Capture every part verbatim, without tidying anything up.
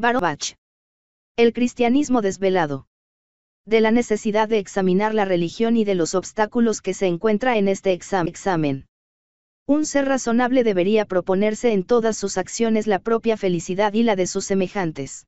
Barovach. El cristianismo desvelado. De la necesidad de examinar la religión y de los obstáculos que se encuentra en este examen. Un ser razonable debería proponerse en todas sus acciones la propia felicidad y la de sus semejantes.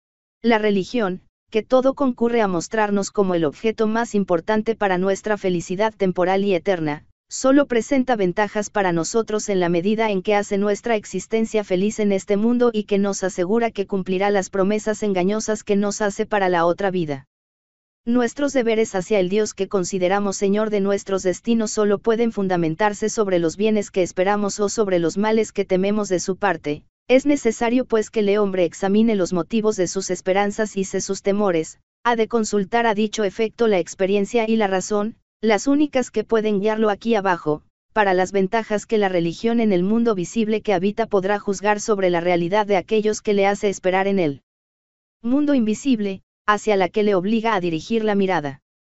La religión, que todo concurre a mostrarnos como el objeto más importante para nuestra felicidad temporal y eterna, solo presenta ventajas para nosotros en la medida en que hace nuestra existencia feliz en este mundo y que nos asegura que cumplirá las promesas engañosas que nos hace para la otra vida. Nuestros deberes hacia el Dios que consideramos Señor de nuestros destinos solo pueden fundamentarse sobre los bienes que esperamos o sobre los males que tememos de su parte. Es necesario pues que el hombre examine los motivos de sus esperanzas y se sus temores, ha de consultar a dicho efecto la experiencia y la razón, las únicas que pueden guiarlo aquí abajo, para las ventajas que la religión en el mundo visible que habita podrá juzgar sobre la realidad de aquellos que le hace esperar en él. Mundo invisible, hacia la que le obliga a dirigir la mirada.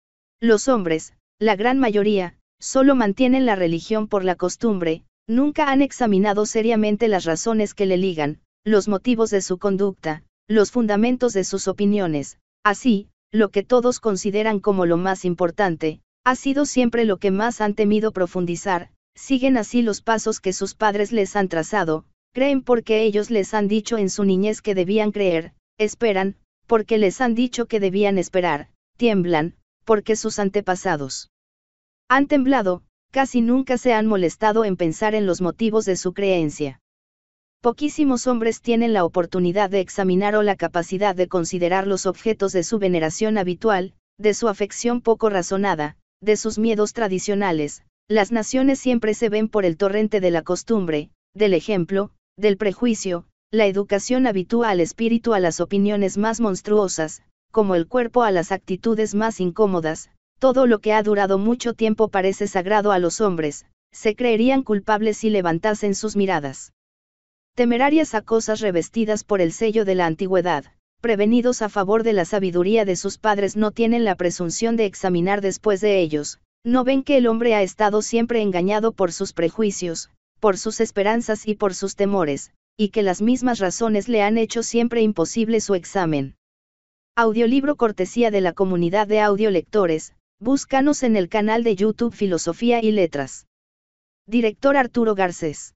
Los hombres, la gran mayoría, solo mantienen la religión por la costumbre, nunca han examinado seriamente las razones que le ligan, los motivos de su conducta, los fundamentos de sus opiniones. Así, lo que todos consideran como lo más importante, ha sido siempre lo que más han temido profundizar, siguen así los pasos que sus padres les han trazado, creen porque ellos les han dicho en su niñez que debían creer, esperan, porque les han dicho que debían esperar, tiemblan, porque sus antepasados han temblado, casi nunca se han molestado en pensar en los motivos de su creencia. Poquísimos hombres tienen la oportunidad de examinar o la capacidad de considerar los objetos de su veneración habitual, de su afección poco razonada, de sus miedos tradicionales. Las naciones siempre se ven por el torrente de la costumbre, del ejemplo, del prejuicio. La educación habitúa al espíritu a las opiniones más monstruosas, como el cuerpo a las actitudes más incómodas. Todo lo que ha durado mucho tiempo parece sagrado a los hombres, se creerían culpables si levantasen sus miradas temerarias a cosas revestidas por el sello de la antigüedad. Prevenidos a favor de la sabiduría de sus padres, no tienen la presunción de examinar después de ellos, no ven que el hombre ha estado siempre engañado por sus prejuicios, por sus esperanzas y por sus temores, y que las mismas razones le han hecho siempre imposible su examen. Audiolibro cortesía de la comunidad de audiolectores, búscanos en el canal de YouTube Filosofía y Letras. Director Arturo Garcés.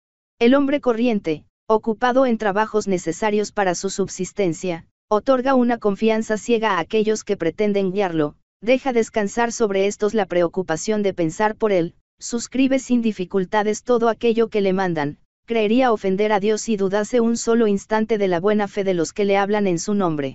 El hombre corriente, ocupado en trabajos necesarios para su subsistencia, otorga una confianza ciega a aquellos que pretenden guiarlo, deja descansar sobre estos la preocupación de pensar por él, suscribe sin dificultades todo aquello que le mandan, creería ofender a Dios si dudase un solo instante de la buena fe de los que le hablan en su nombre.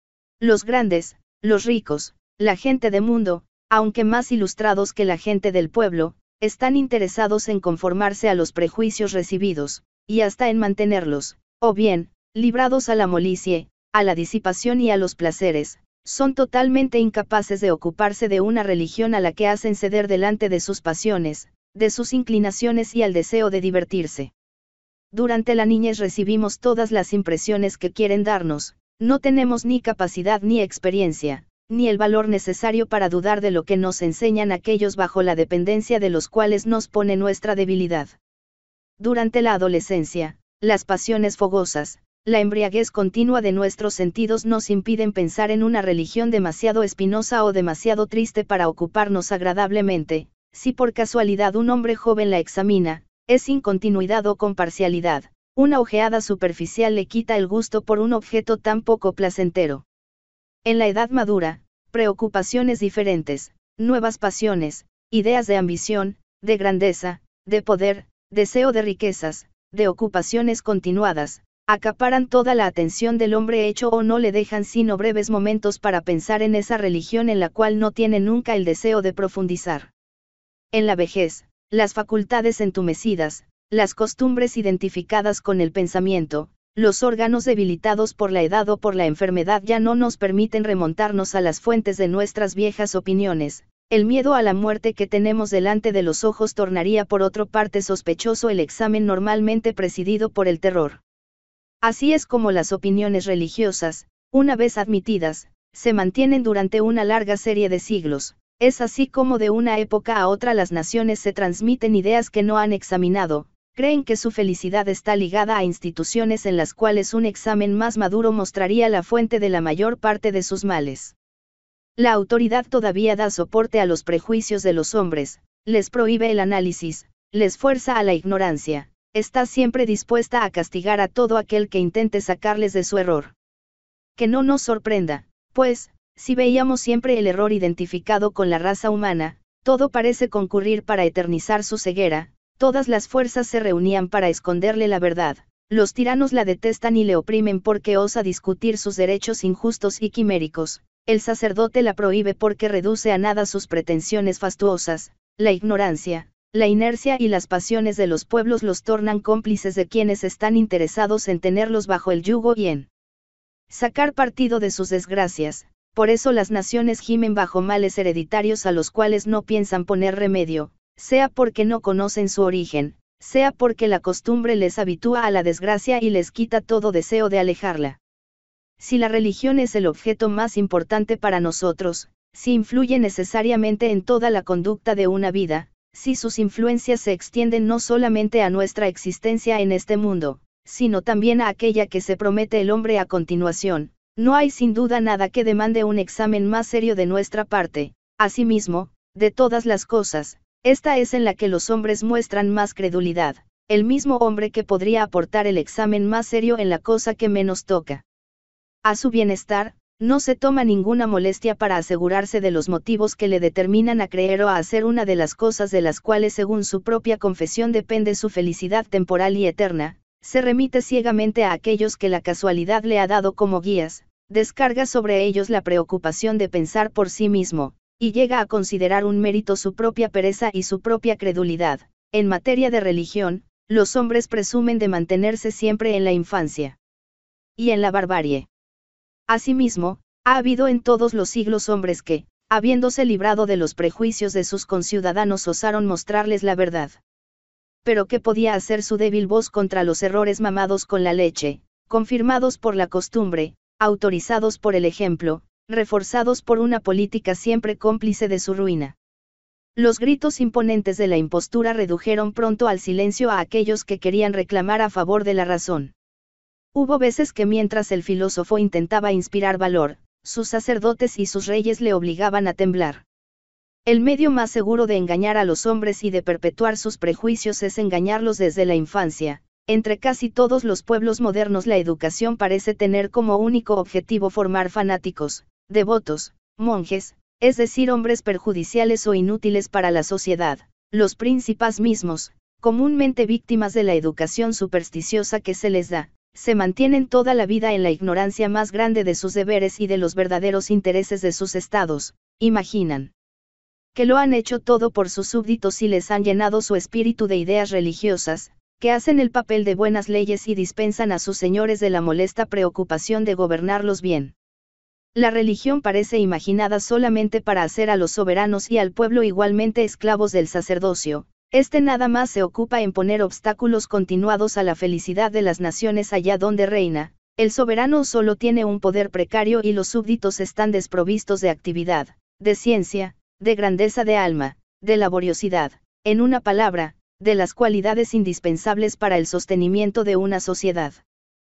Los grandes, los ricos, la gente de mundo, aunque más ilustrados que la gente del pueblo, están interesados en conformarse a los prejuicios recibidos, y hasta en mantenerlos, o bien, librados a la molicie, a la disipación y a los placeres, son totalmente incapaces de ocuparse de una religión a la que hacen ceder delante de sus pasiones, de sus inclinaciones y al deseo de divertirse. Durante la niñez recibimos todas las impresiones que quieren darnos, no tenemos ni capacidad ni experiencia, ni el valor necesario para dudar de lo que nos enseñan aquellos bajo la dependencia de los cuales nos pone nuestra debilidad. Durante la adolescencia, las pasiones fogosas, la embriaguez continua de nuestros sentidos nos impiden pensar en una religión demasiado espinosa o demasiado triste para ocuparnos agradablemente. Si por casualidad un hombre joven la examina, es sin continuidad o con parcialidad, una ojeada superficial le quita el gusto por un objeto tan poco placentero. En la edad madura, preocupaciones diferentes, nuevas pasiones, ideas de ambición, de grandeza, de poder, deseo de riquezas, de ocupaciones continuadas, acaparan toda la atención del hombre hecho o no le dejan sino breves momentos para pensar en esa religión en la cual no tiene nunca el deseo de profundizar. En la vejez, las facultades entumecidas, las costumbres identificadas con el pensamiento, los órganos debilitados por la edad o por la enfermedad ya no nos permiten remontarnos a las fuentes de nuestras viejas opiniones. El miedo a la muerte que tenemos delante de los ojos tornaría por otra parte sospechoso el examen normalmente presidido por el terror. Así es como las opiniones religiosas, una vez admitidas, se mantienen durante una larga serie de siglos. Es así como de una época a otra las naciones se transmiten ideas que no han examinado, creen que su felicidad está ligada a instituciones en las cuales un examen más maduro mostraría la fuente de la mayor parte de sus males. La autoridad todavía da soporte a los prejuicios de los hombres, les prohíbe el análisis, les fuerza a la ignorancia, está siempre dispuesta a castigar a todo aquel que intente sacarles de su error. Que no nos sorprenda, pues, si veíamos siempre el error identificado con la raza humana, todo parece concurrir para eternizar su ceguera, todas las fuerzas se reunían para esconderle la verdad, los tiranos la detestan y le oprimen porque osa discutir sus derechos injustos y quiméricos, el sacerdote la prohíbe porque reduce a nada sus pretensiones fastuosas, la ignorancia, la inercia y las pasiones de los pueblos los tornan cómplices de quienes están interesados en tenerlos bajo el yugo y en sacar partido de sus desgracias. Por eso las naciones gimen bajo males hereditarios a los cuales no piensan poner remedio, sea porque no conocen su origen, sea porque la costumbre les habitúa a la desgracia y les quita todo deseo de alejarla. Si la religión es el objeto más importante para nosotros, si influye necesariamente en toda la conducta de una vida, si sus influencias se extienden no solamente a nuestra existencia en este mundo, sino también a aquella que se promete el hombre a continuación, no hay sin duda nada que demande un examen más serio de nuestra parte. Asimismo, de todas las cosas, esta es en la que los hombres muestran más credulidad, el mismo hombre que podría aportar el examen más serio en la cosa que menos toca a su bienestar, no se toma ninguna molestia para asegurarse de los motivos que le determinan a creer o a hacer una de las cosas de las cuales según su propia confesión depende su felicidad temporal y eterna, se remite ciegamente a aquellos que la casualidad le ha dado como guías, descarga sobre ellos la preocupación de pensar por sí mismo, y llega a considerar un mérito su propia pereza y su propia credulidad. En materia de religión, los hombres presumen de mantenerse siempre en la infancia y en la barbarie. Asimismo, ha habido en todos los siglos hombres que, habiéndose librado de los prejuicios de sus conciudadanos, osaron mostrarles la verdad. Pero ¿qué podía hacer su débil voz contra los errores mamados con la leche, confirmados por la costumbre, autorizados por el ejemplo, reforzados por una política siempre cómplice de su ruina? Los gritos imponentes de la impostura redujeron pronto al silencio a aquellos que querían reclamar a favor de la razón. Hubo veces que mientras el filósofo intentaba inspirar valor, sus sacerdotes y sus reyes le obligaban a temblar. El medio más seguro de engañar a los hombres y de perpetuar sus prejuicios es engañarlos desde la infancia. Entre casi todos los pueblos modernos la educación parece tener como único objetivo formar fanáticos, devotos, monjes, es decir, hombres perjudiciales o inútiles para la sociedad, los príncipes mismos, comúnmente víctimas de la educación supersticiosa que se les da, se mantienen toda la vida en la ignorancia más grande de sus deberes y de los verdaderos intereses de sus estados, imaginan que lo han hecho todo por sus súbditos y les han llenado su espíritu de ideas religiosas, que hacen el papel de buenas leyes y dispensan a sus señores de la molesta preocupación de gobernarlos bien. La religión parece imaginada solamente para hacer a los soberanos y al pueblo igualmente esclavos del sacerdocio. Este nada más se ocupa en poner obstáculos continuados a la felicidad de las naciones allá donde reina. El soberano solo tiene un poder precario y los súbditos están desprovistos de actividad, de ciencia, de grandeza de alma, de laboriosidad, en una palabra, de las cualidades indispensables para el sostenimiento de una sociedad.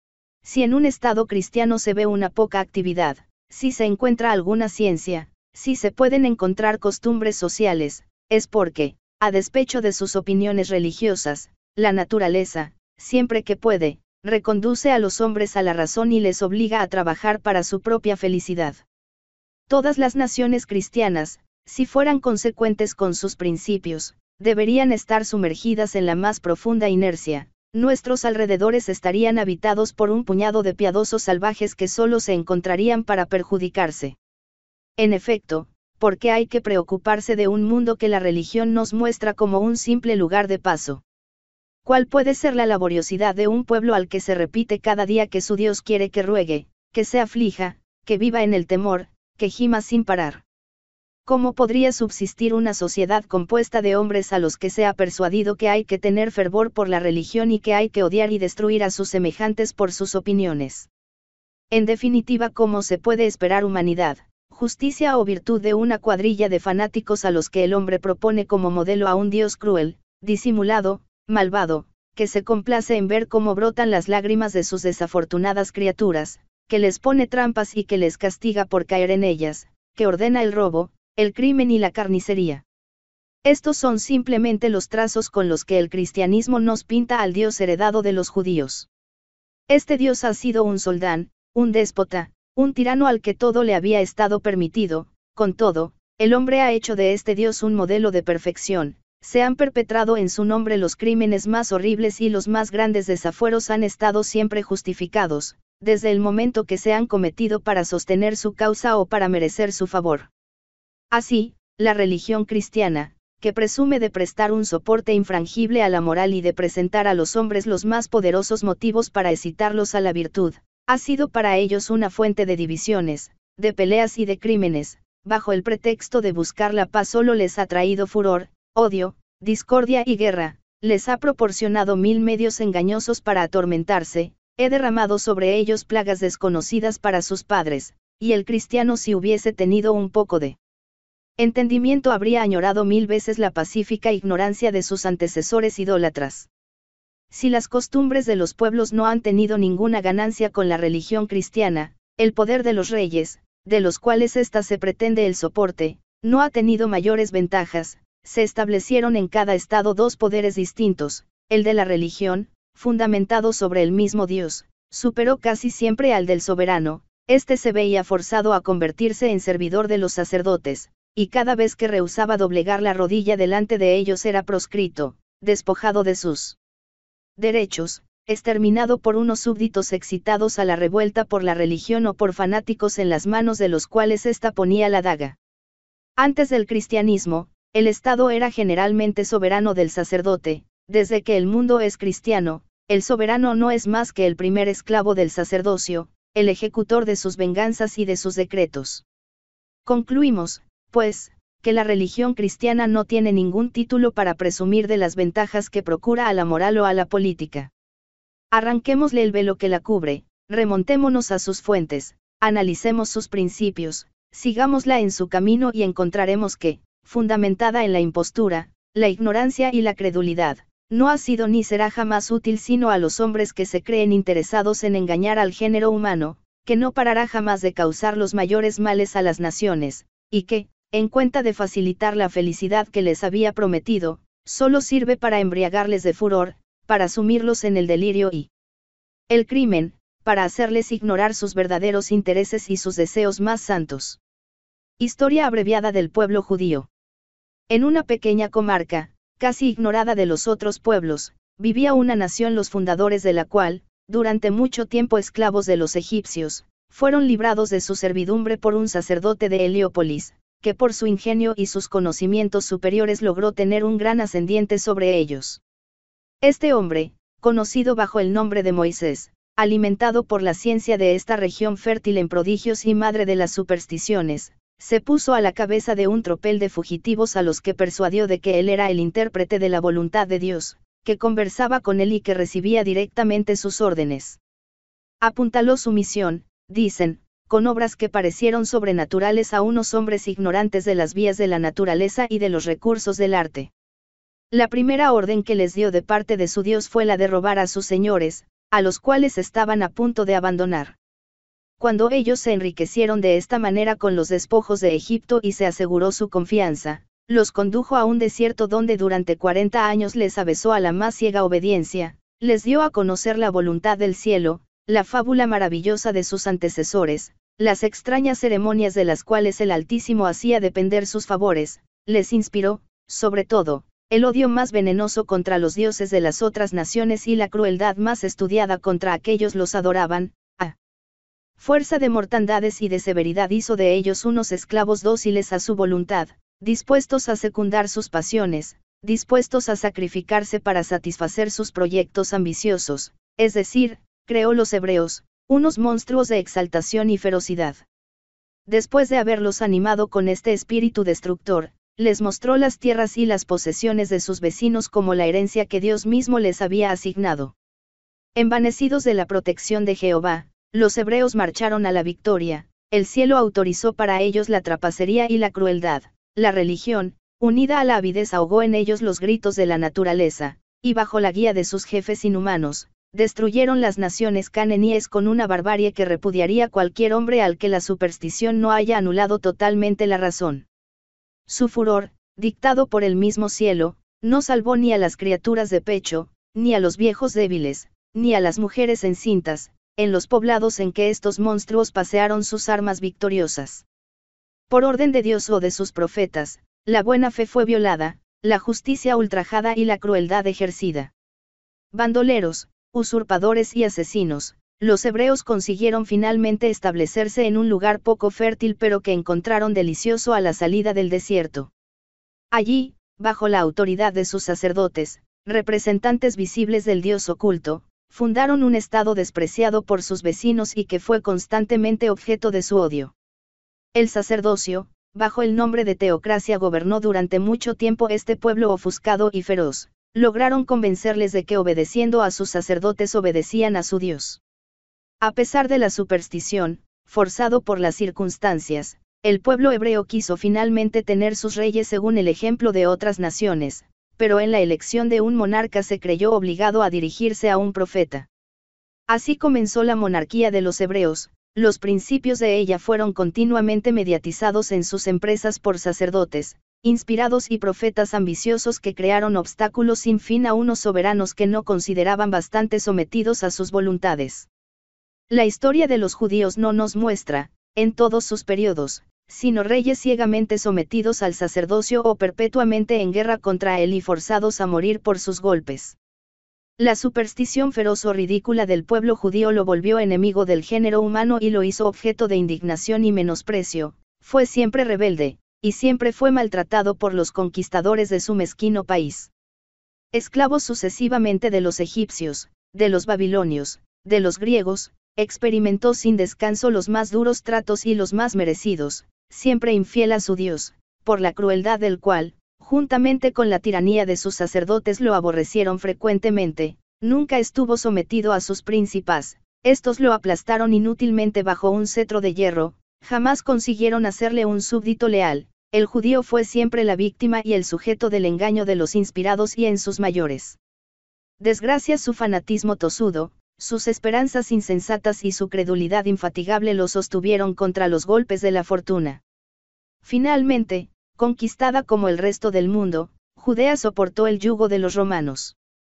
Si en un estado cristiano se ve una poca actividad, si se encuentra alguna ciencia, si se pueden encontrar costumbres sociales, es porque, a despecho de sus opiniones religiosas, la naturaleza, siempre que puede, reconduce a los hombres a la razón y les obliga a trabajar para su propia felicidad. Todas las naciones cristianas, si fueran consecuentes con sus principios, deberían estar sumergidas en la más profunda inercia. Nuestros alrededores estarían habitados por un puñado de piadosos salvajes que solo se encontrarían para perjudicarse. En efecto, ¿por qué hay que preocuparse de un mundo que la religión nos muestra como un simple lugar de paso? ¿Cuál puede ser la laboriosidad de un pueblo al que se repite cada día que su Dios quiere que ruegue, que se aflija, que viva en el temor, que gima sin parar? ¿Cómo podría subsistir una sociedad compuesta de hombres a los que se ha persuadido que hay que tener fervor por la religión y que hay que odiar y destruir a sus semejantes por sus opiniones? En definitiva, ¿cómo se puede esperar humanidad, justicia o virtud de una cuadrilla de fanáticos a los que el hombre propone como modelo a un Dios cruel, disimulado, malvado, que se complace en ver cómo brotan las lágrimas de sus desafortunadas criaturas, que les pone trampas y que les castiga por caer en ellas, que ordena el robo, el crimen y la carnicería. Estos son simplemente los trazos con los que el cristianismo nos pinta al Dios heredado de los judíos. Este Dios ha sido un soldán, un déspota, un tirano al que todo le había estado permitido. Con todo, el hombre ha hecho de este Dios un modelo de perfección. Se han perpetrado en su nombre los crímenes más horribles y los más grandes desafueros han estado siempre justificados, desde el momento que se han cometido para sostener su causa o para merecer su favor. Así, la religión cristiana, que presume de prestar un soporte infrangible a la moral y de presentar a los hombres los más poderosos motivos para excitarlos a la virtud, ha sido para ellos una fuente de divisiones, de peleas y de crímenes. Bajo el pretexto de buscar la paz solo les ha traído furor, odio, discordia y guerra, les ha proporcionado mil medios engañosos para atormentarse, he derramado sobre ellos plagas desconocidas para sus padres, y el cristiano si hubiese tenido un poco de entendimiento habría añorado mil veces la pacífica ignorancia de sus antecesores idólatras. Si las costumbres de los pueblos no han tenido ninguna ganancia con la religión cristiana, el poder de los reyes, de los cuales ésta se pretende el soporte, no ha tenido mayores ventajas. Se establecieron en cada estado dos poderes distintos, el de la religión, fundamentado sobre el mismo Dios, superó casi siempre al del soberano, este se veía forzado a convertirse en servidor de los sacerdotes, y cada vez que rehusaba doblegar la rodilla delante de ellos era proscrito, despojado de sus derechos, exterminado por unos súbditos excitados a la revuelta por la religión o por fanáticos en las manos de los cuales ésta ponía la daga. Antes del cristianismo, el Estado era generalmente soberano del sacerdote. Desde que el mundo es cristiano, el soberano no es más que el primer esclavo del sacerdocio, el ejecutor de sus venganzas y de sus decretos. Concluimos, pues, que la religión cristiana no tiene ningún título para presumir de las ventajas que procura a la moral o a la política. Arranquémosle el velo que la cubre, remontémonos a sus fuentes, analicemos sus principios, sigámosla en su camino y encontraremos que, fundamentada en la impostura, la ignorancia y la credulidad, no ha sido ni será jamás útil sino a los hombres que se creen interesados en engañar al género humano, que no parará jamás de causar los mayores males a las naciones, y que, en cuenta de facilitar la felicidad que les había prometido, solo sirve para embriagarles de furor, para sumirlos en el delirio y el crimen, para hacerles ignorar sus verdaderos intereses y sus deseos más santos. Historia abreviada del pueblo judío. En una pequeña comarca, casi ignorada de los otros pueblos, vivía una nación los fundadores de la cual, durante mucho tiempo esclavos de los egipcios, fueron librados de su servidumbre por un sacerdote de Heliópolis, que por su ingenio y sus conocimientos superiores logró tener un gran ascendiente sobre ellos. Este hombre, conocido bajo el nombre de Moisés, alimentado por la ciencia de esta región fértil en prodigios y madre de las supersticiones, se puso a la cabeza de un tropel de fugitivos a los que persuadió de que él era el intérprete de la voluntad de Dios, que conversaba con él y que recibía directamente sus órdenes. Apuntaló su misión, dicen, con obras que parecieron sobrenaturales a unos hombres ignorantes de las vías de la naturaleza y de los recursos del arte. La primera orden que les dio de parte de su Dios fue la de robar a sus señores, a los cuales estaban a punto de abandonar. Cuando ellos se enriquecieron de esta manera con los despojos de Egipto y se aseguró su confianza, los condujo a un desierto donde durante cuarenta años les avesó a la más ciega obediencia, les dio a conocer la voluntad del cielo, la fábula maravillosa de sus antecesores, las extrañas ceremonias de las cuales el Altísimo hacía depender sus favores, les inspiró, sobre todo, el odio más venenoso contra los dioses de las otras naciones y la crueldad más estudiada contra aquellos los adoraban. A fuerza de mortandades y de severidad hizo de ellos unos esclavos dóciles a su voluntad, dispuestos a secundar sus pasiones, dispuestos a sacrificarse para satisfacer sus proyectos ambiciosos, es decir, creó los hebreos, unos monstruos de exaltación y ferocidad. Después de haberlos animado con este espíritu destructor, les mostró las tierras y las posesiones de sus vecinos como la herencia que Dios mismo les había asignado. Envanecidos de la protección de Jehová, los hebreos marcharon a la victoria, el cielo autorizó para ellos la trapacería y la crueldad, la religión, unida a la avidez ahogó en ellos los gritos de la naturaleza, y bajo la guía de sus jefes inhumanos, destruyeron las naciones cananíes con una barbarie que repudiaría cualquier hombre al que la superstición no haya anulado totalmente la razón. Su furor, dictado por el mismo cielo, no salvó ni a las criaturas de pecho, ni a los viejos débiles, ni a las mujeres encintas, en los poblados en que estos monstruos pasearon sus armas victoriosas. Por orden de Dios o de sus profetas, la buena fe fue violada, la justicia ultrajada y la crueldad ejercida. Bandoleros, usurpadores y asesinos, los hebreos consiguieron finalmente establecerse en un lugar poco fértil pero que encontraron delicioso a la salida del desierto. Allí, bajo la autoridad de sus sacerdotes, representantes visibles del Dios oculto, fundaron un estado despreciado por sus vecinos y que fue constantemente objeto de su odio. El sacerdocio, bajo el nombre de teocracia, gobernó durante mucho tiempo este pueblo ofuscado y feroz. Lograron convencerles de que obedeciendo a sus sacerdotes obedecían a su Dios. A pesar de la superstición, forzado por las circunstancias, el pueblo hebreo quiso finalmente tener sus reyes según el ejemplo de otras naciones, pero en la elección de un monarca se creyó obligado a dirigirse a un profeta. Así comenzó la monarquía de los hebreos. Los principios de ella fueron continuamente mediatizados en sus empresas por sacerdotes, inspirados y profetas ambiciosos que crearon obstáculos sin fin a unos soberanos que no consideraban bastante sometidos a sus voluntades. La historia de los judíos no nos muestra, en todos sus periodos, sino reyes ciegamente sometidos al sacerdocio o perpetuamente en guerra contra él y forzados a morir por sus golpes. La superstición feroz o ridícula del pueblo judío lo volvió enemigo del género humano y lo hizo objeto de indignación y menosprecio. Fue siempre rebelde, y siempre fue maltratado por los conquistadores de su mezquino país. Esclavo sucesivamente de los egipcios, de los babilonios, de los griegos, experimentó sin descanso los más duros tratos y los más merecidos, siempre infiel a su Dios, por la crueldad del cual, juntamente con la tiranía de sus sacerdotes, lo aborrecieron frecuentemente. Nunca estuvo sometido a sus príncipes, estos lo aplastaron inútilmente bajo un cetro de hierro, jamás consiguieron hacerle un súbdito leal. El judío fue siempre la víctima y el sujeto del engaño de los inspirados y en sus mayores desgracias su fanatismo tosudo, sus esperanzas insensatas y su credulidad infatigable lo sostuvieron contra los golpes de la fortuna. Finalmente, conquistada como el resto del mundo, Judea soportó el yugo de los romanos.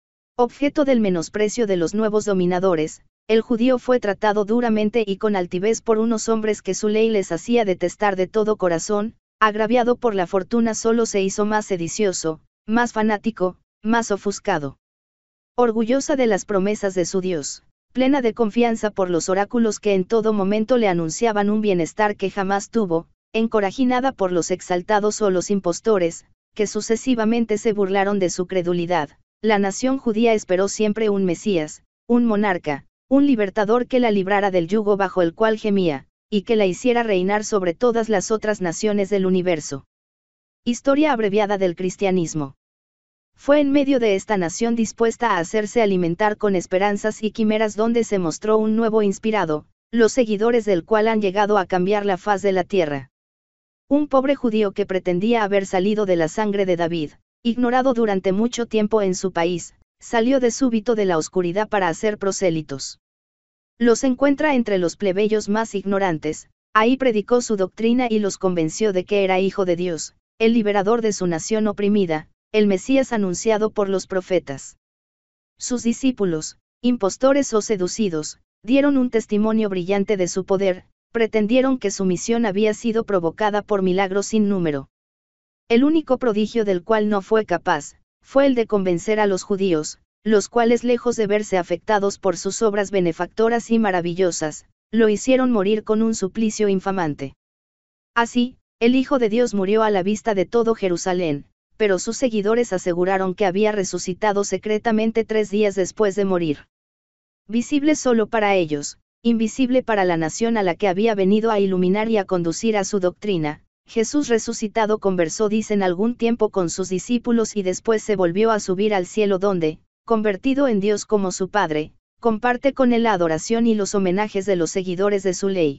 Objeto del menosprecio de los nuevos dominadores, el judío fue tratado duramente y con altivez por unos hombres que su ley les hacía detestar de todo corazón. Agraviado por la fortuna solo se hizo más sedicioso, más fanático, más ofuscado. Orgullosa de las promesas de su Dios, plena de confianza por los oráculos que en todo momento le anunciaban un bienestar que jamás tuvo, encorajinada por los exaltados o los impostores, que sucesivamente se burlaron de su credulidad, la nación judía esperó siempre un Mesías, un monarca, un libertador que la librara del yugo bajo el cual gemía, y que la hiciera reinar sobre todas las otras naciones del universo. Historia abreviada del cristianismo. Fue en medio de esta nación dispuesta a hacerse alimentar con esperanzas y quimeras donde se mostró un nuevo inspirado, los seguidores del cual han llegado a cambiar la faz de la tierra. Un pobre judío que pretendía haber salido de la sangre de David, ignorado durante mucho tiempo en su país, salió de súbito de la oscuridad para hacer prosélitos. Los encuentra entre los plebeyos más ignorantes, ahí predicó su doctrina y los convenció de que era hijo de Dios, el liberador de su nación oprimida, el Mesías anunciado por los profetas. Sus discípulos, impostores o seducidos, dieron un testimonio brillante de su poder, pretendieron que su misión había sido provocada por milagros sin número. El único prodigio del cual no fue capaz, fue el de convencer a los judíos, los cuales lejos de verse afectados por sus obras benefactoras y maravillosas, lo hicieron morir con un suplicio infamante. Así, el Hijo de Dios murió a la vista de todo Jerusalén, pero sus seguidores aseguraron que había resucitado secretamente tres días después de morir. Visible solo para ellos, invisible para la nación a la que había venido a iluminar y a conducir a su doctrina, Jesús resucitado conversó dicen algún tiempo con sus discípulos y después se volvió a subir al cielo donde, convertido en Dios como su Padre, comparte con él la adoración y los homenajes de los seguidores de su ley.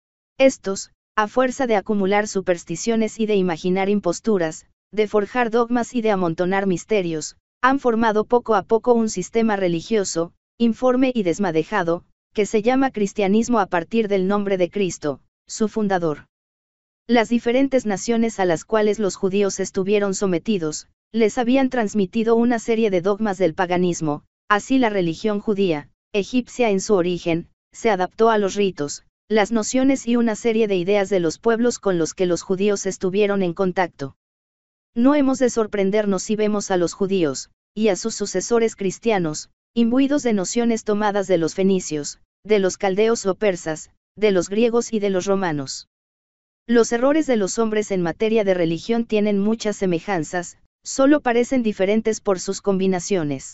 Estos, a fuerza de acumular supersticiones y de imaginar imposturas, de forjar dogmas y de amontonar misterios, Han formado poco a poco un sistema religioso, informe y desmadejado, que se llama cristianismo a partir del nombre de Cristo, su fundador. Las diferentes naciones a las cuales los judíos estuvieron sometidos, les habían transmitido una serie de dogmas del paganismo. Así la religión judía, egipcia en su origen, se adaptó a los ritos, las nociones y una serie de ideas de los pueblos con los que los judíos estuvieron en contacto. No hemos de sorprendernos si vemos a los judíos, y a sus sucesores cristianos, imbuidos de nociones tomadas de los fenicios, de los caldeos o persas, de los griegos y de los romanos. Los errores de los hombres en materia de religión tienen muchas semejanzas, solo parecen diferentes por sus combinaciones.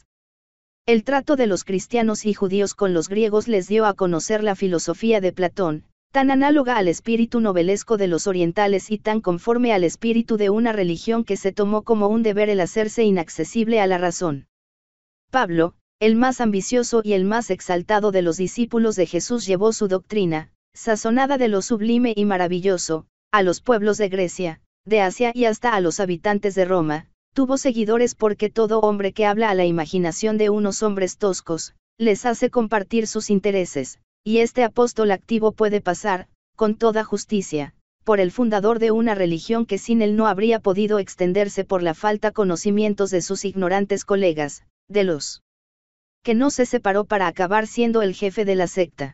El trato de los cristianos y judíos con los griegos les dio a conocer la filosofía de Platón, tan análoga al espíritu novelesco de los orientales y tan conforme al espíritu de una religión que se tomó como un deber el hacerse inaccesible a la razón. Pablo, el más ambicioso y el más exaltado de los discípulos de Jesús, llevó su doctrina, sazonada de lo sublime y maravilloso, a los pueblos de Grecia, de Asia y hasta a los habitantes de Roma. Tuvo seguidores porque todo hombre que habla a la imaginación de unos hombres toscos, les hace compartir sus intereses, y este apóstol activo puede pasar, con toda justicia, por el fundador de una religión que sin él no habría podido extenderse por la falta de conocimientos de sus ignorantes colegas, de los que no se separó para acabar siendo el jefe de la secta.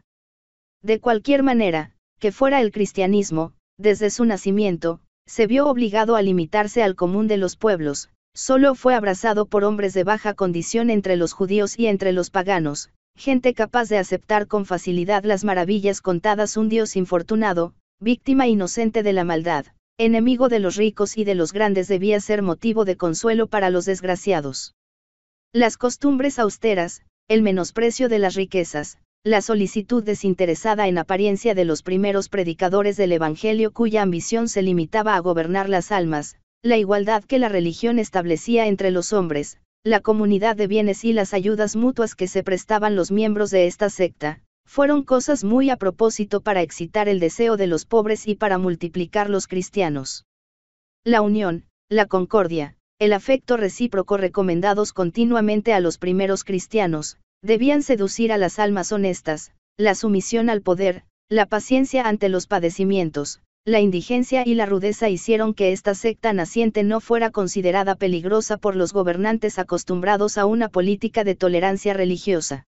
De cualquier manera, que fuera el cristianismo, desde su nacimiento, se vio obligado a limitarse al común de los pueblos, solo fue abrazado por hombres de baja condición entre los judíos y entre los paganos, gente capaz de aceptar con facilidad las maravillas contadas. Un Dios infortunado, víctima inocente de la maldad, enemigo de los ricos y de los grandes, debía ser motivo de consuelo para los desgraciados. Las costumbres austeras, el menosprecio de las riquezas, la solicitud desinteresada en apariencia de los primeros predicadores del Evangelio cuya ambición se limitaba a gobernar las almas, la igualdad que la religión establecía entre los hombres, la comunidad de bienes y las ayudas mutuas que se prestaban los miembros de esta secta, fueron cosas muy a propósito para excitar el deseo de los pobres y para multiplicar los cristianos. La unión, la concordia, el afecto recíproco recomendados continuamente a los primeros cristianos, debían seducir a las almas honestas, la sumisión al poder, la paciencia ante los padecimientos, la indigencia y la rudeza hicieron que esta secta naciente no fuera considerada peligrosa por los gobernantes acostumbrados a una política de tolerancia religiosa.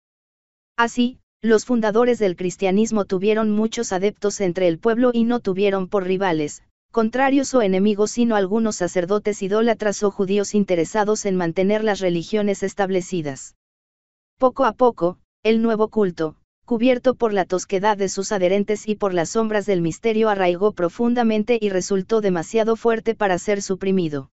Así, los fundadores del cristianismo tuvieron muchos adeptos entre el pueblo y no tuvieron por rivales, contrarios o enemigos sino algunos sacerdotes idólatras o judíos interesados en mantener las religiones establecidas. Poco a poco, el nuevo culto, cubierto por la tosquedad de sus adherentes y por las sombras del misterio, arraigó profundamente y resultó demasiado fuerte para ser suprimido.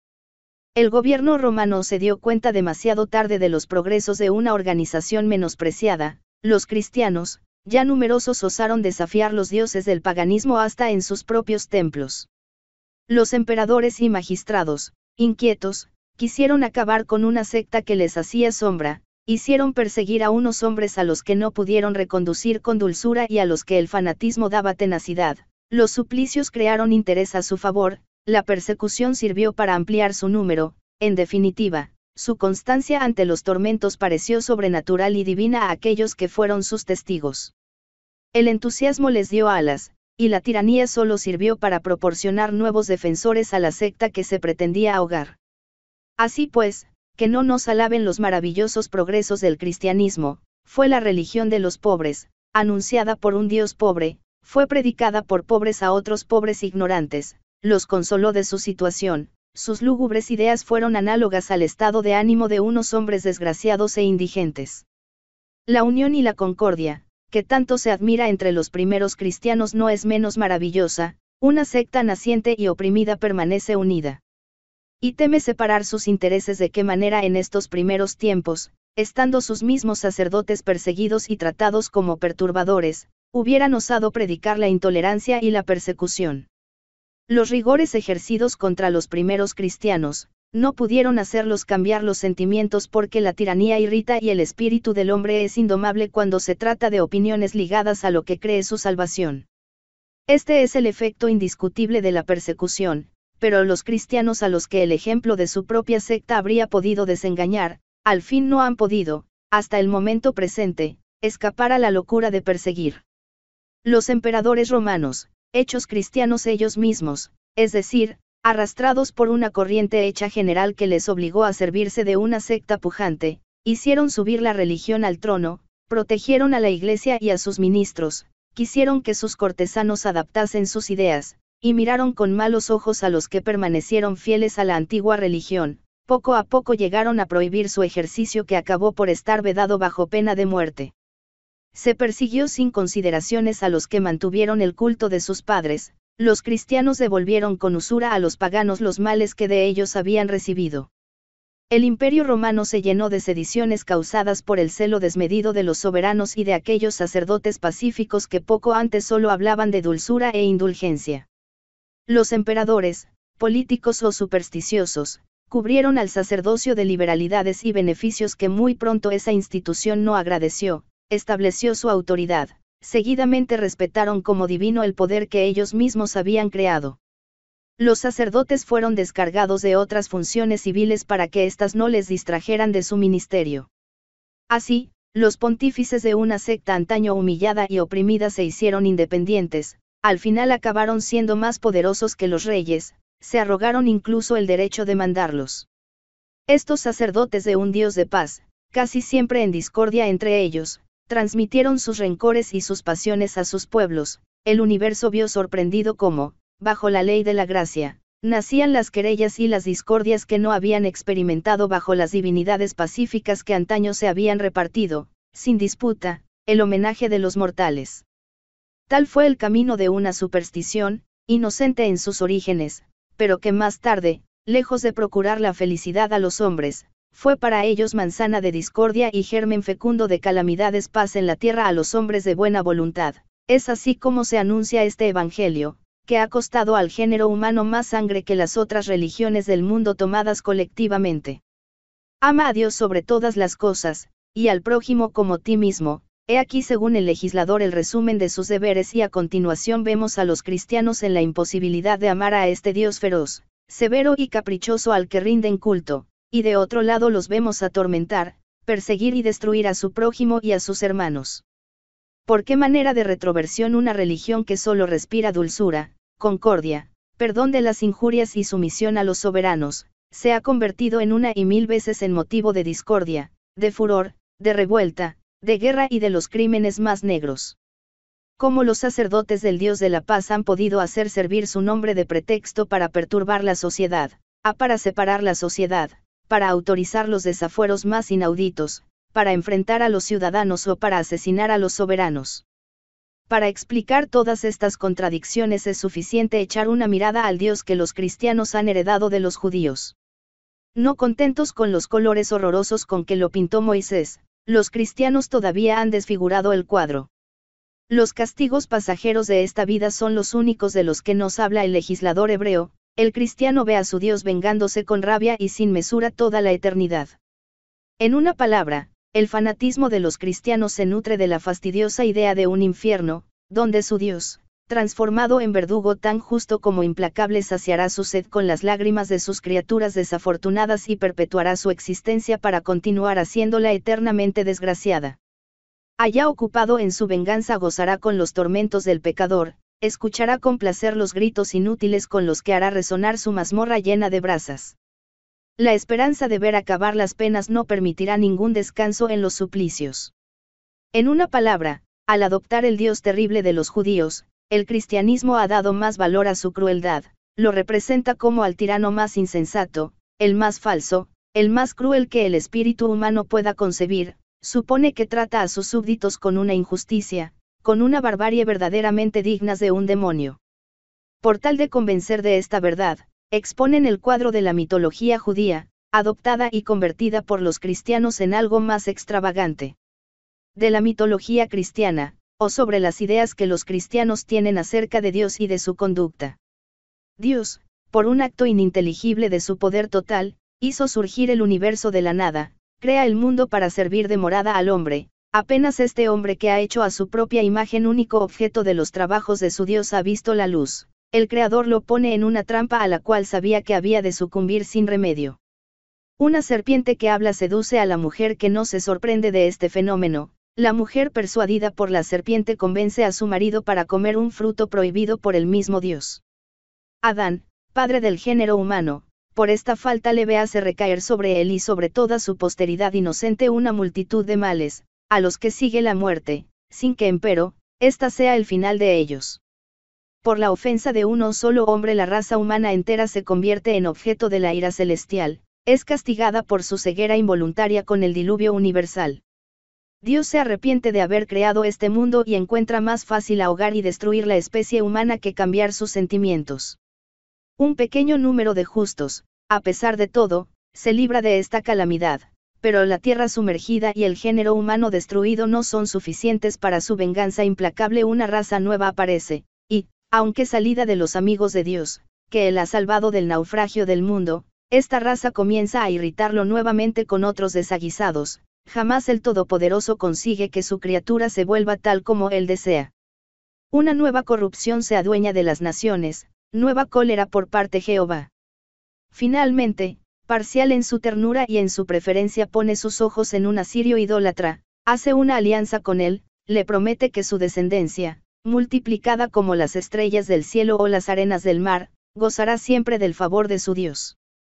El gobierno romano se dio cuenta demasiado tarde de los progresos de una organización menospreciada. Los cristianos, ya numerosos, osaron desafiar los dioses del paganismo hasta en sus propios templos. Los emperadores y magistrados, inquietos, quisieron acabar con una secta que les hacía sombra. Hicieron perseguir a unos hombres a los que no pudieron reconducir con dulzura y a los que el fanatismo daba tenacidad. Los suplicios crearon interés a su favor, la persecución sirvió para ampliar su número. En definitiva, su constancia ante los tormentos pareció sobrenatural y divina a aquellos que fueron sus testigos. El entusiasmo les dio alas, y la tiranía solo sirvió para proporcionar nuevos defensores a la secta que se pretendía ahogar. Así pues, que no nos alaben los maravillosos progresos del cristianismo, fue la religión de los pobres, anunciada por un Dios pobre, fue predicada por pobres a otros pobres ignorantes, los consoló de su situación, sus lúgubres ideas fueron análogas al estado de ánimo de unos hombres desgraciados e indigentes. La unión y la concordia, que tanto se admira entre los primeros cristianos, no es menos maravillosa. Una secta naciente y oprimida permanece unida. Y teme separar sus intereses. ¿De qué manera en estos primeros tiempos, estando sus mismos sacerdotes perseguidos y tratados como perturbadores, hubieran osado predicar la intolerancia y la persecución? Los rigores ejercidos contra los primeros cristianos, no pudieron hacerlos cambiar los sentimientos, porque la tiranía irrita y el espíritu del hombre es indomable cuando se trata de opiniones ligadas a lo que cree su salvación. Este es el efecto indiscutible de la persecución, pero los cristianos a los que el ejemplo de su propia secta habría podido desengañar, al fin no han podido, hasta el momento presente, escapar a la locura de perseguir. Los emperadores romanos, hechos cristianos ellos mismos, es decir, arrastrados por una corriente hecha general que les obligó a servirse de una secta pujante, hicieron subir la religión al trono, protegieron a la Iglesia y a sus ministros, quisieron que sus cortesanos adaptasen sus ideas, y miraron con malos ojos a los que permanecieron fieles a la antigua religión. Poco a poco llegaron a prohibir su ejercicio que acabó por estar vedado bajo pena de muerte. Se persiguió sin consideraciones a los que mantuvieron el culto de sus padres, los cristianos devolvieron con usura a los paganos los males que de ellos habían recibido. El Imperio Romano se llenó de sediciones causadas por el celo desmedido de los soberanos y de aquellos sacerdotes pacíficos que poco antes solo hablaban de dulzura e indulgencia. Los emperadores, políticos o supersticiosos, cubrieron al sacerdocio de liberalidades y beneficios que muy pronto esa institución no agradeció, estableció su autoridad, seguidamente respetaron como divino el poder que ellos mismos habían creado. Los sacerdotes fueron descargados de otras funciones civiles para que éstas no les distrajeran de su ministerio. Así, los pontífices de una secta antaño humillada y oprimida se hicieron independientes, al final acabaron siendo más poderosos que los reyes, se arrogaron incluso el derecho de mandarlos. Estos sacerdotes de un Dios de paz, casi siempre en discordia entre ellos, transmitieron sus rencores y sus pasiones a sus pueblos. El universo vio sorprendido cómo, bajo la ley de la gracia, nacían las querellas y las discordias que no habían experimentado bajo las divinidades pacíficas que antaño se habían repartido, sin disputa, el homenaje de los mortales. Tal fue el camino de una superstición, inocente en sus orígenes, pero que más tarde, lejos de procurar la felicidad a los hombres, fue para ellos manzana de discordia y germen fecundo de calamidades. Paz en la tierra a los hombres de buena voluntad. Es así como se anuncia este evangelio, que ha costado al género humano más sangre que las otras religiones del mundo tomadas colectivamente. Ama a Dios sobre todas las cosas, y al prójimo como ti mismo. He aquí según el legislador el resumen de sus deberes, y a continuación vemos a los cristianos en la imposibilidad de amar a este Dios feroz, severo y caprichoso al que rinden culto, y de otro lado los vemos atormentar, perseguir y destruir a su prójimo y a sus hermanos. ¿Por qué manera de retroversión una religión que solo respira dulzura, concordia, perdón de las injurias y sumisión a los soberanos, se ha convertido en una y mil veces en motivo de discordia, de furor, de revuelta, de guerra y de los crímenes más negros? ¿Cómo los sacerdotes del Dios de la paz han podido hacer servir su nombre de pretexto para perturbar la sociedad, a para separar la sociedad, para autorizar los desafueros más inauditos, para enfrentar a los ciudadanos o para asesinar a los soberanos? Para explicar todas estas contradicciones es suficiente echar una mirada al Dios que los cristianos han heredado de los judíos. No contentos con los colores horrorosos con que lo pintó Moisés, los cristianos todavía han desfigurado el cuadro. Los castigos pasajeros de esta vida son los únicos de los que nos habla el legislador hebreo. El cristiano ve a su Dios vengándose con rabia y sin mesura toda la eternidad. En una palabra, el fanatismo de los cristianos se nutre de la fastidiosa idea de un infierno, donde su Dios, transformado en verdugo tan justo como implacable, saciará su sed con las lágrimas de sus criaturas desafortunadas y perpetuará su existencia para continuar haciéndola eternamente desgraciada. Allá ocupado en su venganza gozará con los tormentos del pecador, escuchará con placer los gritos inútiles con los que hará resonar su mazmorra llena de brasas. La esperanza de ver acabar las penas no permitirá ningún descanso en los suplicios. En una palabra, al adoptar el Dios terrible de los judíos, el cristianismo ha dado más valor a su crueldad, lo representa como al tirano más insensato, el más falso, el más cruel que el espíritu humano pueda concebir, supone que trata a sus súbditos con una injusticia, con una barbarie verdaderamente dignas de un demonio. Por tal de convencer de esta verdad, exponen el cuadro de la mitología judía, adoptada y convertida por los cristianos en algo más extravagante. De la mitología cristiana, o sobre las ideas que los cristianos tienen acerca de Dios y de su conducta. Dios, por un acto ininteligible de su poder total, hizo surgir el universo de la nada, crea el mundo para servir de morada al hombre. Apenas este hombre que ha hecho a su propia imagen único objeto de los trabajos de su Dios ha visto la luz, el Creador lo pone en una trampa a la cual sabía que había de sucumbir sin remedio. Una serpiente que habla seduce a la mujer que no se sorprende de este fenómeno. La mujer persuadida por la serpiente convence a su marido para comer un fruto prohibido por el mismo Dios. Adán, padre del género humano, por esta falta leve hace recaer sobre él y sobre toda su posteridad inocente una multitud de males, a los que sigue la muerte, sin que empero, ésta sea el final de ellos. Por la ofensa de uno solo hombre la raza humana entera se convierte en objeto de la ira celestial, es castigada por su ceguera involuntaria con el diluvio universal. Dios se arrepiente de haber creado este mundo y encuentra más fácil ahogar y destruir la especie humana que cambiar sus sentimientos. Un pequeño número de justos, a pesar de todo, se libra de esta calamidad, pero la tierra sumergida y el género humano destruido no son suficientes para su venganza implacable. Una raza nueva aparece, y, aunque salida de los amigos de Dios, que Él ha salvado del naufragio del mundo, esta raza comienza a irritarlo nuevamente con otros desaguisados. Jamás el Todopoderoso consigue que su criatura se vuelva tal como Él desea. Una nueva corrupción se adueña de las naciones, nueva cólera por parte Jehová. Finalmente, parcial en su ternura y en su preferencia pone sus ojos en un asirio idólatra, hace una alianza con él, le promete que su descendencia, multiplicada como las estrellas del cielo o las arenas del mar, gozará siempre del favor de su Dios.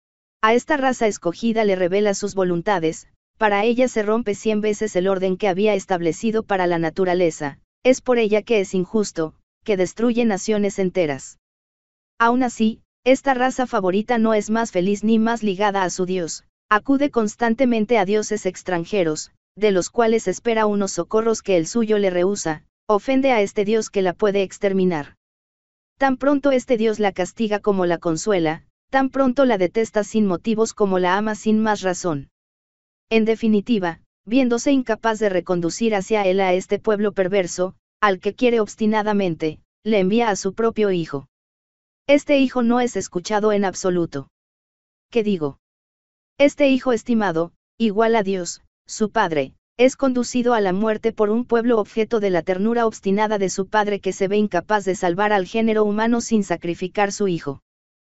A esta raza escogida le revela sus voluntades. Para ella se rompe cien veces el orden que había establecido para la naturaleza, es por ella que es injusto, que destruye naciones enteras. Aún así, esta raza favorita no es más feliz ni más ligada a su Dios, acude constantemente a dioses extranjeros, de los cuales espera unos socorros que el suyo le rehúsa, ofende a este Dios que la puede exterminar. Tan pronto este Dios la castiga como la consuela, tan pronto la detesta sin motivos como la ama sin más razón. En definitiva, viéndose incapaz de reconducir hacia él a este pueblo perverso, al que quiere obstinadamente, le envía a su propio hijo. Este hijo no es escuchado en absoluto. ¿Qué digo? Este hijo estimado, igual a Dios, su padre, es conducido a la muerte por un pueblo objeto de la ternura obstinada de su padre que se ve incapaz de salvar al género humano sin sacrificar su hijo.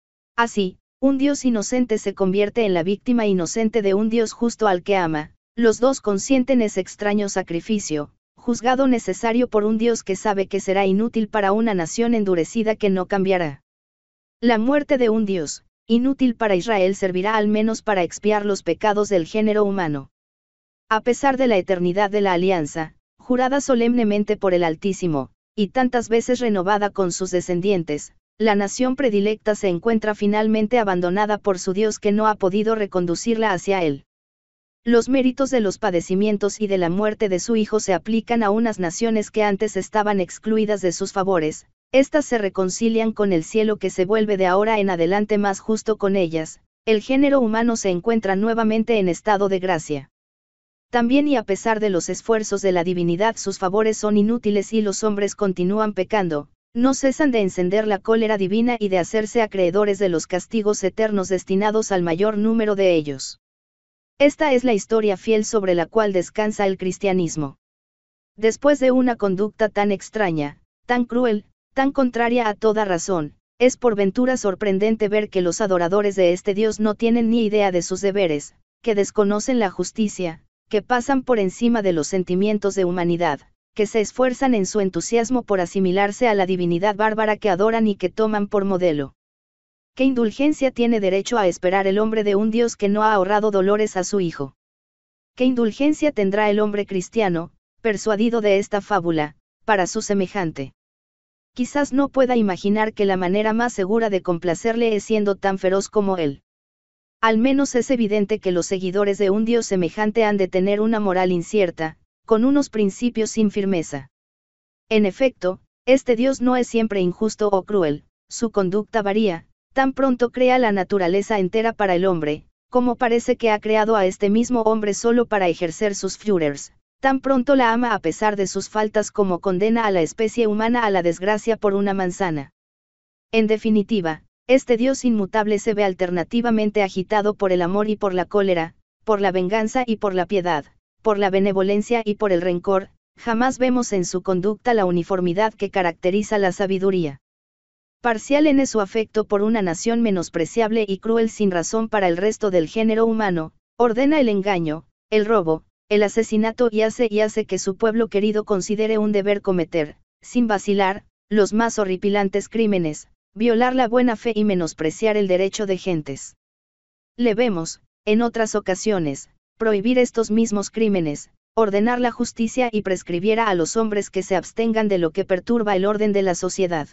Así, un Dios inocente se convierte en la víctima inocente de un Dios justo al que ama, los dos consienten ese extraño sacrificio, juzgado necesario por un Dios que sabe que será inútil para una nación endurecida que no cambiará. La muerte de un Dios, inútil para Israel, servirá al menos para expiar los pecados del género humano. A pesar de la eternidad de la alianza, jurada solemnemente por el Altísimo, y tantas veces renovada con sus descendientes, la nación predilecta se encuentra finalmente abandonada por su Dios que no ha podido reconducirla hacia él. Los méritos de los padecimientos y de la muerte de su Hijo se aplican a unas naciones que antes estaban excluidas de sus favores, éstas se reconcilian con el cielo que se vuelve de ahora en adelante más justo con ellas, el género humano se encuentra nuevamente en estado de gracia. También y a pesar de los esfuerzos de la divinidad sus favores son inútiles y los hombres continúan pecando. No cesan de encender la cólera divina y de hacerse acreedores de los castigos eternos destinados al mayor número de ellos. Esta es la historia fiel sobre la cual descansa el cristianismo. Después de una conducta tan extraña, tan cruel, tan contraria a toda razón, es por ventura sorprendente ver que los adoradores de este Dios no tienen ni idea de sus deberes, que desconocen la justicia, que pasan por encima de los sentimientos de humanidad, que se esfuerzan en su entusiasmo por asimilarse a la divinidad bárbara que adoran y que toman por modelo. ¿Qué indulgencia tiene derecho a esperar el hombre de un Dios que no ha ahorrado dolores a su Hijo? ¿Qué indulgencia tendrá el hombre cristiano, persuadido de esta fábula, para su semejante? Quizás no pueda imaginar que la manera más segura de complacerle es siendo tan feroz como él. Al menos es evidente que los seguidores de un Dios semejante han de tener una moral incierta, con unos principios sin firmeza. En efecto, este Dios no es siempre injusto o cruel, su conducta varía, tan pronto crea la naturaleza entera para el hombre, como parece que ha creado a este mismo hombre solo para ejercer sus Führers, tan pronto la ama a pesar de sus faltas como condena a la especie humana a la desgracia por una manzana. En definitiva, este Dios inmutable se ve alternativamente agitado por el amor y por la cólera, por la venganza y por la piedad, por la benevolencia y por el rencor, jamás vemos en su conducta la uniformidad que caracteriza la sabiduría. Parcial en su afecto por una nación menospreciable y cruel sin razón para el resto del género humano, ordena el engaño, el robo, el asesinato y hace y hace que su pueblo querido considere un deber cometer, sin vacilar, los más horripilantes crímenes, violar la buena fe y menospreciar el derecho de gentes. Le vemos, en otras ocasiones, prohibir estos mismos crímenes, ordenar la justicia y prescribiera a los hombres que se abstengan de lo que perturba el orden de la sociedad.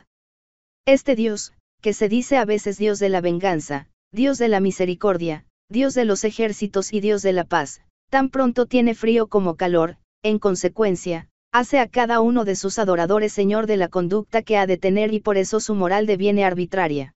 Este Dios, que se dice a veces Dios de la venganza, Dios de la misericordia, Dios de los ejércitos y Dios de la paz, tan pronto tiene frío como calor, en consecuencia, hace a cada uno de sus adoradores señor de la conducta que ha de tener y por eso su moral deviene arbitraria.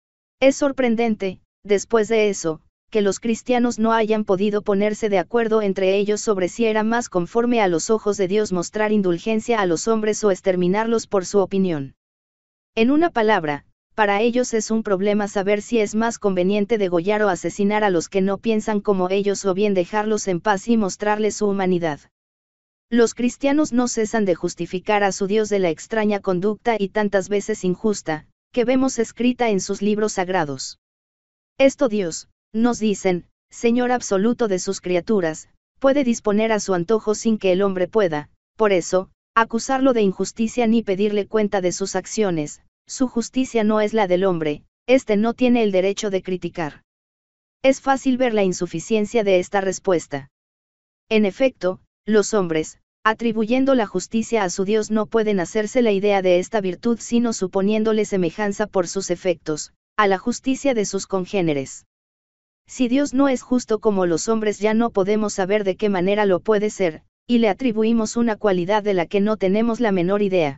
Es sorprendente, después de eso, que los cristianos no hayan podido ponerse de acuerdo entre ellos sobre si era más conforme a los ojos de Dios mostrar indulgencia a los hombres o exterminarlos por su opinión. En una palabra, para ellos es un problema saber si es más conveniente degollar o asesinar a los que no piensan como ellos o bien dejarlos en paz y mostrarles su humanidad. Los cristianos no cesan de justificar a su Dios de la extraña conducta y tantas veces injusta, que vemos escrita en sus libros sagrados. Esto Dios, nos dicen, Señor absoluto de sus criaturas, puede disponer a su antojo sin que el hombre pueda, por eso, acusarlo de injusticia ni pedirle cuenta de sus acciones. Su justicia no es la del hombre, éste no tiene el derecho de criticar. Es fácil ver la insuficiencia de esta respuesta. En efecto, los hombres, atribuyendo la justicia a su Dios no pueden hacerse la idea de esta virtud sino suponiéndole semejanza por sus efectos, a la justicia de sus congéneres. Si Dios no es justo como los hombres ya no podemos saber de qué manera lo puede ser, y le atribuimos una cualidad de la que no tenemos la menor idea.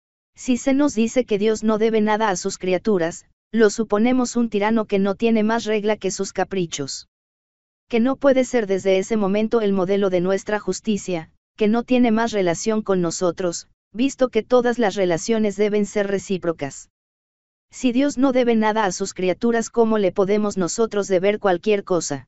Si se nos dice que Dios no debe nada a sus criaturas, lo suponemos un tirano que no tiene más regla que sus caprichos. Que no puede ser desde ese momento el modelo de nuestra justicia, que no tiene más relación con nosotros, visto que todas las relaciones deben ser recíprocas. Si Dios no debe nada a sus criaturas, ¿cómo le podemos nosotros deber cualquier cosa?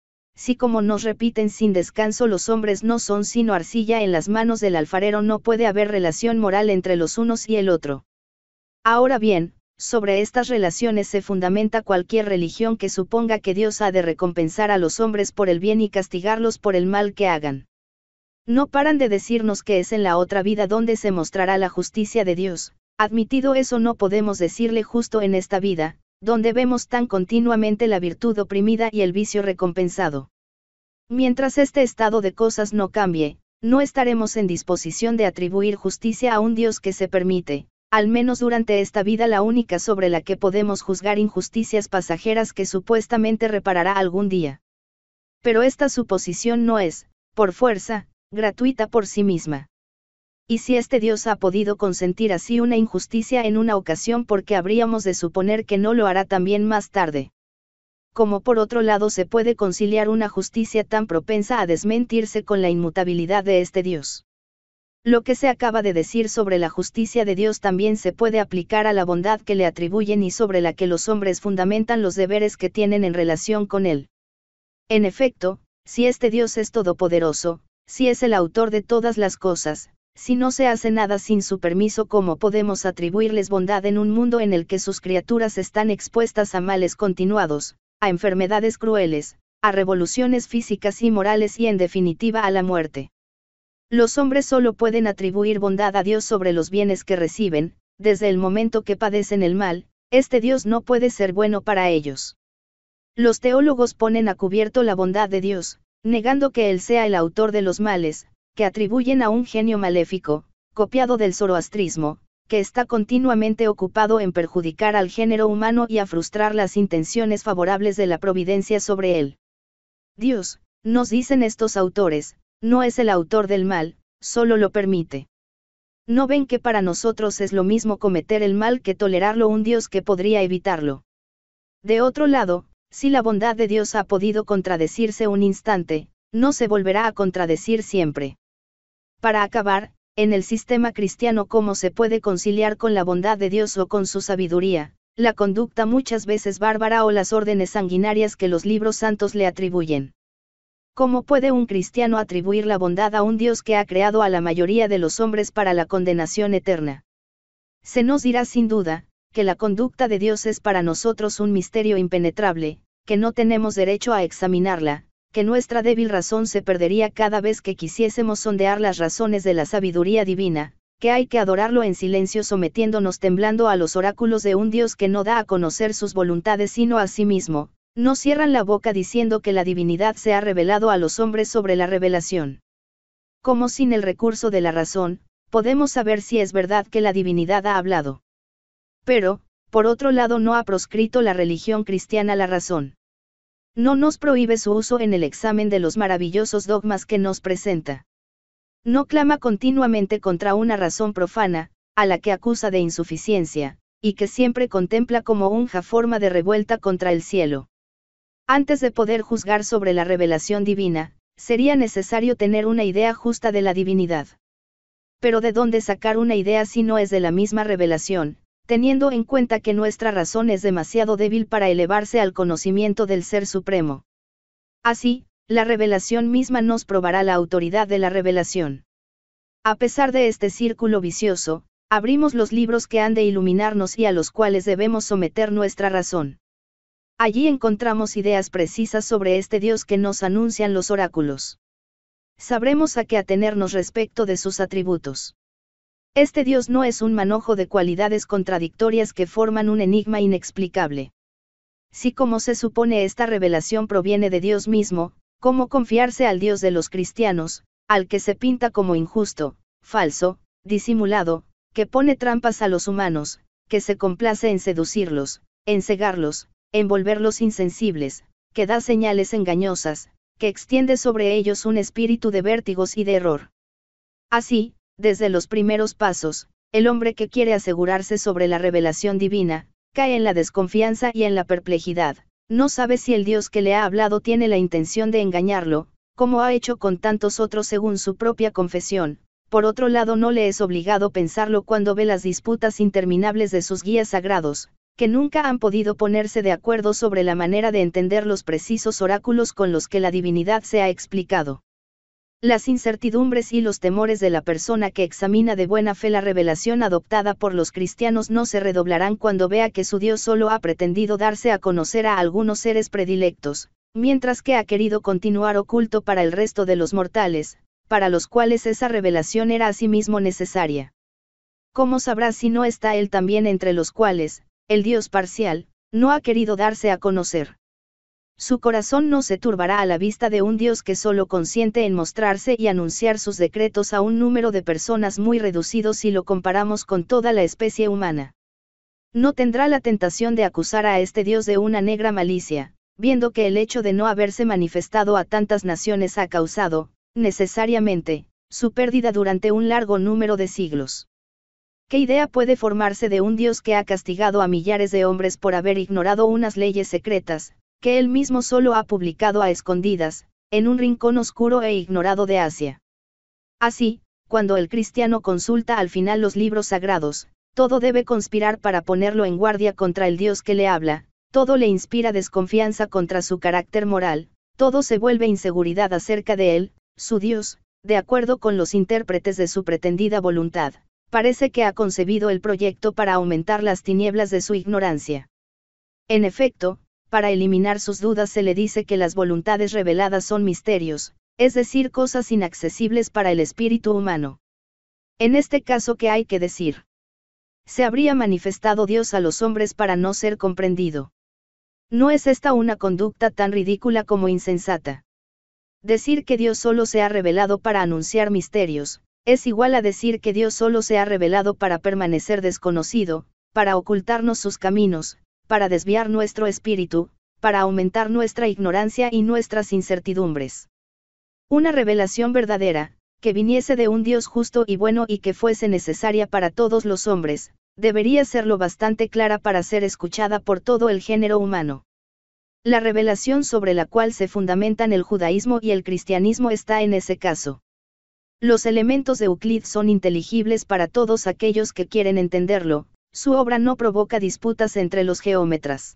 Si como nos repiten sin descanso los hombres no son sino arcilla en las manos del alfarero, no puede haber relación moral entre los unos y el otro. Ahora bien, sobre estas relaciones se fundamenta cualquier religión que suponga que Dios ha de recompensar a los hombres por el bien y castigarlos por el mal que hagan. No paran de decirnos que es en la otra vida donde se mostrará la justicia de Dios. Admitido eso, no podemos decirle justo en esta vida, donde vemos tan continuamente la virtud oprimida y el vicio recompensado. Mientras este estado de cosas no cambie, no estaremos en disposición de atribuir justicia a un Dios que se permite, al menos durante esta vida, la única sobre la que podemos juzgar injusticias pasajeras que supuestamente reparará algún día. Pero esta suposición no es, por fuerza, gratuita por sí misma. Y si este Dios ha podido consentir así una injusticia en una ocasión, ¿por qué habríamos de suponer que no lo hará también más tarde? Como por otro lado se puede conciliar una justicia tan propensa a desmentirse con la inmutabilidad de este Dios? Lo que se acaba de decir sobre la justicia de Dios también se puede aplicar a la bondad que le atribuyen y sobre la que los hombres fundamentan los deberes que tienen en relación con él. En efecto, si este Dios es todopoderoso, si es el autor de todas las cosas, si no se hace nada sin su permiso, ¿cómo podemos atribuirles bondad en un mundo en el que sus criaturas están expuestas a males continuados, a enfermedades crueles, a revoluciones físicas y morales y en definitiva a la muerte? Los hombres solo pueden atribuir bondad a Dios sobre los bienes que reciben. Desde el momento que padecen el mal, este Dios no puede ser bueno para ellos. Los teólogos ponen a cubierto la bondad de Dios, negando que Él sea el autor de los males, que atribuyen a un genio maléfico, copiado del zoroastrismo, que está continuamente ocupado en perjudicar al género humano y a frustrar las intenciones favorables de la providencia sobre él. Dios, nos dicen estos autores, no es el autor del mal, solo lo permite. ¿No ven que para nosotros es lo mismo cometer el mal que tolerarlo un Dios que podría evitarlo? De otro lado, si la bondad de Dios ha podido contradecirse un instante, no se volverá a contradecir siempre. Para acabar, en el sistema cristiano, ¿cómo se puede conciliar con la bondad de Dios o con su sabiduría, la conducta muchas veces bárbara o las órdenes sanguinarias que los libros santos le atribuyen? ¿Cómo puede un cristiano atribuir la bondad a un Dios que ha creado a la mayoría de los hombres para la condenación eterna? Se nos dirá sin duda, que la conducta de Dios es para nosotros un misterio impenetrable, que no tenemos derecho a examinarla, que nuestra débil razón se perdería cada vez que quisiésemos sondear las razones de la sabiduría divina, que hay que adorarlo en silencio sometiéndonos temblando a los oráculos de un Dios que no da a conocer sus voluntades sino a sí mismo, no cierran la boca diciendo que la divinidad se ha revelado a los hombres sobre la revelación. Como sin el recurso de la razón, podemos saber si es verdad que la divinidad ha hablado. Pero, por otro lado, no ha proscrito la religión cristiana la razón. No nos prohíbe su uso en el examen de los maravillosos dogmas que nos presenta. No clama continuamente contra una razón profana, a la que acusa de insuficiencia, y que siempre contempla como una forma de revuelta contra el cielo. Antes de poder juzgar sobre la revelación divina, sería necesario tener una idea justa de la divinidad. Pero ¿de dónde sacar una idea si no es de la misma revelación, teniendo en cuenta que nuestra razón es demasiado débil para elevarse al conocimiento del Ser Supremo? Así, la revelación misma nos probará la autoridad de la revelación. A pesar de este círculo vicioso, abrimos los libros que han de iluminarnos y a los cuales debemos someter nuestra razón. Allí encontramos ideas precisas sobre este Dios que nos anuncian los oráculos. Sabremos a qué atenernos respecto de sus atributos. Este Dios no es un manojo de cualidades contradictorias que forman un enigma inexplicable. Si como se supone esta revelación proviene de Dios mismo, ¿cómo confiarse al Dios de los cristianos, al que se pinta como injusto, falso, disimulado, que pone trampas a los humanos, que se complace en seducirlos, en cegarlos, en volverlos insensibles, que da señales engañosas, que extiende sobre ellos un espíritu de vértigos y de error? Así, desde los primeros pasos, el hombre que quiere asegurarse sobre la revelación divina, cae en la desconfianza y en la perplejidad, no sabe si el Dios que le ha hablado tiene la intención de engañarlo, como ha hecho con tantos otros según su propia confesión. Por otro lado, no le es obligado pensarlo cuando ve las disputas interminables de sus guías sagrados, que nunca han podido ponerse de acuerdo sobre la manera de entender los precisos oráculos con los que la divinidad se ha explicado. Las incertidumbres y los temores de la persona que examina de buena fe la revelación adoptada por los cristianos no se redoblarán cuando vea que su Dios solo ha pretendido darse a conocer a algunos seres predilectos, mientras que ha querido continuar oculto para el resto de los mortales, para los cuales esa revelación era asimismo necesaria. ¿Cómo sabrá si no está Él también entre los cuales, el Dios parcial, no ha querido darse a conocer? Su corazón no se turbará a la vista de un Dios que solo consiente en mostrarse y anunciar sus decretos a un número de personas muy reducido si lo comparamos con toda la especie humana. No tendrá la tentación de acusar a este Dios de una negra malicia, viendo que el hecho de no haberse manifestado a tantas naciones ha causado, necesariamente, su pérdida durante un largo número de siglos. ¿Qué idea puede formarse de un Dios que ha castigado a millares de hombres por haber ignorado unas leyes secretas, que él mismo solo ha publicado a escondidas, en un rincón oscuro e ignorado de Asia? Así, cuando el cristiano consulta al final los libros sagrados, todo debe conspirar para ponerlo en guardia contra el Dios que le habla, todo le inspira desconfianza contra su carácter moral, todo se vuelve inseguridad acerca de él, su Dios, de acuerdo con los intérpretes de su pretendida voluntad, parece que ha concebido el proyecto para aumentar las tinieblas de su ignorancia. En efecto, para eliminar sus dudas se le dice que las voluntades reveladas son misterios, es decir, cosas inaccesibles para el espíritu humano. En este caso, ¿qué hay que decir? ¿Se habría manifestado Dios a los hombres para no ser comprendido? ¿No es esta una conducta tan ridícula como insensata? Decir que Dios solo se ha revelado para anunciar misterios, es igual a decir que Dios solo se ha revelado para permanecer desconocido, para ocultarnos sus caminos, para desviar nuestro espíritu, para aumentar nuestra ignorancia y nuestras incertidumbres. Una revelación verdadera, que viniese de un Dios justo y bueno y que fuese necesaria para todos los hombres, debería ser lo bastante clara para ser escuchada por todo el género humano. La revelación sobre la cual se fundamentan el judaísmo y el cristianismo está en ese caso. Los elementos de Euclid son inteligibles para todos aquellos que quieren entenderlo, su obra no provoca disputas entre los geómetras.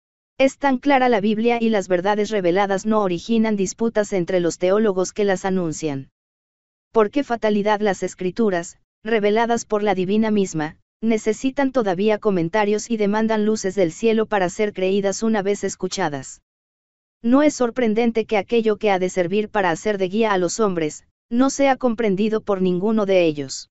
Es tan clara la Biblia y las verdades reveladas no originan disputas entre los teólogos que las anuncian. ¿Por qué fatalidad las Escrituras, reveladas por la divina misma, necesitan todavía comentarios y demandan luces del cielo para ser creídas una vez escuchadas. No es sorprendente que aquello que ha de servir para hacer de guía a los hombres, no sea comprendido por ninguno de ellos.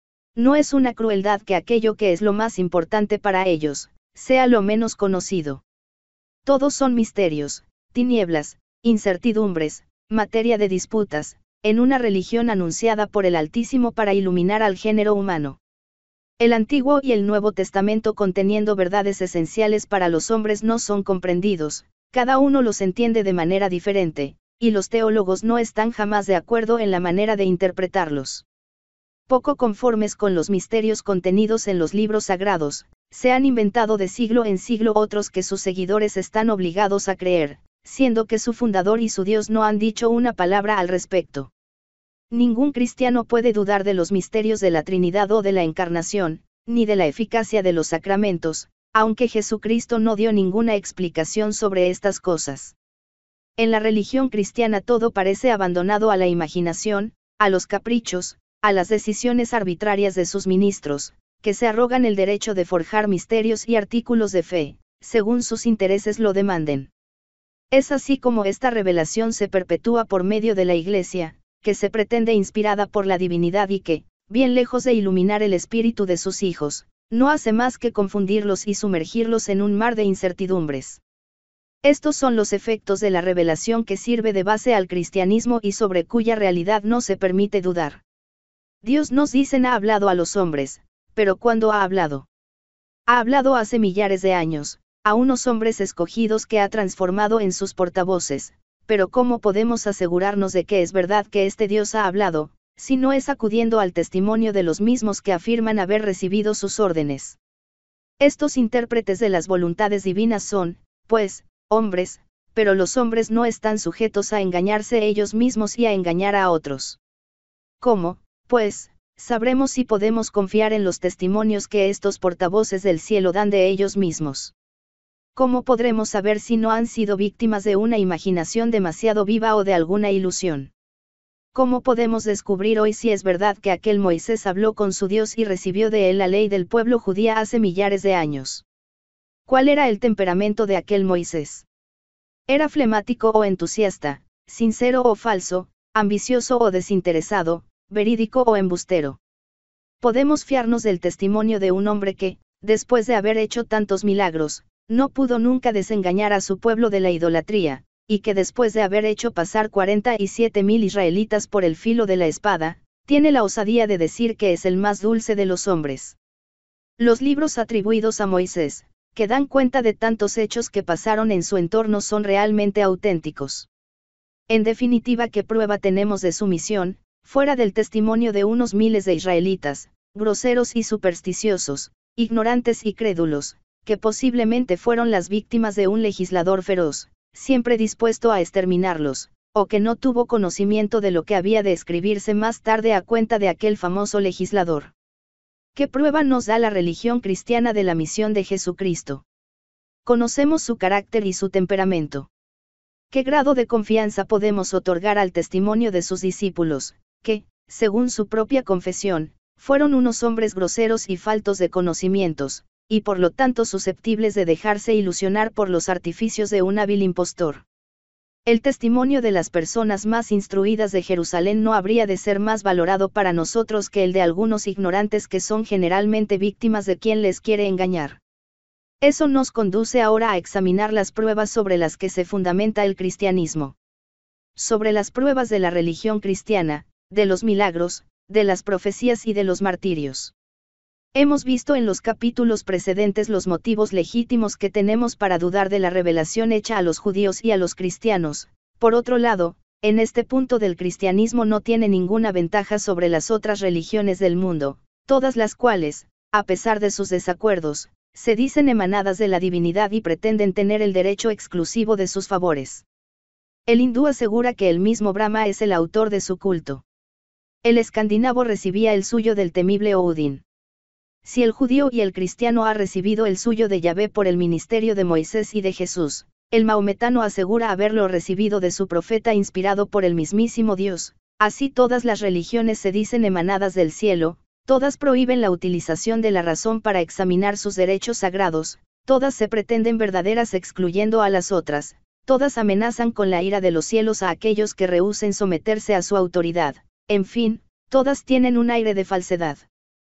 No es una crueldad que aquello que es lo más importante para ellos, sea lo menos conocido. Todos son misterios, tinieblas, incertidumbres, materia de disputas, en una religión anunciada por el Altísimo para iluminar al género humano. El Antiguo y el Nuevo Testamento conteniendo verdades esenciales para los hombres no son comprendidos, cada uno los entiende de manera diferente, y los teólogos no están jamás de acuerdo en la manera de interpretarlos. Poco conformes con los misterios contenidos en los libros sagrados, se han inventado de siglo en siglo otros que sus seguidores están obligados a creer, siendo que su fundador y su Dios no han dicho una palabra al respecto. Ningún cristiano puede dudar de los misterios de la Trinidad o de la Encarnación, ni de la eficacia de los sacramentos, aunque Jesucristo no dio ninguna explicación sobre estas cosas. En la religión cristiana todo parece abandonado a la imaginación, a los caprichos, a las decisiones arbitrarias de sus ministros, que se arrogan el derecho de forjar misterios y artículos de fe, según sus intereses lo demanden. Es así como esta revelación se perpetúa por medio de la Iglesia, que se pretende inspirada por la divinidad y que, bien lejos de iluminar el espíritu de sus hijos, no hace más que confundirlos y sumergirlos en un mar de incertidumbres. Estos son los efectos de la revelación que sirve de base al cristianismo y sobre cuya realidad no se permite dudar. Dios nos dicen ha hablado a los hombres, pero ¿cuándo ha hablado? Ha hablado hace millares de años, a unos hombres escogidos que ha transformado en sus portavoces, pero ¿cómo podemos asegurarnos de que es verdad que este Dios ha hablado, si no es acudiendo al testimonio de los mismos que afirman haber recibido sus órdenes? Estos intérpretes de las voluntades divinas son, pues, hombres, pero los hombres no están sujetos a engañarse ellos mismos y a engañar a otros. ¿Cómo, pues, sabremos si podemos confiar en los testimonios que estos portavoces del cielo dan de ellos mismos? ¿Cómo podremos saber si no han sido víctimas de una imaginación demasiado viva o de alguna ilusión? ¿Cómo podemos descubrir hoy si es verdad que aquel Moisés habló con su Dios y recibió de él la ley del pueblo judía hace millares de años? ¿Cuál era el temperamento de aquel Moisés? ¿Era flemático o entusiasta, sincero o falso, ambicioso o desinteresado, verídico o embustero? Podemos fiarnos del testimonio de un hombre que, después de haber hecho tantos milagros, no pudo nunca desengañar a su pueblo de la idolatría, y que después de haber hecho pasar cuarenta y siete mil israelitas por el filo de la espada, tiene la osadía de decir que es el más dulce de los hombres. Los libros atribuidos a Moisés, que dan cuenta de tantos hechos que pasaron en su entorno son realmente auténticos. En definitiva, ¿qué prueba tenemos de su misión, fuera del testimonio de unos miles de israelitas, groseros y supersticiosos, ignorantes y crédulos, que posiblemente fueron las víctimas de un legislador feroz, siempre dispuesto a exterminarlos, o que no tuvo conocimiento de lo que había de escribirse más tarde a cuenta de aquel famoso legislador? ¿Qué prueba nos da la religión cristiana de la misión de Jesucristo? Conocemos su carácter y su temperamento. ¿Qué grado de confianza podemos otorgar al testimonio de sus discípulos, que, según su propia confesión, fueron unos hombres groseros y faltos de conocimientos, y por lo tanto susceptibles de dejarse ilusionar por los artificios de un hábil impostor? El testimonio de las personas más instruidas de Jerusalén no habría de ser más valorado para nosotros que el de algunos ignorantes que son generalmente víctimas de quien les quiere engañar. Eso nos conduce ahora a examinar las pruebas sobre las que se fundamenta el cristianismo. Sobre las pruebas de la religión cristiana, de los milagros, de las profecías y de los martirios. Hemos visto en los capítulos precedentes los motivos legítimos que tenemos para dudar de la revelación hecha a los judíos y a los cristianos. Por otro lado, en este punto del cristianismo no tiene ninguna ventaja sobre las otras religiones del mundo, todas las cuales, a pesar de sus desacuerdos, se dicen emanadas de la divinidad y pretenden tener el derecho exclusivo de sus favores. El hindú asegura que el mismo Brahma es el autor de su culto. El escandinavo recibía el suyo del temible Odín. Si el judío y el cristiano ha recibido el suyo de Yahvé por el ministerio de Moisés y de Jesús, el maometano asegura haberlo recibido de su profeta inspirado por el mismísimo Dios. Así todas las religiones se dicen emanadas del cielo, todas prohíben la utilización de la razón para examinar sus derechos sagrados, todas se pretenden verdaderas excluyendo a las otras, todas amenazan con la ira de los cielos a aquellos que rehúsen someterse a su autoridad, en fin, todas tienen un aire de falsedad.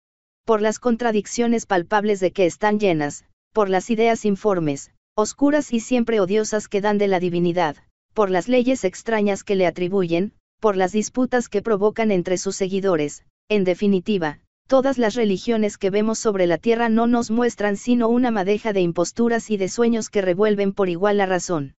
Por las contradicciones palpables de que están llenas, por las ideas informes, oscuras y siempre odiosas que dan de la divinidad, por las leyes extrañas que le atribuyen, por las disputas que provocan entre sus seguidores, en definitiva, todas las religiones que vemos sobre la tierra no nos muestran sino una madeja de imposturas y de sueños que revuelven por igual la razón.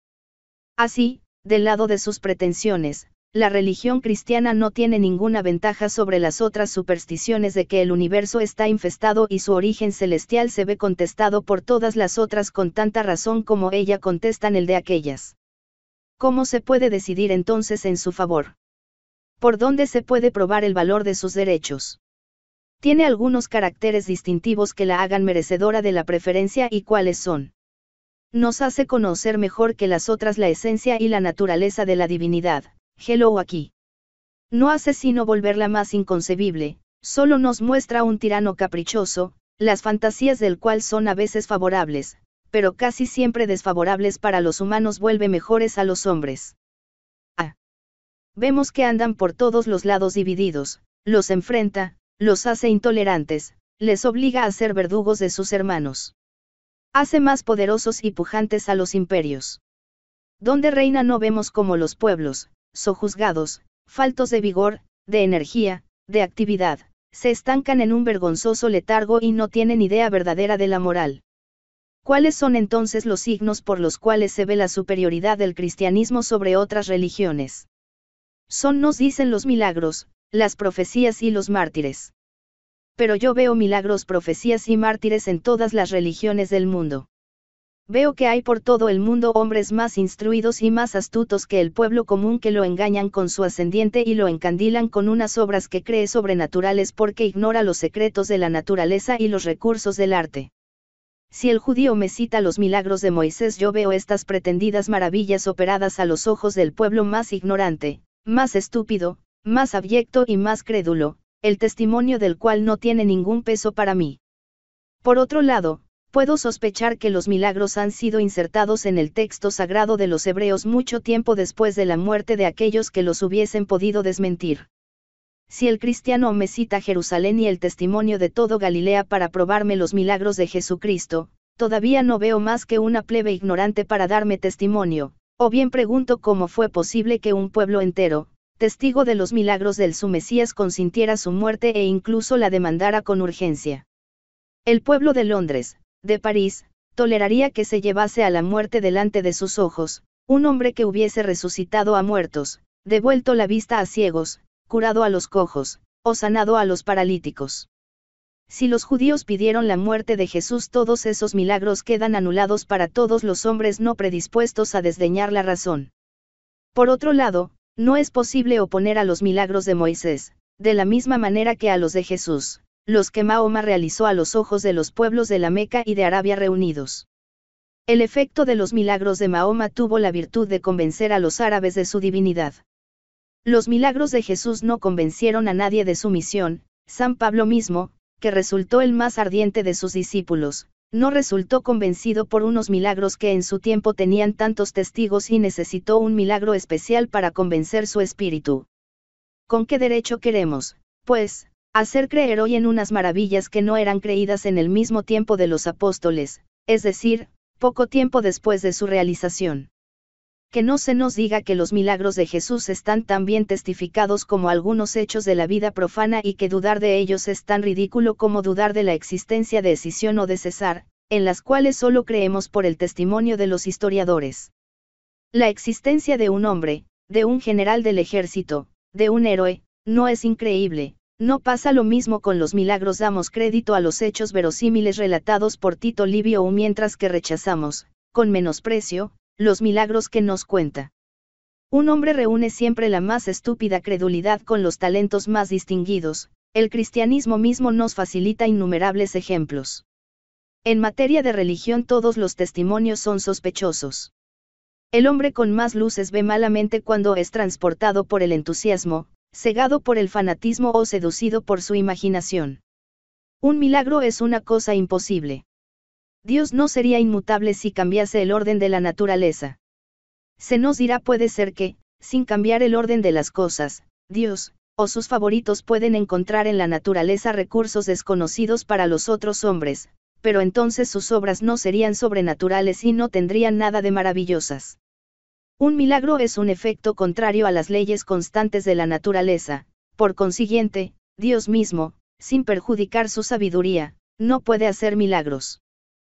Así, del lado de sus pretensiones, la religión cristiana no tiene ninguna ventaja sobre las otras supersticiones de que el universo está infestado y su origen celestial se ve contestado por todas las otras con tanta razón como ella contestan el de aquellas. ¿Cómo se puede decidir entonces en su favor? ¿Por dónde se puede probar el valor de sus derechos? Tiene algunos caracteres distintivos que la hagan merecedora de la preferencia y cuáles son. Nos hace conocer mejor que las otras la esencia y la naturaleza de la divinidad. Hello aquí. No hace sino volverla más inconcebible, solo nos muestra un tirano caprichoso, las fantasías del cual son a veces favorables, pero casi siempre desfavorables para los humanos vuelve mejores a los hombres. Ah. Vemos que andan por todos los lados divididos, los enfrenta, los hace intolerantes, les obliga a ser verdugos de sus hermanos. Hace más poderosos y pujantes a los imperios. Donde reina no vemos como los pueblos, sojuzgados, faltos de vigor, de energía, de actividad, se estancan en un vergonzoso letargo y no tienen idea verdadera de la moral. ¿Cuáles son entonces los signos por los cuales se ve la superioridad del cristianismo sobre otras religiones? Son, nos dicen, los milagros, las profecías y los mártires. Pero yo veo milagros, profecías y mártires en todas las religiones del mundo. Veo que hay por todo el mundo hombres más instruidos y más astutos que el pueblo común que lo engañan con su ascendiente y lo encandilan con unas obras que cree sobrenaturales porque ignora los secretos de la naturaleza y los recursos del arte. Si el judío me cita los milagros de Moisés, yo veo estas pretendidas maravillas operadas a los ojos del pueblo más ignorante, más estúpido, más abyecto y más crédulo, el testimonio del cual no tiene ningún peso para mí. Por otro lado, puedo sospechar que los milagros han sido insertados en el texto sagrado de los hebreos mucho tiempo después de la muerte de aquellos que los hubiesen podido desmentir. Si el cristiano me cita Jerusalén y el testimonio de todo Galilea para probarme los milagros de Jesucristo, todavía no veo más que una plebe ignorante para darme testimonio, o bien pregunto cómo fue posible que un pueblo entero, testigo de los milagros del su Mesías, consintiera su muerte e incluso la demandara con urgencia. El pueblo de Londres, de París, toleraría que se llevase a la muerte delante de sus ojos, un hombre que hubiese resucitado a muertos, devuelto la vista a ciegos, curado a los cojos, o sanado a los paralíticos. Si los judíos pidieron la muerte de Jesús, todos esos milagros quedan anulados para todos los hombres no predispuestos a desdeñar la razón. Por otro lado, no es posible oponer a los milagros de Moisés, de la misma manera que a los de Jesús, los que Mahoma realizó a los ojos de los pueblos de la Meca y de Arabia reunidos. El efecto de los milagros de Mahoma tuvo la virtud de convencer a los árabes de su divinidad. Los milagros de Jesús no convencieron a nadie de su misión. San Pablo mismo, que resultó el más ardiente de sus discípulos, no resultó convencido por unos milagros que en su tiempo tenían tantos testigos y necesitó un milagro especial para convencer su espíritu. ¿Con qué derecho queremos, pues, hacer creer hoy en unas maravillas que no eran creídas en el mismo tiempo de los apóstoles, es decir, poco tiempo después de su realización? Que no se nos diga que los milagros de Jesús están tan bien testificados como algunos hechos de la vida profana y que dudar de ellos es tan ridículo como dudar de la existencia de Escipión o de César, en las cuales solo creemos por el testimonio de los historiadores. La existencia de un hombre, de un general del ejército, de un héroe, no es increíble. No pasa lo mismo con los milagros. Damos crédito a los hechos verosímiles relatados por Tito Livio, mientras que rechazamos, con menosprecio, los milagros que nos cuenta. Un hombre reúne siempre la más estúpida credulidad con los talentos más distinguidos. El cristianismo mismo nos facilita innumerables ejemplos. En materia de religión todos los testimonios son sospechosos. El hombre con más luces ve malamente cuando es transportado por el entusiasmo, cegado por el fanatismo o seducido por su imaginación. Un milagro es una cosa imposible. Dios no sería inmutable si cambiase el orden de la naturaleza. Se nos dirá puede ser que, sin cambiar el orden de las cosas, Dios, o sus favoritos pueden encontrar en la naturaleza recursos desconocidos para los otros hombres, pero entonces sus obras no serían sobrenaturales y no tendrían nada de maravillosas. Un milagro es un efecto contrario a las leyes constantes de la naturaleza, por consiguiente, Dios mismo, sin perjudicar su sabiduría, no puede hacer milagros.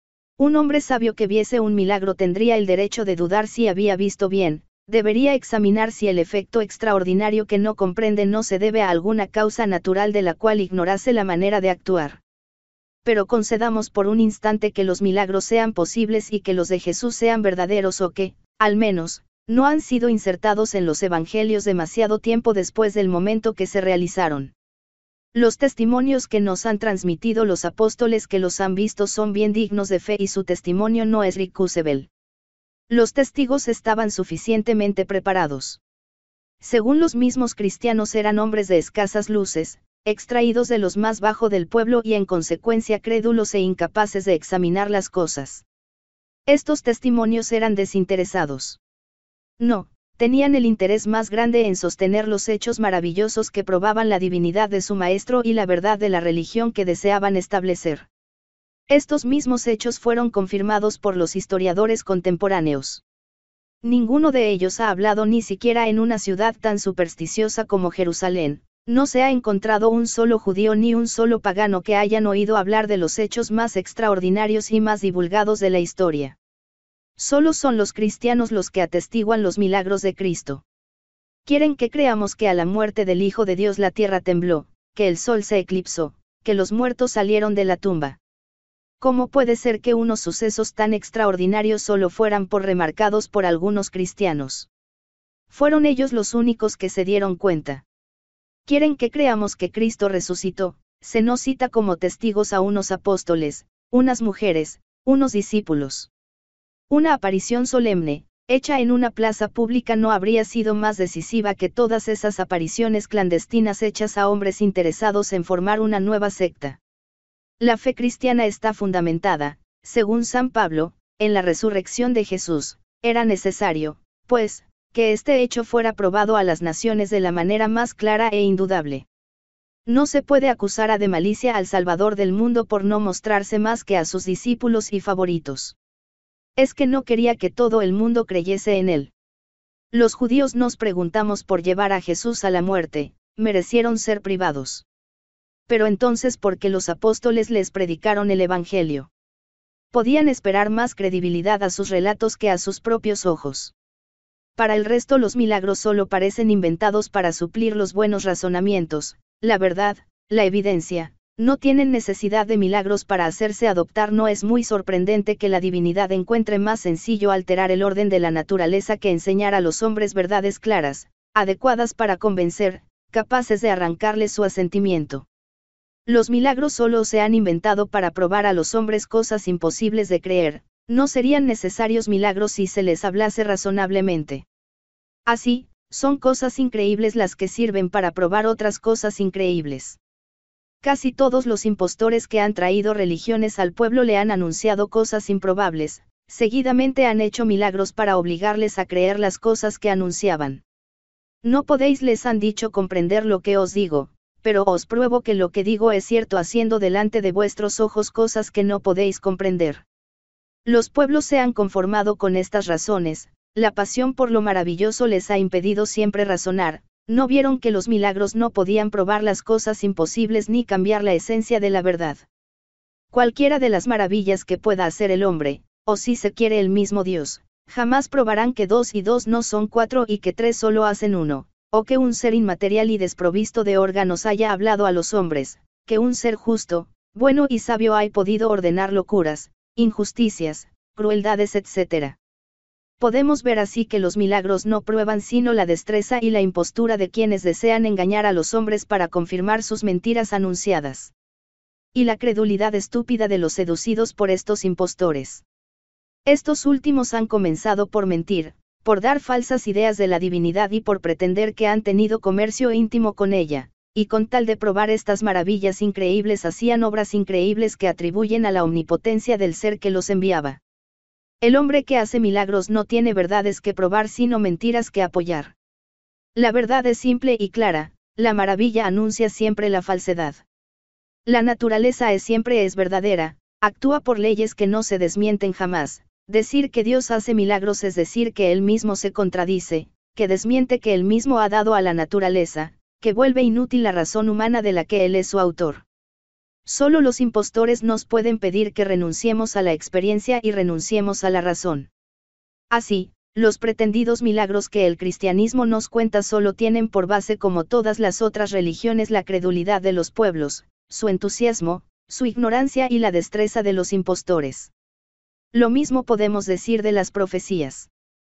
Un hombre sabio que viese un milagro tendría el derecho de dudar si había visto bien, debería examinar si el efecto extraordinario que no comprende no se debe a alguna causa natural de la cual ignorase la manera de actuar. Pero concedamos por un instante que los milagros sean posibles y que los de Jesús sean verdaderos o que, al menos, no han sido insertados en los evangelios demasiado tiempo después del momento que se realizaron. Los testimonios que nos han transmitido los apóstoles que los han visto son bien dignos de fe y su testimonio no es recusable. Los testigos estaban suficientemente preparados. Según los mismos cristianos eran hombres de escasas luces, extraídos de los más bajo del pueblo y en consecuencia crédulos e incapaces de examinar las cosas. Estos testimonios eran desinteresados. No, tenían el interés más grande en sostener los hechos maravillosos que probaban la divinidad de su maestro y la verdad de la religión que deseaban establecer. Estos mismos hechos fueron confirmados por los historiadores contemporáneos. Ninguno de ellos ha hablado ni siquiera en una ciudad tan supersticiosa como Jerusalén, no se ha encontrado un solo judío ni un solo pagano que hayan oído hablar de los hechos más extraordinarios y más divulgados de la historia. Solo son los cristianos los que atestiguan los milagros de Cristo. Quieren que creamos que a la muerte del Hijo de Dios la tierra tembló, que el sol se eclipsó, que los muertos salieron de la tumba. ¿Cómo puede ser que unos sucesos tan extraordinarios solo fueran por remarcados por algunos cristianos? Fueron ellos los únicos que se dieron cuenta. Quieren que creamos que Cristo resucitó, se nos cita como testigos a unos apóstoles, unas mujeres, unos discípulos. Una aparición solemne, hecha en una plaza pública no habría sido más decisiva que todas esas apariciones clandestinas hechas a hombres interesados en formar una nueva secta. La fe cristiana está fundamentada, según San Pablo, en la resurrección de Jesús. Era necesario, pues, que este hecho fuera probado a las naciones de la manera más clara e indudable. No se puede acusar a de malicia al Salvador del mundo por no mostrarse más que a sus discípulos y favoritos. Es que no quería que todo el mundo creyese en él. Los judíos nos preguntamos por llevar a Jesús a la muerte, merecieron ser privados. Pero entonces ¿por qué los apóstoles les predicaron el Evangelio? Podían esperar más credibilidad a sus relatos que a sus propios ojos. Para el resto los milagros solo parecen inventados para suplir los buenos razonamientos, la verdad, la evidencia, no tienen necesidad de milagros para hacerse adoptar. No es muy sorprendente que la divinidad encuentre más sencillo alterar el orden de la naturaleza que enseñar a los hombres verdades claras, adecuadas para convencer, capaces de arrancarles su asentimiento. Los milagros solo se han inventado para probar a los hombres cosas imposibles de creer, no serían necesarios milagros si se les hablase razonablemente. Así, son cosas increíbles las que sirven para probar otras cosas increíbles. Casi todos los impostores que han traído religiones al pueblo le han anunciado cosas improbables, seguidamente han hecho milagros para obligarles a creer las cosas que anunciaban. No podéis, les han dicho, comprender lo que os digo, pero os pruebo que lo que digo es cierto haciendo delante de vuestros ojos cosas que no podéis comprender. Los pueblos se han conformado con estas razones, la pasión por lo maravilloso les ha impedido siempre razonar, no vieron que los milagros no podían probar las cosas imposibles ni cambiar la esencia de la verdad. Cualquiera de las maravillas que pueda hacer el hombre, o si se quiere el mismo Dios, jamás probarán que dos y dos no son cuatro y que tres solo hacen uno, o que un ser inmaterial y desprovisto de órganos haya hablado a los hombres, que un ser justo, bueno y sabio haya podido ordenar locuras, injusticias, crueldades, etcétera. Podemos ver así que los milagros no prueban sino la destreza y la impostura de quienes desean engañar a los hombres para confirmar sus mentiras anunciadas. Y la credulidad estúpida de los seducidos por estos impostores. Estos últimos han comenzado por mentir, por dar falsas ideas de la divinidad y por pretender que han tenido comercio íntimo con ella, y con tal de probar estas maravillas increíbles hacían obras increíbles que atribuyen a la omnipotencia del ser que los enviaba. El hombre que hace milagros no tiene verdades que probar sino mentiras que apoyar. La verdad es simple y clara, la maravilla anuncia siempre la falsedad. La naturaleza es siempre es verdadera, actúa por leyes que no se desmienten jamás. Decir que Dios hace milagros es decir que Él mismo se contradice, que desmiente que Él mismo ha dado a la naturaleza, que vuelve inútil la razón humana de la que Él es su autor. Solo los impostores nos pueden pedir que renunciemos a la experiencia y renunciemos a la razón. Así, los pretendidos milagros que el cristianismo nos cuenta solo tienen por base como todas las otras religiones la credulidad de los pueblos, su entusiasmo, su ignorancia y la destreza de los impostores. Lo mismo podemos decir de las profecías.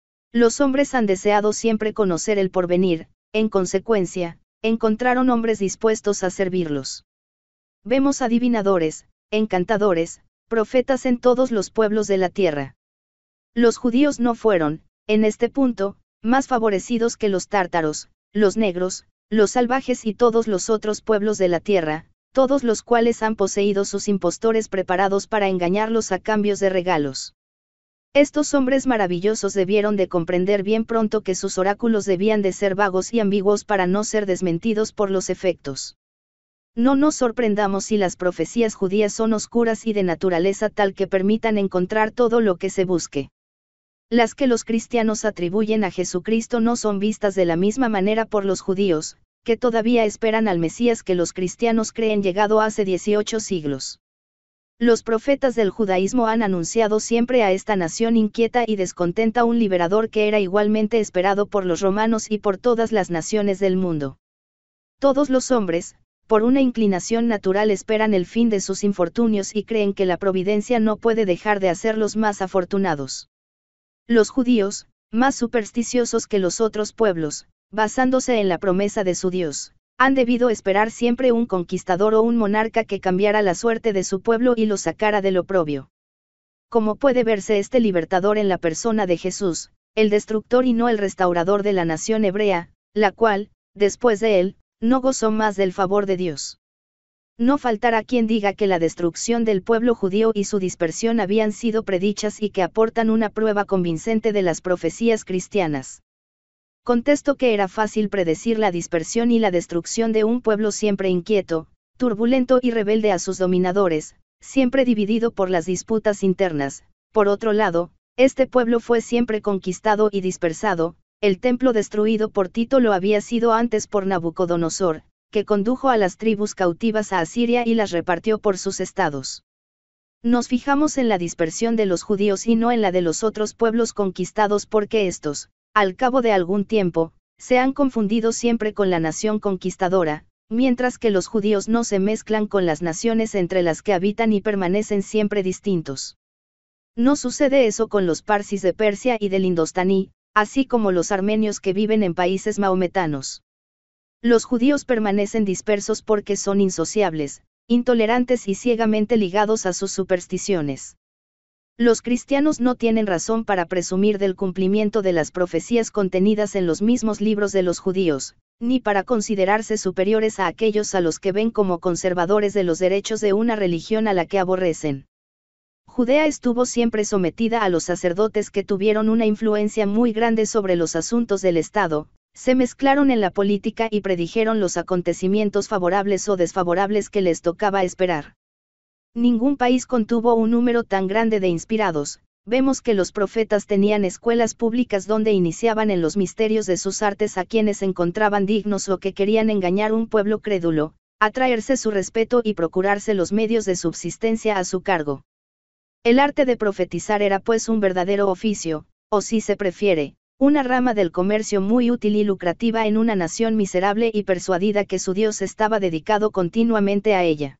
Los hombres han deseado siempre conocer el porvenir, en consecuencia, encontraron hombres dispuestos a servirlos. Vemos adivinadores, encantadores, profetas en todos los pueblos de la tierra. Los judíos no fueron, en este punto, más favorecidos que los tártaros, los negros, los salvajes y todos los otros pueblos de la tierra, todos los cuales han poseído sus impostores preparados para engañarlos a cambios de regalos. Estos hombres maravillosos debieron de comprender bien pronto que sus oráculos debían de ser vagos y ambiguos para no ser desmentidos por los efectos. No nos sorprendamos si las profecías judías son oscuras y de naturaleza tal que permitan encontrar todo lo que se busque. Las que los cristianos atribuyen a Jesucristo no son vistas de la misma manera por los judíos, que todavía esperan al Mesías que los cristianos creen llegado hace dieciocho siglos. Los profetas del judaísmo han anunciado siempre a esta nación inquieta y descontenta un liberador que era igualmente esperado por los romanos y por todas las naciones del mundo. Todos los hombres, por una inclinación natural esperan el fin de sus infortunios y creen que la providencia no puede dejar de hacerlos más afortunados. Los judíos, más supersticiosos que los otros pueblos, basándose en la promesa de su Dios, han debido esperar siempre un conquistador o un monarca que cambiara la suerte de su pueblo y lo sacara del oprobio. Como puede verse este libertador en la persona de Jesús, el destructor y no el restaurador de la nación hebrea, la cual, después de él, no gozó más del favor de Dios. No faltará quien diga que la destrucción del pueblo judío y su dispersión habían sido predichas y que aportan una prueba convincente de las profecías cristianas. Contesto que era fácil predecir la dispersión y la destrucción de un pueblo siempre inquieto, turbulento y rebelde a sus dominadores, siempre dividido por las disputas internas. Por otro lado, este pueblo fue siempre conquistado y dispersado. El templo destruido por Tito lo había sido antes por Nabucodonosor, que condujo a las tribus cautivas a Asiria y las repartió por sus estados. Nos fijamos en la dispersión de los judíos y no en la de los otros pueblos conquistados porque estos, al cabo de algún tiempo, se han confundido siempre con la nación conquistadora, mientras que los judíos no se mezclan con las naciones entre las que habitan y permanecen siempre distintos. No sucede eso con los parsis de Persia y del Indostaní, así como los armenios que viven en países maometanos. Los judíos permanecen dispersos porque son insociables, intolerantes y ciegamente ligados a sus supersticiones. Los cristianos no tienen razón para presumir del cumplimiento de las profecías contenidas en los mismos libros de los judíos, ni para considerarse superiores a aquellos a los que ven como conservadores de los derechos de una religión a la que aborrecen. Judea estuvo siempre sometida a los sacerdotes que tuvieron una influencia muy grande sobre los asuntos del Estado, se mezclaron en la política y predijeron los acontecimientos favorables o desfavorables que les tocaba esperar. Ningún país contuvo un número tan grande de inspirados. Vemos que los profetas tenían escuelas públicas donde iniciaban en los misterios de sus artes a quienes encontraban dignos o que querían engañar un pueblo crédulo, atraerse su respeto y procurarse los medios de subsistencia a su cargo. El arte de profetizar era pues un verdadero oficio, o si se prefiere, una rama del comercio muy útil y lucrativa en una nación miserable y persuadida que su Dios estaba dedicado continuamente a ella.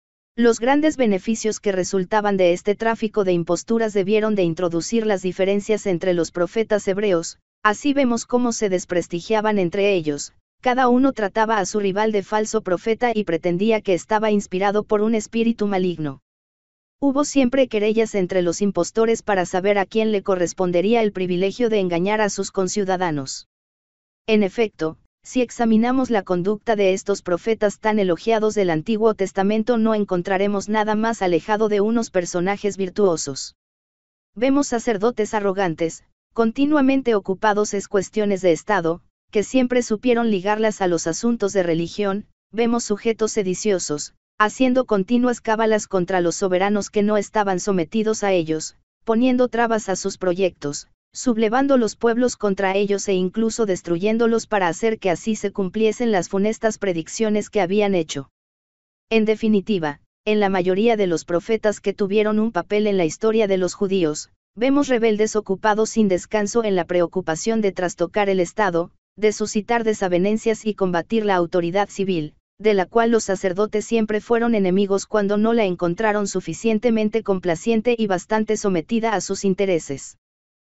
Los grandes beneficios que resultaban de este tráfico de imposturas debieron de introducir las diferencias entre los profetas hebreos. Así vemos cómo se desprestigiaban entre ellos, cada uno trataba a su rival de falso profeta y pretendía que estaba inspirado por un espíritu maligno. Hubo siempre querellas entre los impostores para saber a quién le correspondería el privilegio de engañar a sus conciudadanos. En efecto, si examinamos la conducta de estos profetas tan elogiados del Antiguo Testamento no encontraremos nada más alejado de unos personajes virtuosos. Vemos sacerdotes arrogantes, continuamente ocupados en cuestiones de Estado, que siempre supieron ligarlas a los asuntos de religión, vemos sujetos sediciosos, haciendo continuas cábalas contra los soberanos que no estaban sometidos a ellos, poniendo trabas a sus proyectos, sublevando los pueblos contra ellos e incluso destruyéndolos para hacer que así se cumpliesen las funestas predicciones que habían hecho. En definitiva, en la mayoría de los profetas que tuvieron un papel en la historia de los judíos, vemos rebeldes ocupados sin descanso en la preocupación de trastocar el Estado, de suscitar desavenencias y combatir la autoridad civil, de la cual los sacerdotes siempre fueron enemigos cuando no la encontraron suficientemente complaciente y bastante sometida a sus intereses.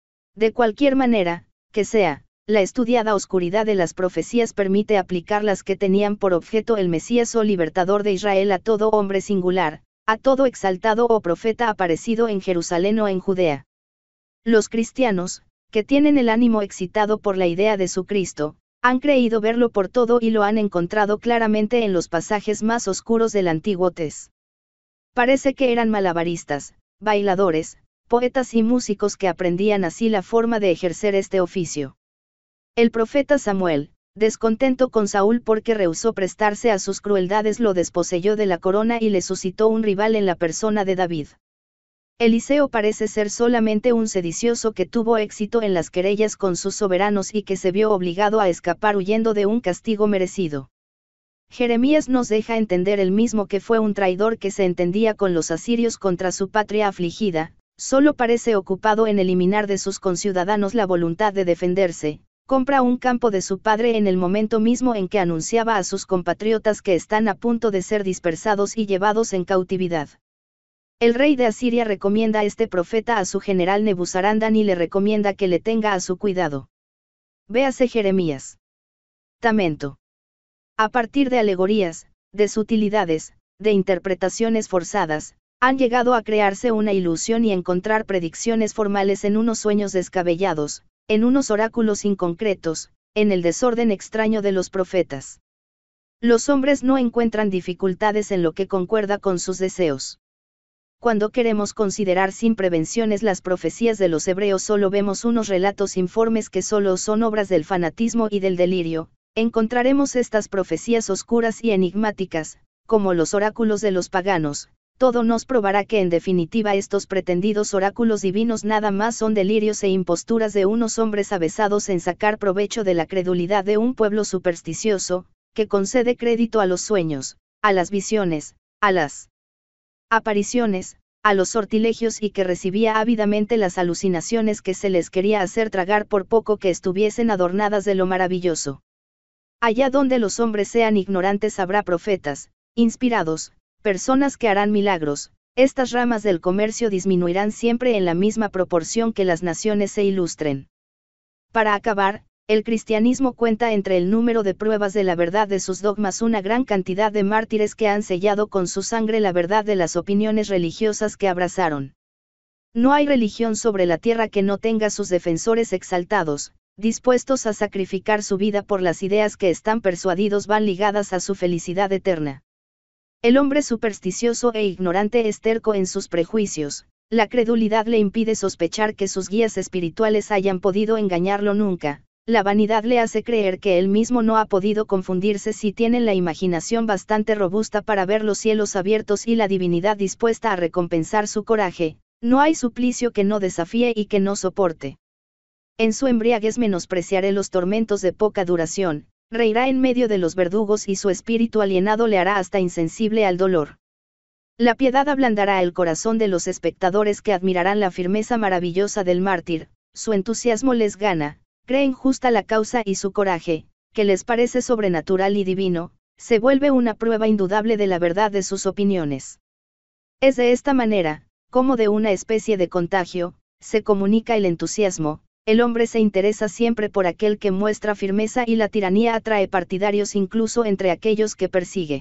De cualquier manera, que sea, la estudiada oscuridad de las profecías permite aplicar las que tenían por objeto el Mesías o libertador de Israel a todo hombre singular, a todo exaltado o profeta aparecido en Jerusalén o en Judea. Los cristianos, que tienen el ánimo excitado por la idea de su Cristo, han creído verlo por todo y lo han encontrado claramente en los pasajes más oscuros del Antiguo Tes. Parece que eran malabaristas, bailadores, poetas y músicos que aprendían así la forma de ejercer este oficio. El profeta Samuel, descontento con Saúl porque rehusó prestarse a sus crueldades, lo desposeyó de la corona y le suscitó un rival en la persona de David. Eliseo parece ser solamente un sedicioso que tuvo éxito en las querellas con sus soberanos y que se vio obligado a escapar huyendo de un castigo merecido. Jeremías nos deja entender él mismo que fue un traidor que se entendía con los asirios contra su patria afligida, solo parece ocupado en eliminar de sus conciudadanos la voluntad de defenderse, compra un campo de su padre en el momento mismo en que anunciaba a sus compatriotas que están a punto de ser dispersados y llevados en cautividad. El rey de Asiria recomienda a este profeta a su general Nebuzaradan y le recomienda que le tenga a su cuidado. Véase Jeremías. Tamento. A partir de alegorías, de sutilidades, de interpretaciones forzadas, han llegado a crearse una ilusión y encontrar predicciones formales en unos sueños descabellados, en unos oráculos inconcretos, en el desorden extraño de los profetas. Los hombres no encuentran dificultades en lo que concuerda con sus deseos. Cuando queremos considerar sin prevenciones las profecías de los hebreos solo vemos unos relatos informes que solo son obras del fanatismo y del delirio, encontraremos estas profecías oscuras y enigmáticas, como los oráculos de los paganos. Todo nos probará que en definitiva estos pretendidos oráculos divinos nada más son delirios e imposturas de unos hombres avesados en sacar provecho de la credulidad de un pueblo supersticioso, que concede crédito a los sueños, a las visiones, a las apariciones, a los sortilegios y que recibía ávidamente las alucinaciones que se les quería hacer tragar por poco que estuviesen adornadas de lo maravilloso. Allá donde los hombres sean ignorantes habrá profetas, inspirados, personas que harán milagros. Estas ramas del comercio disminuirán siempre en la misma proporción que las naciones se ilustren. Para acabar, el cristianismo cuenta entre el número de pruebas de la verdad de sus dogmas una gran cantidad de mártires que han sellado con su sangre la verdad de las opiniones religiosas que abrazaron. No hay religión sobre la tierra que no tenga sus defensores exaltados, dispuestos a sacrificar su vida por las ideas que están persuadidos van ligadas a su felicidad eterna. El hombre supersticioso e ignorante es terco en sus prejuicios, la credulidad le impide sospechar que sus guías espirituales hayan podido engañarlo nunca, la vanidad le hace creer que él mismo no ha podido confundirse si tienen la imaginación bastante robusta para ver los cielos abiertos y la divinidad dispuesta a recompensar su coraje, no hay suplicio que no desafíe y que no soporte. En su embriaguez menospreciaré los tormentos de poca duración, reirá en medio de los verdugos y su espíritu alienado le hará hasta insensible al dolor. La piedad ablandará el corazón de los espectadores que admirarán la firmeza maravillosa del mártir, su entusiasmo les gana, creen justa la causa y su coraje, que les parece sobrenatural y divino, se vuelve una prueba indudable de la verdad de sus opiniones. Es de esta manera, como de una especie de contagio, se comunica el entusiasmo. El hombre se interesa siempre por aquel que muestra firmeza y la tiranía atrae partidarios incluso entre aquellos que persigue.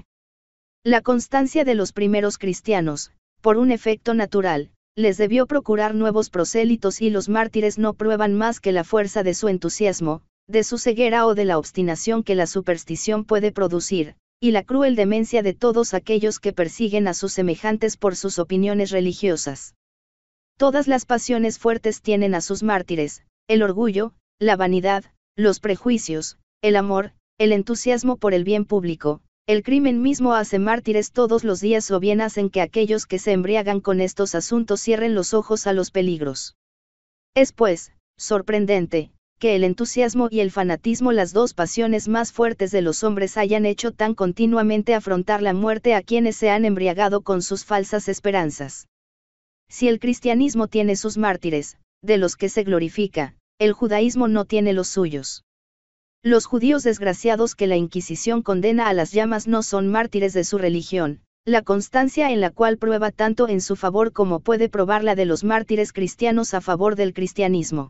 La constancia de los primeros cristianos, por un efecto natural, les debió procurar nuevos prosélitos y los mártires no prueban más que la fuerza de su entusiasmo, de su ceguera o de la obstinación que la superstición puede producir, y la cruel demencia de todos aquellos que persiguen a sus semejantes por sus opiniones religiosas. Todas las pasiones fuertes tienen a sus mártires: el orgullo, la vanidad, los prejuicios, el amor, el entusiasmo por el bien público. El crimen mismo hace mártires todos los días, o bien hacen que aquellos que se embriagan con estos asuntos cierren los ojos a los peligros. Es pues, sorprendente, que el entusiasmo y el fanatismo, las dos pasiones más fuertes de los hombres, hayan hecho tan continuamente afrontar la muerte a quienes se han embriagado con sus falsas esperanzas. Si el cristianismo tiene sus mártires, de los que se glorifica, el judaísmo no tiene los suyos. Los judíos desgraciados que la Inquisición condena a las llamas no son mártires de su religión, la constancia en la cual prueba tanto en su favor como puede probar la de los mártires cristianos a favor del cristianismo.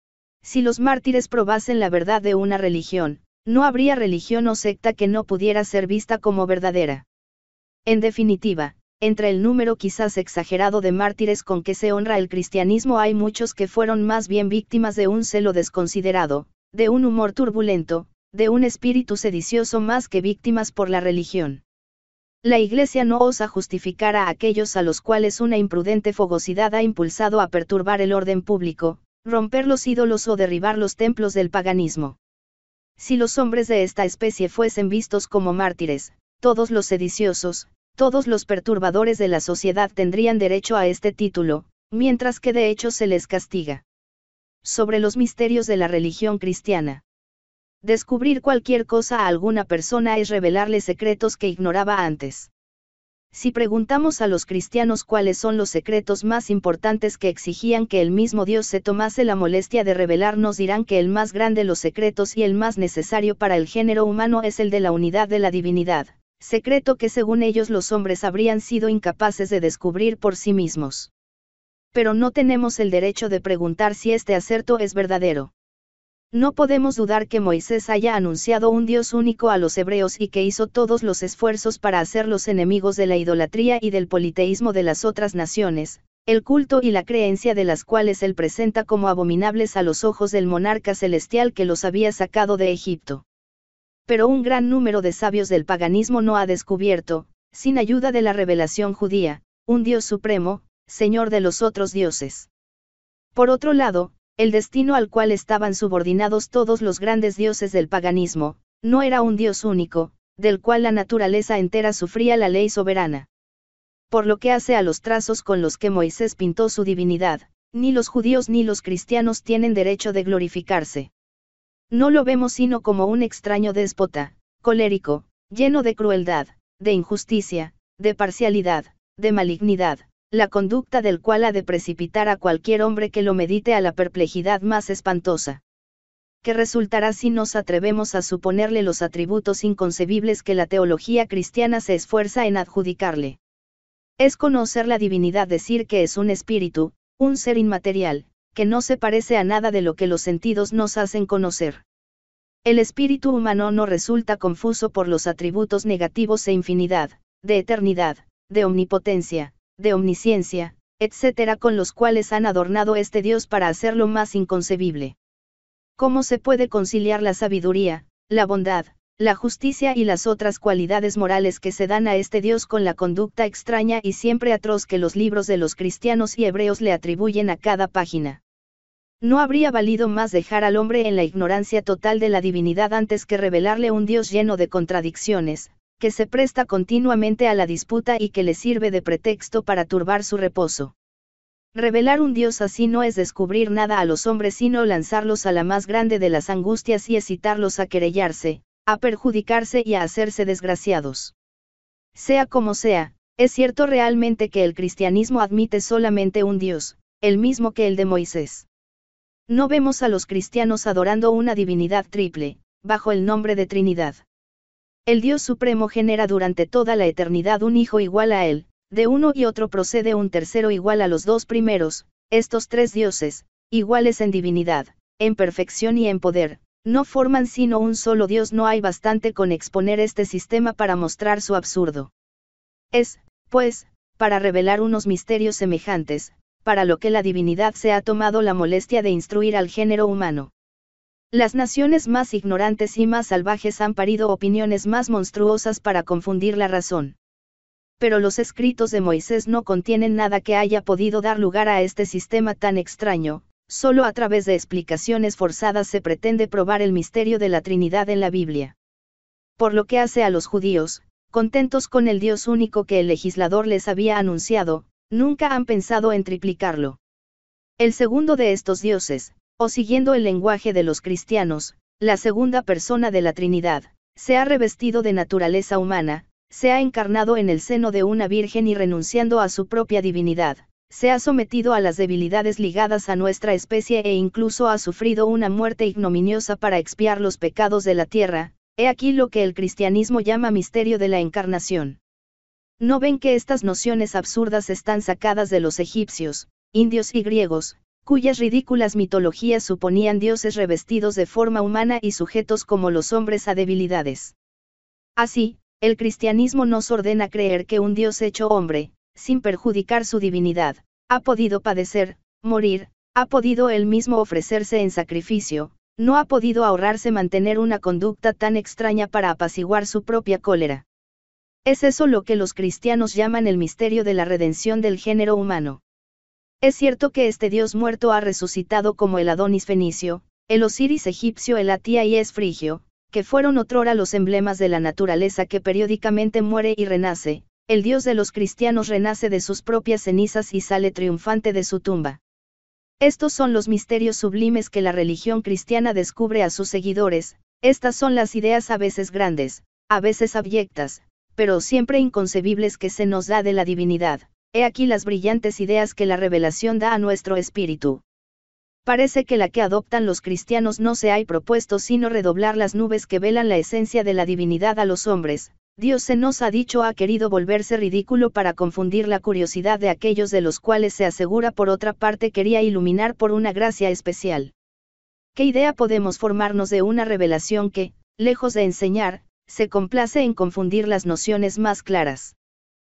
Si los mártires probasen la verdad de una religión, no habría religión o secta que no pudiera ser vista como verdadera. En definitiva, entre el número quizás exagerado de mártires con que se honra el cristianismo hay muchos que fueron más bien víctimas de un celo desconsiderado, de un humor turbulento, de un espíritu sedicioso, más que víctimas por la religión. La Iglesia no osa justificar a aquellos a los cuales una imprudente fogosidad ha impulsado a perturbar el orden público, romper los ídolos o derribar los templos del paganismo. Si los hombres de esta especie fuesen vistos como mártires, todos los sediciosos, todos los perturbadores de la sociedad tendrían derecho a este título, mientras que de hecho se les castiga. Sobre los misterios de la religión cristiana. Descubrir cualquier cosa a alguna persona es revelarle secretos que ignoraba antes. Si preguntamos a los cristianos cuáles son los secretos más importantes que exigían que el mismo Dios se tomase la molestia de revelar, nos dirán que el más grande de los secretos y el más necesario para el género humano es el de la unidad de la divinidad, secreto que según ellos los hombres habrían sido incapaces de descubrir por sí mismos. Pero no tenemos el derecho de preguntar si este aserto es verdadero. No podemos dudar que Moisés haya anunciado un Dios único a los hebreos y que hizo todos los esfuerzos para hacerlos enemigos de la idolatría y del politeísmo de las otras naciones, el culto y la creencia de las cuales él presenta como abominables a los ojos del monarca celestial que los había sacado de Egipto. Pero un gran número de sabios del paganismo no ha descubierto, sin ayuda de la revelación judía, un Dios supremo, Señor de los otros dioses. Por otro lado, el destino al cual estaban subordinados todos los grandes dioses del paganismo, no era un Dios único, del cual la naturaleza entera sufría la ley soberana. Por lo que hace a los trazos con los que Moisés pintó su divinidad, ni los judíos ni los cristianos tienen derecho de glorificarse. No lo vemos sino como un extraño déspota, colérico, lleno de crueldad, de injusticia, de parcialidad, de malignidad, la conducta del cual ha de precipitar a cualquier hombre que lo medite a la perplejidad más espantosa. ¿Qué resultará si nos atrevemos a suponerle los atributos inconcebibles que la teología cristiana se esfuerza en adjudicarle? Es conocer la divinidad decir que es un espíritu, un ser inmaterial, que no se parece a nada de lo que los sentidos nos hacen conocer. El espíritu humano no resulta confuso por los atributos negativos e infinidad, de eternidad, de omnipotencia, de omnisciencia, etcétera, con los cuales han adornado este Dios para hacerlo más inconcebible. ¿Cómo se puede conciliar la sabiduría, la bondad, la justicia y las otras cualidades morales que se dan a este Dios con la conducta extraña y siempre atroz que los libros de los cristianos y hebreos le atribuyen a cada página? ¿No habría valido más dejar al hombre en la ignorancia total de la divinidad antes que revelarle un Dios lleno de contradicciones, que se presta continuamente a la disputa y que le sirve de pretexto para turbar su reposo? Revelar un Dios así no es descubrir nada a los hombres sino lanzarlos a la más grande de las angustias y excitarlos a querellarse, a perjudicarse y a hacerse desgraciados. Sea como sea, es cierto realmente que el cristianismo admite solamente un Dios, el mismo que el de Moisés. No vemos a los cristianos adorando una divinidad triple, bajo el nombre de Trinidad. El Dios Supremo genera durante toda la eternidad un Hijo igual a Él, de uno y otro procede un tercero igual a los dos primeros, estos tres dioses, iguales en divinidad, en perfección y en poder, no forman sino un solo Dios. No hay bastante con exponer este sistema para mostrar su absurdo. Es, pues, para revelar unos misterios semejantes, para lo que la divinidad se ha tomado la molestia de instruir al género humano. Las naciones más ignorantes y más salvajes han parido opiniones más monstruosas para confundir la razón. Pero los escritos de Moisés no contienen nada que haya podido dar lugar a este sistema tan extraño, solo a través de explicaciones forzadas se pretende probar el misterio de la Trinidad en la Biblia. Por lo que hace a los judíos, contentos con el Dios único que el legislador les había anunciado, nunca han pensado en triplicarlo. El segundo de estos dioses, o siguiendo el lenguaje de los cristianos, la segunda persona de la Trinidad, se ha revestido de naturaleza humana, se ha encarnado en el seno de una virgen y renunciando a su propia divinidad, se ha sometido a las debilidades ligadas a nuestra especie e incluso ha sufrido una muerte ignominiosa para expiar los pecados de la tierra. He aquí lo que el cristianismo llama misterio de la encarnación. ¿No ven que estas nociones absurdas están sacadas de los egipcios, indios y griegos, cuyas ridículas mitologías suponían dioses revestidos de forma humana y sujetos como los hombres a debilidades? Así, el cristianismo nos ordena creer que un Dios hecho hombre, sin perjudicar su divinidad, ha podido padecer, morir, ha podido él mismo ofrecerse en sacrificio, no ha podido ahorrarse mantener una conducta tan extraña para apaciguar su propia cólera. Es eso lo que los cristianos llaman el misterio de la redención del género humano. Es cierto que este Dios muerto ha resucitado como el Adonis fenicio, el Osiris egipcio, el Atíaíes frigio, que fueron otrora los emblemas de la naturaleza que periódicamente muere y renace. El Dios de los cristianos renace de sus propias cenizas y sale triunfante de su tumba. Estos son los misterios sublimes que la religión cristiana descubre a sus seguidores, estas son las ideas a veces grandes, a veces abyectas, pero siempre inconcebibles que se nos da de la divinidad. He aquí las brillantes ideas que la revelación da a nuestro espíritu. Parece que la que adoptan los cristianos no se hay propuesto sino redoblar las nubes que velan la esencia de la divinidad a los hombres. Dios se nos ha dicho ha querido volverse ridículo para confundir la curiosidad de aquellos de los cuales se asegura por otra parte quería iluminar por una gracia especial. ¿Qué idea podemos formarnos de una revelación que, lejos de enseñar, se complace en confundir las nociones más claras?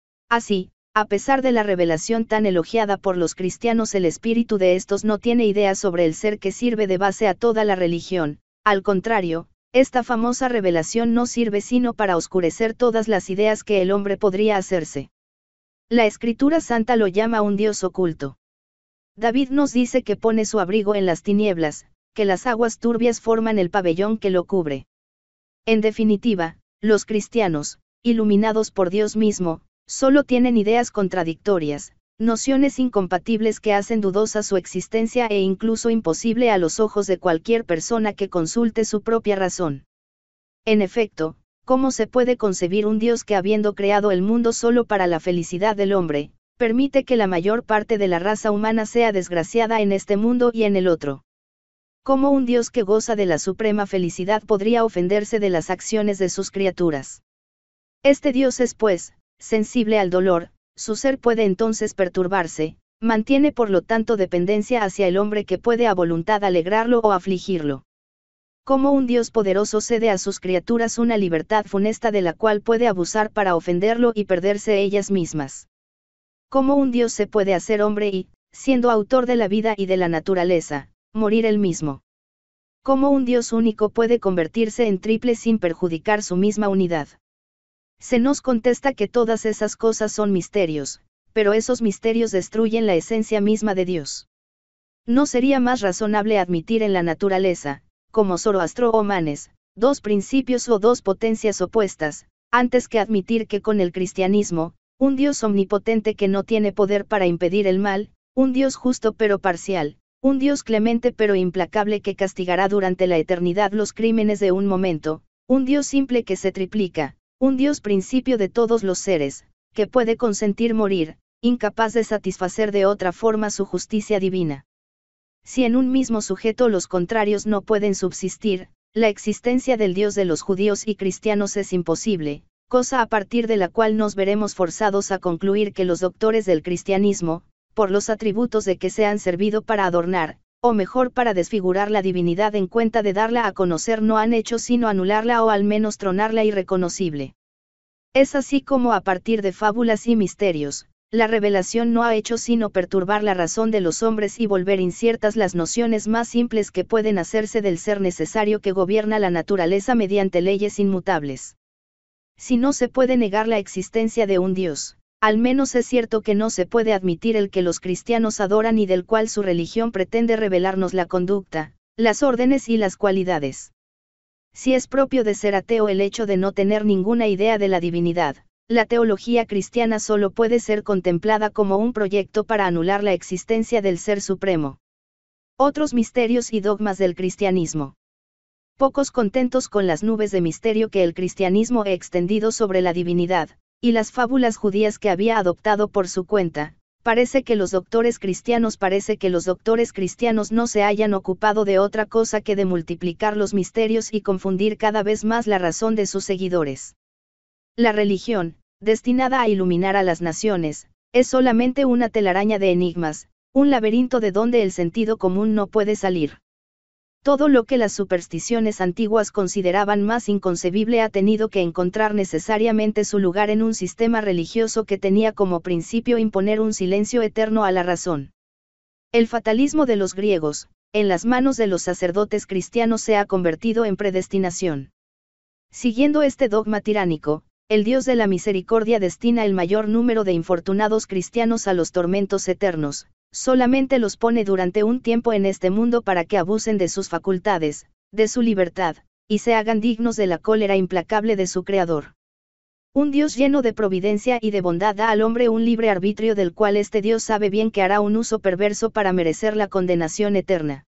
Así, a pesar de la revelación tan elogiada por los cristianos, el espíritu de estos no tiene idea sobre el ser que sirve de base a toda la religión, al contrario, esta famosa revelación no sirve sino para oscurecer todas las ideas que el hombre podría hacerse. La Escritura Santa lo llama un Dios oculto. David nos dice que pone su abrigo en las tinieblas, que las aguas turbias forman el pabellón que lo cubre. En definitiva, los cristianos, iluminados por Dios mismo, solo tienen ideas contradictorias, nociones incompatibles que hacen dudosa su existencia e incluso imposible a los ojos de cualquier persona que consulte su propia razón. En efecto, ¿cómo se puede concebir un Dios que habiendo creado el mundo solo para la felicidad del hombre, permite que la mayor parte de la raza humana sea desgraciada en este mundo y en el otro? ¿Cómo un Dios que goza de la suprema felicidad podría ofenderse de las acciones de sus criaturas? Este Dios es pues, sensible al dolor, su ser puede entonces perturbarse, mantiene por lo tanto dependencia hacia el hombre que puede a voluntad alegrarlo o afligirlo. Como un Dios poderoso cede a sus criaturas una libertad funesta de la cual puede abusar para ofenderlo y perderse ellas mismas. Como un Dios se puede hacer hombre y, siendo autor de la vida y de la naturaleza, morir él mismo. Como un Dios único puede convertirse en triple sin perjudicar su misma unidad. Se nos contesta que todas esas cosas son misterios, pero esos misterios destruyen la esencia misma de Dios. ¿No sería más razonable admitir en la naturaleza, como Zoroastro o Manes, dos principios o dos potencias opuestas, antes que admitir que con el cristianismo, un Dios omnipotente que no tiene poder para impedir el mal, un Dios justo pero parcial, un Dios clemente pero implacable que castigará durante la eternidad los crímenes de un momento, un Dios simple que se triplica, un Dios principio de todos los seres, que puede consentir morir, incapaz de satisfacer de otra forma su justicia divina? Si en un mismo sujeto los contrarios no pueden subsistir, la existencia del Dios de los judíos y cristianos es imposible, cosa a partir de la cual nos veremos forzados a concluir que los doctores del cristianismo, por los atributos de que se han servido para adornar, o mejor para desfigurar la divinidad en cuenta de darla a conocer, no han hecho sino anularla o al menos tronarla irreconocible. Es así como a partir de fábulas y misterios, la revelación no ha hecho sino perturbar la razón de los hombres y volver inciertas las nociones más simples que pueden hacerse del ser necesario que gobierna la naturaleza mediante leyes inmutables. Si no se puede negar la existencia de un Dios, al menos es cierto que no se puede admitir el que los cristianos adoran y del cual su religión pretende revelarnos la conducta, las órdenes y las cualidades. Si es propio de ser ateo el hecho de no tener ninguna idea de la divinidad, la teología cristiana solo puede ser contemplada como un proyecto para anular la existencia del Ser Supremo. Otros misterios y dogmas del cristianismo. Pocos contentos con las nubes de misterio que el cristianismo ha extendido sobre la divinidad, y las fábulas judías que había adoptado por su cuenta, parece que los doctores cristianos parece que los doctores cristianos no se hayan ocupado de otra cosa que de multiplicar los misterios y confundir cada vez más la razón de sus seguidores. La religión, destinada a iluminar a las naciones, es solamente una telaraña de enigmas, un laberinto de donde el sentido común no puede salir. Todo lo que las supersticiones antiguas consideraban más inconcebible ha tenido que encontrar necesariamente su lugar en un sistema religioso que tenía como principio imponer un silencio eterno a la razón. El fatalismo de los griegos, en las manos de los sacerdotes cristianos se ha convertido en predestinación. Siguiendo este dogma tiránico, el Dios de la misericordia destina el mayor número de infortunados cristianos a los tormentos eternos, solamente los pone durante un tiempo en este mundo para que abusen de sus facultades, de su libertad, y se hagan dignos de la cólera implacable de su Creador. Un Dios lleno de providencia y de bondad da al hombre un libre arbitrio del cual este Dios sabe bien que hará un uso perverso para merecer la condenación eterna.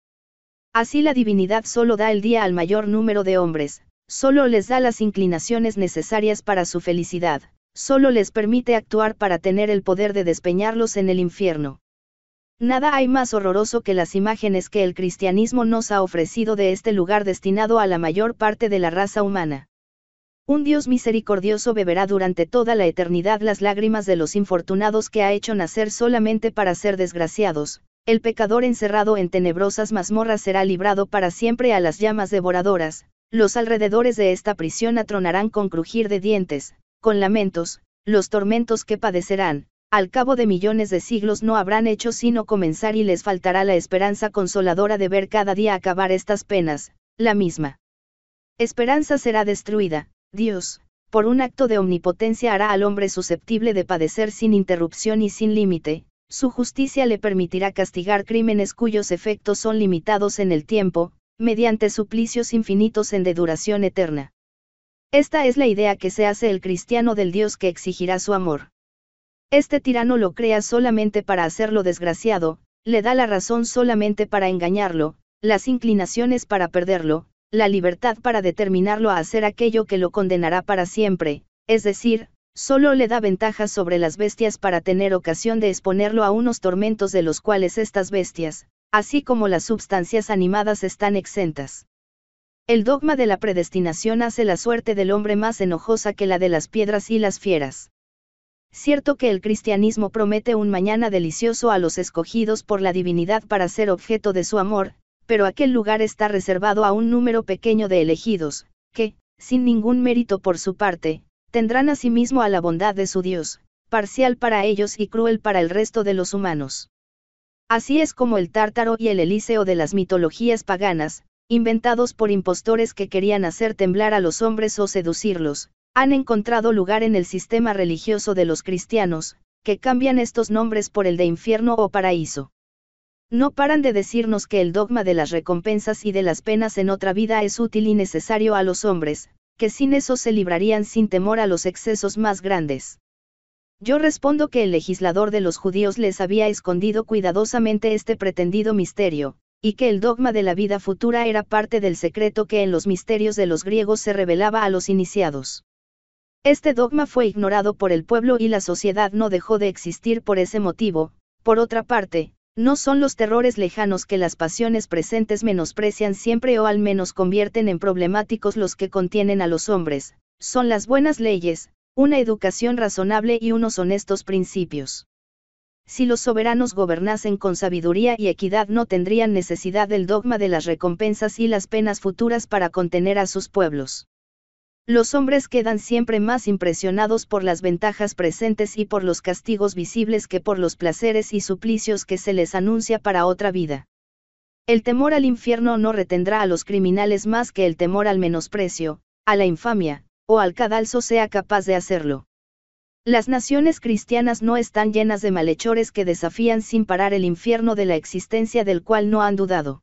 Así la divinidad solo da el día al mayor número de hombres, solo les da las inclinaciones necesarias para su felicidad, solo les permite actuar para tener el poder de despeñarlos en el infierno. Nada hay más horroroso que las imágenes que el cristianismo nos ha ofrecido de este lugar destinado a la mayor parte de la raza humana. Un Dios misericordioso beberá durante toda la eternidad las lágrimas de los infortunados que ha hecho nacer solamente para ser desgraciados. El pecador encerrado en tenebrosas mazmorras será librado para siempre a las llamas devoradoras. Los alrededores de esta prisión atronarán con crujir de dientes, con lamentos, los tormentos que padecerán, al cabo de millones de siglos no habrán hecho sino comenzar y les faltará la esperanza consoladora de ver cada día acabar estas penas, la misma esperanza será destruida. Dios, por un acto de omnipotencia hará al hombre susceptible de padecer sin interrupción y sin límite, su justicia le permitirá castigar crímenes cuyos efectos son limitados en el tiempo, mediante suplicios infinitos en de duración eterna. Esta es la idea que se hace el cristiano del Dios que exigirá su amor. Este tirano lo crea solamente para hacerlo desgraciado, le da la razón solamente para engañarlo, las inclinaciones para perderlo, la libertad para determinarlo a hacer aquello que lo condenará para siempre, es decir, solo le da ventajas sobre las bestias para tener ocasión de exponerlo a unos tormentos de los cuales estas bestias, así como las substancias animadas están exentas. El dogma de la predestinación hace la suerte del hombre más enojosa que la de las piedras y las fieras. Cierto que el cristianismo promete un mañana delicioso a los escogidos por la divinidad para ser objeto de su amor, pero aquel lugar está reservado a un número pequeño de elegidos, que, sin ningún mérito por su parte, tendrán asimismo a la bondad de su Dios, parcial para ellos y cruel para el resto de los humanos. Así es como el Tártaro y el Elíseo de las mitologías paganas, inventados por impostores que querían hacer temblar a los hombres o seducirlos, han encontrado lugar en el sistema religioso de los cristianos, que cambian estos nombres por el de infierno o paraíso. No paran de decirnos que el dogma de las recompensas y de las penas en otra vida es útil y necesario a los hombres, que sin eso se librarían sin temor a los excesos más grandes. Yo respondo que el legislador de los judíos les había escondido cuidadosamente este pretendido misterio, y que el dogma de la vida futura era parte del secreto que en los misterios de los griegos se revelaba a los iniciados. Este dogma fue ignorado por el pueblo y la sociedad no dejó de existir por ese motivo. Por otra parte, no son los terrores lejanos que las pasiones presentes menosprecian siempre o al menos convierten en problemáticos los que contienen a los hombres, son las buenas leyes, una educación razonable y unos honestos principios. Si los soberanos gobernasen con sabiduría y equidad no tendrían necesidad del dogma de las recompensas y las penas futuras para contener a sus pueblos. Los hombres quedan siempre más impresionados por las ventajas presentes y por los castigos visibles que por los placeres y suplicios que se les anuncia para otra vida. El temor al infierno no retendrá a los criminales más que el temor al menosprecio, a la infamia, o al cadalso sea capaz de hacerlo. Las naciones cristianas no están llenas de malhechores que desafían sin parar el infierno de la existencia del cual no han dudado.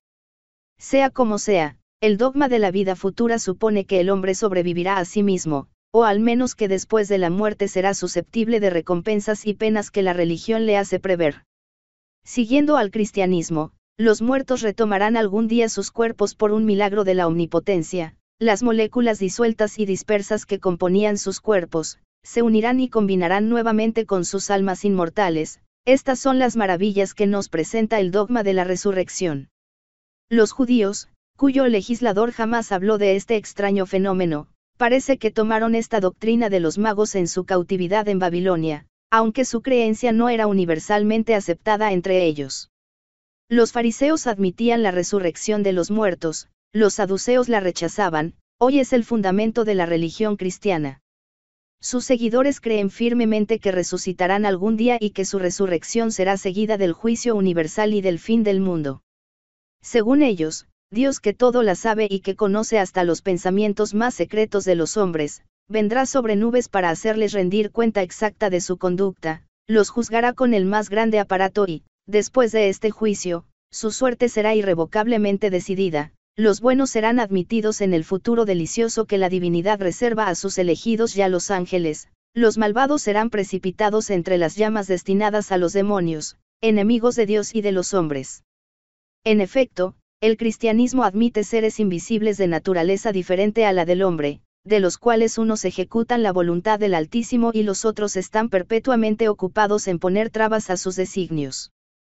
Sea como sea, el dogma de la vida futura supone que el hombre sobrevivirá a sí mismo, o al menos que después de la muerte será susceptible de recompensas y penas que la religión le hace prever. Siguiendo al cristianismo, los muertos retomarán algún día sus cuerpos por un milagro de la omnipotencia, las moléculas disueltas y dispersas que componían sus cuerpos, se unirán y combinarán nuevamente con sus almas inmortales. Estas son las maravillas que nos presenta el dogma de la resurrección. Los judíos, cuyo legislador jamás habló de este extraño fenómeno, parece que tomaron esta doctrina de los magos en su cautividad en Babilonia, aunque su creencia no era universalmente aceptada entre ellos. Los fariseos admitían la resurrección de los muertos, los saduceos la rechazaban. Hoy es el fundamento de la religión cristiana. Sus seguidores creen firmemente que resucitarán algún día y que su resurrección será seguida del juicio universal y del fin del mundo. Según ellos, Dios que todo la sabe y que conoce hasta los pensamientos más secretos de los hombres, vendrá sobre nubes para hacerles rendir cuenta exacta de su conducta, los juzgará con el más grande aparato y, después de este juicio, su suerte será irrevocablemente decidida. Los buenos serán admitidos en el futuro delicioso que la divinidad reserva a sus elegidos y a los ángeles, los malvados serán precipitados entre las llamas destinadas a los demonios, enemigos de Dios y de los hombres. En efecto, el cristianismo admite seres invisibles de naturaleza diferente a la del hombre, de los cuales unos ejecutan la voluntad del Altísimo y los otros están perpetuamente ocupados en poner trabas a sus designios.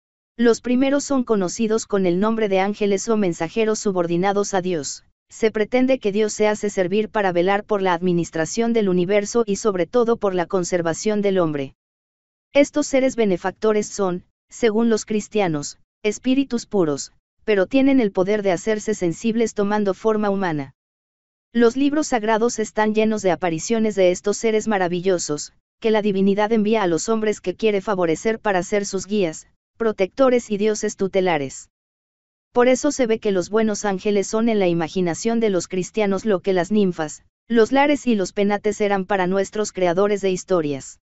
Los primeros son conocidos con el nombre de ángeles o mensajeros subordinados a Dios. Se pretende que Dios se hace servir para velar por la administración del universo y sobre todo por la conservación del hombre. Estos seres benefactores son, según los cristianos, espíritus puros, pero tienen el poder de hacerse sensibles tomando forma humana. Los libros sagrados están llenos de apariciones de estos seres maravillosos, que la divinidad envía a los hombres que quiere favorecer para ser sus guías, protectores y dioses tutelares. Por eso se ve que los buenos ángeles son en la imaginación de los cristianos lo que las ninfas, los lares y los penates eran para nuestros creadores de historias.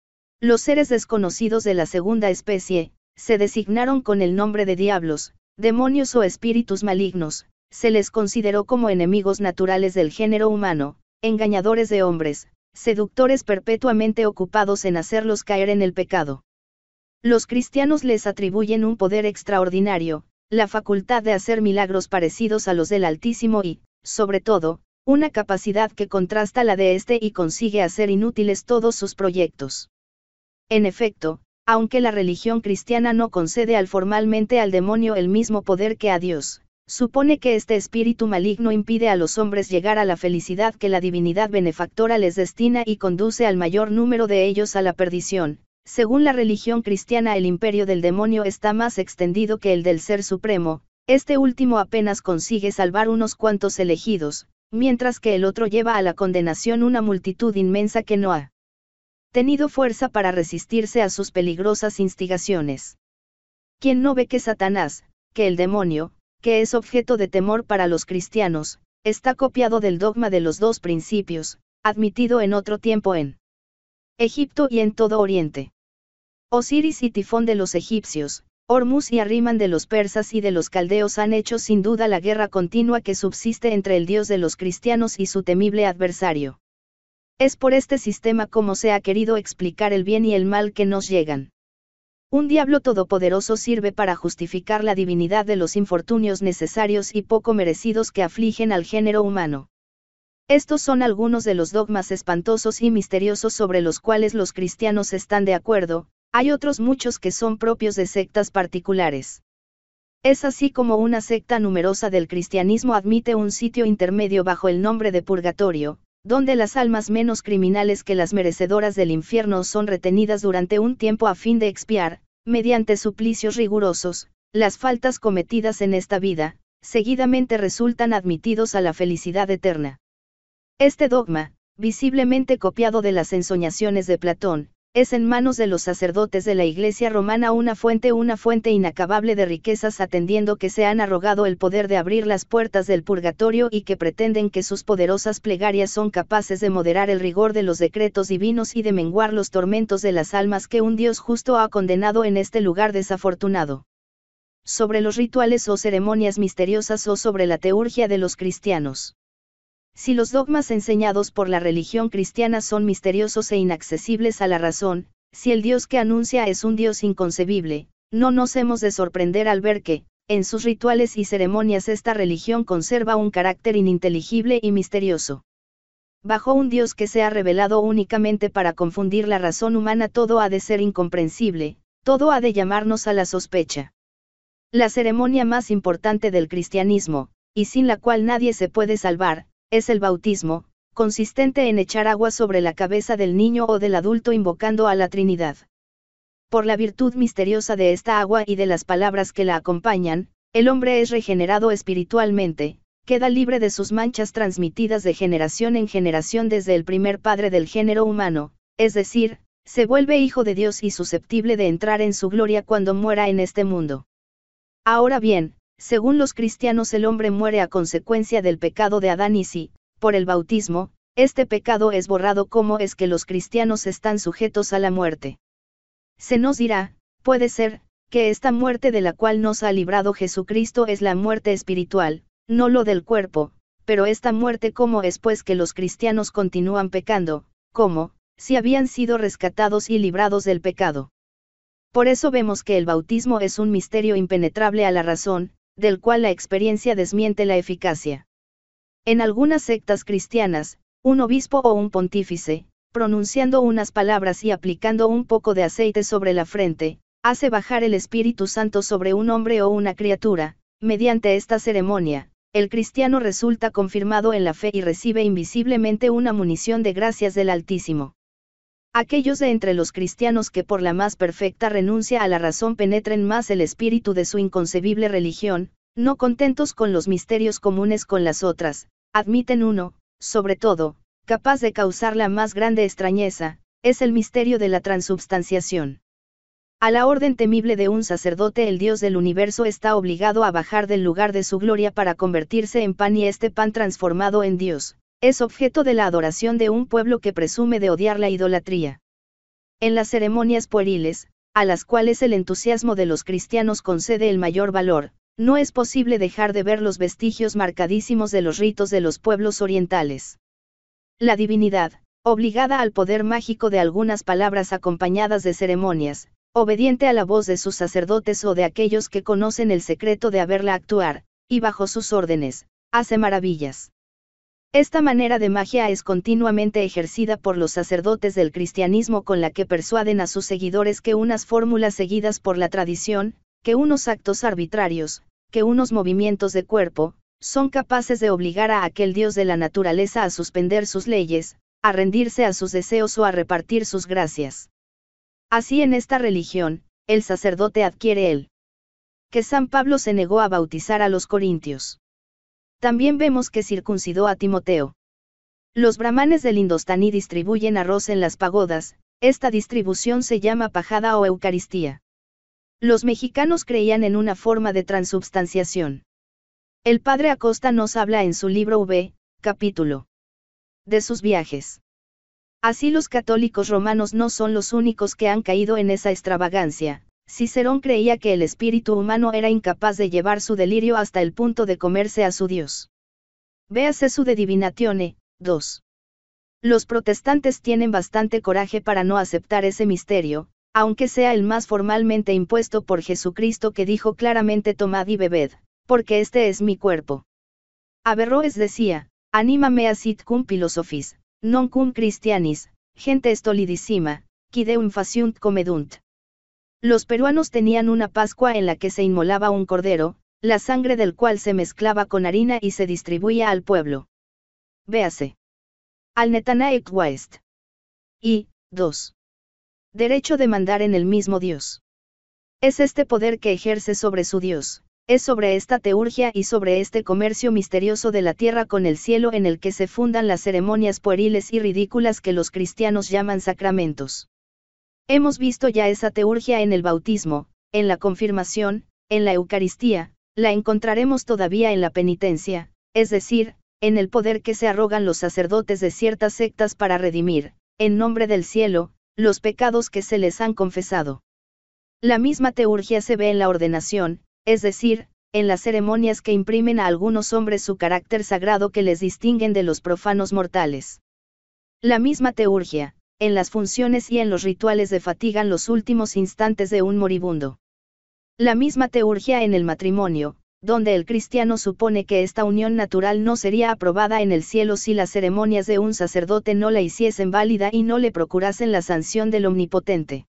Los seres desconocidos de la segunda especie, se designaron con el nombre de diablos, demonios o espíritus malignos, se les consideró como enemigos naturales del género humano, engañadores de hombres, seductores perpetuamente ocupados en hacerlos caer en el pecado. Los cristianos les atribuyen un poder extraordinario, la facultad de hacer milagros parecidos a los del Altísimo y, sobre todo, una capacidad que contrasta la de éste y consigue hacer inútiles todos sus proyectos. En efecto, aunque la religión cristiana no concede al formalmente al demonio el mismo poder que a Dios, supone que este espíritu maligno impide a los hombres llegar a la felicidad que la divinidad benefactora les destina y conduce al mayor número de ellos a la perdición. Según la religión cristiana, el imperio del demonio está más extendido que el del Ser Supremo, este último apenas consigue salvar unos cuantos elegidos, mientras que el otro lleva a la condenación una multitud inmensa que no ha tenido fuerza para resistirse a sus peligrosas instigaciones. ¿Quién no ve que Satanás, que el demonio, que es objeto de temor para los cristianos, está copiado del dogma de los dos principios, admitido en otro tiempo en Egipto y en todo Oriente? Osiris y Tifón de los egipcios, Hormuz y Ahriman de los persas y de los caldeos han hecho sin duda la guerra continua que subsiste entre el Dios de los cristianos y su temible adversario. Es por este sistema como se ha querido explicar el bien y el mal que nos llegan. Un diablo todopoderoso sirve para justificar la divinidad de los infortunios necesarios y poco merecidos que afligen al género humano. Estos son algunos de los dogmas espantosos y misteriosos sobre los cuales los cristianos están de acuerdo. Hay otros muchos que son propios de sectas particulares. Es así como una secta numerosa del cristianismo admite un sitio intermedio bajo el nombre de purgatorio, donde las almas menos criminales que las merecedoras del infierno son retenidas durante un tiempo a fin de expiar, mediante suplicios rigurosos, las faltas cometidas en esta vida, seguidamente resultan admitidos a la felicidad eterna. Este dogma, visiblemente copiado de las ensoñaciones de Platón, es en manos de los sacerdotes de la Iglesia romana una fuente una fuente inacabable de riquezas, atendiendo que se han arrogado el poder de abrir las puertas del purgatorio y que pretenden que sus poderosas plegarias son capaces de moderar el rigor de los decretos divinos y de menguar los tormentos de las almas que un Dios justo ha condenado en este lugar desafortunado. Sobre los rituales o ceremonias misteriosas o sobre la teurgia de los cristianos. Si los dogmas enseñados por la religión cristiana son misteriosos e inaccesibles a la razón, si el Dios que anuncia es un Dios inconcebible, no nos hemos de sorprender al ver que, en sus rituales y ceremonias esta religión conserva un carácter ininteligible y misterioso. Bajo un Dios que se ha revelado únicamente para confundir la razón humana, todo ha de ser incomprensible, todo ha de llamarnos a la sospecha. La ceremonia más importante del cristianismo, y sin la cual nadie se puede salvar, es el bautismo, consistente en echar agua sobre la cabeza del niño o del adulto invocando a la Trinidad. Por la virtud misteriosa de esta agua y de las palabras que la acompañan, el hombre es regenerado espiritualmente, queda libre de sus manchas transmitidas de generación en generación desde el primer padre del género humano, es decir, se vuelve hijo de Dios y susceptible de entrar en su gloria cuando muera en este mundo. Ahora bien, según los cristianos, el hombre muere a consecuencia del pecado de Adán y si, por el bautismo, este pecado es borrado, ¿cómo es que los cristianos están sujetos a la muerte? Se nos dirá, puede ser, que esta muerte de la cual nos ha librado Jesucristo es la muerte espiritual, no lo del cuerpo, pero esta muerte, ¿cómo es pues que los cristianos continúan pecando? ¿Cómo, si habían sido rescatados y librados del pecado? Por eso vemos que el bautismo es un misterio impenetrable a la razón, del cual la experiencia desmiente la eficacia. En algunas sectas cristianas, un obispo o un pontífice, pronunciando unas palabras y aplicando un poco de aceite sobre la frente, hace bajar el Espíritu Santo sobre un hombre o una criatura. Mediante esta ceremonia, el cristiano resulta confirmado en la fe y recibe invisiblemente una munición de gracias del Altísimo. Aquellos de entre los cristianos que por la más perfecta renuncia a la razón penetren más el espíritu de su inconcebible religión, no contentos con los misterios comunes con las otras, admiten uno, sobre todo, capaz de causar la más grande extrañeza, es el misterio de la transubstanciación. A la orden temible de un sacerdote, el Dios del universo está obligado a bajar del lugar de su gloria para convertirse en pan, y este pan transformado en Dios es objeto de la adoración de un pueblo que presume de odiar la idolatría. En las ceremonias pueriles, a las cuales el entusiasmo de los cristianos concede el mayor valor, no es posible dejar de ver los vestigios marcadísimos de los ritos de los pueblos orientales. La divinidad, obligada al poder mágico de algunas palabras acompañadas de ceremonias, obediente a la voz de sus sacerdotes o de aquellos que conocen el secreto de haberla actuar, y bajo sus órdenes, hace maravillas. Esta manera de magia es continuamente ejercida por los sacerdotes del cristianismo, con la que persuaden a sus seguidores que unas fórmulas seguidas por la tradición, que unos actos arbitrarios, que unos movimientos de cuerpo, son capaces de obligar a aquel Dios de la naturaleza a suspender sus leyes, a rendirse a sus deseos o a repartir sus gracias. Así, en esta religión, el sacerdote adquiere el que San Pablo se negó a bautizar a los corintios. También vemos que circuncidó a Timoteo. Los brahmanes del Indostaní distribuyen arroz en las pagodas, esta distribución se llama pajada o eucaristía. Los mexicanos creían en una forma de transubstanciación. El padre Acosta nos habla en su libro V, capítulo de sus viajes. Así, los católicos romanos no son los únicos que han caído en esa extravagancia. Cicerón creía que el espíritu humano era incapaz de llevar su delirio hasta el punto de comerse a su Dios. Véase su De Divinatione, dos. Los protestantes tienen bastante coraje para no aceptar ese misterio, aunque sea el más formalmente impuesto por Jesucristo, que dijo claramente: tomad y bebed, porque este es mi cuerpo. Averroes decía: anima mea sit cum philosophiis, non cum Christianis, gente stolidissima, qui deum faciunt comedunt. Los peruanos tenían una Pascua en la que se inmolaba un cordero, la sangre del cual se mezclaba con harina y se distribuía al pueblo. Véase al Netanaec West. Y, dos. Derecho de mandar en el mismo Dios. Es este poder que ejerce sobre su Dios, Es sobre esta teurgia y sobre este comercio misterioso de la tierra con el cielo en el que se fundan las ceremonias pueriles y ridículas que los cristianos llaman sacramentos. Hemos visto ya esa teurgia en el bautismo, en la confirmación, en la Eucaristía, la encontraremos todavía en la penitencia, es decir, en el poder que se arrogan los sacerdotes de ciertas sectas para redimir, en nombre del cielo, los pecados que se les han confesado. La misma teurgia se ve en la ordenación, es decir, en las ceremonias que imprimen a algunos hombres su carácter sagrado que les distinguen de los profanos mortales. La misma teurgia, en las funciones y en los rituales de fatigan los últimos instantes de un moribundo. La misma teurgia en el matrimonio, donde el cristiano supone que esta unión natural no sería aprobada en el cielo si las ceremonias de un sacerdote no la hiciesen válida y no le procurasen la sanción del Omnipotente.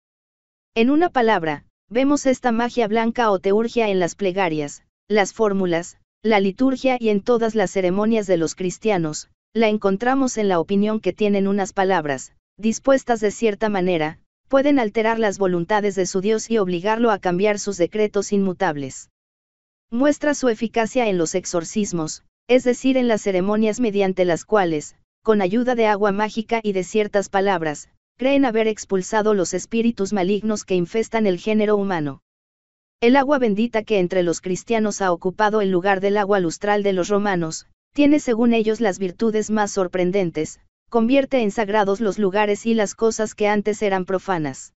En una palabra, vemos esta magia blanca o teurgia en las plegarias, las fórmulas, la liturgia y en todas las ceremonias de los cristianos, la encontramos en la opinión que tienen unas palabras, dispuestas de cierta manera, pueden alterar las voluntades de su Dios y obligarlo a cambiar sus decretos inmutables. Muestra su eficacia en los exorcismos, es decir en las ceremonias mediante las cuales, con ayuda de agua mágica y de ciertas palabras, creen haber expulsado los espíritus malignos que infestan el género humano. El agua bendita que entre los cristianos ha ocupado el lugar del agua lustral de los romanos, tiene según ellos las virtudes más sorprendentes, convierte en sagrados los lugares y las cosas que antes eran profanas.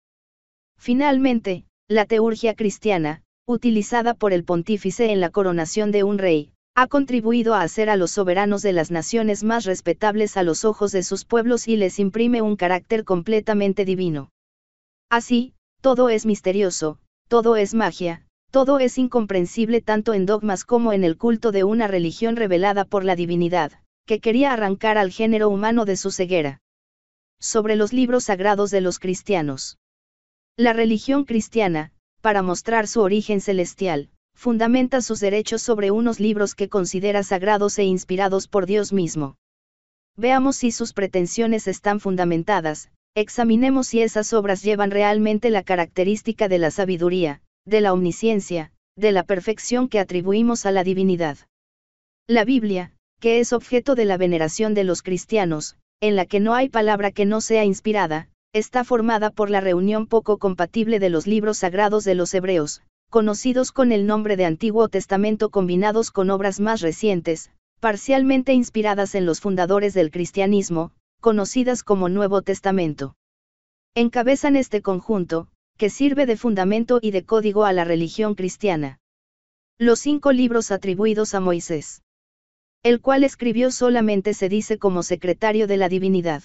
Finalmente, la teurgia cristiana, utilizada por el pontífice en la coronación de un rey, ha contribuido a hacer a los soberanos de las naciones más respetables a los ojos de sus pueblos y les imprime un carácter completamente divino. Así, todo es misterioso, todo es magia, todo es incomprensible tanto en dogmas como en el culto de una religión revelada por la divinidad, que quería arrancar al género humano de su ceguera. Sobre los libros sagrados de los cristianos. La religión cristiana, para mostrar su origen celestial, fundamenta sus derechos sobre unos libros que considera sagrados e inspirados por Dios mismo. Veamos si sus pretensiones están fundamentadas, examinemos si esas obras llevan realmente la característica de la sabiduría, de la omnisciencia, de la perfección que atribuimos a la divinidad. La Biblia, que es objeto de la veneración de los cristianos, en la que no hay palabra que no sea inspirada, está formada por la reunión poco compatible de los libros sagrados de los hebreos, conocidos con el nombre de Antiguo Testamento combinados con obras más recientes, parcialmente inspiradas en los fundadores del cristianismo, conocidas como Nuevo Testamento. Encabezan este conjunto, que sirve de fundamento y de código a la religión cristiana. Los cinco libros atribuidos a Moisés, el cual escribió solamente se dice como secretario de la divinidad.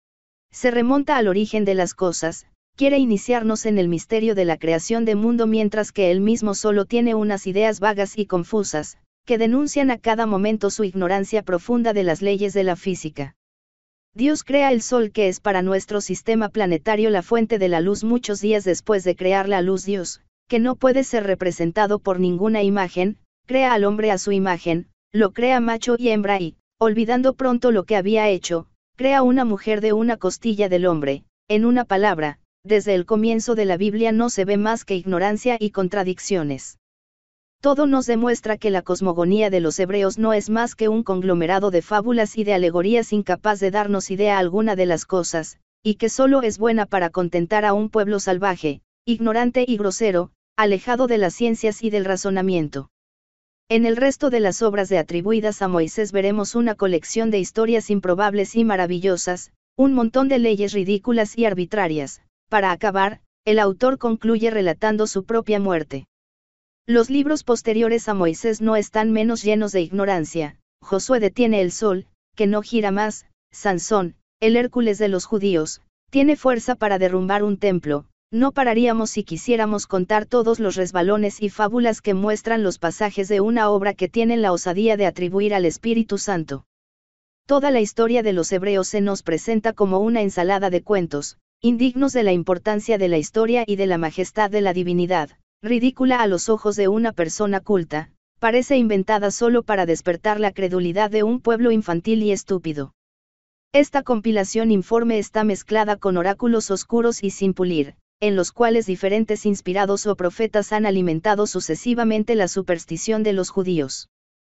Se remonta al origen de las cosas, quiere iniciarnos en el misterio de la creación del mundo mientras que él mismo solo tiene unas ideas vagas y confusas, que denuncian a cada momento su ignorancia profunda de las leyes de la física. Dios crea el sol que es para nuestro sistema planetario la fuente de la luz muchos días después de crear la luz Dios, que no puede ser representado por ninguna imagen, crea al hombre a su imagen, lo crea macho y hembra y, olvidando pronto lo que había hecho, crea una mujer de una costilla del hombre. En una palabra, desde el comienzo de la Biblia no se ve más que ignorancia y contradicciones. Todo nos demuestra que la cosmogonía de los hebreos no es más que un conglomerado de fábulas y de alegorías incapaz de darnos idea alguna de las cosas, y que solo es buena para contentar a un pueblo salvaje, ignorante y grosero, alejado de las ciencias y del razonamiento. En el resto de las obras de atribuidas a Moisés veremos una colección de historias improbables y maravillosas, un montón de leyes ridículas y arbitrarias. Para acabar, el autor concluye relatando su propia muerte. Los libros posteriores a Moisés no están menos llenos de ignorancia. Josué detiene el sol, que no gira más. Sansón, el Hércules de los judíos, tiene fuerza para derrumbar un templo. No pararíamos si quisiéramos contar todos los resbalones y fábulas que muestran los pasajes de una obra que tienen la osadía de atribuir al Espíritu Santo. Toda la historia de los hebreos se nos presenta como una ensalada de cuentos, indignos de la importancia de la historia y de la majestad de la divinidad, ridícula a los ojos de una persona culta, parece inventada solo para despertar la credulidad de un pueblo infantil y estúpido. Esta compilación informe está mezclada con oráculos oscuros y sin pulir, en los cuales diferentes inspirados o profetas han alimentado sucesivamente la superstición de los judíos.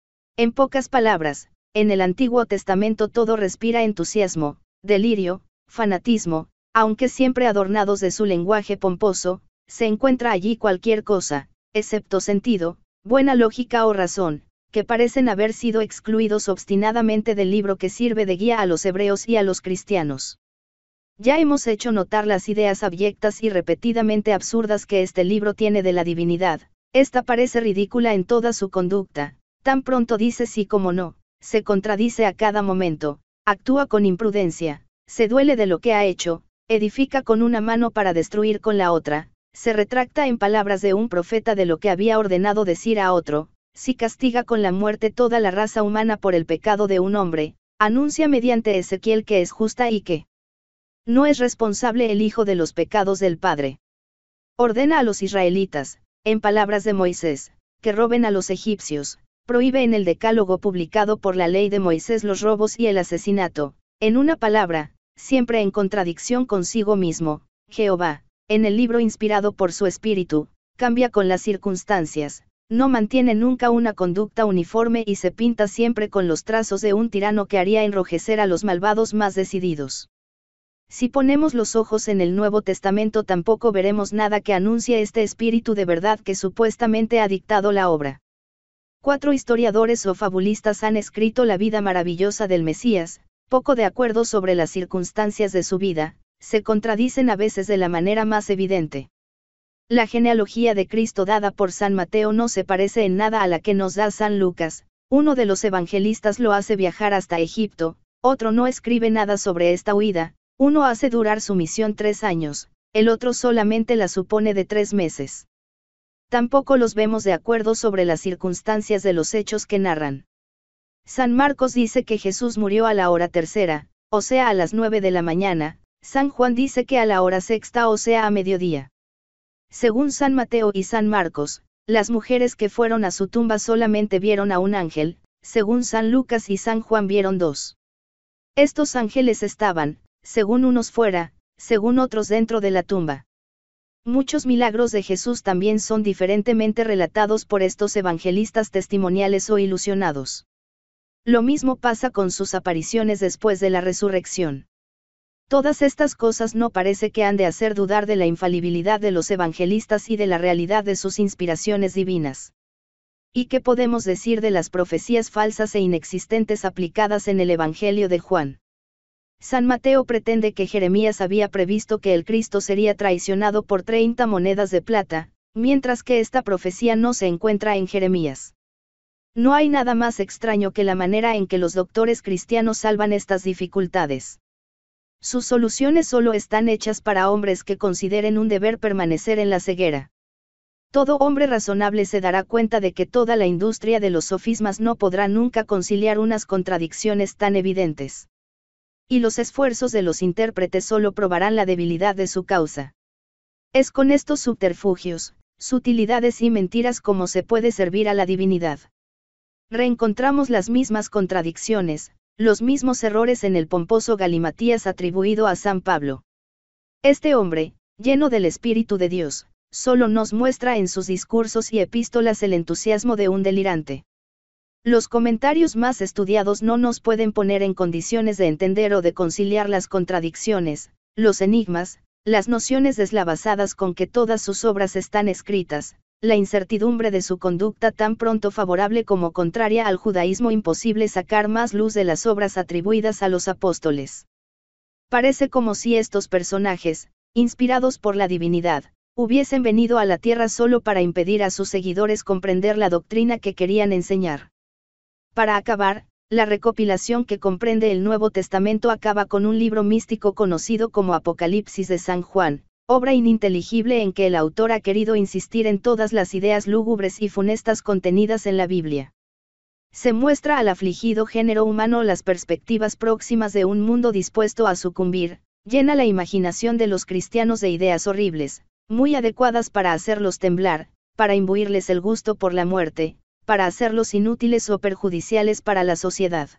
En pocas palabras, en el Antiguo Testamento todo respira entusiasmo, delirio, fanatismo, aunque siempre adornados de su lenguaje pomposo, se encuentra allí cualquier cosa, excepto sentido, buena lógica o razón, que parecen haber sido excluidos obstinadamente del libro que sirve de guía a los hebreos y a los cristianos. Ya hemos hecho notar las ideas abyectas y repetidamente absurdas que este libro tiene de la divinidad. Esta parece ridícula en toda su conducta, tan pronto dice sí como no, se contradice a cada momento, actúa con imprudencia, se duele de lo que ha hecho, edifica con una mano para destruir con la otra, se retracta en palabras de un profeta de lo que había ordenado decir a otro, si castiga con la muerte toda la raza humana por el pecado de un hombre, anuncia mediante Ezequiel que es justa y que no es responsable el hijo de los pecados del Padre. Ordena a los israelitas, en palabras de Moisés, que roben a los egipcios, prohíbe en el decálogo publicado por la ley de Moisés los robos y el asesinato, en una palabra, siempre en contradicción consigo mismo, Jehová, en el libro inspirado por su espíritu, cambia con las circunstancias, no mantiene nunca una conducta uniforme y se pinta siempre con los trazos de un tirano que haría enrojecer a los malvados más decididos. Si ponemos los ojos en el Nuevo Testamento tampoco veremos nada que anuncie este espíritu de verdad que supuestamente ha dictado la obra. Cuatro historiadores o fabulistas han escrito la vida maravillosa del Mesías, poco de acuerdo sobre las circunstancias de su vida, se contradicen a veces de la manera más evidente. La genealogía de Cristo dada por San Mateo no se parece en nada a la que nos da San Lucas, uno de los evangelistas lo hace viajar hasta Egipto, otro no escribe nada sobre esta huida, uno hace durar su misión tres años, el otro solamente la supone de tres meses. Tampoco los vemos de acuerdo sobre las circunstancias de los hechos que narran. San Marcos dice que Jesús murió a la hora tercera, o sea a las nueve de la mañana, San Juan dice que a la hora sexta o sea a mediodía. Según San Mateo y San Marcos, las mujeres que fueron a su tumba solamente vieron a un ángel, según San Lucas y San Juan vieron dos. Estos ángeles estaban, según unos fuera, según otros dentro de la tumba. Muchos milagros de Jesús también son diferentemente relatados por estos evangelistas testimoniales o ilusionados. Lo mismo pasa con sus apariciones después de la resurrección. Todas estas cosas no parece que han de hacer dudar de la infalibilidad de los evangelistas y de la realidad de sus inspiraciones divinas. ¿Y qué podemos decir de las profecías falsas e inexistentes aplicadas en el Evangelio de Juan? San Mateo pretende que Jeremías había previsto que el Cristo sería traicionado por treinta monedas de plata, mientras que esta profecía no se encuentra en Jeremías. No hay nada más extraño que la manera en que los doctores cristianos salvan estas dificultades. Sus soluciones solo están hechas para hombres que consideren un deber permanecer en la ceguera. Todo hombre razonable se dará cuenta de que toda la industria de los sofismas no podrá nunca conciliar unas contradicciones tan evidentes. Y los esfuerzos de los intérpretes solo probarán la debilidad de su causa. Es con estos subterfugios, sutilidades y mentiras como se puede servir a la divinidad. Reencontramos las mismas contradicciones, los mismos errores en el pomposo galimatías atribuido a San Pablo. Este hombre, lleno del Espíritu de Dios, solo nos muestra en sus discursos y epístolas el entusiasmo de un delirante. Los comentarios más estudiados no nos pueden poner en condiciones de entender o de conciliar las contradicciones, los enigmas, las nociones deslavazadas con que todas sus obras están escritas, la incertidumbre de su conducta tan pronto favorable como contraria al judaísmo imposible sacar más luz de las obras atribuidas a los apóstoles. Parece como si estos personajes, inspirados por la divinidad, hubiesen venido a la tierra solo para impedir a sus seguidores comprender la doctrina que querían enseñar. Para acabar, la recopilación que comprende el Nuevo Testamento acaba con un libro místico conocido como Apocalipsis de San Juan, obra ininteligible en que el autor ha querido insistir en todas las ideas lúgubres y funestas contenidas en la Biblia. Se muestra al afligido género humano las perspectivas próximas de un mundo dispuesto a sucumbir, llena la imaginación de los cristianos de ideas horribles, muy adecuadas para hacerlos temblar, para imbuirles el gusto por la muerte, para hacerlos inútiles o perjudiciales para la sociedad.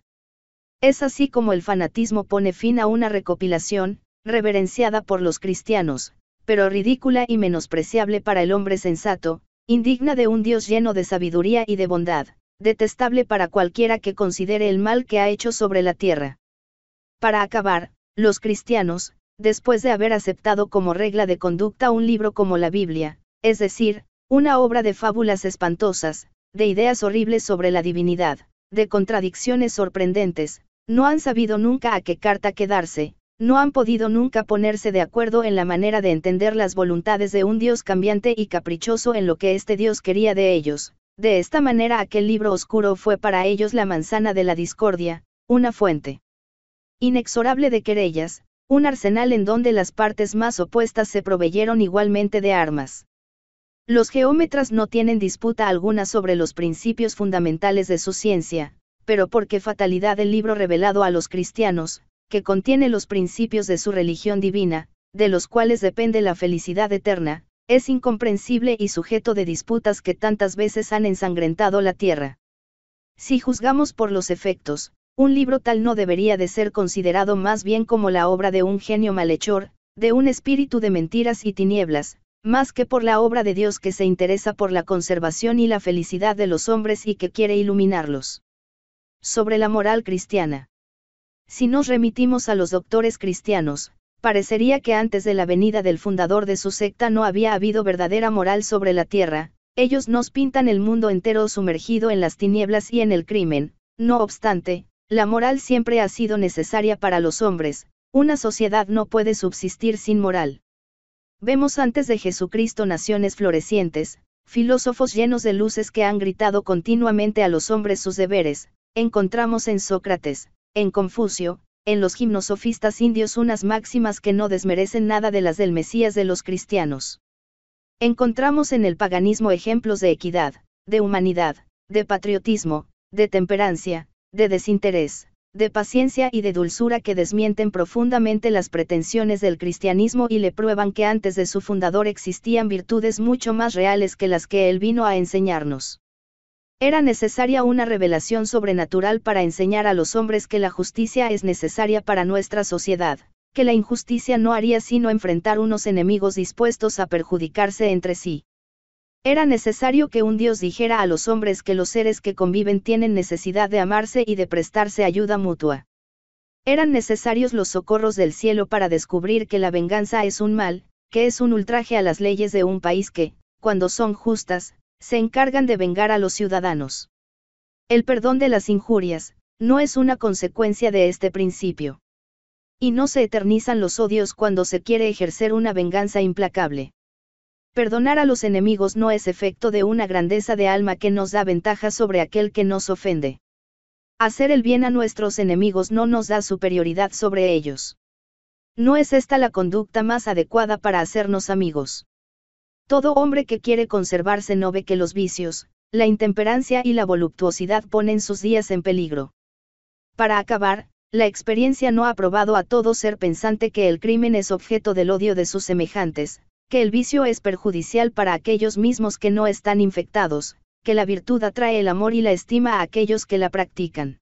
Es así como el fanatismo pone fin a una recopilación, reverenciada por los cristianos, pero ridícula y menospreciable para el hombre sensato, indigna de un Dios lleno de sabiduría y de bondad, detestable para cualquiera que considere el mal que ha hecho sobre la tierra. Para acabar, los cristianos, después de haber aceptado como regla de conducta un libro como la Biblia, es decir, una obra de fábulas espantosas, de ideas horribles sobre la divinidad, de contradicciones sorprendentes, no han sabido nunca a qué carta quedarse, no han podido nunca ponerse de acuerdo en la manera de entender las voluntades de un Dios cambiante y caprichoso en lo que este Dios quería de ellos. De esta manera aquel libro oscuro fue para ellos la manzana de la discordia, una fuente inexorable de querellas, un arsenal en donde las partes más opuestas se proveyeron igualmente de armas. Los geómetras no tienen disputa alguna sobre los principios fundamentales de su ciencia, pero por qué fatalidad el libro revelado a los cristianos, que contiene los principios de su religión divina, de los cuales depende la felicidad eterna, es incomprensible y sujeto de disputas que tantas veces han ensangrentado la tierra. Si juzgamos por los efectos, un libro tal no debería de ser considerado más bien como la obra de un genio malhechor, de un espíritu de mentiras y tinieblas, más que por la obra de Dios que se interesa por la conservación y la felicidad de los hombres y que quiere iluminarlos. Sobre la moral cristiana. Si nos remitimos a los doctores cristianos, parecería que antes de la venida del fundador de su secta no había habido verdadera moral sobre la tierra. Ellos nos pintan el mundo entero sumergido en las tinieblas y en el crimen. No obstante, la moral siempre ha sido necesaria para los hombres. Una sociedad no puede subsistir sin moral. Vemos antes de Jesucristo naciones florecientes, filósofos llenos de luces que han gritado continuamente a los hombres sus deberes. Encontramos en Sócrates, en Confucio, en los gimnosofistas indios unas máximas que no desmerecen nada de las del Mesías de los cristianos. Encontramos en el paganismo ejemplos de equidad, de humanidad, de patriotismo, de temperancia, de desinterés, de paciencia y de dulzura que desmienten profundamente las pretensiones del cristianismo y le prueban que antes de su fundador existían virtudes mucho más reales que las que él vino a enseñarnos. Era necesaria una revelación sobrenatural para enseñar a los hombres que la justicia es necesaria para nuestra sociedad, que la injusticia no haría sino enfrentar unos enemigos dispuestos a perjudicarse entre sí. Era necesario que un Dios dijera a los hombres que los seres que conviven tienen necesidad de amarse y de prestarse ayuda mutua. Eran necesarios los socorros del cielo para descubrir que la venganza es un mal, que es un ultraje a las leyes de un país que, cuando son justas, se encargan de vengar a los ciudadanos. El perdón de las injurias, no es una consecuencia de este principio. Y no se eternizan los odios cuando se quiere ejercer una venganza implacable. Perdonar a los enemigos no es efecto de una grandeza de alma que nos da ventaja sobre aquel que nos ofende. Hacer el bien a nuestros enemigos no nos da superioridad sobre ellos. No es esta la conducta más adecuada para hacernos amigos. Todo hombre que quiere conservarse no ve que los vicios, la intemperancia y la voluptuosidad ponen sus días en peligro. Para acabar, la experiencia no ha probado a todo ser pensante que el crimen es objeto del odio de sus semejantes, que el vicio es perjudicial para aquellos mismos que no están infectados, que la virtud atrae el amor y la estima a aquellos que la practican.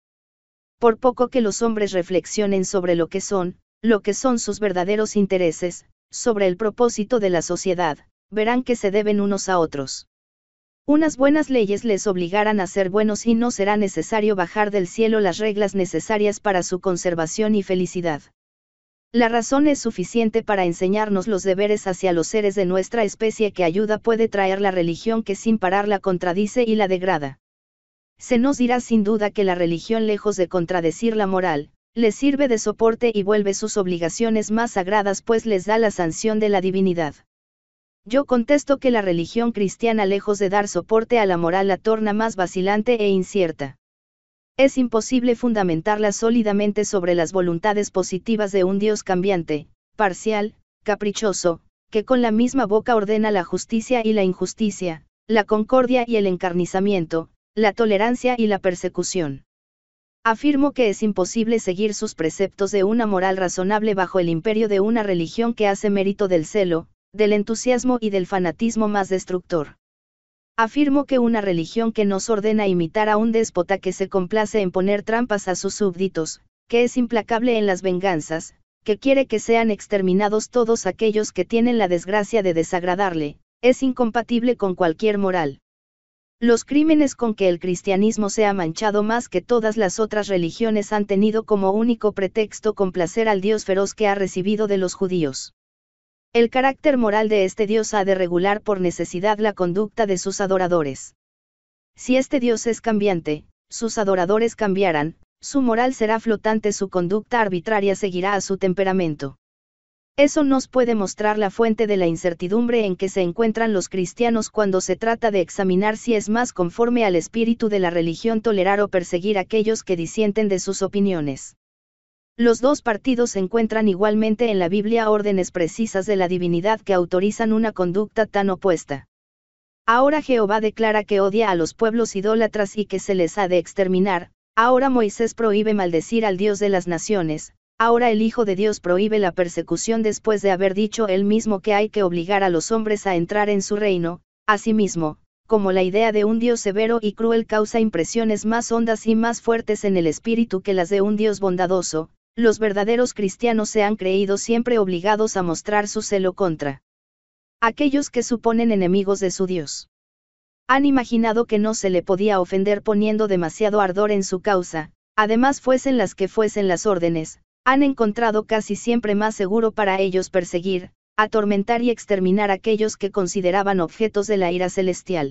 Por poco que los hombres reflexionen sobre lo que son, lo que son sus verdaderos intereses, sobre el propósito de la sociedad, verán que se deben unos a otros. Unas buenas leyes les obligarán a ser buenos y no será necesario bajar del cielo las reglas necesarias para su conservación y felicidad. La razón es suficiente para enseñarnos los deberes hacia los seres de nuestra especie que ayuda puede traer la religión que sin parar la contradice y la degrada. Se nos dirá sin duda que la religión lejos de contradecir la moral, les sirve de soporte y vuelve sus obligaciones más sagradas pues les da la sanción de la divinidad. Yo contesto que la religión cristiana lejos de dar soporte a la moral la torna más vacilante e incierta. Es imposible fundamentarla sólidamente sobre las voluntades positivas de un Dios cambiante, parcial, caprichoso, que con la misma boca ordena la justicia y la injusticia, la concordia y el encarnizamiento, la tolerancia y la persecución. Afirmo que es imposible seguir sus preceptos de una moral razonable bajo el imperio de una religión que hace mérito del celo, del entusiasmo y del fanatismo más destructor. Afirmo que una religión que nos ordena imitar a un déspota que se complace en poner trampas a sus súbditos, que es implacable en las venganzas, que quiere que sean exterminados todos aquellos que tienen la desgracia de desagradarle, es incompatible con cualquier moral. Los crímenes con que el cristianismo se ha manchado más que todas las otras religiones han tenido como único pretexto complacer al Dios feroz que ha recibido de los judíos. El carácter moral de este Dios ha de regular por necesidad la conducta de sus adoradores. Si este Dios es cambiante, sus adoradores cambiarán, su moral será flotante, su conducta arbitraria seguirá a su temperamento. Eso nos puede mostrar la fuente de la incertidumbre en que se encuentran los cristianos cuando se trata de examinar si es más conforme al espíritu de la religión tolerar o perseguir a aquellos que disienten de sus opiniones. Los dos partidos encuentran igualmente en la Biblia órdenes precisas de la divinidad que autorizan una conducta tan opuesta. Ahora Jehová declara que odia a los pueblos idólatras y que se les ha de exterminar, ahora Moisés prohíbe maldecir al Dios de las naciones. Ahora el Hijo de Dios prohíbe la persecución después de haber dicho él mismo que hay que obligar a los hombres a entrar en su reino. Asimismo, como la idea de un Dios severo y cruel causa impresiones más hondas y más fuertes en el espíritu que las de un Dios bondadoso, los verdaderos cristianos se han creído siempre obligados a mostrar su celo contra aquellos que suponen enemigos de su Dios. Han imaginado que no se le podía ofender poniendo demasiado ardor en su causa, además fuesen las que fuesen las órdenes. Han encontrado casi siempre más seguro para ellos perseguir, atormentar y exterminar a aquellos que consideraban objetos de la ira celestial.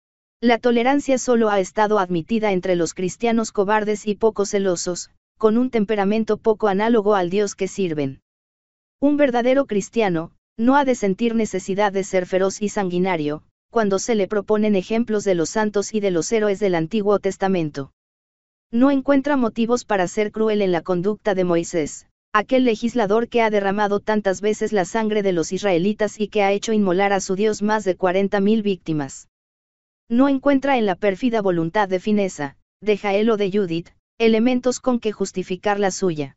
La tolerancia solo ha estado admitida entre los cristianos cobardes y poco celosos, con un temperamento poco análogo al Dios que sirven. Un verdadero cristiano, no ha de sentir necesidad de ser feroz y sanguinario, cuando se le proponen ejemplos de los santos y de los héroes del Antiguo Testamento. No encuentra motivos para ser cruel en la conducta de Moisés, aquel legislador que ha derramado tantas veces la sangre de los israelitas y que ha hecho inmolar a su Dios más de cuarenta mil víctimas. No encuentra en la pérfida voluntad de Finesa, de Jael o de Judith, elementos con que justificar la suya.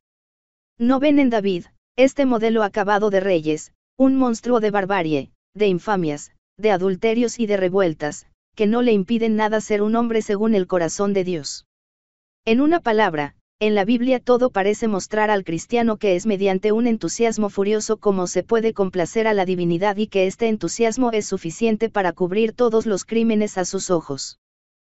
No ven en David, este modelo acabado de reyes, un monstruo de barbarie, de infamias, de adulterios y de revueltas, que no le impiden nada ser un hombre según el corazón de Dios. En una palabra, en la Biblia todo parece mostrar al cristiano que es mediante un entusiasmo furioso como se puede complacer a la divinidad y que este entusiasmo es suficiente para cubrir todos los crímenes a sus ojos.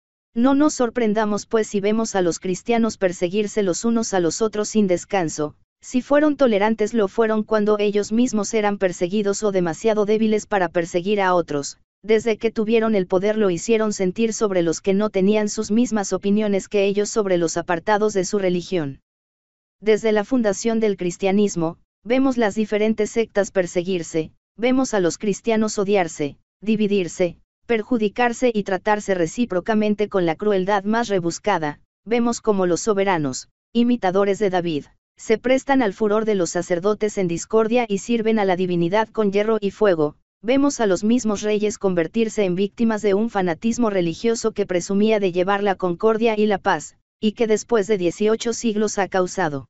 No nos sorprendamos pues si vemos a los cristianos perseguirse los unos a los otros sin descanso, si fueron tolerantes lo fueron cuando ellos mismos eran perseguidos o demasiado débiles para perseguir a otros. Desde que tuvieron el poder lo hicieron sentir sobre los que no tenían sus mismas opiniones que ellos sobre los apartados de su religión. Desde la fundación del cristianismo, vemos las diferentes sectas perseguirse, vemos a los cristianos odiarse, dividirse, perjudicarse y tratarse recíprocamente con la crueldad más rebuscada, vemos como los soberanos, imitadores de David, se prestan al furor de los sacerdotes en discordia y sirven a la divinidad con hierro y fuego. Vemos a los mismos reyes convertirse en víctimas de un fanatismo religioso que presumía de llevar la concordia y la paz, y que después de dieciocho siglos ha causado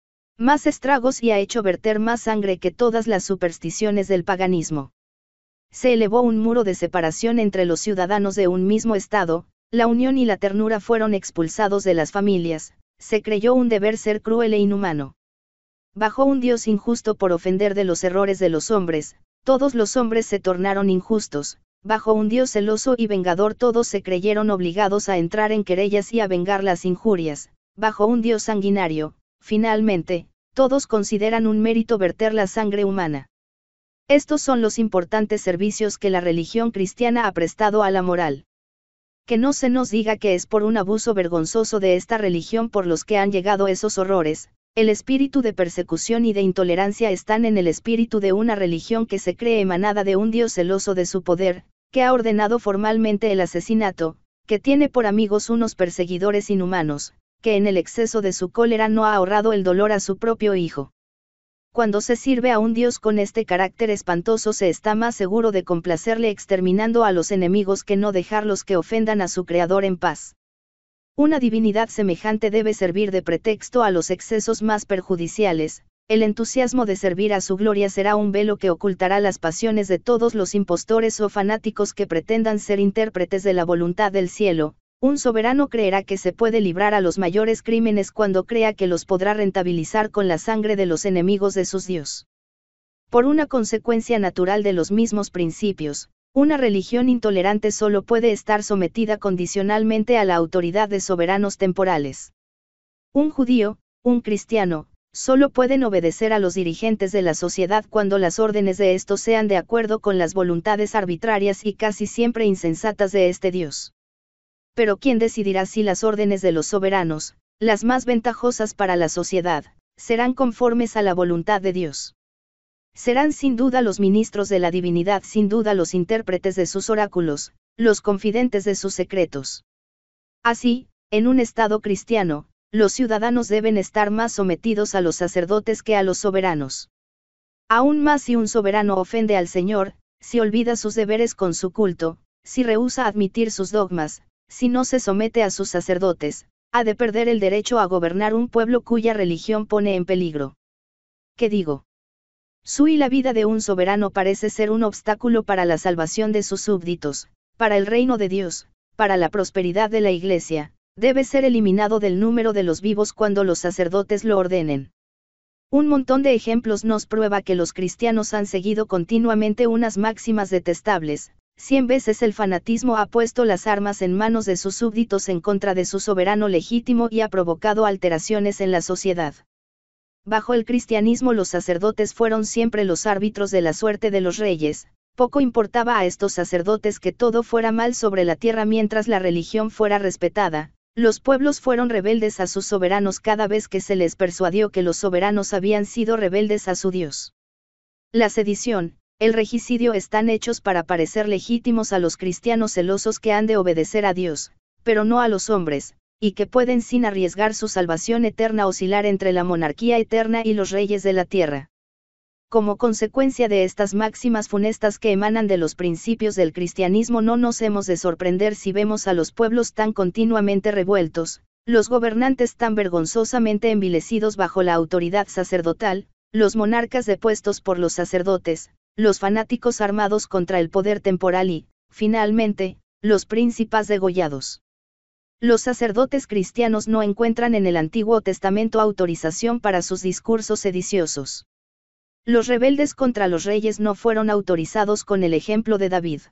más estragos y ha hecho verter más sangre que todas las supersticiones del paganismo. Se elevó un muro de separación entre los ciudadanos de un mismo estado, la unión y la ternura fueron expulsados de las familias, se creyó un deber ser cruel e inhumano. Bajó un Dios injusto por ofender de los errores de los hombres. Todos los hombres se tornaron injustos, bajo un Dios celoso y vengador todos se creyeron obligados a entrar en querellas y a vengar las injurias, bajo un Dios sanguinario, finalmente, todos consideran un mérito verter la sangre humana. Estos son los importantes servicios que la religión cristiana ha prestado a la moral. Que no se nos diga que es por un abuso vergonzoso de esta religión por los que han llegado esos horrores. El espíritu de persecución y de intolerancia están en el espíritu de una religión que se cree emanada de un Dios celoso de su poder, que ha ordenado formalmente el asesinato, que tiene por amigos unos perseguidores inhumanos, que en el exceso de su cólera no ha ahorrado el dolor a su propio hijo. Cuando se sirve a un Dios con este carácter espantoso se está más seguro de complacerle exterminando a los enemigos que no dejarlos que ofendan a su Creador en paz. Una divinidad semejante debe servir de pretexto a los excesos más perjudiciales. El entusiasmo de servir a su gloria será un velo que ocultará las pasiones de todos los impostores o fanáticos que pretendan ser intérpretes de la voluntad del cielo, Un soberano creerá que se puede librar a los mayores crímenes cuando crea que los podrá rentabilizar con la sangre de los enemigos de sus dios. Por una consecuencia natural de los mismos principios, una religión intolerante solo puede estar sometida condicionalmente a la autoridad de soberanos temporales. Un judío, un cristiano, solo pueden obedecer a los dirigentes de la sociedad cuando las órdenes de estos sean de acuerdo con las voluntades arbitrarias y casi siempre insensatas de este Dios. Pero ¿quién decidirá si las órdenes de los soberanos, las más ventajosas para la sociedad, serán conformes a la voluntad de Dios? Serán sin duda los ministros de la divinidad, sin duda los intérpretes de sus oráculos, los confidentes de sus secretos. Así, en un Estado cristiano, los ciudadanos deben estar más sometidos a los sacerdotes que a los soberanos. Aún más si un soberano ofende al Señor, si olvida sus deberes con su culto, si rehúsa admitir sus dogmas, si no se somete a sus sacerdotes, ha de perder el derecho a gobernar un pueblo cuya religión pone en peligro. ¿Qué digo? Su y la vida de un soberano parece ser un obstáculo para la salvación de sus súbditos, para el reino de Dios, para la prosperidad de la Iglesia, debe ser eliminado del número de los vivos cuando los sacerdotes lo ordenen. Un montón de ejemplos nos prueba que los cristianos han seguido continuamente unas máximas detestables. Cien veces el fanatismo ha puesto las armas en manos de sus súbditos en contra de su soberano legítimo y ha provocado alteraciones en la sociedad. Bajo el cristianismo los sacerdotes fueron siempre los árbitros de la suerte de los reyes, poco importaba a estos sacerdotes que todo fuera mal sobre la tierra mientras la religión fuera respetada. Los pueblos fueron rebeldes a sus soberanos cada vez que se les persuadió que los soberanos habían sido rebeldes a su Dios. La sedición, el regicidio están hechos para parecer legítimos a los cristianos celosos que han de obedecer a Dios, pero no a los hombres, y que pueden sin arriesgar su salvación eterna oscilar entre la monarquía eterna y los reyes de la tierra. Como consecuencia de estas máximas funestas que emanan de los principios del cristianismo, no nos hemos de sorprender si vemos a los pueblos tan continuamente revueltos, los gobernantes tan vergonzosamente envilecidos bajo la autoridad sacerdotal, los monarcas depuestos por los sacerdotes, los fanáticos armados contra el poder temporal y, finalmente, los príncipes degollados. Los sacerdotes cristianos no encuentran en el Antiguo Testamento autorización para sus discursos sediciosos. Los rebeldes contra los reyes no fueron autorizados con el ejemplo de David.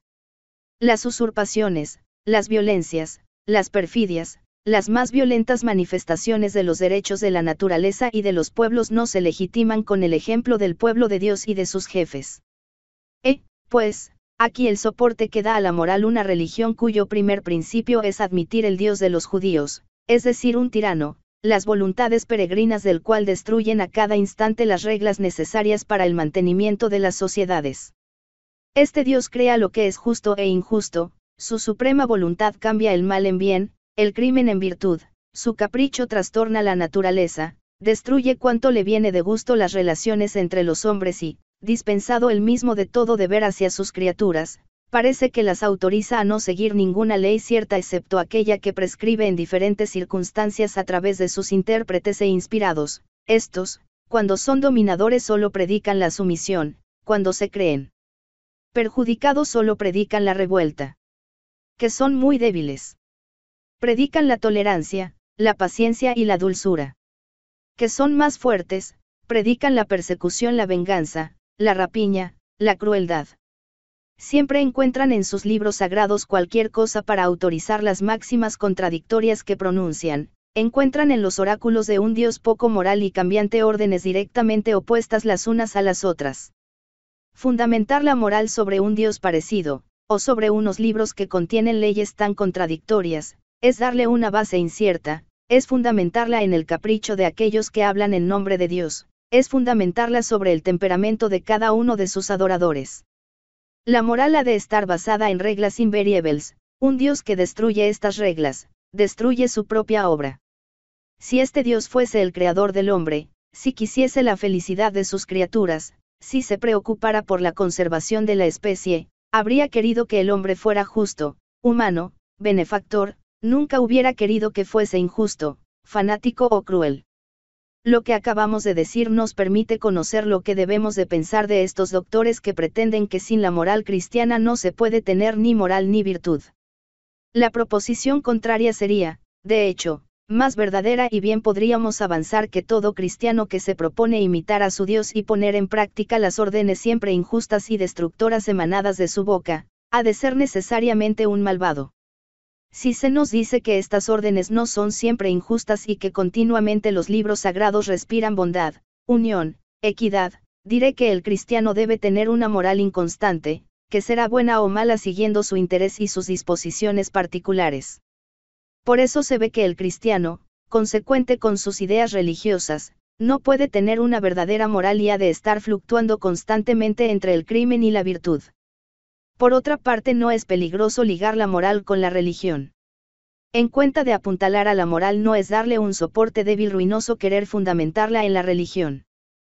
Las usurpaciones, las violencias, las perfidias, las más violentas manifestaciones de los derechos de la naturaleza y de los pueblos no se legitiman con el ejemplo del pueblo de Dios y de sus jefes. Eh, pues, aquí el soporte que da a la moral una religión cuyo primer principio es admitir el Dios de los judíos, es decir, un tirano, las voluntades peregrinas del cual destruyen a cada instante las reglas necesarias para el mantenimiento de las sociedades. Este Dios crea lo que es justo e injusto, su suprema voluntad cambia el mal en bien, el crimen en virtud, su capricho trastorna la naturaleza, destruye cuanto le viene de gusto las relaciones entre los hombres y, dispensado el mismo de todo deber hacia sus criaturas, parece que las autoriza a no seguir ninguna ley cierta excepto aquella que prescribe en diferentes circunstancias a través de sus intérpretes e inspirados. Estos, cuando son dominadores solo predican la sumisión, cuando se creen perjudicados solo predican la revuelta. Que son muy débiles. Predican la tolerancia, la paciencia y la dulzura. Que son más fuertes, predican la persecución, la venganza, la rapiña, la crueldad. Siempre encuentran en sus libros sagrados cualquier cosa para autorizar las máximas contradictorias que pronuncian, encuentran en los oráculos de un Dios poco moral y cambiante órdenes directamente opuestas las unas a las otras. Fundamentar la moral sobre un Dios parecido, o sobre unos libros que contienen leyes tan contradictorias, es darle una base incierta, es fundamentarla en el capricho de aquellos que hablan en nombre de Dios, es fundamentarla sobre el temperamento de cada uno de sus adoradores. La moral ha de estar basada en reglas invariables, un Dios que destruye estas reglas, destruye su propia obra. Si este Dios fuese el creador del hombre, si quisiese la felicidad de sus criaturas, si se preocupara por la conservación de la especie, habría querido que el hombre fuera justo, humano, benefactor, nunca hubiera querido que fuese injusto, fanático o cruel. Lo que acabamos de decir nos permite conocer lo que debemos de pensar de estos doctores que pretenden que sin la moral cristiana no se puede tener ni moral ni virtud. La proposición contraria sería, de hecho, más verdadera y bien podríamos avanzar que todo cristiano que se propone imitar a su Dios y poner en práctica las órdenes siempre injustas y destructoras emanadas de su boca, ha de ser necesariamente un malvado. Si se nos dice que estas órdenes no son siempre injustas y que continuamente los libros sagrados respiran bondad, unión, equidad, diré que el cristiano debe tener una moral inconstante, que será buena o mala siguiendo su interés y sus disposiciones particulares. Por eso se ve que el cristiano, consecuente con sus ideas religiosas, no puede tener una verdadera moral y ha de estar fluctuando constantemente entre el crimen y la virtud. Por otra parte, no es peligroso ligar la moral con la religión. En cuenta de apuntalar a la moral no es darle un soporte débil ruinoso querer fundamentarla en la religión.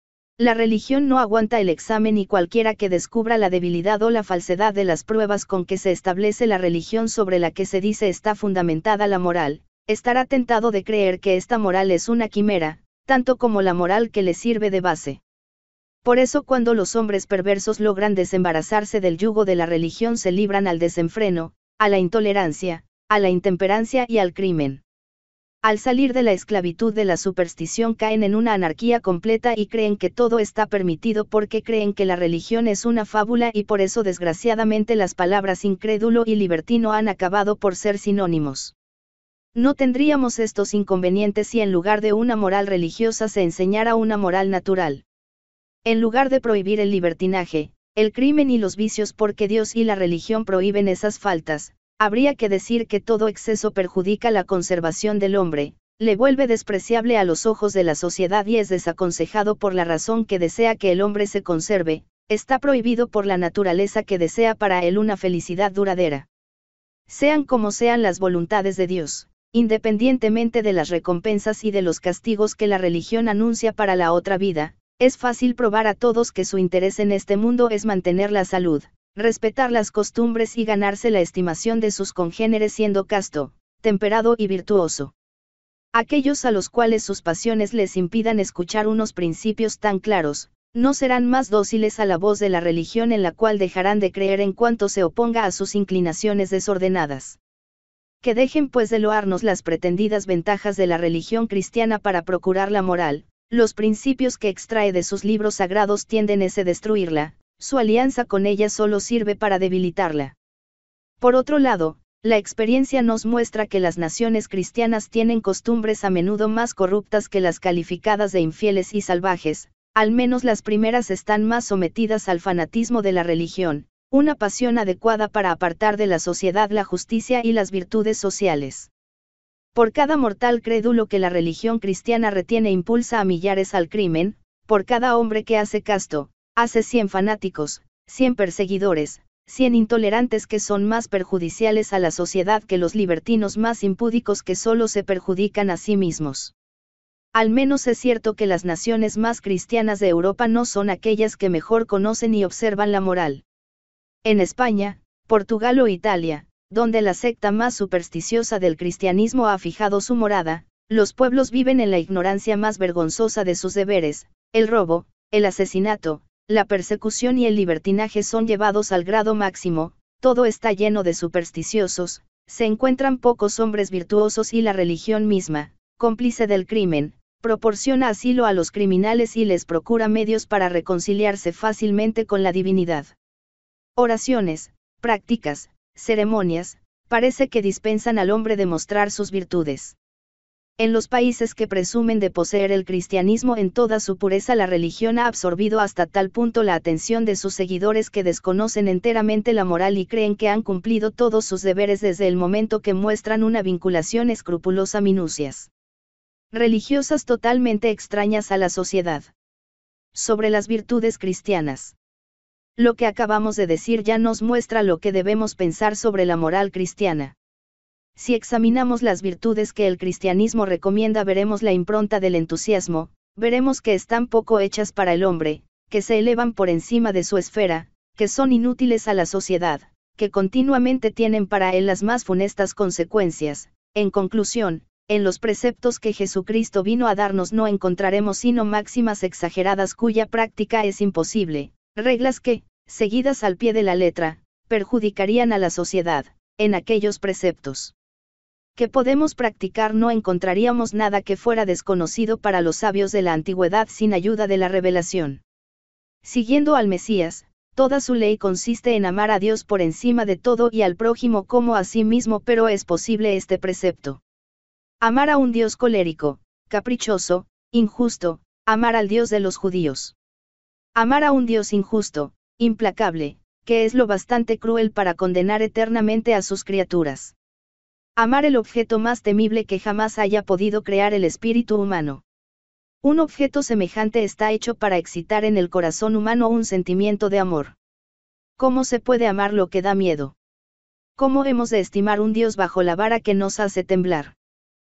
La religión no aguanta el examen y cualquiera que descubra la debilidad o la falsedad de las pruebas con que se establece la religión sobre la que se dice está fundamentada la moral, estará tentado de creer que esta moral es una quimera, tanto como la moral que le sirve de base. Por eso cuando los hombres perversos logran desembarazarse del yugo de la religión se libran al desenfreno, a la intolerancia, a la intemperancia y al crimen. Al salir de la esclavitud de la superstición caen en una anarquía completa y creen que todo está permitido porque creen que la religión es una fábula y por eso desgraciadamente las palabras incrédulo y libertino han acabado por ser sinónimos. No tendríamos estos inconvenientes si en lugar de una moral religiosa se enseñara una moral natural. En lugar de prohibir el libertinaje, el crimen y los vicios porque Dios y la religión prohíben esas faltas, habría que decir que todo exceso perjudica la conservación del hombre, le vuelve despreciable a los ojos de la sociedad y es desaconsejado por la razón que desea que el hombre se conserve, está prohibido por la naturaleza que desea para él una felicidad duradera. Sean como sean las voluntades de Dios, independientemente de las recompensas y de los castigos que la religión anuncia para la otra vida, es fácil probar a todos que su interés en este mundo es mantener la salud, respetar las costumbres y ganarse la estimación de sus congéneres siendo casto, temperado y virtuoso. Aquellos a los cuales sus pasiones les impidan escuchar unos principios tan claros, no serán más dóciles a la voz de la religión en la cual dejarán de creer en cuanto se oponga a sus inclinaciones desordenadas. Que dejen pues de loarnos las pretendidas ventajas de la religión cristiana para procurar la moral, los principios que extrae de sus libros sagrados tienden ese destruirla, su alianza con ella solo sirve para debilitarla. Por otro lado, la experiencia nos muestra que las naciones cristianas tienen costumbres a menudo más corruptas que las calificadas de infieles y salvajes, al menos las primeras están más sometidas al fanatismo de la religión, una pasión adecuada para apartar de la sociedad la justicia y las virtudes sociales. Por cada mortal crédulo que la religión cristiana retiene impulsa a millares al crimen, por cada hombre que hace casto, hace cien fanáticos, cien perseguidores, cien intolerantes que son más perjudiciales a la sociedad que los libertinos más impúdicos que solo se perjudican a sí mismos. Al menos es cierto que las naciones más cristianas de Europa no son aquellas que mejor conocen y observan la moral. En España, Portugal o Italia, donde la secta más supersticiosa del cristianismo ha fijado su morada, los pueblos viven en la ignorancia más vergonzosa de sus deberes, el robo, el asesinato, la persecución y el libertinaje son llevados al grado máximo, todo está lleno de supersticiosos, se encuentran pocos hombres virtuosos y la religión misma, cómplice del crimen, proporciona asilo a los criminales y les procura medios para reconciliarse fácilmente con la divinidad. Oraciones, prácticas, ceremonias, parece que dispensan al hombre de mostrar sus virtudes. En los países que presumen de poseer el cristianismo en toda su pureza, la religión ha absorbido hasta tal punto la atención de sus seguidores que desconocen enteramente la moral y creen que han cumplido todos sus deberes desde el momento que muestran una vinculación escrupulosa a minucias religiosas totalmente extrañas a la sociedad. Sobre las virtudes cristianas. Lo que acabamos de decir ya nos muestra lo que debemos pensar sobre la moral cristiana. Si examinamos las virtudes que el cristianismo recomienda, veremos la impronta del entusiasmo, veremos que están poco hechas para el hombre, que se elevan por encima de su esfera, que son inútiles a la sociedad, que continuamente tienen para él las más funestas consecuencias. En conclusión, en los preceptos que Jesucristo vino a darnos no encontraremos sino máximas exageradas cuya práctica es imposible, reglas que, seguidas al pie de la letra, perjudicarían a la sociedad. en aquellos preceptos que podemos practicar no encontraríamos nada que fuera desconocido para los sabios de la antigüedad sin ayuda de la revelación. Siguiendo al Mesías, toda su ley consiste en amar a Dios por encima de todo y al prójimo como a sí mismo, pero es posible este precepto. Amar a un Dios colérico, caprichoso, injusto, amar al Dios de los judíos. Amar a un Dios injusto, implacable, que es lo bastante cruel para condenar eternamente a sus criaturas. Amar el objeto más temible que jamás haya podido crear el espíritu humano. Un objeto semejante está hecho para excitar en el corazón humano un sentimiento de amor. ¿Cómo se puede amar lo que da miedo? ¿Cómo hemos de estimar un Dios bajo la vara que nos hace temblar?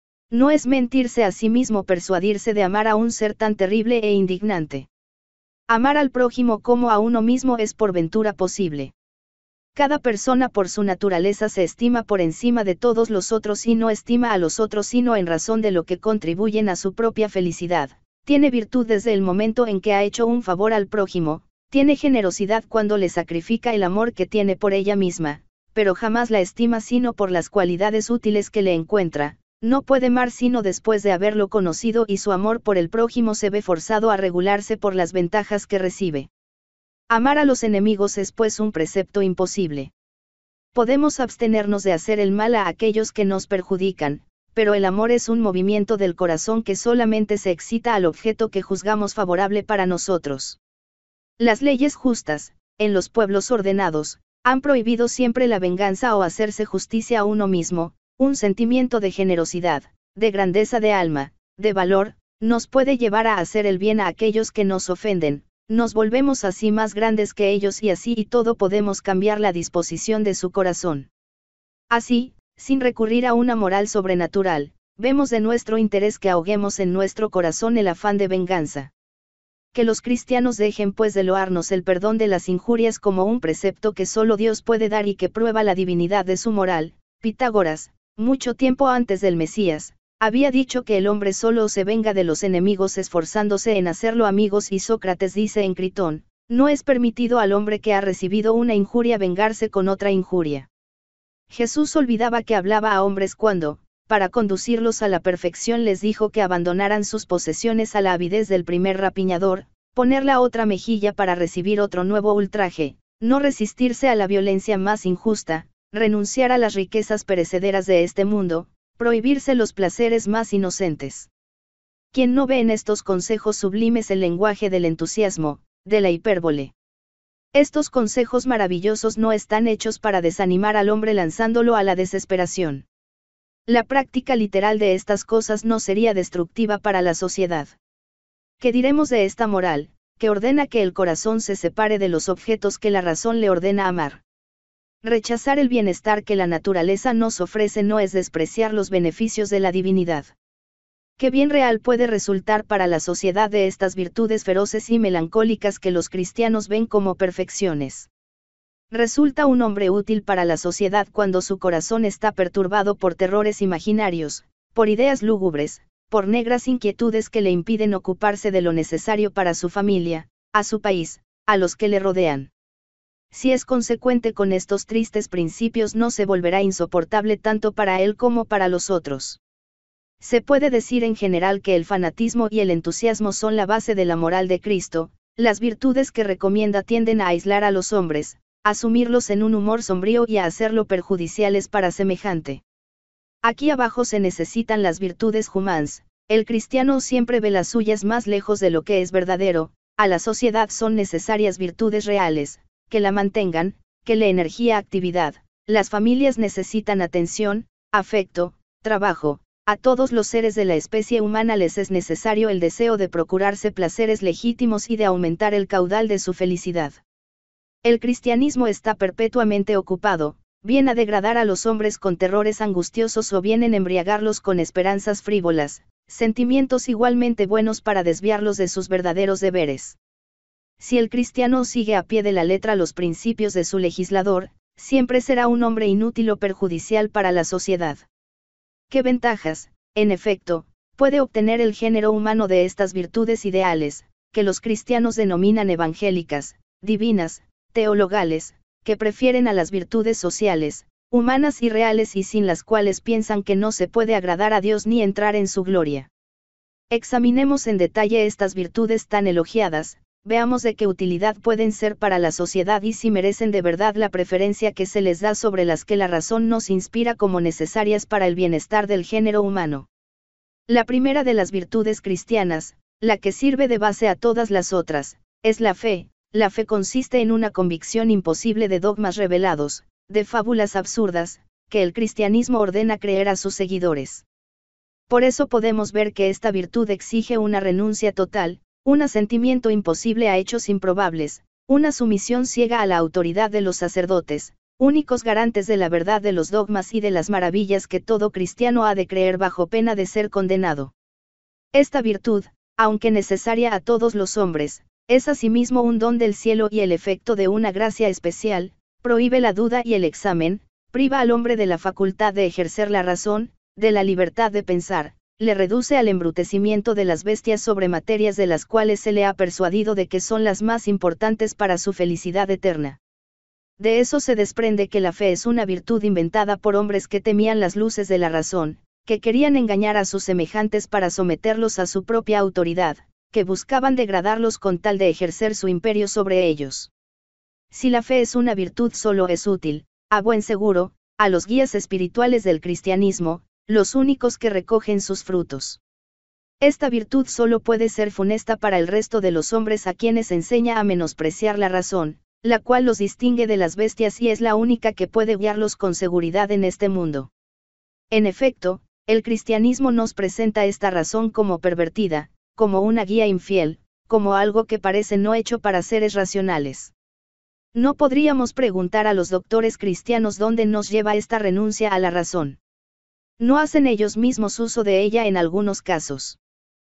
No es mentirse a sí mismo persuadirse de amar a un ser tan terrible e indignante. Amar al prójimo como a uno mismo es por ventura posible. Cada persona por su naturaleza se estima por encima de todos los otros y no estima a los otros sino en razón de lo que contribuyen a su propia felicidad. Tiene virtud desde el momento en que ha hecho un favor al prójimo, tiene generosidad cuando le sacrifica el amor que tiene por ella misma, pero jamás la estima sino por las cualidades útiles que le encuentra, no puede amar sino después de haberlo conocido y su amor por el prójimo se ve forzado a regularse por las ventajas que recibe. Amar a los enemigos es pues un precepto imposible. Podemos abstenernos de hacer el mal a aquellos que nos perjudican, pero el amor es un movimiento del corazón que solamente se excita al objeto que juzgamos favorable para nosotros. Las leyes justas, en los pueblos ordenados, han prohibido siempre la venganza o hacerse justicia a uno mismo. Un sentimiento de generosidad, de grandeza de alma, de valor, nos puede llevar a hacer el bien a aquellos que nos ofenden. Nos volvemos así más grandes que ellos y así y todo podemos cambiar la disposición de su corazón. Así, sin recurrir a una moral sobrenatural, vemos de nuestro interés que ahoguemos en nuestro corazón el afán de venganza. Que los cristianos dejen pues de loarnos el perdón de las injurias como un precepto que solo Dios puede dar y que prueba la divinidad de su moral. Pitágoras, mucho tiempo antes del Mesías, había dicho que el hombre solo se venga de los enemigos esforzándose en hacerlo amigos y Sócrates dice en Critón, no es permitido al hombre que ha recibido una injuria vengarse con otra injuria. Jesús olvidaba que hablaba a hombres cuando, para conducirlos a la perfección les dijo que abandonaran sus posesiones a la avidez del primer rapiñador, poner la otra mejilla para recibir otro nuevo ultraje, no resistirse a la violencia más injusta, renunciar a las riquezas perecederas de este mundo, prohibirse los placeres más inocentes. Quien no ve en estos consejos sublimes el lenguaje del entusiasmo, de la hipérbole. Estos consejos maravillosos no están hechos para desanimar al hombre lanzándolo a la desesperación. La práctica literal de estas cosas no sería destructiva para la sociedad. ¿Qué diremos de esta moral, que ordena que el corazón se separe de los objetos que la razón le ordena amar? Rechazar el bienestar que la naturaleza nos ofrece no es despreciar los beneficios de la divinidad. ¿Qué bien real puede resultar para la sociedad de estas virtudes feroces y melancólicas que los cristianos ven como perfecciones? Resulta un hombre útil para la sociedad cuando su corazón está perturbado por terrores imaginarios, por ideas lúgubres, por negras inquietudes que le impiden ocuparse de lo necesario para su familia, a su país, a los que le rodean. Si es consecuente con estos tristes principios no se volverá insoportable tanto para él como para los otros. Se puede decir en general que el fanatismo y el entusiasmo son la base de la moral de Cristo, las virtudes que recomienda tienden a aislar a los hombres, a sumirlos en un humor sombrío y a hacerlo perjudiciales para semejante. Aquí abajo se necesitan las virtudes humans, el cristiano siempre ve las suyas más lejos de lo que es verdadero, a la sociedad son necesarias virtudes reales, que la mantengan, que le energía actividad, las familias necesitan atención, afecto, trabajo, a todos los seres de la especie humana les es necesario el deseo de procurarse placeres legítimos y de aumentar el caudal de su felicidad. El cristianismo está perpetuamente ocupado, bien a degradar a los hombres con terrores angustiosos o bien en embriagarlos con esperanzas frívolas, sentimientos igualmente buenos para desviarlos de sus verdaderos deberes. Si el cristiano sigue a pie de la letra los principios de su legislador, siempre será un hombre inútil o perjudicial para la sociedad. ¿Qué ventajas, en efecto, puede obtener el género humano de estas virtudes ideales, que los cristianos denominan evangélicas, divinas, teologales, que prefieren a las virtudes sociales, humanas y reales y sin las cuales piensan que no se puede agradar a Dios ni entrar en su gloria. Examinemos en detalle estas virtudes tan elogiadas, veamos de qué utilidad pueden ser para la sociedad y si merecen de verdad la preferencia que se les da sobre las que la razón nos inspira como necesarias para el bienestar del género humano. La primera de las virtudes cristianas, la que sirve de base a todas las otras, es la fe. La fe consiste en una convicción imposible de dogmas revelados, de fábulas absurdas, que el cristianismo ordena creer a sus seguidores. Por eso podemos ver que esta virtud exige una renuncia total, un asentimiento imposible a hechos improbables, una sumisión ciega a la autoridad de los sacerdotes, únicos garantes de la verdad de los dogmas y de las maravillas que todo cristiano ha de creer bajo pena de ser condenado. Esta virtud, aunque necesaria a todos los hombres, es asimismo un don del cielo y el efecto de una gracia especial, prohíbe la duda y el examen, priva al hombre de la facultad de ejercer la razón, de la libertad de pensar, le reduce al embrutecimiento de las bestias sobre materias de las cuales se le ha persuadido de que son las más importantes para su felicidad eterna. De eso se desprende que la fe es una virtud inventada por hombres que temían las luces de la razón, que querían engañar a sus semejantes para someterlos a su propia autoridad, que buscaban degradarlos con tal de ejercer su imperio sobre ellos. Si la fe es una virtud solo es útil, a buen seguro, a los guías espirituales del cristianismo, los únicos que recogen sus frutos. Esta virtud solo puede ser funesta para el resto de los hombres a quienes enseña a menospreciar la razón, la cual los distingue de las bestias y es la única que puede guiarlos con seguridad en este mundo. En efecto, el cristianismo nos presenta esta razón como pervertida, como una guía infiel, como algo que parece no hecho para seres racionales. No podríamos preguntar a los doctores cristianos dónde nos lleva esta renuncia a la razón. No hacen ellos mismos uso de ella en algunos casos.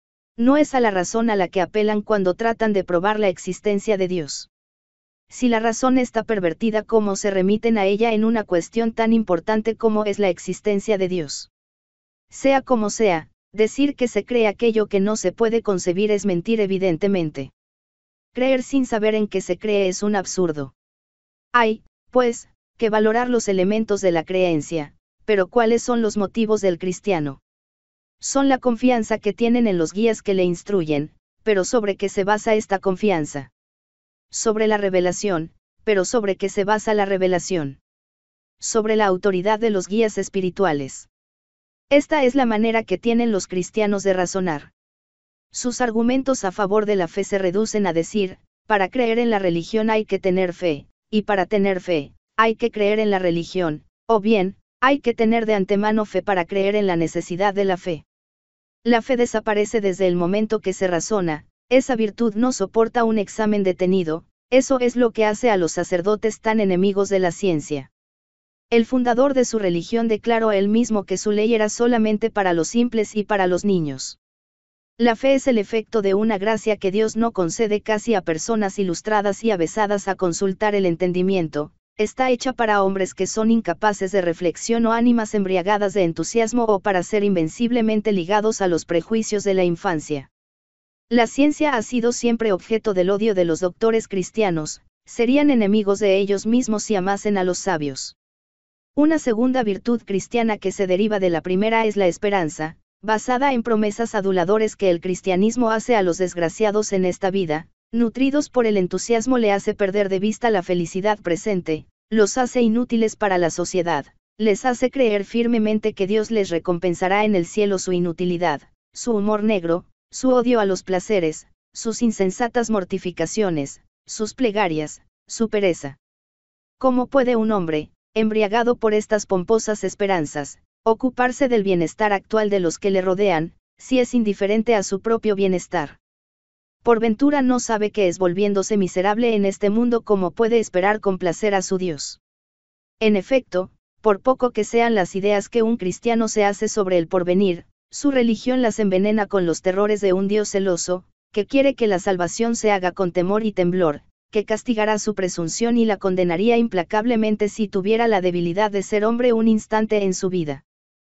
No es a la razón a la que apelan cuando tratan de probar la existencia de Dios. Si la razón está pervertida, ¿cómo se remiten a ella en una cuestión tan importante como es la existencia de Dios? Sea como sea, decir que se cree aquello que no se puede concebir es mentir evidentemente. Creer sin saber en qué se cree es un absurdo. Hay, pues, que valorar los elementos de la creencia, pero ¿cuáles son los motivos del cristiano? Son la confianza que tienen en los guías que le instruyen, pero ¿sobre qué se basa esta confianza? Sobre la revelación, pero ¿sobre qué se basa la revelación? Sobre la autoridad de los guías espirituales. Esta es la manera que tienen los cristianos de razonar. Sus argumentos a favor de la fe se reducen a decir, para creer en la religión hay que tener fe, y para tener fe, hay que creer en la religión, o bien, hay que tener de antemano fe para creer en la necesidad de la fe. La fe desaparece desde el momento que se razona, esa virtud no soporta un examen detenido, eso es lo que hace a los sacerdotes tan enemigos de la ciencia. El fundador de su religión declaró él mismo que su ley era solamente para los simples y para los niños. La fe es el efecto de una gracia que Dios no concede casi a personas ilustradas y avesadas a consultar el entendimiento, está hecha para hombres que son incapaces de reflexión o ánimas embriagadas de entusiasmo o para ser invenciblemente ligados a los prejuicios de la infancia. La ciencia ha sido siempre objeto del odio de los doctores cristianos, serían enemigos de ellos mismos si amasen a los sabios. Una segunda virtud cristiana que se deriva de la primera es la esperanza, basada en promesas aduladores que el cristianismo hace a los desgraciados en esta vida, nutridos por el entusiasmo le hace perder de vista la felicidad presente, los hace inútiles para la sociedad, les hace creer firmemente que Dios les recompensará en el cielo su inutilidad, su humor negro, su odio a los placeres, sus insensatas mortificaciones, sus plegarias, su pereza. ¿Cómo puede un hombre, embriagado por estas pomposas esperanzas, ocuparse del bienestar actual de los que le rodean, si es indiferente a su propio bienestar? Por ventura no sabe que es volviéndose miserable en este mundo como puede esperar complacer a su Dios. En efecto, por poco que sean las ideas que un cristiano se hace sobre el porvenir, su religión las envenena con los terrores de un Dios celoso, que quiere que la salvación se haga con temor y temblor, que castigará su presunción y la condenaría implacablemente si tuviera la debilidad de ser hombre un instante en su vida.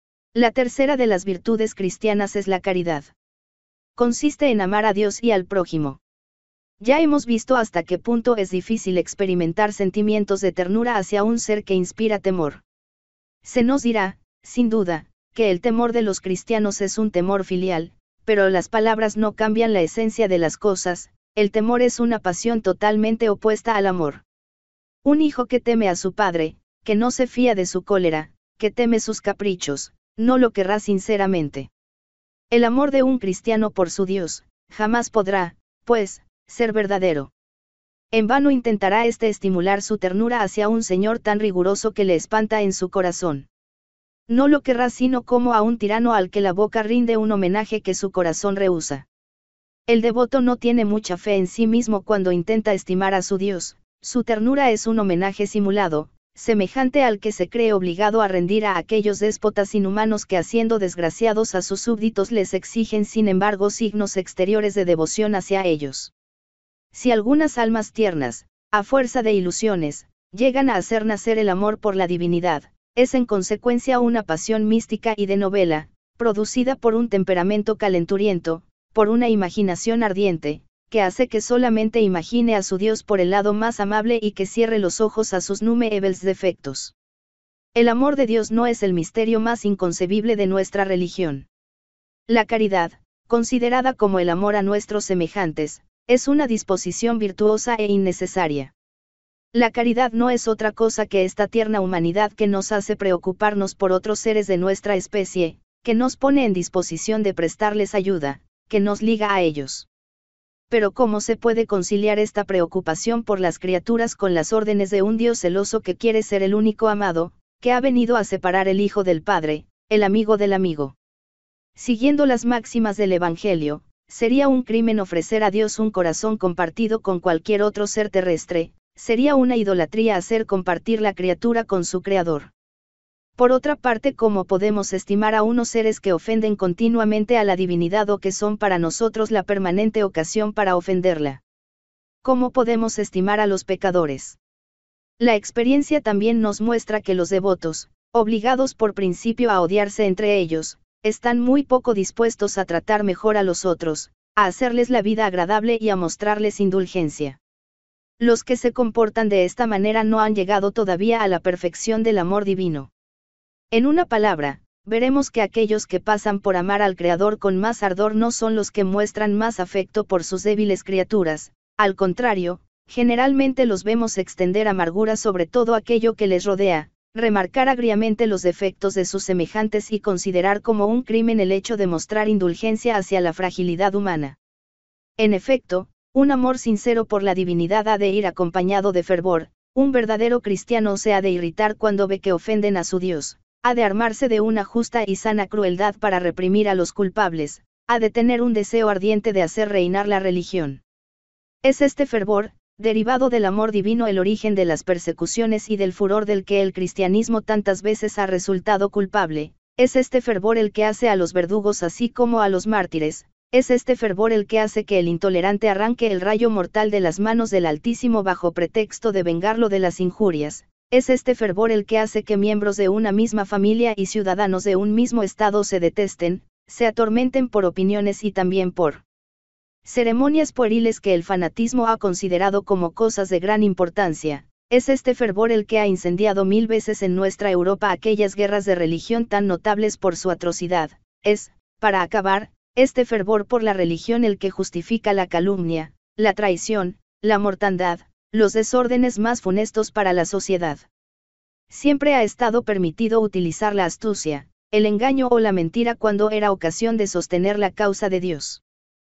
La tercera de las virtudes cristianas es la caridad. Consiste en amar a Dios y al prójimo. Ya hemos visto hasta qué punto es difícil experimentar sentimientos de ternura hacia un ser que inspira temor. Se nos dirá, sin duda, que el temor de los cristianos es un temor filial, pero las palabras no cambian la esencia de las cosas. El temor es una pasión totalmente opuesta al amor. Un hijo que teme a su padre, que no se fía de su cólera, que teme sus caprichos, no lo querrá sinceramente. El amor de un cristiano por su Dios, jamás podrá, pues, ser verdadero. En vano intentará éste estimular su ternura hacia un Señor tan riguroso que le espanta en su corazón. No lo querrá sino como a un tirano al que la boca rinde un homenaje que su corazón rehúsa. El devoto no tiene mucha fe en sí mismo cuando intenta estimar a su Dios, su ternura es un homenaje simulado, semejante al que se cree obligado a rendir a aquellos déspotas inhumanos que haciendo desgraciados a sus súbditos les exigen sin embargo signos exteriores de devoción hacia ellos. Si algunas almas tiernas, a fuerza de ilusiones, llegan a hacer nacer el amor por la divinidad, es en consecuencia una pasión mística y de novela, producida por un temperamento calenturiento, por una imaginación ardiente, que hace que solamente imagine a su Dios por el lado más amable y que cierre los ojos a sus innumerables defectos. El amor de Dios no es el misterio más inconcebible de nuestra religión. La caridad, considerada como el amor a nuestros semejantes, es una disposición virtuosa e innecesaria. La caridad no es otra cosa que esta tierna humanidad que nos hace preocuparnos por otros seres de nuestra especie, que nos pone en disposición de prestarles ayuda, que nos liga a ellos. Pero ¿cómo se puede conciliar esta preocupación por las criaturas con las órdenes de un Dios celoso que quiere ser el único amado, que ha venido a separar el Hijo del Padre, el amigo del amigo? Siguiendo las máximas del Evangelio, sería un crimen ofrecer a Dios un corazón compartido con cualquier otro ser terrestre, sería una idolatría hacer compartir la criatura con su Creador. Por otra parte, ¿cómo podemos estimar a unos seres que ofenden continuamente a la divinidad o que son para nosotros la permanente ocasión para ofenderla? ¿Cómo podemos estimar a los pecadores? La experiencia también nos muestra que los devotos, obligados por principio a odiarse entre ellos, están muy poco dispuestos a tratar mejor a los otros, a hacerles la vida agradable y a mostrarles indulgencia. Los que se comportan de esta manera no han llegado todavía a la perfección del amor divino. En una palabra, veremos que aquellos que pasan por amar al Creador con más ardor no son los que muestran más afecto por sus débiles criaturas, al contrario, generalmente los vemos extender amargura sobre todo aquello que les rodea, remarcar agriamente los defectos de sus semejantes y considerar como un crimen el hecho de mostrar indulgencia hacia la fragilidad humana. En efecto, un amor sincero por la divinidad ha de ir acompañado de fervor, un verdadero cristiano se ha de irritar cuando ve que ofenden a su Dios, ha de armarse de una justa y sana crueldad para reprimir a los culpables, ha de tener un deseo ardiente de hacer reinar la religión. Es este fervor, derivado del amor divino, el origen de las persecuciones y del furor del que el cristianismo tantas veces ha resultado culpable, es este fervor el que hace a los verdugos así como a los mártires, es este fervor el que hace que el intolerante arranque el rayo mortal de las manos del Altísimo bajo pretexto de vengarlo de las injurias, es este fervor el que hace que miembros de una misma familia y ciudadanos de un mismo estado se detesten, se atormenten por opiniones y también por ceremonias pueriles que el fanatismo ha considerado como cosas de gran importancia. Es este fervor el que ha incendiado mil veces en nuestra Europa aquellas guerras de religión tan notables por su atrocidad. Es, para acabar, este fervor por la religión el que justifica la calumnia, la traición, la mortandad, los desórdenes más funestos para la sociedad. Siempre ha estado permitido utilizar la astucia, el engaño o la mentira cuando era ocasión de sostener la causa de Dios.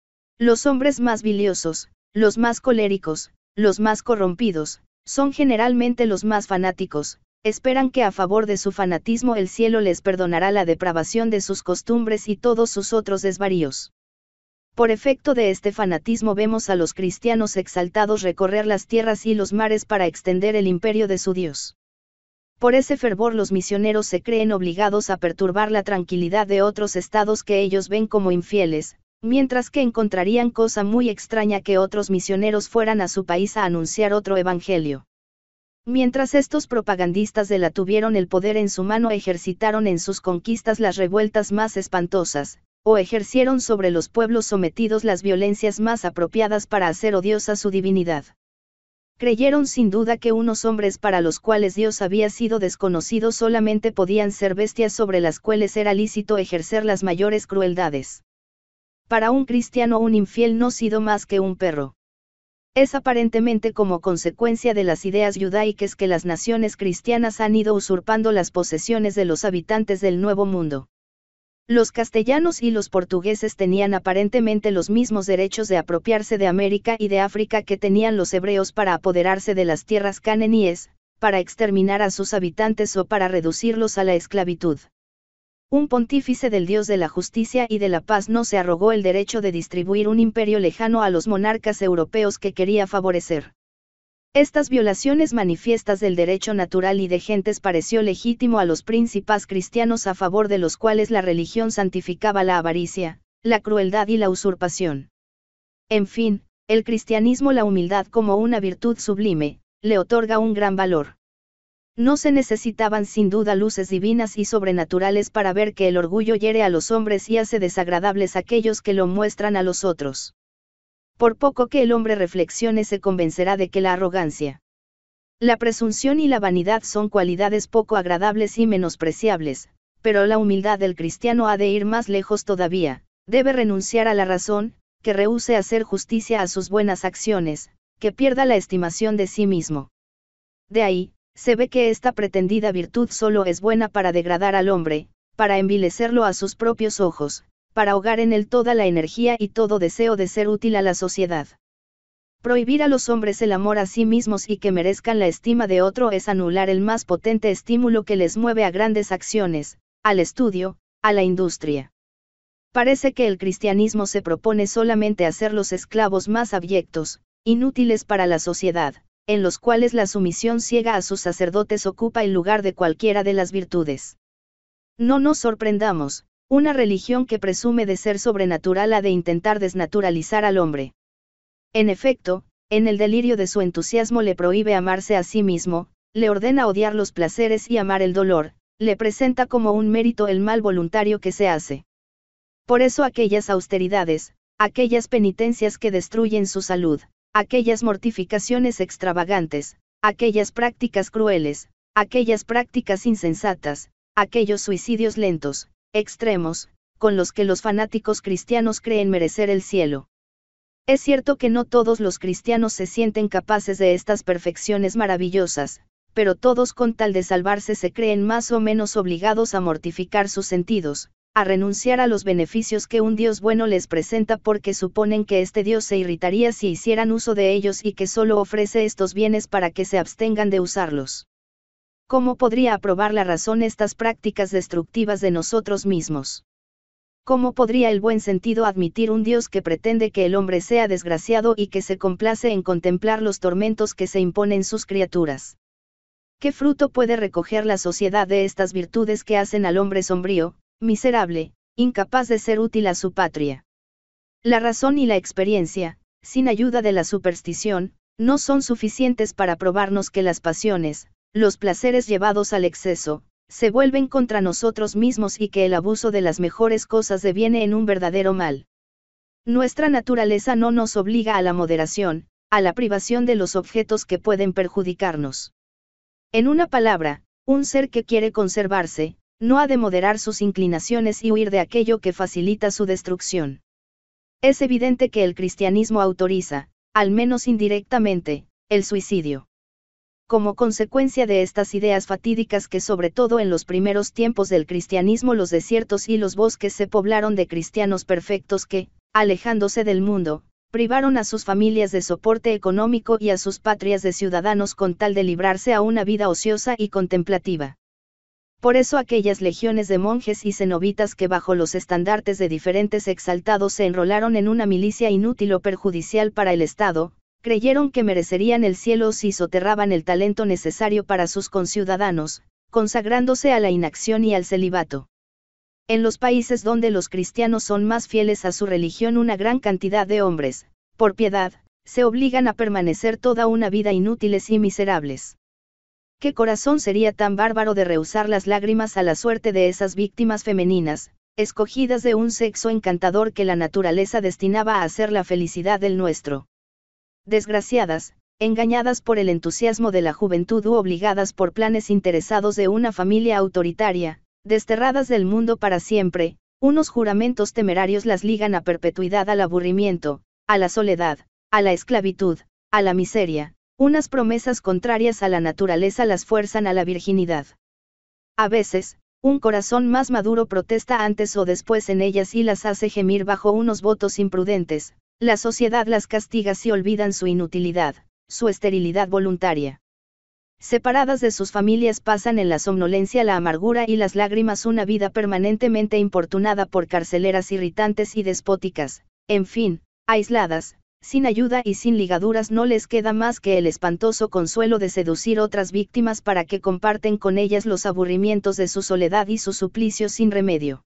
Los hombres más biliosos, los más coléricos, los más corrompidos, son generalmente los más fanáticos, esperan que a favor de su fanatismo el cielo les perdonará la depravación de sus costumbres y todos sus otros desvaríos. Por efecto de este fanatismo vemos a los cristianos exaltados recorrer las tierras y los mares para extender el imperio de su Dios. Por ese fervor los misioneros se creen obligados a perturbar la tranquilidad de otros estados que ellos ven como infieles, mientras que encontrarían cosa muy extraña que otros misioneros fueran a su país a anunciar otro evangelio. Mientras estos propagandistas de la tuvieron el poder en su mano, ejercitaron en sus conquistas las revueltas más espantosas, o ejercieron sobre los pueblos sometidos las violencias más apropiadas para hacer odiosa su divinidad. Creyeron sin duda que unos hombres para los cuales Dios había sido desconocido solamente podían ser bestias sobre las cuales era lícito ejercer las mayores crueldades. Para un cristiano un infiel no ha sido más que un perro. Es aparentemente como consecuencia de las ideas judaicas que las naciones cristianas han ido usurpando las posesiones de los habitantes del Nuevo Mundo. Los castellanos y los portugueses tenían aparentemente los mismos derechos de apropiarse de América y de África que tenían los hebreos para apoderarse de las tierras cananíes, para exterminar a sus habitantes o para reducirlos a la esclavitud. Un pontífice del Dios de la justicia y de la paz no se arrogó el derecho de distribuir un imperio lejano a los monarcas europeos que quería favorecer. Estas violaciones manifiestas del derecho natural y de gentes pareció legítimo a los príncipes cristianos a favor de los cuales la religión santificaba la avaricia, la crueldad y la usurpación. En fin, el cristianismo, la humildad como una virtud sublime, le otorga un gran valor. No se necesitaban sin duda luces divinas y sobrenaturales para ver que el orgullo hiere a los hombres y hace desagradables aquellos que lo muestran a los otros. Por poco que el hombre reflexione se convencerá de que la arrogancia, la presunción y la vanidad son cualidades poco agradables y menospreciables, pero la humildad del cristiano ha de ir más lejos todavía, debe renunciar a la razón, que rehúse hacer justicia a sus buenas acciones, que pierda la estimación de sí mismo. De ahí, se ve que esta pretendida virtud solo es buena para degradar al hombre, para envilecerlo a sus propios ojos, para ahogar en él toda la energía y todo deseo de ser útil a la sociedad. Prohibir a los hombres el amor a sí mismos y que merezcan la estima de otro es anular el más potente estímulo que les mueve a grandes acciones, al estudio, a la industria. Parece que el cristianismo se propone solamente hacer los esclavos más abyectos, inútiles para la sociedad, en los cuales la sumisión ciega a sus sacerdotes ocupa el lugar de cualquiera de las virtudes. No nos sorprendamos, una religión que presume de ser sobrenatural ha de intentar desnaturalizar al hombre. En efecto, en el delirio de su entusiasmo le prohíbe amarse a sí mismo, le ordena odiar los placeres y amar el dolor, le presenta como un mérito el mal voluntario que se hace. Por eso aquellas austeridades, aquellas penitencias que destruyen su salud, aquellas mortificaciones extravagantes, aquellas prácticas crueles, aquellas prácticas insensatas, aquellos suicidios lentos, extremos, con los que los fanáticos cristianos creen merecer el cielo. Es cierto que no todos los cristianos se sienten capaces de estas perfecciones maravillosas, pero todos con tal de salvarse se creen más o menos obligados a mortificar sus sentidos, a renunciar a los beneficios que un Dios bueno les presenta porque suponen que este Dios se irritaría si hicieran uso de ellos y que solo ofrece estos bienes para que se abstengan de usarlos. ¿Cómo podría aprobar la razón estas prácticas destructivas de nosotros mismos? ¿Cómo podría el buen sentido admitir un Dios que pretende que el hombre sea desgraciado y que se complace en contemplar los tormentos que se imponen sus criaturas? ¿Qué fruto puede recoger la sociedad de estas virtudes que hacen al hombre sombrío, miserable, incapaz de ser útil a su patria? La razón y la experiencia, sin ayuda de la superstición, no son suficientes para probarnos que las pasiones, los placeres llevados al exceso, se vuelven contra nosotros mismos y que el abuso de las mejores cosas deviene en un verdadero mal. Nuestra naturaleza no nos obliga a la moderación, a la privación de los objetos que pueden perjudicarnos. En una palabra, un ser que quiere conservarse, no ha de moderar sus inclinaciones y huir de aquello que facilita su destrucción. Es evidente que el cristianismo autoriza, al menos indirectamente, el suicidio. Como consecuencia de estas ideas fatídicas que sobre todo en los primeros tiempos del cristianismo los desiertos y los bosques se poblaron de cristianos perfectos que, alejándose del mundo, privaron a sus familias de soporte económico y a sus patrias de ciudadanos con tal de librarse a una vida ociosa y contemplativa. Por eso aquellas legiones de monjes y cenobitas que bajo los estandartes de diferentes exaltados se enrolaron en una milicia inútil o perjudicial para el Estado, creyeron que merecerían el cielo si soterraban el talento necesario para sus conciudadanos, consagrándose a la inacción y al celibato. En los países donde los cristianos son más fieles a su religión, una gran cantidad de hombres, por piedad, se obligan a permanecer toda una vida inútiles y miserables. ¿Qué corazón sería tan bárbaro de rehusar las lágrimas a la suerte de esas víctimas femeninas, escogidas de un sexo encantador que la naturaleza destinaba a hacer la felicidad del nuestro? Desgraciadas, engañadas por el entusiasmo de la juventud u obligadas por planes interesados de una familia autoritaria, desterradas del mundo para siempre, unos juramentos temerarios las ligan a perpetuidad al aburrimiento, a la soledad, a la esclavitud, a la miseria, unas promesas contrarias a la naturaleza las fuerzan a la virginidad. A veces, un corazón más maduro protesta antes o después en ellas y las hace gemir bajo unos votos imprudentes, la sociedad las castiga si olvidan su inutilidad, su esterilidad voluntaria. Separadas de sus familias pasan en la somnolencia la amargura y las lágrimas una vida permanentemente importunada por carceleras irritantes y despóticas, en fin, aisladas, sin ayuda y sin ligaduras no les queda más que el espantoso consuelo de seducir otras víctimas para que comparten con ellas los aburrimientos de su soledad y sus suplicios sin remedio.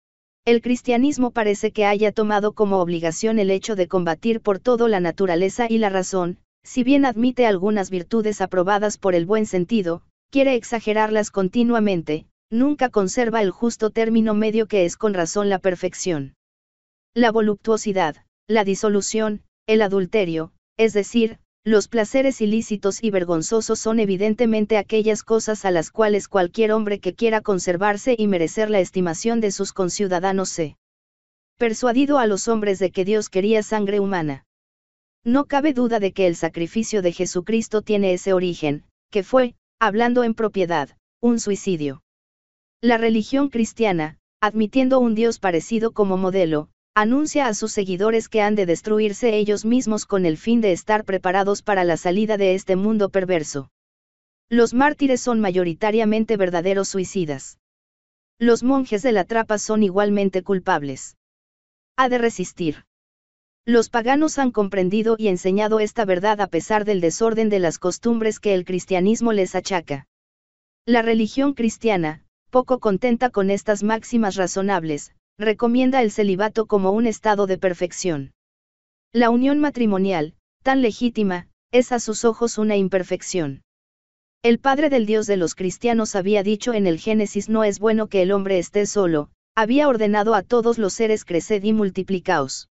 El cristianismo parece que haya tomado como obligación el hecho de combatir por todo la naturaleza y la razón, si bien admite algunas virtudes aprobadas por el buen sentido, quiere exagerarlas continuamente, nunca conserva el justo término medio que es con razón la perfección. La voluptuosidad, la disolución, el adulterio, es decir, los placeres ilícitos y vergonzosos son evidentemente aquellas cosas a las cuales cualquier hombre que quiera conservarse y merecer la estimación de sus conciudadanos se persuadido a los hombres de que Dios quería sangre humana. No cabe duda de que el sacrificio de Jesucristo tiene ese origen, que fue, hablando en propiedad, un suicidio. La religión cristiana, admitiendo un Dios parecido como modelo, anuncia a sus seguidores que han de destruirse ellos mismos con el fin de estar preparados para la salida de este mundo perverso. Los mártires son mayoritariamente verdaderos suicidas. Los monjes de la trapa son igualmente culpables. Ha de resistir. Los paganos han comprendido y enseñado esta verdad a pesar del desorden de las costumbres que el cristianismo les achaca. La religión cristiana, poco contenta con estas máximas razonables, recomienda el celibato como un estado de perfección. La unión matrimonial, tan legítima, es a sus ojos una imperfección. El Padre del Dios de los cristianos había dicho en el Génesis: no es bueno que el hombre esté solo, había ordenado a todos los seres creced y multiplicaos.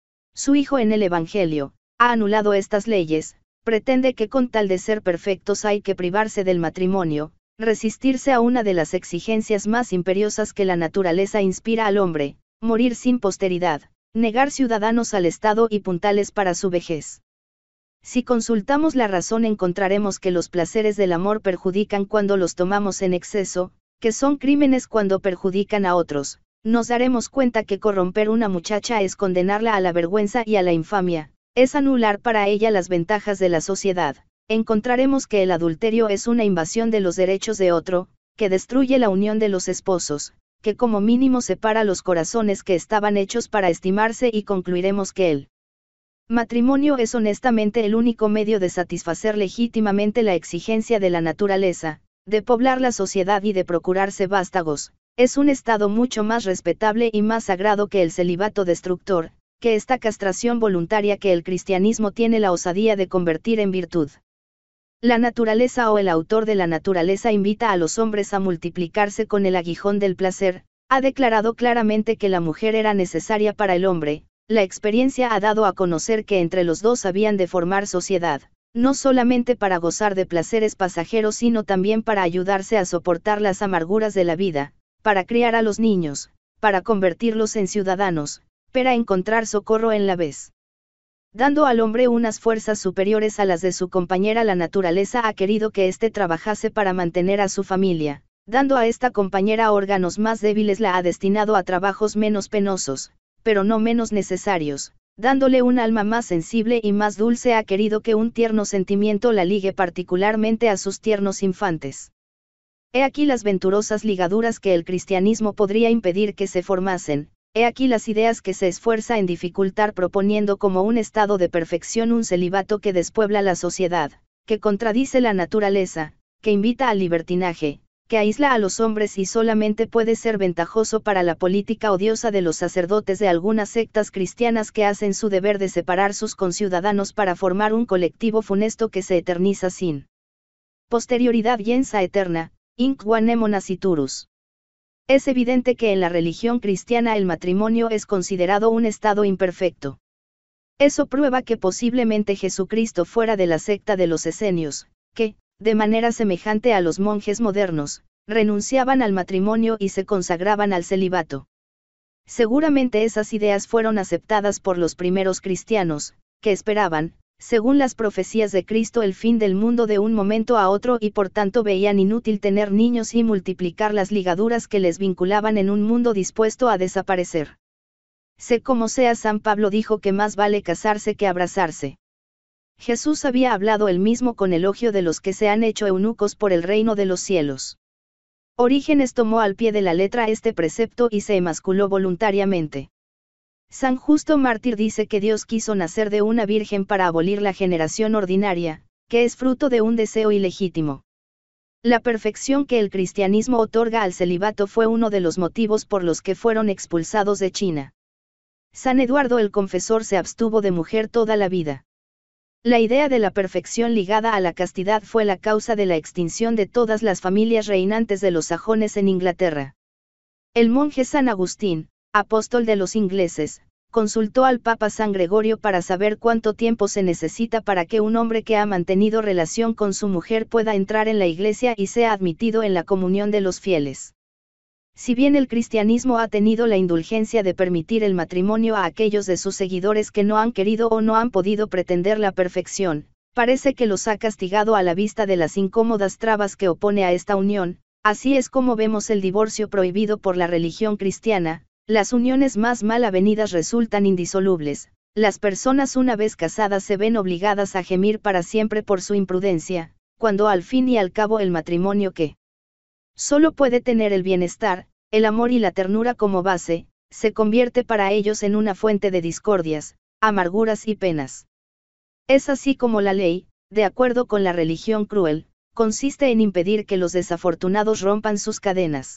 Su Hijo en el Evangelio, ha anulado estas leyes, pretende que con tal de ser perfectos hay que privarse del matrimonio, resistirse a una de las exigencias más imperiosas que la naturaleza inspira al hombre, morir sin posteridad, negar ciudadanos al Estado y puntales para su vejez. Si consultamos la razón encontraremos que los placeres del amor perjudican cuando los tomamos en exceso, que son crímenes cuando perjudican a otros. Nos daremos cuenta que corromper una muchacha es condenarla a la vergüenza y a la infamia, es anular para ella las ventajas de la sociedad. Encontraremos que el adulterio es una invasión de los derechos de otro, que destruye la unión de los esposos, que como mínimo separa los corazones que estaban hechos para estimarse y concluiremos que el matrimonio es honestamente el único medio de satisfacer legítimamente la exigencia de la naturaleza, de poblar la sociedad y de procurarse vástagos. Es un estado mucho más respetable y más sagrado que el celibato destructor, que esta castración voluntaria que el cristianismo tiene la osadía de convertir en virtud. La naturaleza o el autor de la naturaleza invita a los hombres a multiplicarse con el aguijón del placer, ha declarado claramente que la mujer era necesaria para el hombre, la experiencia ha dado a conocer que entre los dos habían de formar sociedad, no solamente para gozar de placeres pasajeros sino también para ayudarse a soportar las amarguras de la vida, para criar a los niños, para convertirlos en ciudadanos, para encontrar socorro en la vez. Dando al hombre unas fuerzas superiores a las de su compañera, la naturaleza ha querido que éste trabajase para mantener a su familia, dando a esta compañera órganos más débiles la ha destinado a trabajos menos penosos, pero no menos necesarios, dándole un alma más sensible y más dulce ha querido que un tierno sentimiento la ligue particularmente a sus tiernos infantes. He aquí las venturosas ligaduras que el cristianismo podría impedir que se formasen, he aquí las ideas que se esfuerza en dificultar proponiendo como un estado de perfección un celibato que despuebla la sociedad, que contradice la naturaleza, que invita al libertinaje, que aísla a los hombres y solamente puede ser ventajoso para la política odiosa de los sacerdotes de algunas sectas cristianas que hacen su deber de separar sus conciudadanos para formar un colectivo funesto que se eterniza sin posterioridad y ensa eterna. Inc Nemo Nasciturus. Es evidente que en la religión cristiana el matrimonio es considerado un estado imperfecto. Eso prueba que posiblemente Jesucristo fuera de la secta de los esenios, que, de manera semejante a los monjes modernos, renunciaban al matrimonio y se consagraban al celibato. Seguramente esas ideas fueron aceptadas por los primeros cristianos, que esperaban, según las profecías de Cristo, el fin del mundo de un momento a otro y por tanto veían inútil tener niños y multiplicar las ligaduras que les vinculaban en un mundo dispuesto a desaparecer. Sé como sea, San Pablo dijo que más vale casarse que abrazarse. Jesús había hablado él mismo con elogio de los que se han hecho eunucos por el reino de los cielos. Orígenes tomó al pie de la letra este precepto y se emasculó voluntariamente. San Justo Mártir dice que Dios quiso nacer de una virgen para abolir la generación ordinaria, que es fruto de un deseo ilegítimo. La perfección que el cristianismo otorga al celibato fue uno de los motivos por los que fueron expulsados de China. San Eduardo el Confesor se abstuvo de mujer toda la vida. La idea de la perfección ligada a la castidad fue la causa de la extinción de todas las familias reinantes de los sajones en Inglaterra. El monje San Agustín, apóstol de los ingleses, consultó al Papa San Gregorio para saber cuánto tiempo se necesita para que un hombre que ha mantenido relación con su mujer pueda entrar en la iglesia y sea admitido en la comunión de los fieles. Si bien el cristianismo ha tenido la indulgencia de permitir el matrimonio a aquellos de sus seguidores que no han querido o no han podido pretender la perfección, parece que los ha castigado a la vista de las incómodas trabas que opone a esta unión. Así es como vemos el divorcio prohibido por la religión cristiana. Las uniones más mal avenidas resultan indisolubles, las personas una vez casadas se ven obligadas a gemir para siempre por su imprudencia, cuando al fin y al cabo el matrimonio que solo puede tener el bienestar, el amor y la ternura como base, se convierte para ellos en una fuente de discordias, amarguras y penas. Es así como la ley, de acuerdo con la religión cruel, consiste en impedir que los desafortunados rompan sus cadenas.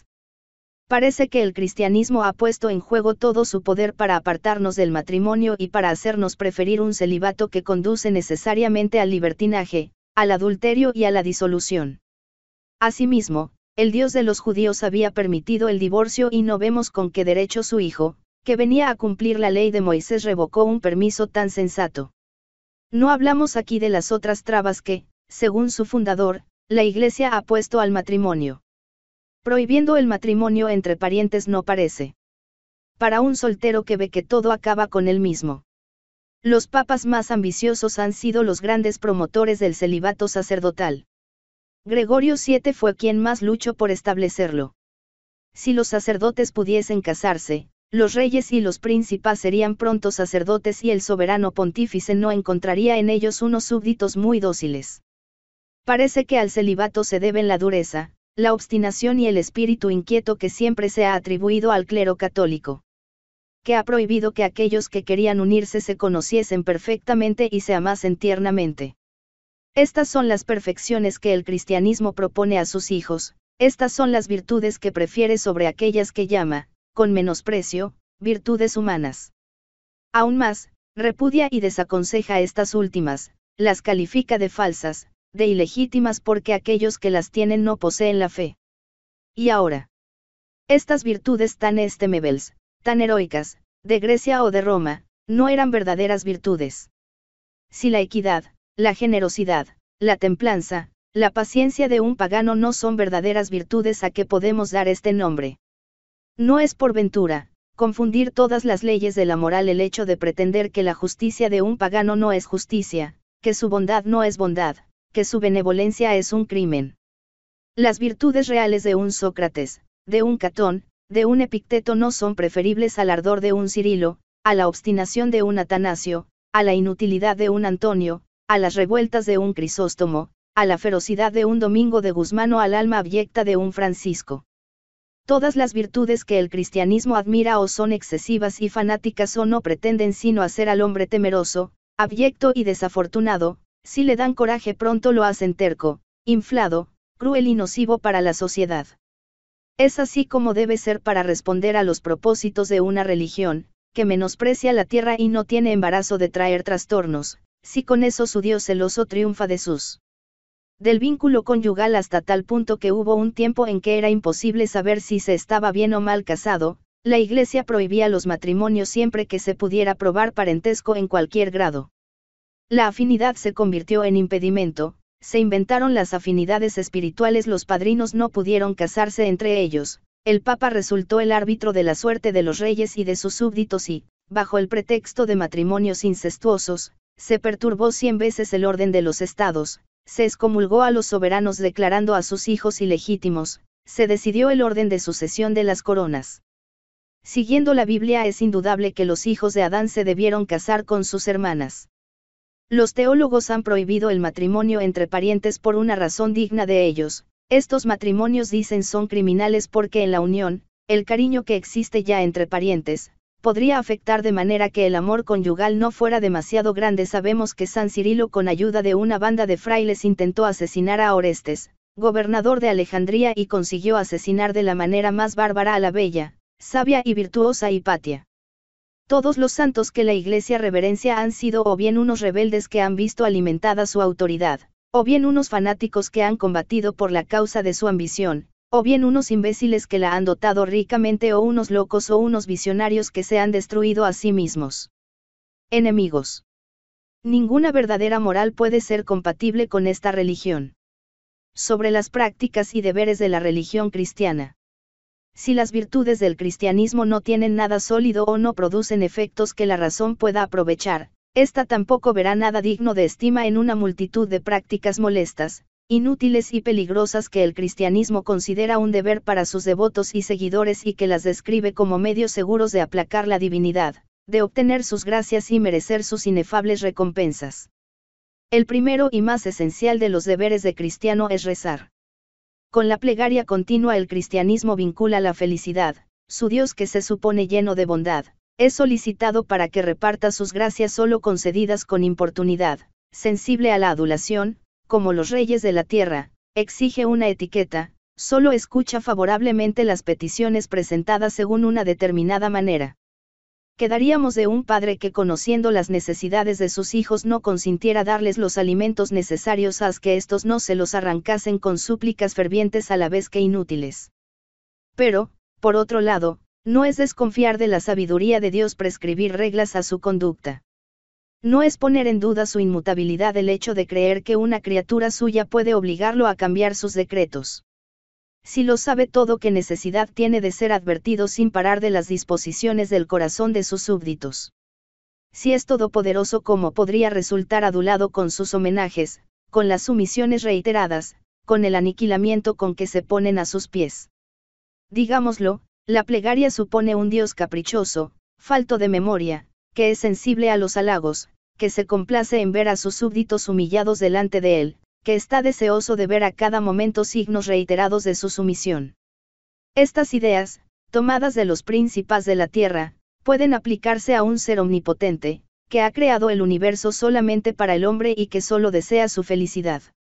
Parece que el cristianismo ha puesto en juego todo su poder para apartarnos del matrimonio y para hacernos preferir un celibato que conduce necesariamente al libertinaje, al adulterio y a la disolución. Asimismo, el Dios de los judíos había permitido el divorcio y no vemos con qué derecho su hijo, que venía a cumplir la ley de Moisés, revocó un permiso tan sensato. No hablamos aquí de las otras trabas que, según su fundador, la Iglesia ha puesto al matrimonio. Prohibiendo el matrimonio entre parientes no parece para un soltero que ve que todo acaba con él mismo. Los papas más ambiciosos han sido los grandes promotores del celibato sacerdotal. Gregorio séptimo fue quien más luchó por establecerlo. Si los sacerdotes pudiesen casarse, los reyes y los príncipes serían pronto sacerdotes y el soberano pontífice no encontraría en ellos unos súbditos muy dóciles. Parece que al celibato se deben la dureza, la obstinación y el espíritu inquieto que siempre se ha atribuido al clero católico, que ha prohibido que aquellos que querían unirse se conociesen perfectamente y se amasen tiernamente. Estas son las perfecciones que el cristianismo propone a sus hijos, estas son las virtudes que prefiere sobre aquellas que llama, con menosprecio, virtudes humanas. Aún más, repudia y desaconseja estas últimas, las califica de falsas, de ilegítimas porque aquellos que las tienen no poseen la fe. Y ahora, estas virtudes tan estimables, tan heroicas, de Grecia o de Roma, no eran verdaderas virtudes. Si la equidad, la generosidad, la templanza, la paciencia de un pagano no son verdaderas virtudes, ¿a qué podemos dar este nombre? No es por ventura, confundir todas las leyes de la moral el hecho de pretender que la justicia de un pagano no es justicia, que su bondad no es bondad, que su benevolencia es un crimen. Las virtudes reales de un Sócrates, de un Catón, de un Epicteto no son preferibles al ardor de un Cirilo, a la obstinación de un Atanasio, a la inutilidad de un Antonio, a las revueltas de un Crisóstomo, a la ferocidad de un Domingo de Guzmán o al alma abyecta de un Francisco. Todas las virtudes que el cristianismo admira o son excesivas y fanáticas o no pretenden sino hacer al hombre temeroso, abyecto y desafortunado, si le dan coraje pronto lo hacen terco, inflado, cruel y nocivo para la sociedad. Es así como debe ser para responder a los propósitos de una religión, que menosprecia la tierra y no tiene embarazo de traer trastornos, si con eso su Dios celoso triunfa de sus del vínculo conyugal hasta tal punto que hubo un tiempo en que era imposible saber si se estaba bien o mal casado, La Iglesia prohibía los matrimonios siempre que se pudiera probar parentesco en cualquier grado. La afinidad se convirtió en impedimento, se inventaron las afinidades espirituales, los padrinos no pudieron casarse entre ellos, el Papa resultó el árbitro de la suerte de los reyes y de sus súbditos y, bajo el pretexto de matrimonios incestuosos, se perturbó cien veces el orden de los estados, se excomulgó a los soberanos declarando a sus hijos ilegítimos, se decidió el orden de sucesión de las coronas. Siguiendo la Biblia es indudable que los hijos de Adán se debieron casar con sus hermanas. Los teólogos han prohibido el matrimonio entre parientes por una razón digna de ellos. Estos matrimonios, dicen, son criminales porque en la unión, el cariño que existe ya entre parientes, podría afectar de manera que el amor conyugal no fuera demasiado grande. Sabemos que San Cirilo, con ayuda de una banda de frailes, intentó asesinar a Orestes, gobernador de Alejandría, y consiguió asesinar de la manera más bárbara a la bella, sabia y virtuosa Hipatia. Todos los santos que la Iglesia reverencia han sido o bien unos rebeldes que han visto alimentada su autoridad, o bien unos fanáticos que han combatido por la causa de su ambición, o bien unos imbéciles que la han dotado ricamente, o unos locos o unos visionarios que se han destruido a sí mismos. Enemigos. Ninguna verdadera moral puede ser compatible con esta religión. Sobre las prácticas y deberes de la religión cristiana. Si las virtudes del cristianismo no tienen nada sólido o no producen efectos que la razón pueda aprovechar, ésta tampoco verá nada digno de estima en una multitud de prácticas molestas, inútiles y peligrosas que el cristianismo considera un deber para sus devotos y seguidores y que las describe como medios seguros de aplacar la divinidad, de obtener sus gracias y merecer sus inefables recompensas. El primero y más esencial de los deberes de cristiano es rezar. Con la plegaria continua el cristianismo vincula la felicidad. Su Dios, que se supone lleno de bondad, es solicitado para que reparta sus gracias solo concedidas con importunidad, sensible a la adulación, como los reyes de la tierra, exige una etiqueta, solo escucha favorablemente las peticiones presentadas según una determinada manera. Quedaríamos de un padre que, conociendo las necesidades de sus hijos, no consintiera darles los alimentos necesarios haz que éstos no se los arrancasen con súplicas fervientes a la vez que inútiles. Pero, por otro lado, no es desconfiar de la sabiduría de Dios prescribir reglas a su conducta. No es poner en duda su inmutabilidad el hecho de creer que una criatura suya puede obligarlo a cambiar sus decretos. Si lo sabe todo, ¿qué necesidad tiene de ser advertido sin parar de las disposiciones del corazón de sus súbditos? Si es todopoderoso, ¿cómo podría resultar adulado con sus homenajes, con las sumisiones reiteradas, con el aniquilamiento con que se ponen a sus pies? Digámoslo, la plegaria supone un Dios caprichoso, falto de memoria, que es sensible a los halagos, que se complace en ver a sus súbditos humillados delante de él, que está deseoso de ver a cada momento signos reiterados de su sumisión. Estas ideas, tomadas de los príncipes de la tierra, pueden aplicarse a un ser omnipotente, que ha creado el universo solamente para el hombre y que solo desea su felicidad.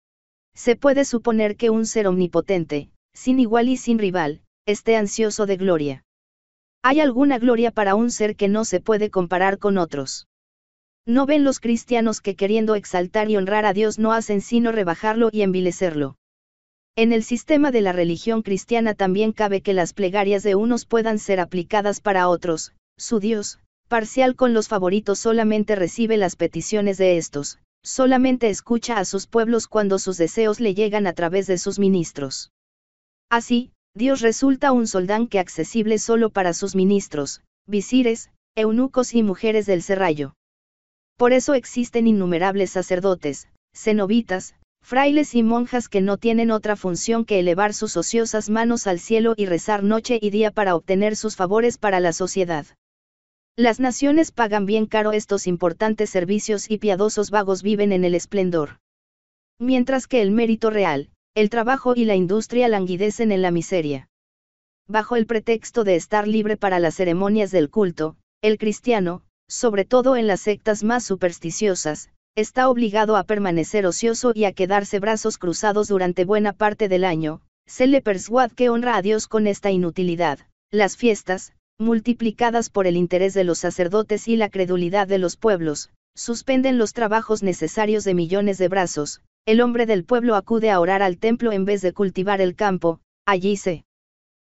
Se puede suponer que un ser omnipotente, sin igual y sin rival, esté ansioso de gloria. ¿Hay alguna gloria para un ser que no se puede comparar con otros? ¿No ven los cristianos que, queriendo exaltar y honrar a Dios, no hacen sino rebajarlo y envilecerlo? En el sistema de la religión cristiana también cabe que las plegarias de unos puedan ser aplicadas para otros. Su Dios, parcial con los favoritos, solamente recibe las peticiones de estos, solamente escucha a sus pueblos cuando sus deseos le llegan a través de sus ministros. Así, Dios resulta un soldán que accesible solo para sus ministros, visires, eunucos y mujeres del serrallo. Por eso existen innumerables sacerdotes, cenobitas, frailes y monjas que no tienen otra función que elevar sus ociosas manos al cielo y rezar noche y día para obtener sus favores para la sociedad. Las naciones pagan bien caro estos importantes servicios y piadosos vagos viven en el esplendor. Mientras que el mérito real, el trabajo y la industria languidecen en la miseria. Bajo el pretexto de estar libre para las ceremonias del culto, el cristiano, sobre todo en las sectas más supersticiosas, está obligado a permanecer ocioso y a quedarse brazos cruzados durante buena parte del año. Se le persuade que honra a Dios con esta inutilidad. Las fiestas, multiplicadas por el interés de los sacerdotes y la credulidad de los pueblos, suspenden los trabajos necesarios de millones de brazos. El hombre del pueblo acude a orar al templo en vez de cultivar el campo. Allí se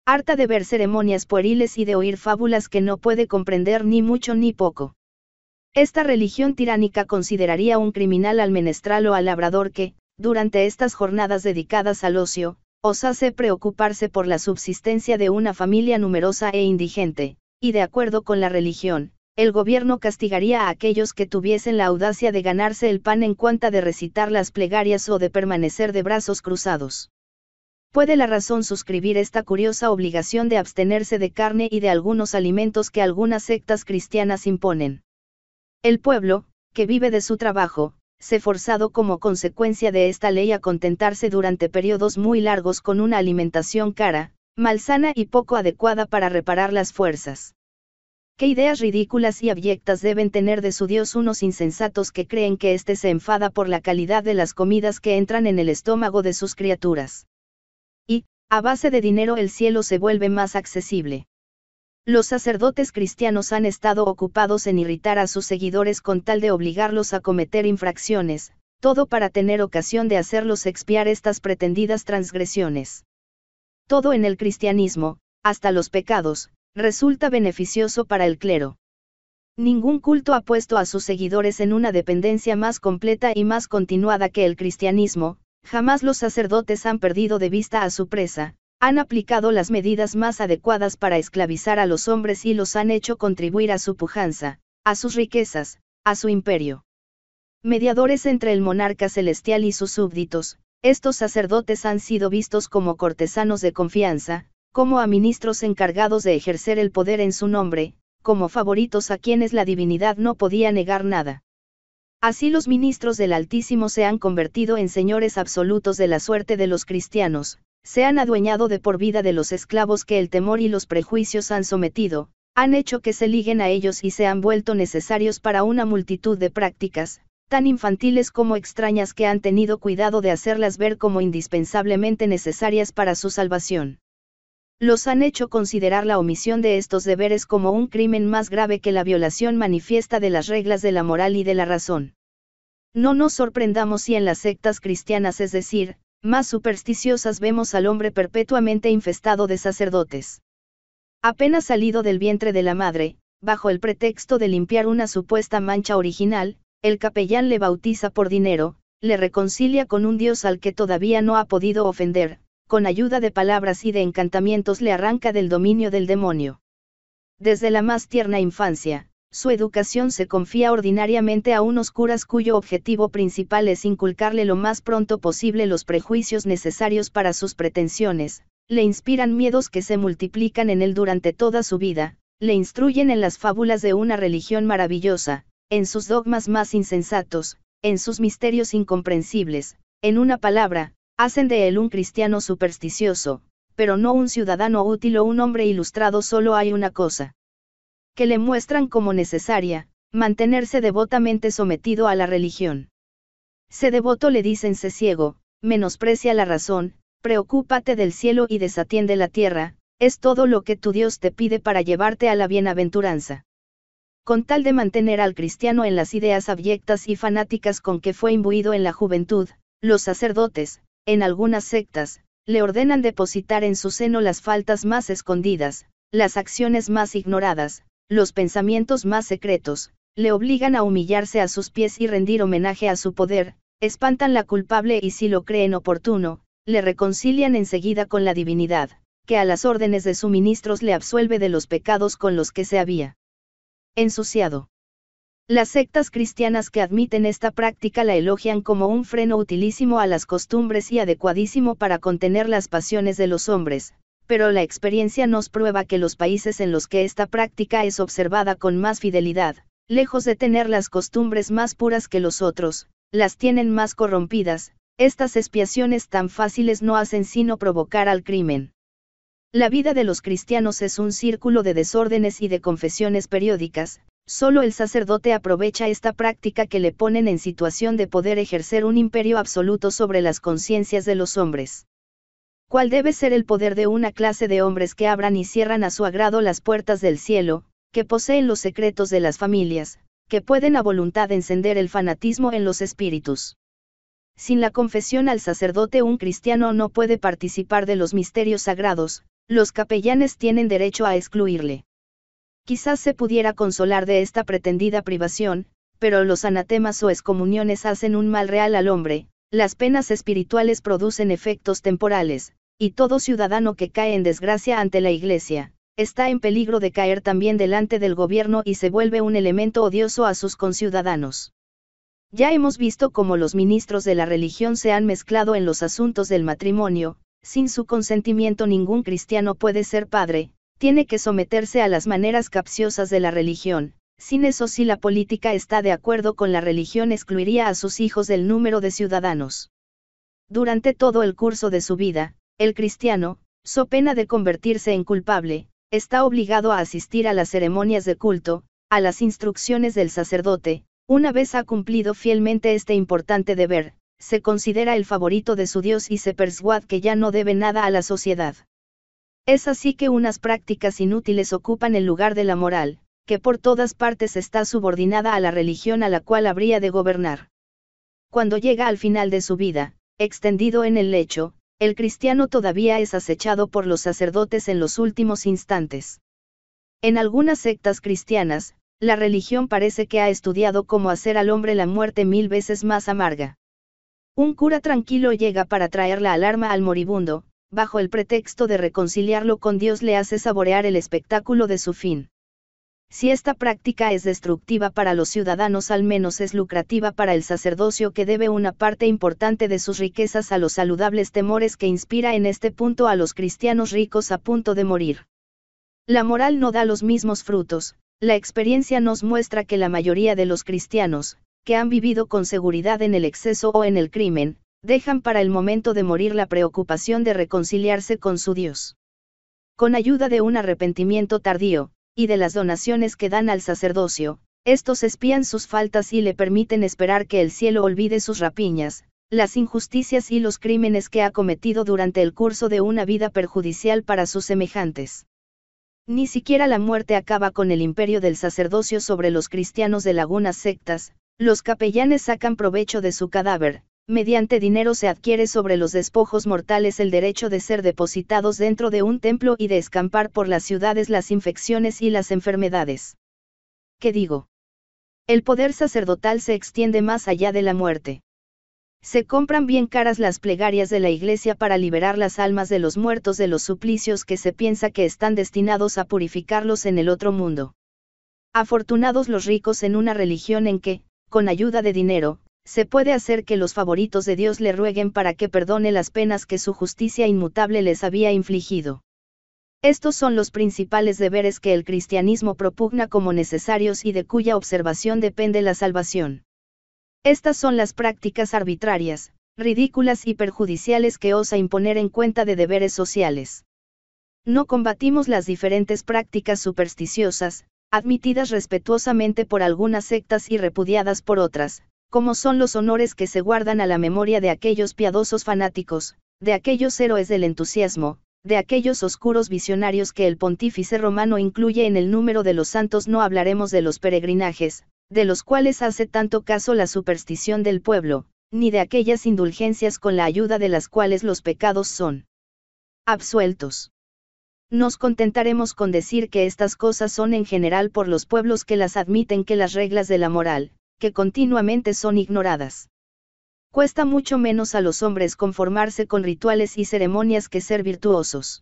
harta de ver ceremonias pueriles y de oír fábulas que no puede comprender ni mucho ni poco. Esta religión tiránica consideraría un criminal al menestral o al labrador que, durante estas jornadas dedicadas al ocio, osase preocuparse por la subsistencia de una familia numerosa e indigente, y de acuerdo con la religión, el gobierno castigaría a aquellos que tuviesen la audacia de ganarse el pan en cuenta de recitar las plegarias o de permanecer de brazos cruzados. ¿Puede la razón suscribir esta curiosa obligación de abstenerse de carne y de algunos alimentos que algunas sectas cristianas imponen? El pueblo, que vive de su trabajo, se forzado como consecuencia de esta ley a contentarse durante periodos muy largos con una alimentación cara, malsana y poco adecuada para reparar las fuerzas. ¿Qué ideas ridículas y abyectas deben tener de su Dios unos insensatos que creen que éste se enfada por la calidad de las comidas que entran en el estómago de sus criaturas? Y, a base de dinero el cielo se vuelve más accesible. Los sacerdotes cristianos han estado ocupados en irritar a sus seguidores con tal de obligarlos a cometer infracciones, todo para tener ocasión de hacerlos expiar estas pretendidas transgresiones. Todo en el cristianismo, hasta los pecados, resulta beneficioso para el clero. Ningún culto ha puesto a sus seguidores en una dependencia más completa y más continuada que el cristianismo, jamás los sacerdotes han perdido de vista a su presa, han aplicado las medidas más adecuadas para esclavizar a los hombres y los han hecho contribuir a su pujanza, a sus riquezas, a su imperio. Mediadores entre el monarca celestial y sus súbditos, estos sacerdotes han sido vistos como cortesanos de confianza, como a ministros encargados de ejercer el poder en su nombre, como favoritos a quienes la divinidad no podía negar nada. Así los ministros del Altísimo se han convertido en señores absolutos de la suerte de los cristianos, se han adueñado de por vida de los esclavos que el temor y los prejuicios han sometido, han hecho que se liguen a ellos y se han vuelto necesarios para una multitud de prácticas, tan infantiles como extrañas que han tenido cuidado de hacerlas ver como indispensablemente necesarias para su salvación. Los han hecho considerar la omisión de estos deberes como un crimen más grave que la violación manifiesta de las reglas de la moral y de la razón. No nos sorprendamos si en las sectas cristianas, es decir, más supersticiosas, vemos al hombre perpetuamente infestado de sacerdotes. Apenas salido del vientre de la madre, bajo el pretexto de limpiar una supuesta mancha original, el capellán le bautiza por dinero, le reconcilia con un Dios al que todavía no ha podido ofender, con ayuda de palabras y de encantamientos le arranca del dominio del demonio. Desde la más tierna infancia, su educación se confía ordinariamente a unos curas cuyo objetivo principal es inculcarle lo más pronto posible los prejuicios necesarios para sus pretensiones, le inspiran miedos que se multiplican en él durante toda su vida, le instruyen en las fábulas de una religión maravillosa, en sus dogmas más insensatos, en sus misterios incomprensibles, en una palabra, hacen de él un cristiano supersticioso, pero no un ciudadano útil o un hombre ilustrado. Solo hay una cosa que le muestran como necesaria, mantenerse devotamente sometido a la religión. Sé devoto, le dicen, sé ciego, menosprecia la razón, preocúpate del cielo y desatiende la tierra, es todo lo que tu Dios te pide para llevarte a la bienaventuranza. Con tal de mantener al cristiano en las ideas abyectas y fanáticas con que fue imbuido en la juventud, los sacerdotes, en algunas sectas, le ordenan depositar en su seno las faltas más escondidas, las acciones más ignoradas, los pensamientos más secretos, le obligan a humillarse a sus pies y rendir homenaje a su poder, espantan la culpable y, si lo creen oportuno, le reconcilian enseguida con la divinidad, que a las órdenes de sus ministros le absuelve de los pecados con los que se había ensuciado. Las sectas cristianas que admiten esta práctica la elogian como un freno utilísimo a las costumbres y adecuadísimo para contener las pasiones de los hombres, pero la experiencia nos prueba que los países en los que esta práctica es observada con más fidelidad, lejos de tener las costumbres más puras que los otros, las tienen más corrompidas. Estas expiaciones tan fáciles no hacen sino provocar al crimen. La vida de los cristianos es un círculo de desórdenes y de confesiones periódicas. Solo el sacerdote aprovecha esta práctica que le ponen en situación de poder ejercer un imperio absoluto sobre las conciencias de los hombres. ¿Cuál debe ser el poder de una clase de hombres que abran y cierran a su agrado las puertas del cielo, que poseen los secretos de las familias, que pueden a voluntad encender el fanatismo en los espíritus? Sin la confesión al sacerdote, un cristiano no puede participar de los misterios sagrados, los capellanes tienen derecho a excluirle. Quizás se pudiera consolar de esta pretendida privación, pero los anatemas o excomuniones hacen un mal real al hombre, las penas espirituales producen efectos temporales, y todo ciudadano que cae en desgracia ante la Iglesia, está en peligro de caer también delante del gobierno y se vuelve un elemento odioso a sus conciudadanos. Ya hemos visto cómo los ministros de la religión se han mezclado en los asuntos del matrimonio, sin su consentimiento ningún cristiano puede ser padre, tiene que someterse a las maneras capciosas de la religión, sin eso si la política está de acuerdo con la religión excluiría a sus hijos del número de ciudadanos. Durante todo el curso de su vida, el cristiano, so pena de convertirse en culpable, está obligado a asistir a las ceremonias de culto, a las instrucciones del sacerdote. Una vez ha cumplido fielmente este importante deber, se considera el favorito de su Dios y se persuade que ya no debe nada a la sociedad. Es así que unas prácticas inútiles ocupan el lugar de la moral, que por todas partes está subordinada a la religión a la cual habría de gobernar. Cuando llega al final de su vida, extendido en el lecho, el cristiano todavía es acechado por los sacerdotes en los últimos instantes. En algunas sectas cristianas, la religión parece que ha estudiado cómo hacer al hombre la muerte mil veces más amarga. Un cura tranquilo llega para traer la alarma al moribundo, bajo el pretexto de reconciliarlo con Dios le hace saborear el espectáculo de su fin. Si esta práctica es destructiva para los ciudadanos, al menos es lucrativa para el sacerdocio que debe una parte importante de sus riquezas a los saludables temores que inspira en este punto a los cristianos ricos a punto de morir. La moral no da los mismos frutos. La experiencia nos muestra que la mayoría de los cristianos, que han vivido con seguridad en el exceso o en el crimen, dejan para el momento de morir la preocupación de reconciliarse con su Dios. Con ayuda de un arrepentimiento tardío, y de las donaciones que dan al sacerdocio, estos espían sus faltas y le permiten esperar que el cielo olvide sus rapiñas, las injusticias y los crímenes que ha cometido durante el curso de una vida perjudicial para sus semejantes. Ni siquiera la muerte acaba con el imperio del sacerdocio sobre los cristianos de algunas sectas, los capellanes sacan provecho de su cadáver, mediante dinero se adquiere sobre los despojos mortales el derecho de ser depositados dentro de un templo y de escampar por las ciudades las infecciones y las enfermedades. ¿Qué digo? El poder sacerdotal se extiende más allá de la muerte. Se compran bien caras las plegarias de la Iglesia para liberar las almas de los muertos de los suplicios que se piensa que están destinados a purificarlos en el otro mundo. Afortunados los ricos en una religión en que, con ayuda de dinero, se puede hacer que los favoritos de Dios le rueguen para que perdone las penas que su justicia inmutable les había infligido. Estos son los principales deberes que el cristianismo propugna como necesarios y de cuya observación depende la salvación. Estas son las prácticas arbitrarias, ridículas y perjudiciales que osa imponer en cuenta de deberes sociales. No combatimos las diferentes prácticas supersticiosas, admitidas respetuosamente por algunas sectas y repudiadas por otras, como son los honores que se guardan a la memoria de aquellos piadosos fanáticos, de aquellos héroes del entusiasmo, de aquellos oscuros visionarios que el pontífice romano incluye en el número de los santos. No hablaremos de los peregrinajes, de los cuales hace tanto caso la superstición del pueblo, ni de aquellas indulgencias con la ayuda de las cuales los pecados son absueltos. Nos contentaremos con decir que estas cosas son en general por los pueblos que las admiten que las reglas de la moral, que continuamente son ignoradas. Cuesta mucho menos a los hombres conformarse con rituales y ceremonias que ser virtuosos.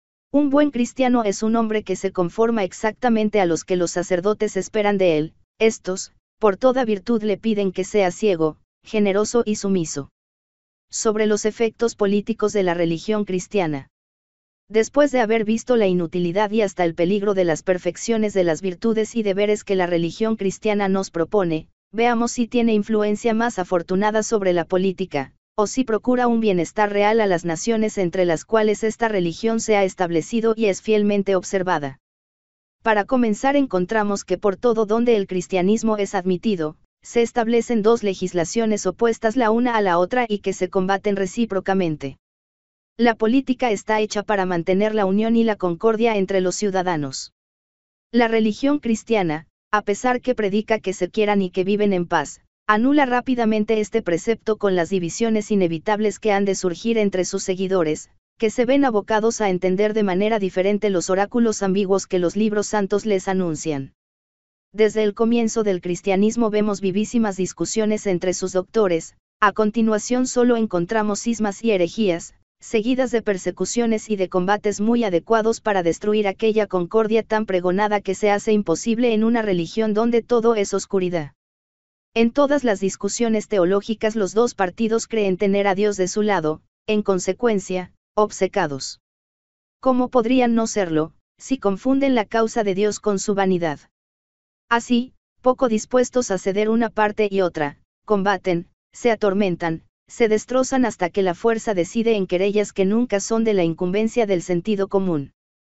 Un buen cristiano es un hombre que se conforma exactamente a los que los sacerdotes esperan de él. Estos, por toda virtud le piden que sea ciego, generoso y sumiso. Sobre los efectos políticos de la religión cristiana. Después de haber visto la inutilidad y hasta el peligro de las perfecciones de las virtudes y deberes que la religión cristiana nos propone, veamos si tiene influencia más afortunada sobre la política, o si procura un bienestar real a las naciones entre las cuales esta religión se ha establecido y es fielmente observada. Para comenzar, encontramos que por todo donde el cristianismo es admitido, se establecen dos legislaciones opuestas la una a la otra y que se combaten recíprocamente. La política está hecha para mantener la unión y la concordia entre los ciudadanos. La religión cristiana, a pesar que predica que se quieran y que viven en paz, anula rápidamente este precepto con las divisiones inevitables que han de surgir entre sus seguidores, que se ven abocados a entender de manera diferente los oráculos ambiguos que los libros santos les anuncian. Desde el comienzo del cristianismo vemos vivísimas discusiones entre sus doctores, a continuación solo encontramos cismas y herejías, seguidas de persecuciones y de combates muy adecuados para destruir aquella concordia tan pregonada que se hace imposible en una religión donde todo es oscuridad. En todas las discusiones teológicas los dos partidos creen tener a Dios de su lado, en consecuencia, obcecados. ¿Cómo podrían no serlo, si confunden la causa de Dios con su vanidad? Así, poco dispuestos a ceder una parte y otra, combaten, se atormentan, se destrozan hasta que la fuerza decide en querellas que nunca son de la incumbencia del sentido común.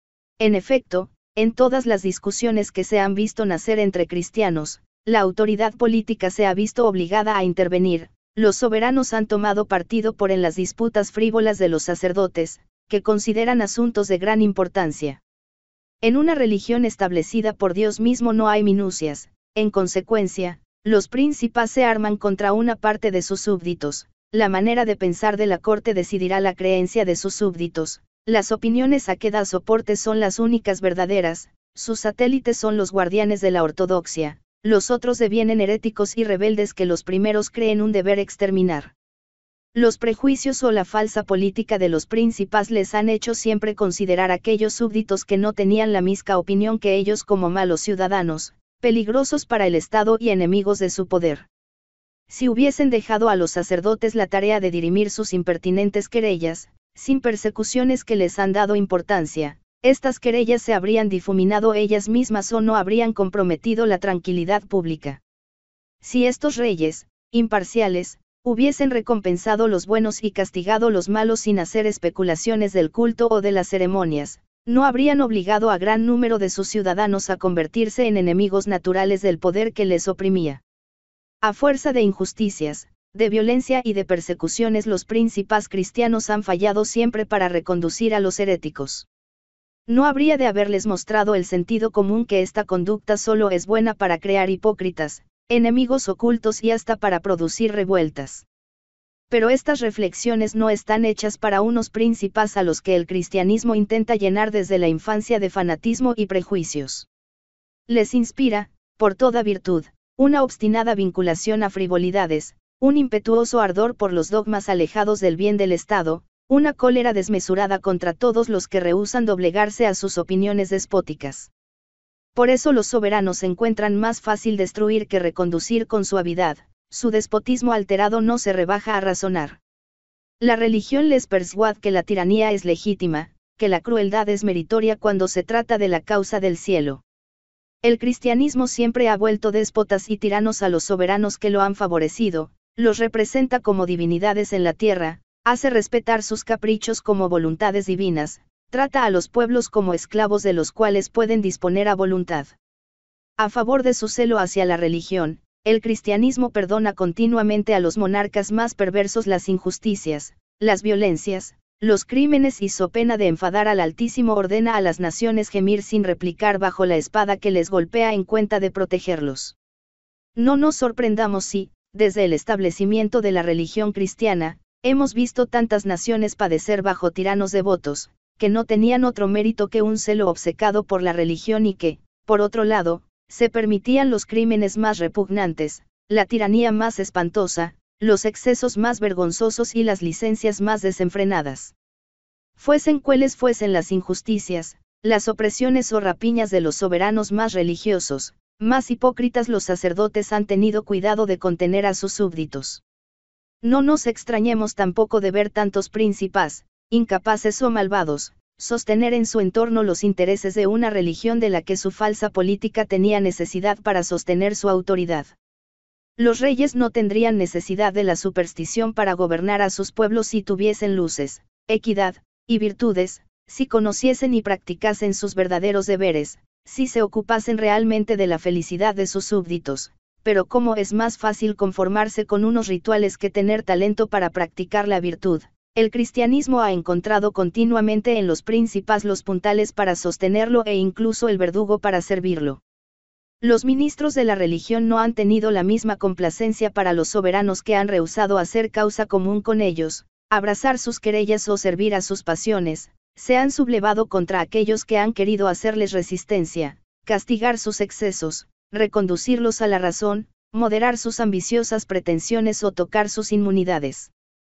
En efecto, en todas las discusiones que se han visto nacer entre cristianos, la autoridad política se ha visto obligada a intervenir, los soberanos han tomado partido por en las disputas frívolas de los sacerdotes, que consideran asuntos de gran importancia. En una religión establecida por Dios mismo no hay minucias, en consecuencia, los príncipes se arman contra una parte de sus súbditos, la manera de pensar de la corte decidirá la creencia de sus súbditos, las opiniones a que da soporte son las únicas verdaderas, sus satélites son los guardianes de la ortodoxia, los otros devienen heréticos y rebeldes que los primeros creen un deber exterminar. Los prejuicios o la falsa política de los príncipes les han hecho siempre considerar a aquellos súbditos que no tenían la misma opinión que ellos como malos ciudadanos, peligrosos para el Estado y enemigos de su poder. Si hubiesen dejado a los sacerdotes la tarea de dirimir sus impertinentes querellas, sin persecuciones que les han dado importancia, estas querellas se habrían difuminado ellas mismas o no habrían comprometido la tranquilidad pública. Si estos reyes, imparciales, hubiesen recompensado los buenos y castigado los malos sin hacer especulaciones del culto o de las ceremonias, no habrían obligado a gran número de sus ciudadanos a convertirse en enemigos naturales del poder que les oprimía. A fuerza de injusticias, de violencia y de persecuciones los príncipes cristianos han fallado siempre para reconducir a los heréticos. No habría de haberles mostrado el sentido común que esta conducta solo es buena para crear hipócritas, enemigos ocultos y hasta para producir revueltas. Pero estas reflexiones no están hechas para unos príncipes a los que el cristianismo intenta llenar desde la infancia de fanatismo y prejuicios. Les inspira, por toda virtud, una obstinada vinculación a frivolidades, un impetuoso ardor por los dogmas alejados del bien del Estado, una cólera desmesurada contra todos los que rehúsan doblegarse a sus opiniones despóticas. Por eso los soberanos encuentran más fácil destruir que reconducir con suavidad, su despotismo alterado no se rebaja a razonar. La religión les persuade que la tiranía es legítima, que la crueldad es meritoria cuando se trata de la causa del cielo. El cristianismo siempre ha vuelto déspotas y tiranos a los soberanos que lo han favorecido, los representa como divinidades en la tierra, hace respetar sus caprichos como voluntades divinas, trata a los pueblos como esclavos de los cuales pueden disponer a voluntad. A favor de su celo hacia la religión, el cristianismo perdona continuamente a los monarcas más perversos las injusticias, las violencias, los crímenes y so pena de enfadar al Altísimo ordena a las naciones gemir sin replicar bajo la espada que les golpea en cuenta de protegerlos. No nos sorprendamos si, desde el establecimiento de la religión cristiana, hemos visto tantas naciones padecer bajo tiranos devotos, que no tenían otro mérito que un celo obcecado por la religión y que, por otro lado, se permitían los crímenes más repugnantes, la tiranía más espantosa, los excesos más vergonzosos y las licencias más desenfrenadas. Fuesen cuales fuesen las injusticias, las opresiones o rapiñas de los soberanos más religiosos, más hipócritas los sacerdotes han tenido cuidado de contener a sus súbditos. No nos extrañemos tampoco de ver tantos príncipes, incapaces o malvados, sostener en su entorno los intereses de una religión de la que su falsa política tenía necesidad para sostener su autoridad. Los reyes no tendrían necesidad de la superstición para gobernar a sus pueblos si tuviesen luces, equidad, y virtudes, si conociesen y practicasen sus verdaderos deberes, si se ocupasen realmente de la felicidad de sus súbditos, pero cómo es más fácil conformarse con unos rituales que tener talento para practicar la virtud. El cristianismo ha encontrado continuamente en los príncipes los puntales para sostenerlo e incluso el verdugo para servirlo. Los ministros de la religión no han tenido la misma complacencia para los soberanos que han rehusado hacer causa común con ellos, abrazar sus querellas o servir a sus pasiones, se han sublevado contra aquellos que han querido hacerles resistencia, castigar sus excesos, reconducirlos a la razón, moderar sus ambiciosas pretensiones o tocar sus inmunidades.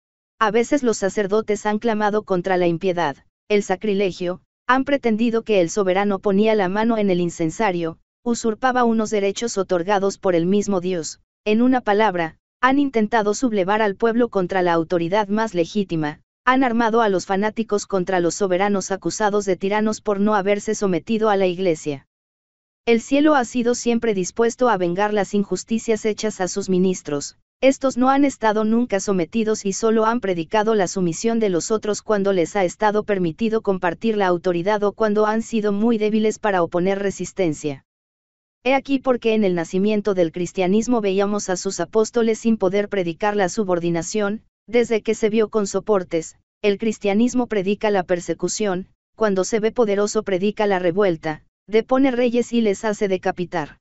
A veces los sacerdotes han clamado contra la impiedad, el sacrilegio, han pretendido que el soberano ponía la mano en el incensario, usurpaba unos derechos otorgados por el mismo Dios, en una palabra, han intentado sublevar al pueblo contra la autoridad más legítima, han armado a los fanáticos contra los soberanos acusados de tiranos por no haberse sometido a la Iglesia. El cielo ha sido siempre dispuesto a vengar las injusticias hechas a sus ministros, estos no han estado nunca sometidos y solo han predicado la sumisión de los otros cuando les ha estado permitido compartir la autoridad o cuando han sido muy débiles para oponer resistencia. He aquí porque en el nacimiento del cristianismo veíamos a sus apóstoles sin poder predicar la subordinación, desde que se vio con soportes, el cristianismo predica la persecución, cuando se ve poderoso predica la revuelta, depone reyes y les hace decapitar.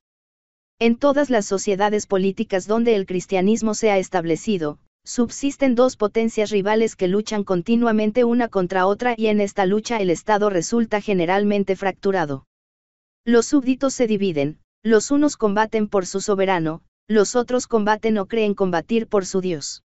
En todas las sociedades políticas donde el cristianismo se ha establecido, subsisten dos potencias rivales que luchan continuamente una contra otra y en esta lucha el Estado resulta generalmente fracturado. Los súbditos se dividen, los unos combaten por su soberano, los otros combaten o creen combatir por su Dios.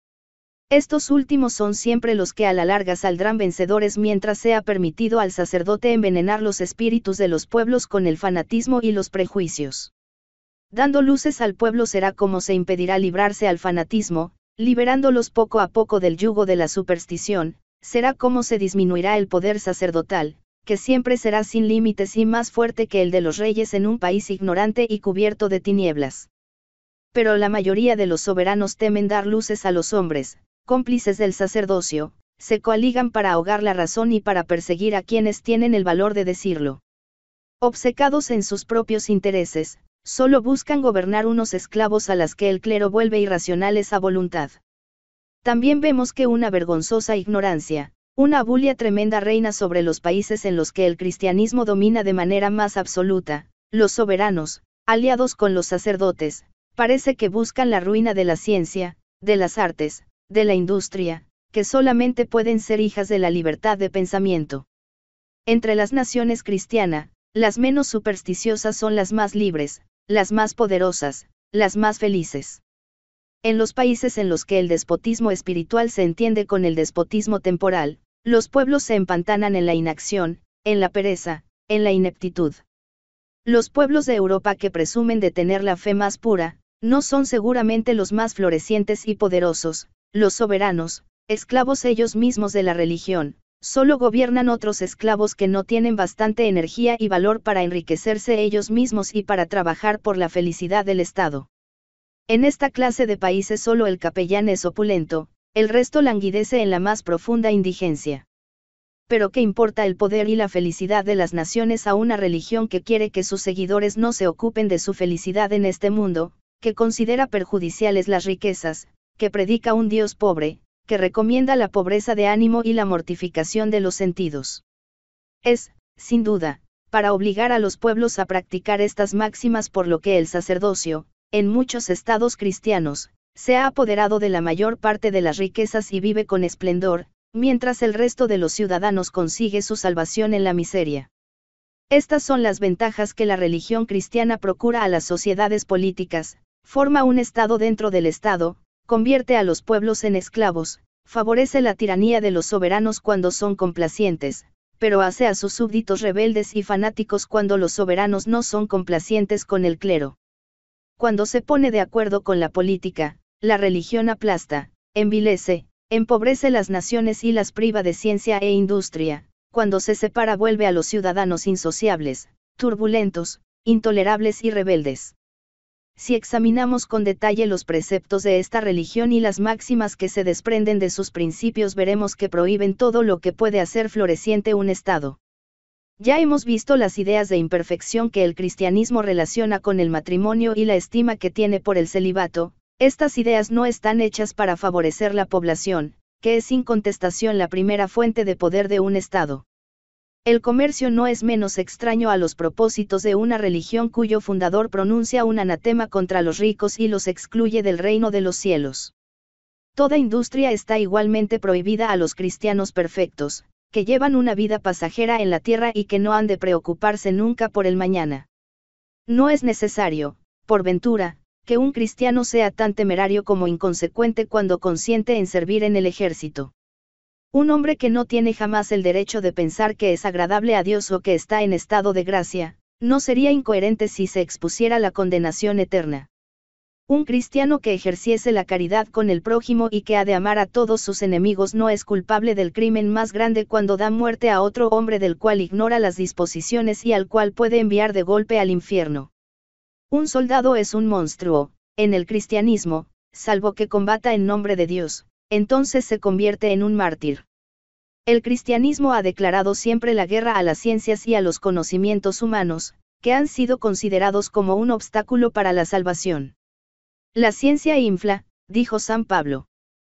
Estos últimos son siempre los que a la larga saldrán vencedores mientras sea permitido al sacerdote envenenar los espíritus de los pueblos con el fanatismo y los prejuicios. Dando luces al pueblo será como se impedirá librarse al fanatismo, liberándolos poco a poco del yugo de la superstición, será como se disminuirá el poder sacerdotal, que siempre será sin límites y más fuerte que el de los reyes en un país ignorante y cubierto de tinieblas. Pero la mayoría de los soberanos temen dar luces a los hombres, cómplices del sacerdocio, se coaligan para ahogar la razón y para perseguir a quienes tienen el valor de decirlo. Obcecados en sus propios intereses, solo buscan gobernar unos esclavos a las que el clero vuelve irracionales a voluntad. También vemos que una vergonzosa ignorancia, una abulia tremenda reina sobre los países en los que el cristianismo domina de manera más absoluta, los soberanos, aliados con los sacerdotes, parece que buscan la ruina de la ciencia, de las artes, de la industria, que solamente pueden ser hijas de la libertad de pensamiento. Entre las naciones cristianas, las menos supersticiosas son las más libres, las más poderosas, las más felices. En los países en los que el despotismo espiritual se entiende con el despotismo temporal, los pueblos se empantanan en la inacción, en la pereza, en la ineptitud. Los pueblos de Europa que presumen de tener la fe más pura, no son seguramente los más florecientes y poderosos, los soberanos, esclavos ellos mismos de la religión, solo gobiernan otros esclavos que no tienen bastante energía y valor para enriquecerse ellos mismos y para trabajar por la felicidad del Estado. En esta clase de países solo el capellán es opulento, el resto languidece en la más profunda indigencia. Pero ¿qué importa el poder y la felicidad de las naciones a una religión que quiere que sus seguidores no se ocupen de su felicidad en este mundo, que considera perjudiciales las riquezas, que predica un Dios pobre, que recomienda la pobreza de ánimo y la mortificación de los sentidos? Es, sin duda, para obligar a los pueblos a practicar estas máximas por lo que el sacerdocio, en muchos estados cristianos, se ha apoderado de la mayor parte de las riquezas y vive con esplendor, mientras el resto de los ciudadanos consigue su salvación en la miseria. Estas son las ventajas que la religión cristiana procura a las sociedades políticas: forma un Estado dentro del Estado, convierte a los pueblos en esclavos, favorece la tiranía de los soberanos cuando son complacientes, pero hace a sus súbditos rebeldes y fanáticos cuando los soberanos no son complacientes con el clero. Cuando se pone de acuerdo con la política, la religión aplasta, envilece, empobrece las naciones y las priva de ciencia e industria. Cuando se separa vuelve a los ciudadanos insociables, turbulentos, intolerables y rebeldes. Si examinamos con detalle los preceptos de esta religión y las máximas que se desprenden de sus principios, veremos que prohíben todo lo que puede hacer floreciente un Estado. Ya hemos visto las ideas de imperfección que el cristianismo relaciona con el matrimonio y la estima que tiene por el celibato. Estas ideas no están hechas para favorecer la población, que es sin contestación la primera fuente de poder de un Estado. El comercio no es menos extraño a los propósitos de una religión cuyo fundador pronuncia un anatema contra los ricos y los excluye del reino de los cielos. Toda industria está igualmente prohibida a los cristianos perfectos, que llevan una vida pasajera en la tierra y que no han de preocuparse nunca por el mañana. No es necesario, por ventura, que un cristiano sea tan temerario como inconsecuente cuando consiente en servir en el ejército. Un hombre que no tiene jamás el derecho de pensar que es agradable a Dios o que está en estado de gracia, no sería incoherente si se expusiera a la condenación eterna. Un cristiano que ejerciese la caridad con el prójimo y que ha de amar a todos sus enemigos no es culpable del crimen más grande cuando da muerte a otro hombre del cual ignora las disposiciones y al cual puede enviar de golpe al infierno. Un soldado es un monstruo, en el cristianismo, salvo que combata en nombre de Dios, entonces se convierte en un mártir. El cristianismo ha declarado siempre la guerra a las ciencias y a los conocimientos humanos, que han sido considerados como un obstáculo para la salvación. La ciencia infla, dijo San Pablo.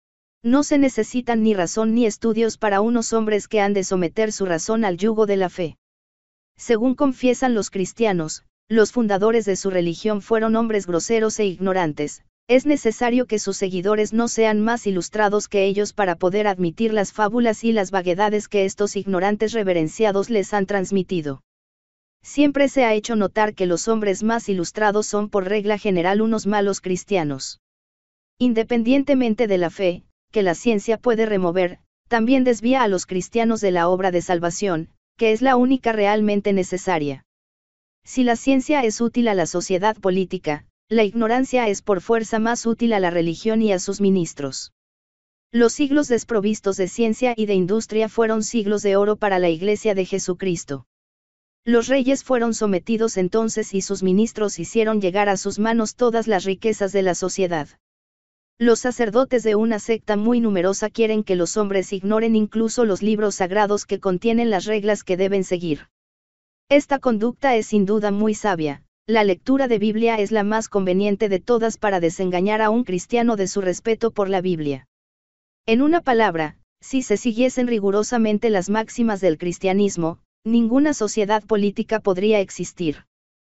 No se necesitan ni razón ni estudios para unos hombres que han de someter su razón al yugo de la fe. Según confiesan los cristianos, los fundadores de su religión fueron hombres groseros e ignorantes. Es necesario que sus seguidores no sean más ilustrados que ellos para poder admitir las fábulas y las vaguedades que estos ignorantes reverenciados les han transmitido. Siempre se ha hecho notar que los hombres más ilustrados son por regla general unos malos cristianos. Independientemente de la fe, que la ciencia puede remover, también desvía a los cristianos de la obra de salvación, que es la única realmente necesaria. Si la ciencia es útil a la sociedad política, la ignorancia es por fuerza más útil a la religión y a sus ministros. Los siglos desprovistos de ciencia y de industria fueron siglos de oro para la Iglesia de Jesucristo. Los reyes fueron sometidos entonces y sus ministros hicieron llegar a sus manos todas las riquezas de la sociedad. Los sacerdotes de una secta muy numerosa quieren que los hombres ignoren incluso los libros sagrados que contienen las reglas que deben seguir. Esta conducta es sin duda muy sabia. La lectura de Biblia es la más conveniente de todas para desengañar a un cristiano de su respeto por la Biblia. En una palabra, si se siguiesen rigurosamente las máximas del cristianismo, ninguna sociedad política podría existir.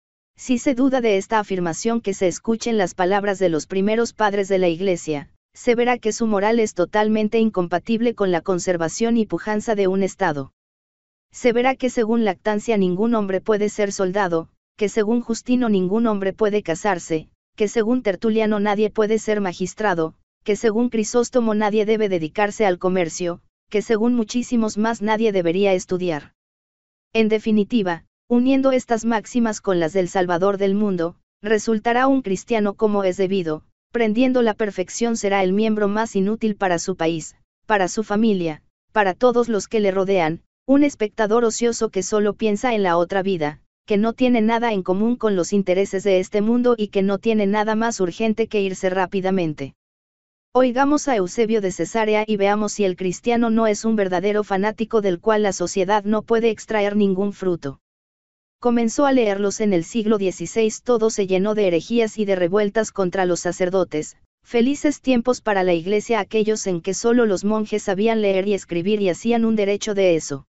Si se duda de esta afirmación, que se escuchen las palabras de los primeros padres de la Iglesia, se verá que su moral es totalmente incompatible con la conservación y pujanza de un Estado. Se verá que según Lactancia ningún hombre puede ser soldado, que según Justino ningún hombre puede casarse, que según Tertuliano nadie puede ser magistrado, que según Crisóstomo nadie debe dedicarse al comercio, que según muchísimos más nadie debería estudiar. En definitiva, uniendo estas máximas con las del Salvador del mundo, resultará un cristiano como es debido, prendiendo la perfección será el miembro más inútil para su país, para su familia, para todos los que le rodean, un espectador ocioso que solo piensa en la otra vida, que no tiene nada en común con los intereses de este mundo y que no tiene nada más urgente que irse rápidamente. Oigamos a Eusebio de Cesarea y veamos si el cristiano no es un verdadero fanático del cual la sociedad no puede extraer ningún fruto. Comenzó a leerlos en el siglo dieciséis, todo se llenó de herejías y de revueltas contra los sacerdotes, felices tiempos para la Iglesia aquellos en que solo los monjes sabían leer y escribir y hacían un derecho de eso.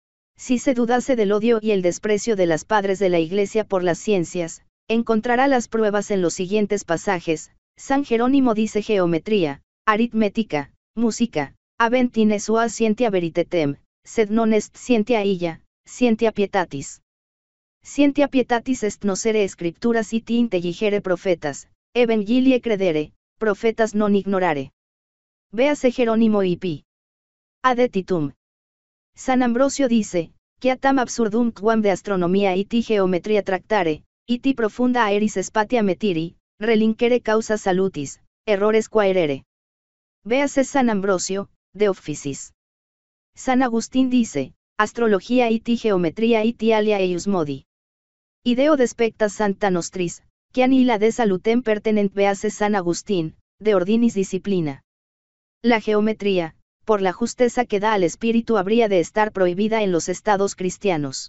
Si se dudase del odio y el desprecio de las padres de la Iglesia por las ciencias, encontrará las pruebas en los siguientes pasajes. San Jerónimo dice: geometría, aritmética, música, aventine sua scientia veritetem, sed non est scientia illa, scientia pietatis. Scientia pietatis est nocere scripturas it intelligere profetas, evangelie credere, profetas non ignorare. Véase Jerónimo y pi. Adetitum. San Ambrosio dice: quiatam absurdum quam de astronomia iti geometria tractare, iti profunda aeris spatia metiri, relincere causa salutis, errores quaerere. Véase San Ambrosio, de Officis. San Agustín dice: astrología iti geometría iti alia eius modi. Ideo despectas Santa Nostris, quian illa de salutem pertenent. Véase San Agustín, de Ordinis Disciplina. La geometría, por la justeza que da al espíritu, habría de estar prohibida en los estados cristianos.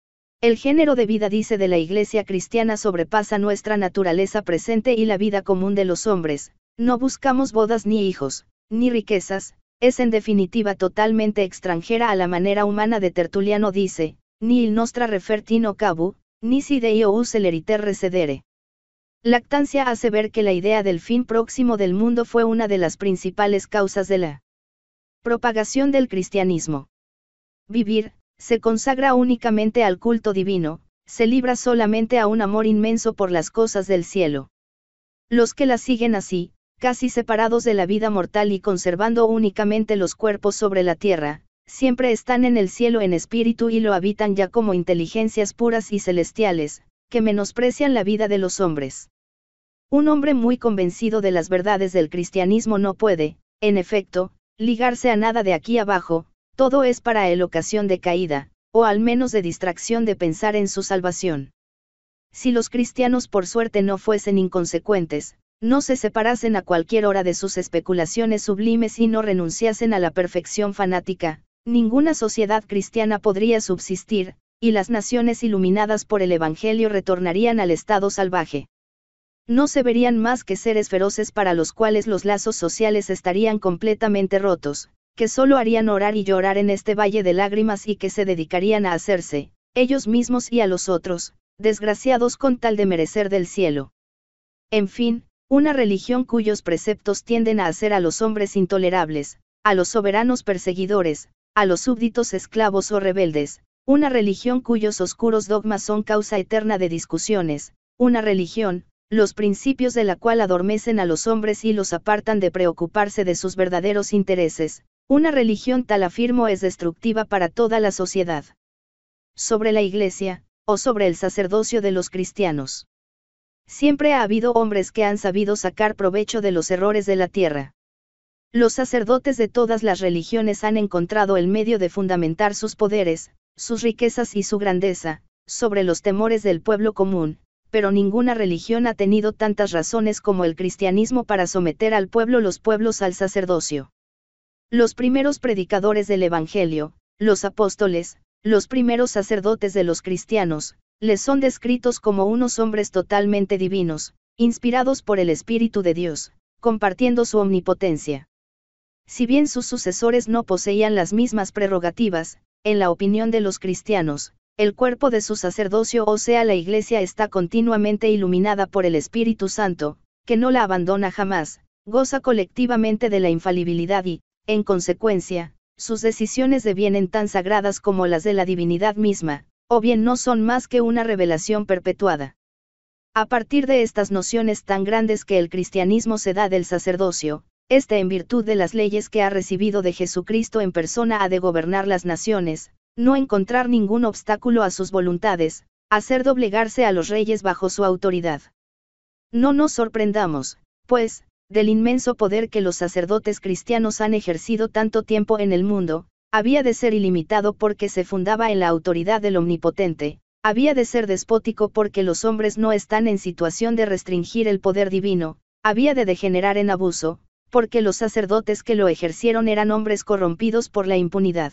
El género de vida, dice, de la Iglesia cristiana sobrepasa nuestra naturaleza presente y la vida común de los hombres. No buscamos bodas ni hijos, ni riquezas, es en definitiva totalmente extranjera a la manera humana de Tertuliano dice: ni il nostra refertino cabu, nisi Deo us celeriter recedere. Lactancia hace ver que la idea del fin próximo del mundo fue una de las principales causas de la propagación del cristianismo. Vivir, se consagra únicamente al culto divino, se libra solamente a un amor inmenso por las cosas del cielo. Los que la siguen así, casi separados de la vida mortal y conservando únicamente los cuerpos sobre la tierra, siempre están en el cielo en espíritu y lo habitan ya como inteligencias puras y celestiales, que menosprecian la vida de los hombres. Un hombre muy convencido de las verdades del cristianismo no puede, en efecto, ligarse a nada de aquí abajo, todo es para él ocasión de caída, o al menos de distracción de pensar en su salvación. Si los cristianos por suerte no fuesen inconsecuentes, no se separasen a cualquier hora de sus especulaciones sublimes y no renunciasen a la perfección fanática, ninguna sociedad cristiana podría subsistir, y las naciones iluminadas por el Evangelio retornarían al estado salvaje. No se verían más que seres feroces para los cuales los lazos sociales estarían completamente rotos, que solo harían orar y llorar en este valle de lágrimas y que se dedicarían a hacerse, ellos mismos y a los otros, desgraciados con tal de merecer del cielo. En fin, una religión cuyos preceptos tienden a hacer a los hombres intolerables, a los soberanos perseguidores, a los súbditos esclavos o rebeldes, una religión cuyos oscuros dogmas son causa eterna de discusiones, una religión, los principios de la cual adormecen a los hombres y los apartan de preocuparse de sus verdaderos intereses, una religión tal afirmo es destructiva para toda la sociedad. Sobre la Iglesia, o sobre el sacerdocio de los cristianos. Siempre ha habido hombres que han sabido sacar provecho de los errores de la tierra. Los sacerdotes de todas las religiones han encontrado el medio de fundamentar sus poderes, sus riquezas y su grandeza, sobre los temores del pueblo común, pero ninguna religión ha tenido tantas razones como el cristianismo para someter al pueblo los pueblos al sacerdocio. Los primeros predicadores del Evangelio, los apóstoles, los primeros sacerdotes de los cristianos, les son descritos como unos hombres totalmente divinos, inspirados por el Espíritu de Dios, compartiendo su omnipotencia. Si bien sus sucesores no poseían las mismas prerrogativas, en la opinión de los cristianos, el cuerpo de su sacerdocio, o sea la Iglesia, está continuamente iluminada por el Espíritu Santo, que no la abandona jamás, goza colectivamente de la infalibilidad y, en consecuencia, sus decisiones devienen tan sagradas como las de la divinidad misma, o bien no son más que una revelación perpetuada. A partir de estas nociones tan grandes que el cristianismo se da del sacerdocio, este en virtud de las leyes que ha recibido de Jesucristo en persona ha de gobernar las naciones, no encontrar ningún obstáculo a sus voluntades, hacer doblegarse a los reyes bajo su autoridad. No nos sorprendamos, pues, del inmenso poder que los sacerdotes cristianos han ejercido tanto tiempo en el mundo, había de ser ilimitado porque se fundaba en la autoridad del Omnipotente, había de ser despótico porque los hombres no están en situación de restringir el poder divino, había de degenerar en abuso, porque los sacerdotes que lo ejercieron eran hombres corrompidos por la impunidad.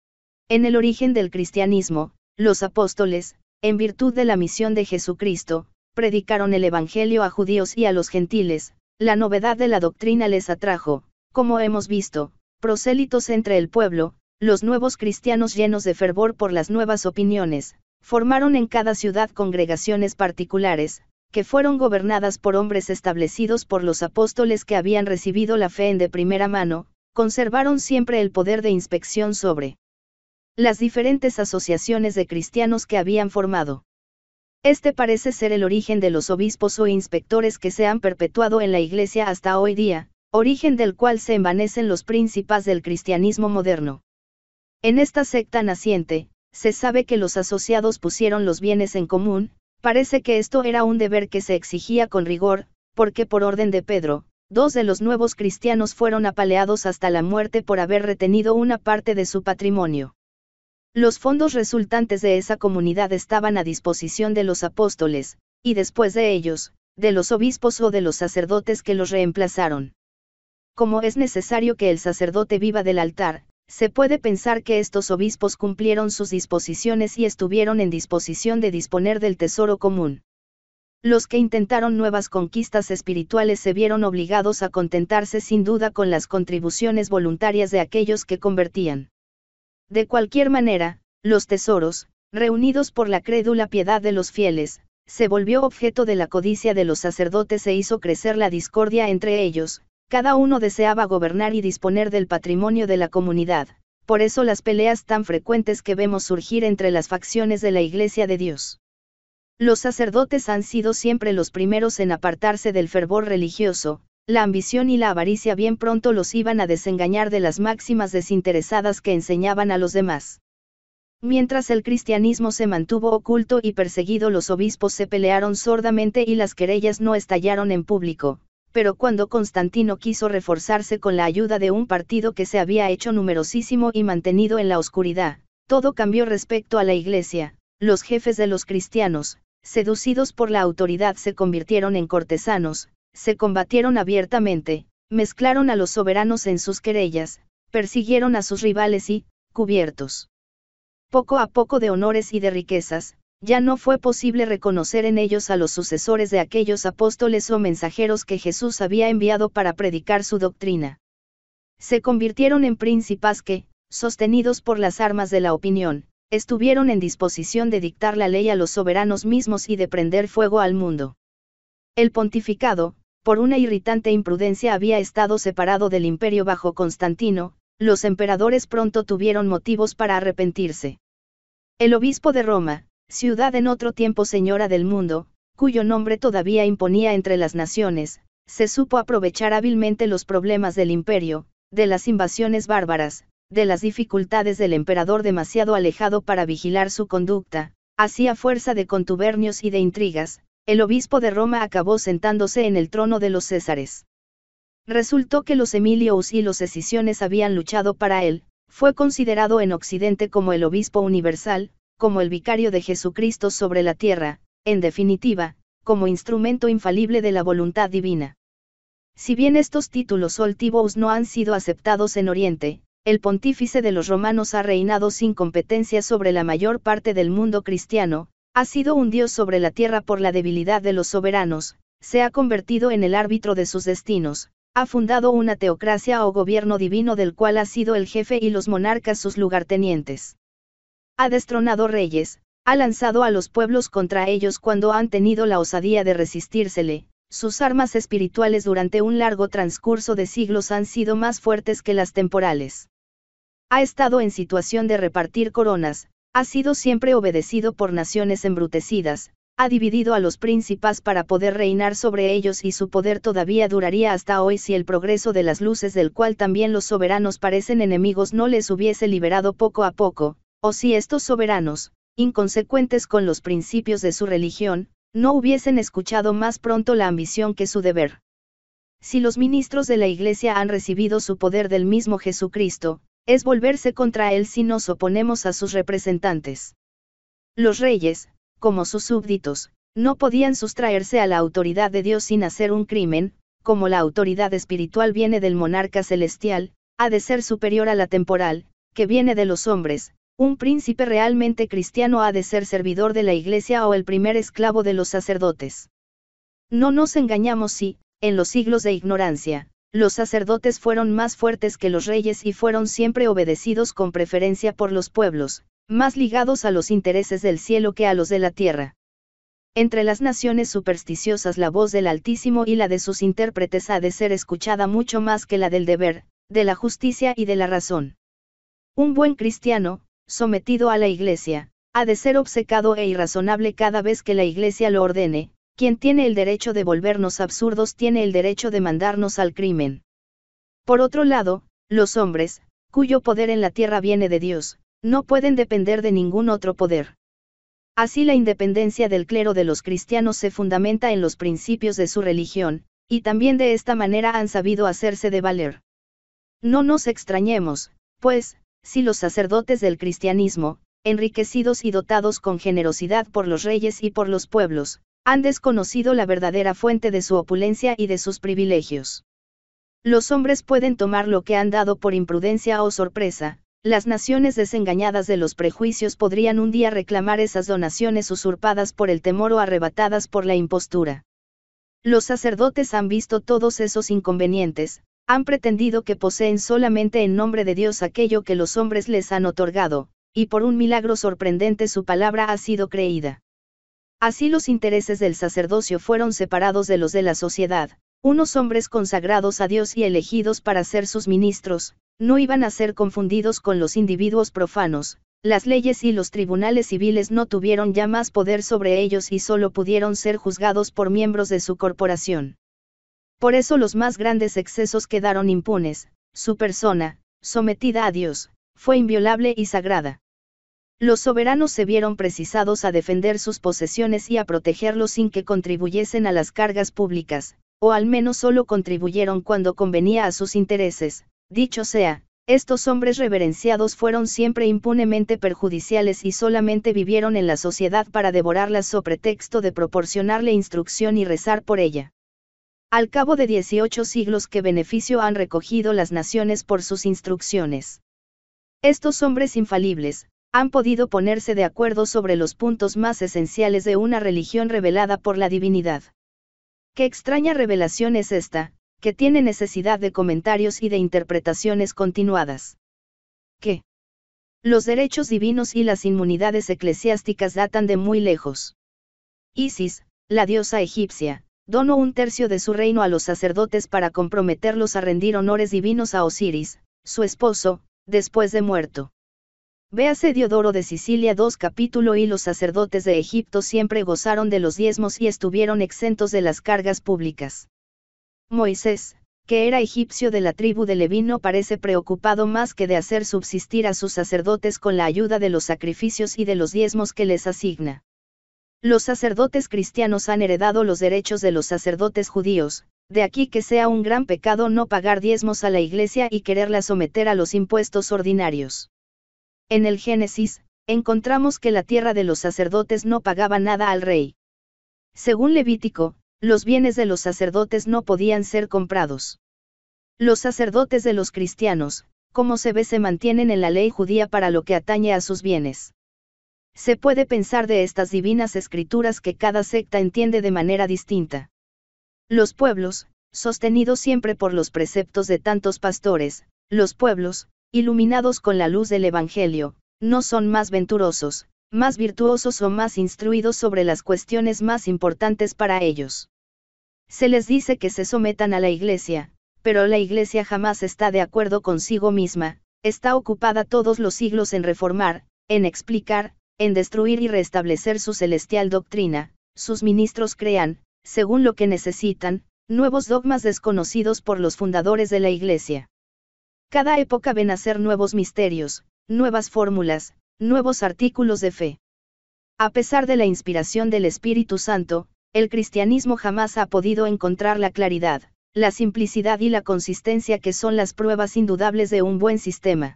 En el origen del cristianismo, los apóstoles, en virtud de la misión de Jesucristo, predicaron el Evangelio a judíos y a los gentiles, la novedad de la doctrina les atrajo, como hemos visto, prosélitos entre el pueblo, los nuevos cristianos llenos de fervor por las nuevas opiniones, formaron en cada ciudad congregaciones particulares, que fueron gobernadas por hombres establecidos por los apóstoles que habían recibido la fe en de primera mano, conservaron siempre el poder de inspección sobre las diferentes asociaciones de cristianos que habían formado. Este parece ser el origen de los obispos o inspectores que se han perpetuado en la Iglesia hasta hoy día, origen del cual se envanecen los príncipes del cristianismo moderno. En esta secta naciente, se sabe que los asociados pusieron los bienes en común, parece que esto era un deber que se exigía con rigor, porque por orden de Pedro, dos de los nuevos cristianos fueron apaleados hasta la muerte por haber retenido una parte de su patrimonio. Los fondos resultantes de esa comunidad estaban a disposición de los apóstoles, y después de ellos, de los obispos o de los sacerdotes que los reemplazaron. Como es necesario que el sacerdote viva del altar, se puede pensar que estos obispos cumplieron sus disposiciones y estuvieron en disposición de disponer del tesoro común. Los que intentaron nuevas conquistas espirituales se vieron obligados a contentarse sin duda con las contribuciones voluntarias de aquellos que convertían. De cualquier manera, los tesoros, reunidos por la crédula piedad de los fieles, se volvió objeto de la codicia de los sacerdotes e hizo crecer la discordia entre ellos. Cada uno deseaba gobernar y disponer del patrimonio de la comunidad, por eso las peleas tan frecuentes que vemos surgir entre las facciones de la Iglesia de Dios. Los sacerdotes han sido siempre los primeros en apartarse del fervor religioso. La ambición y la avaricia bien pronto los iban a desengañar de las máximas desinteresadas que enseñaban a los demás. Mientras el cristianismo se mantuvo oculto y perseguido, los obispos se pelearon sordamente y las querellas no estallaron en público, pero cuando Constantino quiso reforzarse con la ayuda de un partido que se había hecho numerosísimo y mantenido en la oscuridad, todo cambió respecto a la Iglesia. Los jefes de los cristianos, seducidos por la autoridad, se convirtieron en cortesanos, se combatieron abiertamente, mezclaron a los soberanos en sus querellas, persiguieron a sus rivales y, cubiertos poco a poco de honores y de riquezas, ya no fue posible reconocer en ellos a los sucesores de aquellos apóstoles o mensajeros que Jesús había enviado para predicar su doctrina. Se convirtieron en príncipes que, sostenidos por las armas de la opinión, estuvieron en disposición de dictar la ley a los soberanos mismos y de prender fuego al mundo. El pontificado, por una irritante imprudencia, había estado separado del imperio bajo Constantino. Los emperadores pronto tuvieron motivos para arrepentirse. El obispo de Roma, ciudad en otro tiempo señora del mundo, cuyo nombre todavía imponía entre las naciones, se supo aprovechar hábilmente los problemas del imperio, de las invasiones bárbaras, de las dificultades del emperador demasiado alejado para vigilar su conducta. Así, a fuerza de contubernios y de intrigas, el obispo de Roma acabó sentándose en el trono de los Césares. Resultó que los Emilios y los Escisiones habían luchado para él. Fue considerado en Occidente como el obispo universal, como el vicario de Jesucristo sobre la tierra, en definitiva, como instrumento infalible de la voluntad divina. Si bien estos títulos altivos no han sido aceptados en Oriente, el pontífice de los romanos ha reinado sin competencia sobre la mayor parte del mundo cristiano, ha sido un dios sobre la tierra por la debilidad de los soberanos, se ha convertido en el árbitro de sus destinos. Ha fundado una teocracia o gobierno divino del cual ha sido el jefe y los monarcas sus lugartenientes. Ha destronado reyes, ha lanzado a los pueblos contra ellos cuando han tenido la osadía de resistírsele. Sus armas espirituales durante un largo transcurso de siglos han sido más fuertes que las temporales. Ha estado en situación de repartir coronas, ha sido siempre obedecido por naciones embrutecidas, ha dividido a los príncipes para poder reinar sobre ellos y su poder todavía duraría hasta hoy si el progreso de las luces del cual también los soberanos parecen enemigos no les hubiese liberado poco a poco, o si estos soberanos, inconsecuentes con los principios de su religión, no hubiesen escuchado más pronto la ambición que su deber. Si los ministros de la Iglesia han recibido su poder del mismo Jesucristo, es volverse contra él si nos oponemos a sus representantes. Los reyes, como sus súbditos, no podían sustraerse a la autoridad de Dios sin hacer un crimen. Como la autoridad espiritual viene del monarca celestial, ha de ser superior a la temporal, que viene de los hombres. Un príncipe realmente cristiano ha de ser servidor de la Iglesia o el primer esclavo de los sacerdotes. No nos engañamos si, en los siglos de ignorancia, los sacerdotes fueron más fuertes que los reyes y fueron siempre obedecidos con preferencia por los pueblos, más ligados a los intereses del cielo que a los de la tierra. Entre las naciones supersticiosas la voz del Altísimo y la de sus intérpretes ha de ser escuchada mucho más que la del deber, de la justicia y de la razón. Un buen cristiano, sometido a la Iglesia, ha de ser obcecado e irrazonable cada vez que la Iglesia lo ordene. Quien tiene el derecho de volvernos absurdos tiene el derecho de mandarnos al crimen. Por otro lado, los hombres, cuyo poder en la tierra viene de Dios, no pueden depender de ningún otro poder. Así la independencia del clero de los cristianos se fundamenta en los principios de su religión, y también de esta manera han sabido hacerse de valer. No nos extrañemos, pues, si los sacerdotes del cristianismo, enriquecidos y dotados con generosidad por los reyes y por los pueblos, han desconocido la verdadera fuente de su opulencia y de sus privilegios. Los hombres pueden tomar lo que han dado por imprudencia o sorpresa. Las naciones desengañadas de los prejuicios podrían un día reclamar esas donaciones usurpadas por el temor o arrebatadas por la impostura. Los sacerdotes han visto todos esos inconvenientes, han pretendido que poseen solamente en nombre de Dios aquello que los hombres les han otorgado, y por un milagro sorprendente su palabra ha sido creída. Así los intereses del sacerdocio fueron separados de los de la sociedad. Unos hombres consagrados a Dios y elegidos para ser sus ministros, no iban a ser confundidos con los individuos profanos. Las leyes y los tribunales civiles no tuvieron ya más poder sobre ellos y solo pudieron ser juzgados por miembros de su corporación. Por eso los más grandes excesos quedaron impunes. Su persona, sometida a Dios, fue inviolable y sagrada. Los soberanos se vieron precisados a defender sus posesiones y a protegerlos sin que contribuyesen a las cargas públicas, o al menos solo contribuyeron cuando convenía a sus intereses. Dicho sea, estos hombres reverenciados fueron siempre impunemente perjudiciales y solamente vivieron en la sociedad para devorarla so pretexto de proporcionarle instrucción y rezar por ella. Al cabo de dieciocho siglos, ¿qué beneficio han recogido las naciones por sus instrucciones? Estos hombres infalibles han podido ponerse de acuerdo sobre los puntos más esenciales de una religión revelada por la divinidad. Qué extraña revelación es esta, que tiene necesidad de comentarios y de interpretaciones continuadas. ¿Qué? Los derechos divinos y las inmunidades eclesiásticas datan de muy lejos. Isis, la diosa egipcia, donó un tercio de su reino a los sacerdotes para comprometerlos a rendir honores divinos a Osiris, su esposo, después de muerto. Véase Diodoro de Sicilia dos capítulo y los sacerdotes de Egipto siempre gozaron de los diezmos y estuvieron exentos de las cargas públicas. Moisés, que era egipcio de la tribu de Leví, no parece preocupado más que de hacer subsistir a sus sacerdotes con la ayuda de los sacrificios y de los diezmos que les asigna. Los sacerdotes cristianos han heredado los derechos de los sacerdotes judíos, de aquí que sea un gran pecado no pagar diezmos a la Iglesia y quererla someter a los impuestos ordinarios. En el Génesis, encontramos que la tierra de los sacerdotes no pagaba nada al rey. Según Levítico, los bienes de los sacerdotes no podían ser comprados. Los sacerdotes de los cristianos, como se ve, se mantienen en la ley judía para lo que atañe a sus bienes. Se puede pensar de estas divinas escrituras que cada secta entiende de manera distinta. Los pueblos, sostenidos siempre por los preceptos de tantos pastores, los pueblos, iluminados con la luz del Evangelio, no son más venturosos, más virtuosos o más instruidos sobre las cuestiones más importantes para ellos. Se les dice que se sometan a la Iglesia, pero la Iglesia jamás está de acuerdo consigo misma, está ocupada todos los siglos en reformar, en explicar, en destruir y restablecer su celestial doctrina. Sus ministros crean, según lo que necesitan, nuevos dogmas desconocidos por los fundadores de la Iglesia. Cada época ven nacer nuevos misterios, nuevas fórmulas, nuevos artículos de fe. A pesar de la inspiración del Espíritu Santo, el cristianismo jamás ha podido encontrar la claridad, la simplicidad y la consistencia que son las pruebas indudables de un buen sistema.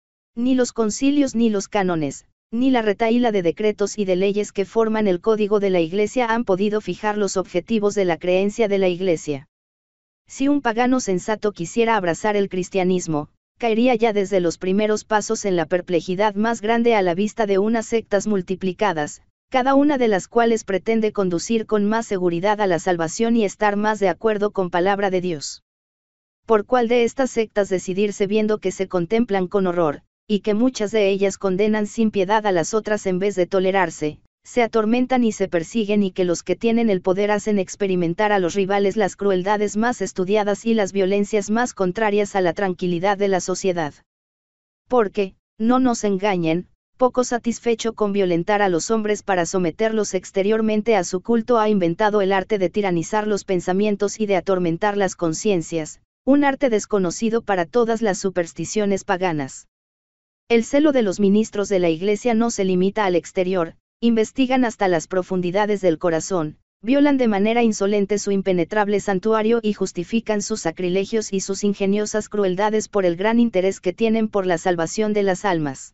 Ni los concilios ni los cánones, ni la retahíla de decretos y de leyes que forman el código de la Iglesia han podido fijar los objetivos de la creencia de la Iglesia. Si un pagano sensato quisiera abrazar el cristianismo, caería ya desde los primeros pasos en la perplejidad más grande a la vista de unas sectas multiplicadas, cada una de las cuales pretende conducir con más seguridad a la salvación y estar más de acuerdo con palabra de Dios. ¿Por cuál de estas sectas decidirse viendo que se contemplan con horror, y que muchas de ellas condenan sin piedad a las otras en vez de tolerarse, se atormentan y se persiguen y que los que tienen el poder hacen experimentar a los rivales las crueldades más estudiadas y las violencias más contrarias a la tranquilidad de la sociedad? Porque, no nos engañen, poco satisfecho con violentar a los hombres para someterlos exteriormente a su culto, ha inventado el arte de tiranizar los pensamientos y de atormentar las conciencias, un arte desconocido para todas las supersticiones paganas. El celo de los ministros de la Iglesia no se limita al exterior, investigan hasta las profundidades del corazón, violan de manera insolente su impenetrable santuario y justifican sus sacrilegios y sus ingeniosas crueldades por el gran interés que tienen por la salvación de las almas.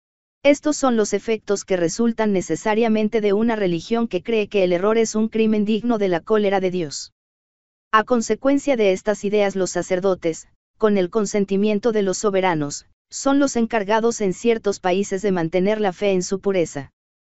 Estos son los efectos que resultan necesariamente de una religión que cree que el error es un crimen digno de la cólera de Dios. A consecuencia de estas ideas, los sacerdotes, con el consentimiento de los soberanos, son los encargados en ciertos países de mantener la fe en su pureza.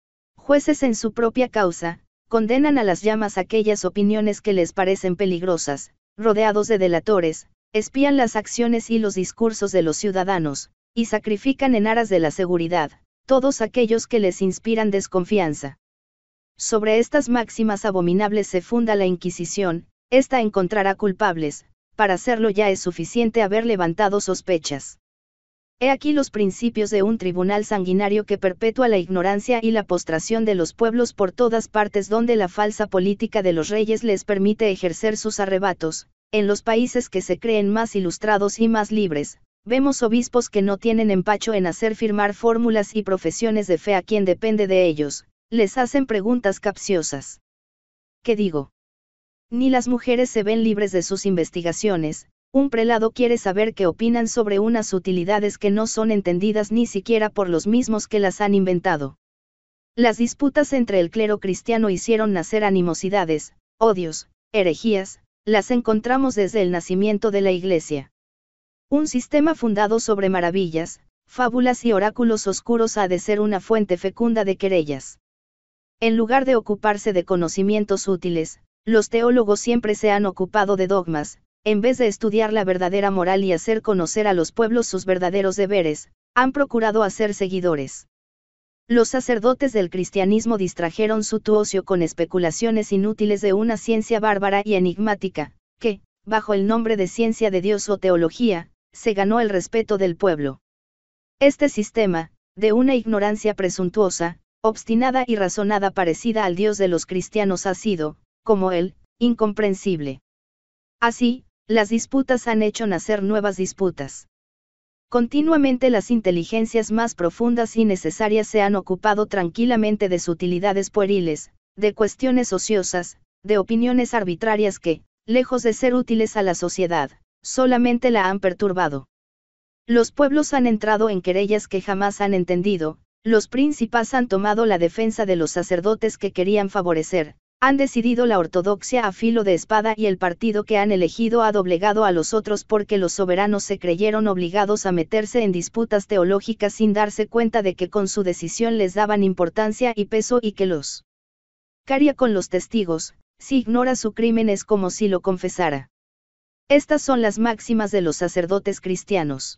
Jueces en su propia causa, condenan a las llamas aquellas opiniones que les parecen peligrosas, rodeados de delatores, espían las acciones y los discursos de los ciudadanos, y sacrifican en aras de la seguridad, todos aquellos que les inspiran desconfianza. Sobre estas máximas abominables se funda la Inquisición. Ésta encontrará culpables, para hacerlo ya es suficiente haber levantado sospechas. He aquí los principios de un tribunal sanguinario que perpetúa la ignorancia y la postración de los pueblos por todas partes donde la falsa política de los reyes les permite ejercer sus arrebatos. En los países que se creen más ilustrados y más libres, vemos obispos que no tienen empacho en hacer firmar fórmulas y profesiones de fe a quien depende de ellos, les hacen preguntas capciosas. ¿Qué digo? Ni las mujeres se ven libres de sus investigaciones. Un prelado quiere saber qué opinan sobre unas utilidades que no son entendidas ni siquiera por los mismos que las han inventado. Las disputas entre el clero cristiano hicieron nacer animosidades, odios, herejías, las encontramos desde el nacimiento de la Iglesia. Un sistema fundado sobre maravillas, fábulas y oráculos oscuros ha de ser una fuente fecunda de querellas. En lugar de ocuparse de conocimientos útiles, los teólogos siempre se han ocupado de dogmas, en vez de estudiar la verdadera moral y hacer conocer a los pueblos sus verdaderos deberes, han procurado hacer seguidores. Los sacerdotes del cristianismo distrajeron su ocio con especulaciones inútiles de una ciencia bárbara y enigmática, que, bajo el nombre de ciencia de Dios o teología, se ganó el respeto del pueblo. Este sistema, de una ignorancia presuntuosa, obstinada y razonada parecida al Dios de los cristianos ha sido, como él, incomprensible. Así, las disputas han hecho nacer nuevas disputas. Continuamente las inteligencias más profundas y necesarias se han ocupado tranquilamente de sutilidades pueriles, de cuestiones ociosas, de opiniones arbitrarias que, lejos de ser útiles a la sociedad, solamente la han perturbado. Los pueblos han entrado en querellas que jamás han entendido, los príncipes han tomado la defensa de los sacerdotes que querían favorecer, han decidido la ortodoxia a filo de espada y el partido que han elegido ha doblegado a los otros porque los soberanos se creyeron obligados a meterse en disputas teológicas sin darse cuenta de que con su decisión les daban importancia y peso y que los caría con los testigos. Si ignora su crimen es como si lo confesara. Estas son las máximas de los sacerdotes cristianos.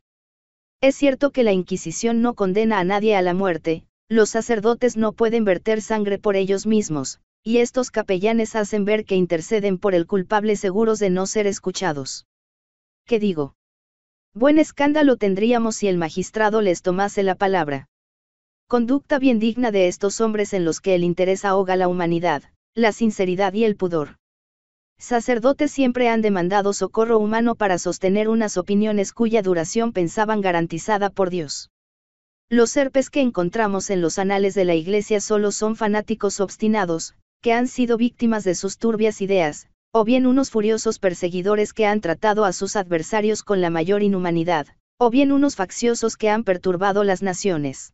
Es cierto que la Inquisición no condena a nadie a la muerte, los sacerdotes no pueden verter sangre por ellos mismos, y estos capellanes hacen ver que interceden por el culpable seguros de no ser escuchados. ¿Qué digo? Buen escándalo tendríamos si el magistrado les tomase la palabra. Conducta bien digna de estos hombres en los que el interés ahoga la humanidad, la sinceridad y el pudor. Sacerdotes siempre han demandado socorro humano para sostener unas opiniones cuya duración pensaban garantizada por Dios. Los serpes que encontramos en los anales de la Iglesia solo son fanáticos obstinados, que han sido víctimas de sus turbias ideas, o bien unos furiosos perseguidores que han tratado a sus adversarios con la mayor inhumanidad, o bien unos facciosos que han perturbado las naciones.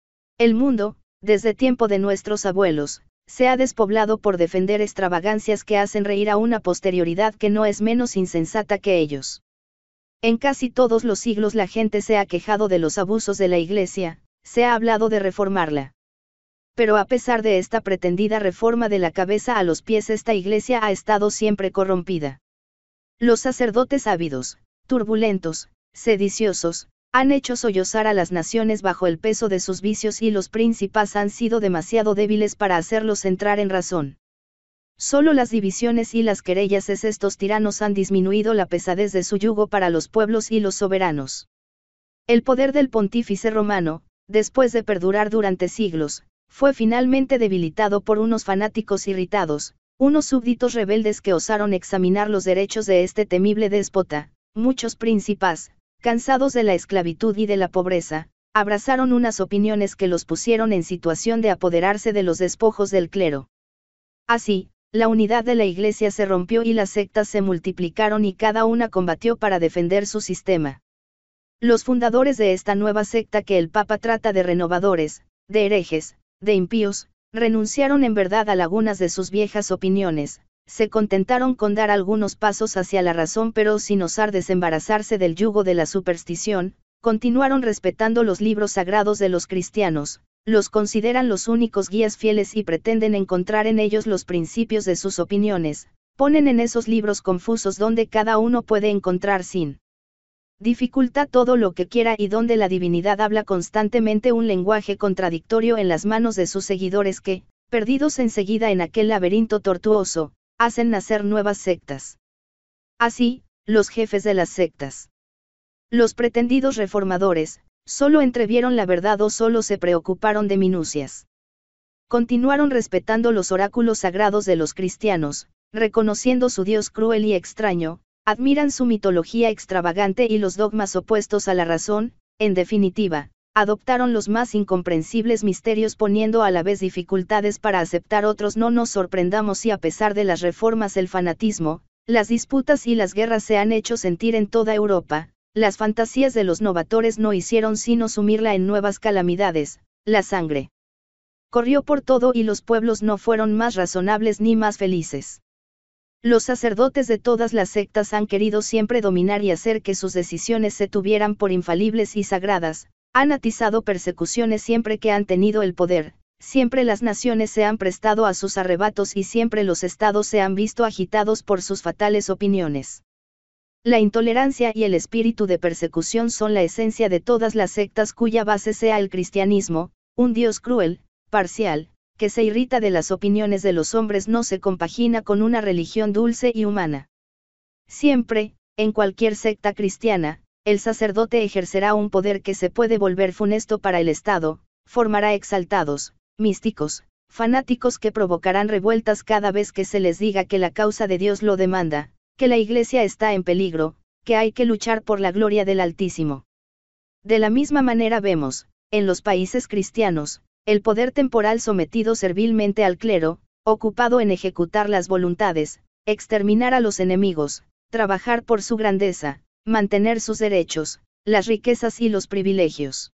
El mundo, desde tiempo de nuestros abuelos, se ha despoblado por defender extravagancias que hacen reír a una posterioridad que no es menos insensata que ellos. En casi todos los siglos la gente se ha quejado de los abusos de la Iglesia, se ha hablado de reformarla. Pero a pesar de esta pretendida reforma de la cabeza a los pies, esta Iglesia ha estado siempre corrompida. Los sacerdotes ávidos, turbulentos, sediciosos, han hecho sollozar a las naciones bajo el peso de sus vicios y los príncipes han sido demasiado débiles para hacerlos entrar en razón. Solo las divisiones y las querellas de estos tiranos han disminuido la pesadez de su yugo para los pueblos y los soberanos. El poder del pontífice romano, después de perdurar durante siglos, fue finalmente debilitado por unos fanáticos irritados, unos súbditos rebeldes que osaron examinar los derechos de este temible déspota. Muchos príncipes, cansados de la esclavitud y de la pobreza, abrazaron unas opiniones que los pusieron en situación de apoderarse de los despojos del clero. Así, la unidad de la Iglesia se rompió y las sectas se multiplicaron y cada una combatió para defender su sistema. Los fundadores de esta nueva secta que el Papa trata de renovadores, de herejes, de impíos, renunciaron en verdad a algunas de sus viejas opiniones, se contentaron con dar algunos pasos hacia la razón pero sin osar desembarazarse del yugo de la superstición, continuaron respetando los libros sagrados de los cristianos, los consideran los únicos guías fieles y pretenden encontrar en ellos los principios de sus opiniones, ponen en esos libros confusos donde cada uno puede encontrar sin dificultad todo lo que quiera y donde la divinidad habla constantemente un lenguaje contradictorio en las manos de sus seguidores que, perdidos enseguida en aquel laberinto tortuoso, hacen nacer nuevas sectas. Así, los jefes de las sectas, los pretendidos reformadores, solo entrevieron la verdad o solo se preocuparon de minucias. Continuaron respetando los oráculos sagrados de los cristianos, reconociendo su Dios cruel y extraño, admiran su mitología extravagante y los dogmas opuestos a la razón, en definitiva, adoptaron los más incomprensibles misterios poniendo a la vez dificultades para aceptar otros. No nos sorprendamos si a pesar de las reformas el fanatismo, las disputas y las guerras se han hecho sentir en toda Europa. Las fantasías de los novatores no hicieron sino sumirla en nuevas calamidades, la sangre corrió por todo y los pueblos no fueron más razonables ni más felices. Los sacerdotes de todas las sectas han querido siempre dominar y hacer que sus decisiones se tuvieran por infalibles y sagradas, han atizado persecuciones siempre que han tenido el poder, siempre las naciones se han prestado a sus arrebatos y siempre los estados se han visto agitados por sus fatales opiniones. La intolerancia y el espíritu de persecución son la esencia de todas las sectas cuya base sea el cristianismo. Un Dios cruel, parcial, que se irrita de las opiniones de los hombres no se compagina con una religión dulce y humana. Siempre, en cualquier secta cristiana, el sacerdote ejercerá un poder que se puede volver funesto para el Estado, formará exaltados, místicos, fanáticos que provocarán revueltas cada vez que se les diga que la causa de Dios lo demanda, que la Iglesia está en peligro, que hay que luchar por la gloria del Altísimo. De la misma manera vemos, en los países cristianos, el poder temporal sometido servilmente al clero, ocupado en ejecutar las voluntades, exterminar a los enemigos, trabajar por su grandeza, mantener sus derechos, las riquezas y los privilegios.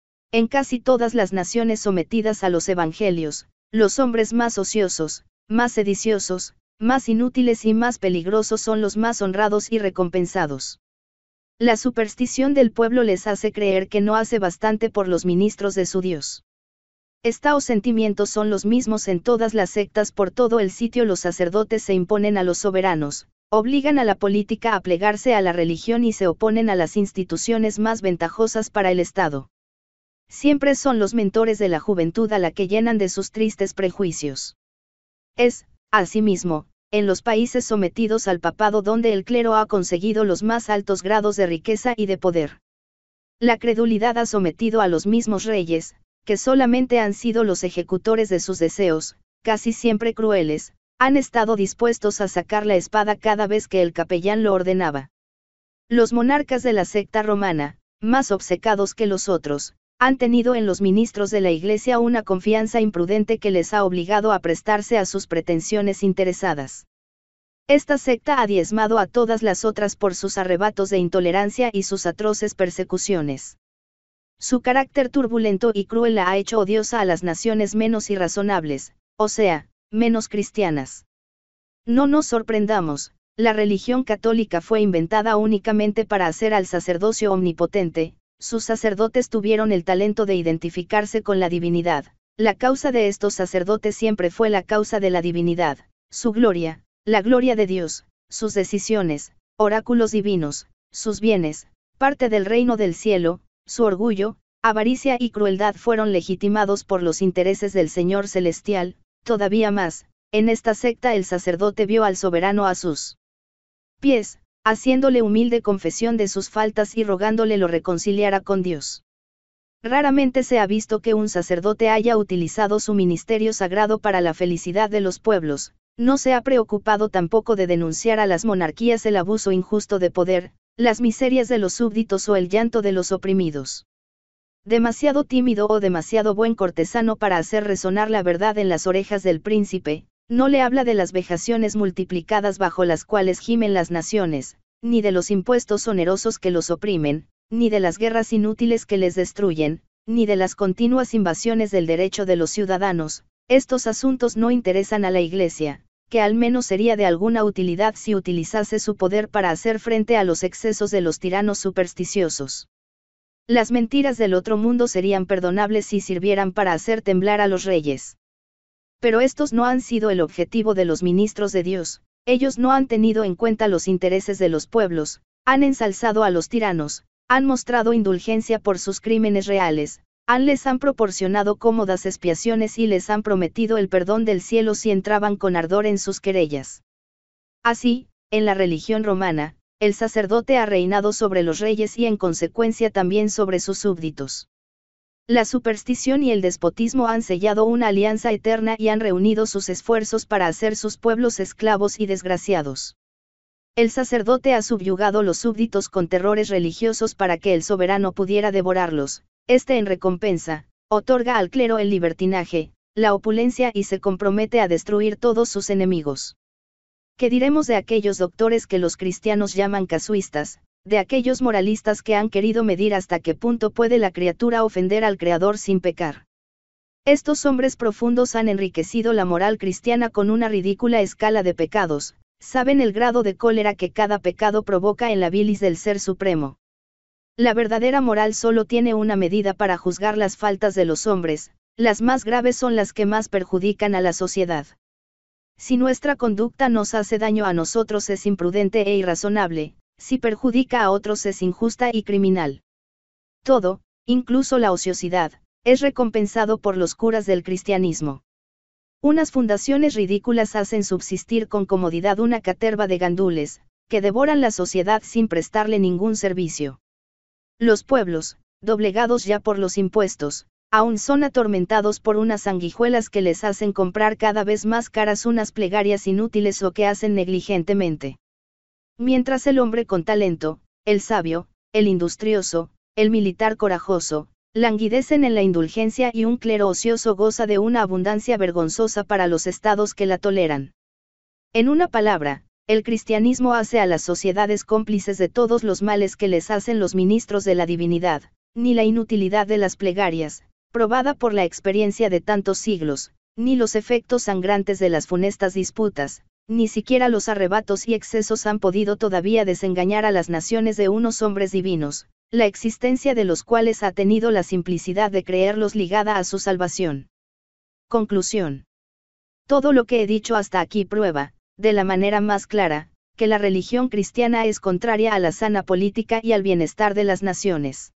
En casi todas las naciones sometidas a los evangelios, los hombres más ociosos, más sediciosos, más inútiles y más peligrosos son los más honrados y recompensados. La superstición del pueblo les hace creer que no hace bastante por los ministros de su Dios. Estos sentimientos son los mismos en todas las sectas. Por todo el sitio los sacerdotes se imponen a los soberanos, obligan a la política a plegarse a la religión y se oponen a las instituciones más ventajosas para el Estado. Siempre son los mentores de la juventud a la que llenan de sus tristes prejuicios. Es, asimismo, en los países sometidos al papado donde el clero ha conseguido los más altos grados de riqueza y de poder. La credulidad ha sometido a los mismos reyes, que solamente han sido los ejecutores de sus deseos, casi siempre crueles, han estado dispuestos a sacar la espada cada vez que el capellán lo ordenaba. Los monarcas de la secta romana, más obcecados que los otros, han tenido en los ministros de la Iglesia una confianza imprudente que les ha obligado a prestarse a sus pretensiones interesadas. Esta secta ha diezmado a todas las otras por sus arrebatos de intolerancia y sus atroces persecuciones. Su carácter turbulento y cruel la ha hecho odiosa a las naciones menos irrazonables, o sea, menos cristianas. No nos sorprendamos, la religión católica fue inventada únicamente para hacer al sacerdocio omnipotente. Sus sacerdotes tuvieron el talento de identificarse con la divinidad. La causa de estos sacerdotes siempre fue la causa de la divinidad, su gloria, la gloria de Dios, sus decisiones, oráculos divinos, sus bienes, parte del reino del cielo. Su orgullo, avaricia y crueldad fueron legitimados por los intereses del Señor Celestial. Todavía más, en esta secta el sacerdote vio al soberano a sus pies, haciéndole humilde confesión de sus faltas y rogándole lo reconciliara con Dios. Raramente se ha visto que un sacerdote haya utilizado su ministerio sagrado para la felicidad de los pueblos. No se ha preocupado tampoco de denunciar a las monarquías el abuso injusto de poder, las miserias de los súbditos o el llanto de los oprimidos. Demasiado tímido o demasiado buen cortesano para hacer resonar la verdad en las orejas del príncipe, no le habla de las vejaciones multiplicadas bajo las cuales gimen las naciones, ni de los impuestos onerosos que los oprimen, ni de las guerras inútiles que les destruyen, ni de las continuas invasiones del derecho de los ciudadanos. Estos asuntos no interesan a la Iglesia, que al menos sería de alguna utilidad si utilizase su poder para hacer frente a los excesos de los tiranos supersticiosos. Las mentiras del otro mundo serían perdonables si sirvieran para hacer temblar a los reyes. Pero estos no han sido el objetivo de los ministros de Dios. Ellos no han tenido en cuenta los intereses de los pueblos, han ensalzado a los tiranos, han mostrado indulgencia por sus crímenes reales, Han les han proporcionado cómodas expiaciones y les han prometido el perdón del cielo si entraban con ardor en sus querellas. Así, en la religión romana, el sacerdote ha reinado sobre los reyes y en consecuencia también sobre sus súbditos. La superstición y el despotismo han sellado una alianza eterna y han reunido sus esfuerzos para hacer sus pueblos esclavos y desgraciados. El sacerdote ha subyugado los súbditos con terrores religiosos para que el soberano pudiera devorarlos. Este en recompensa, otorga al clero el libertinaje, la opulencia y se compromete a destruir todos sus enemigos. ¿Qué diremos de aquellos doctores que los cristianos llaman casuistas, de aquellos moralistas que han querido medir hasta qué punto puede la criatura ofender al Creador sin pecar? Estos hombres profundos han enriquecido la moral cristiana con una ridícula escala de pecados, saben el grado de cólera que cada pecado provoca en la bilis del Ser Supremo. La verdadera moral solo tiene una medida para juzgar las faltas de los hombres, las más graves son las que más perjudican a la sociedad. Si nuestra conducta nos hace daño a nosotros es imprudente e irrazonable, si perjudica a otros es injusta y criminal. Todo, incluso la ociosidad, es recompensado por los curas del cristianismo. Unas fundaciones ridículas hacen subsistir con comodidad una caterva de gandules, que devoran la sociedad sin prestarle ningún servicio. Los pueblos, doblegados ya por los impuestos, aún son atormentados por unas sanguijuelas que les hacen comprar cada vez más caras unas plegarias inútiles o que hacen negligentemente. Mientras el hombre con talento, el sabio, el industrioso, el militar corajoso, languidecen en la indulgencia y un clero ocioso goza de una abundancia vergonzosa para los estados que la toleran. En una palabra, el cristianismo hace a las sociedades cómplices de todos los males que les hacen los ministros de la divinidad, ni la inutilidad de las plegarias, probada por la experiencia de tantos siglos, ni los efectos sangrantes de las funestas disputas, ni siquiera los arrebatos y excesos han podido todavía desengañar a las naciones de unos hombres divinos, la existencia de los cuales ha tenido la simplicidad de creerlos ligada a su salvación. Conclusión. Todo lo que he dicho hasta aquí prueba, de la manera más clara, que la religión cristiana es contraria a la sana política y al bienestar de las naciones.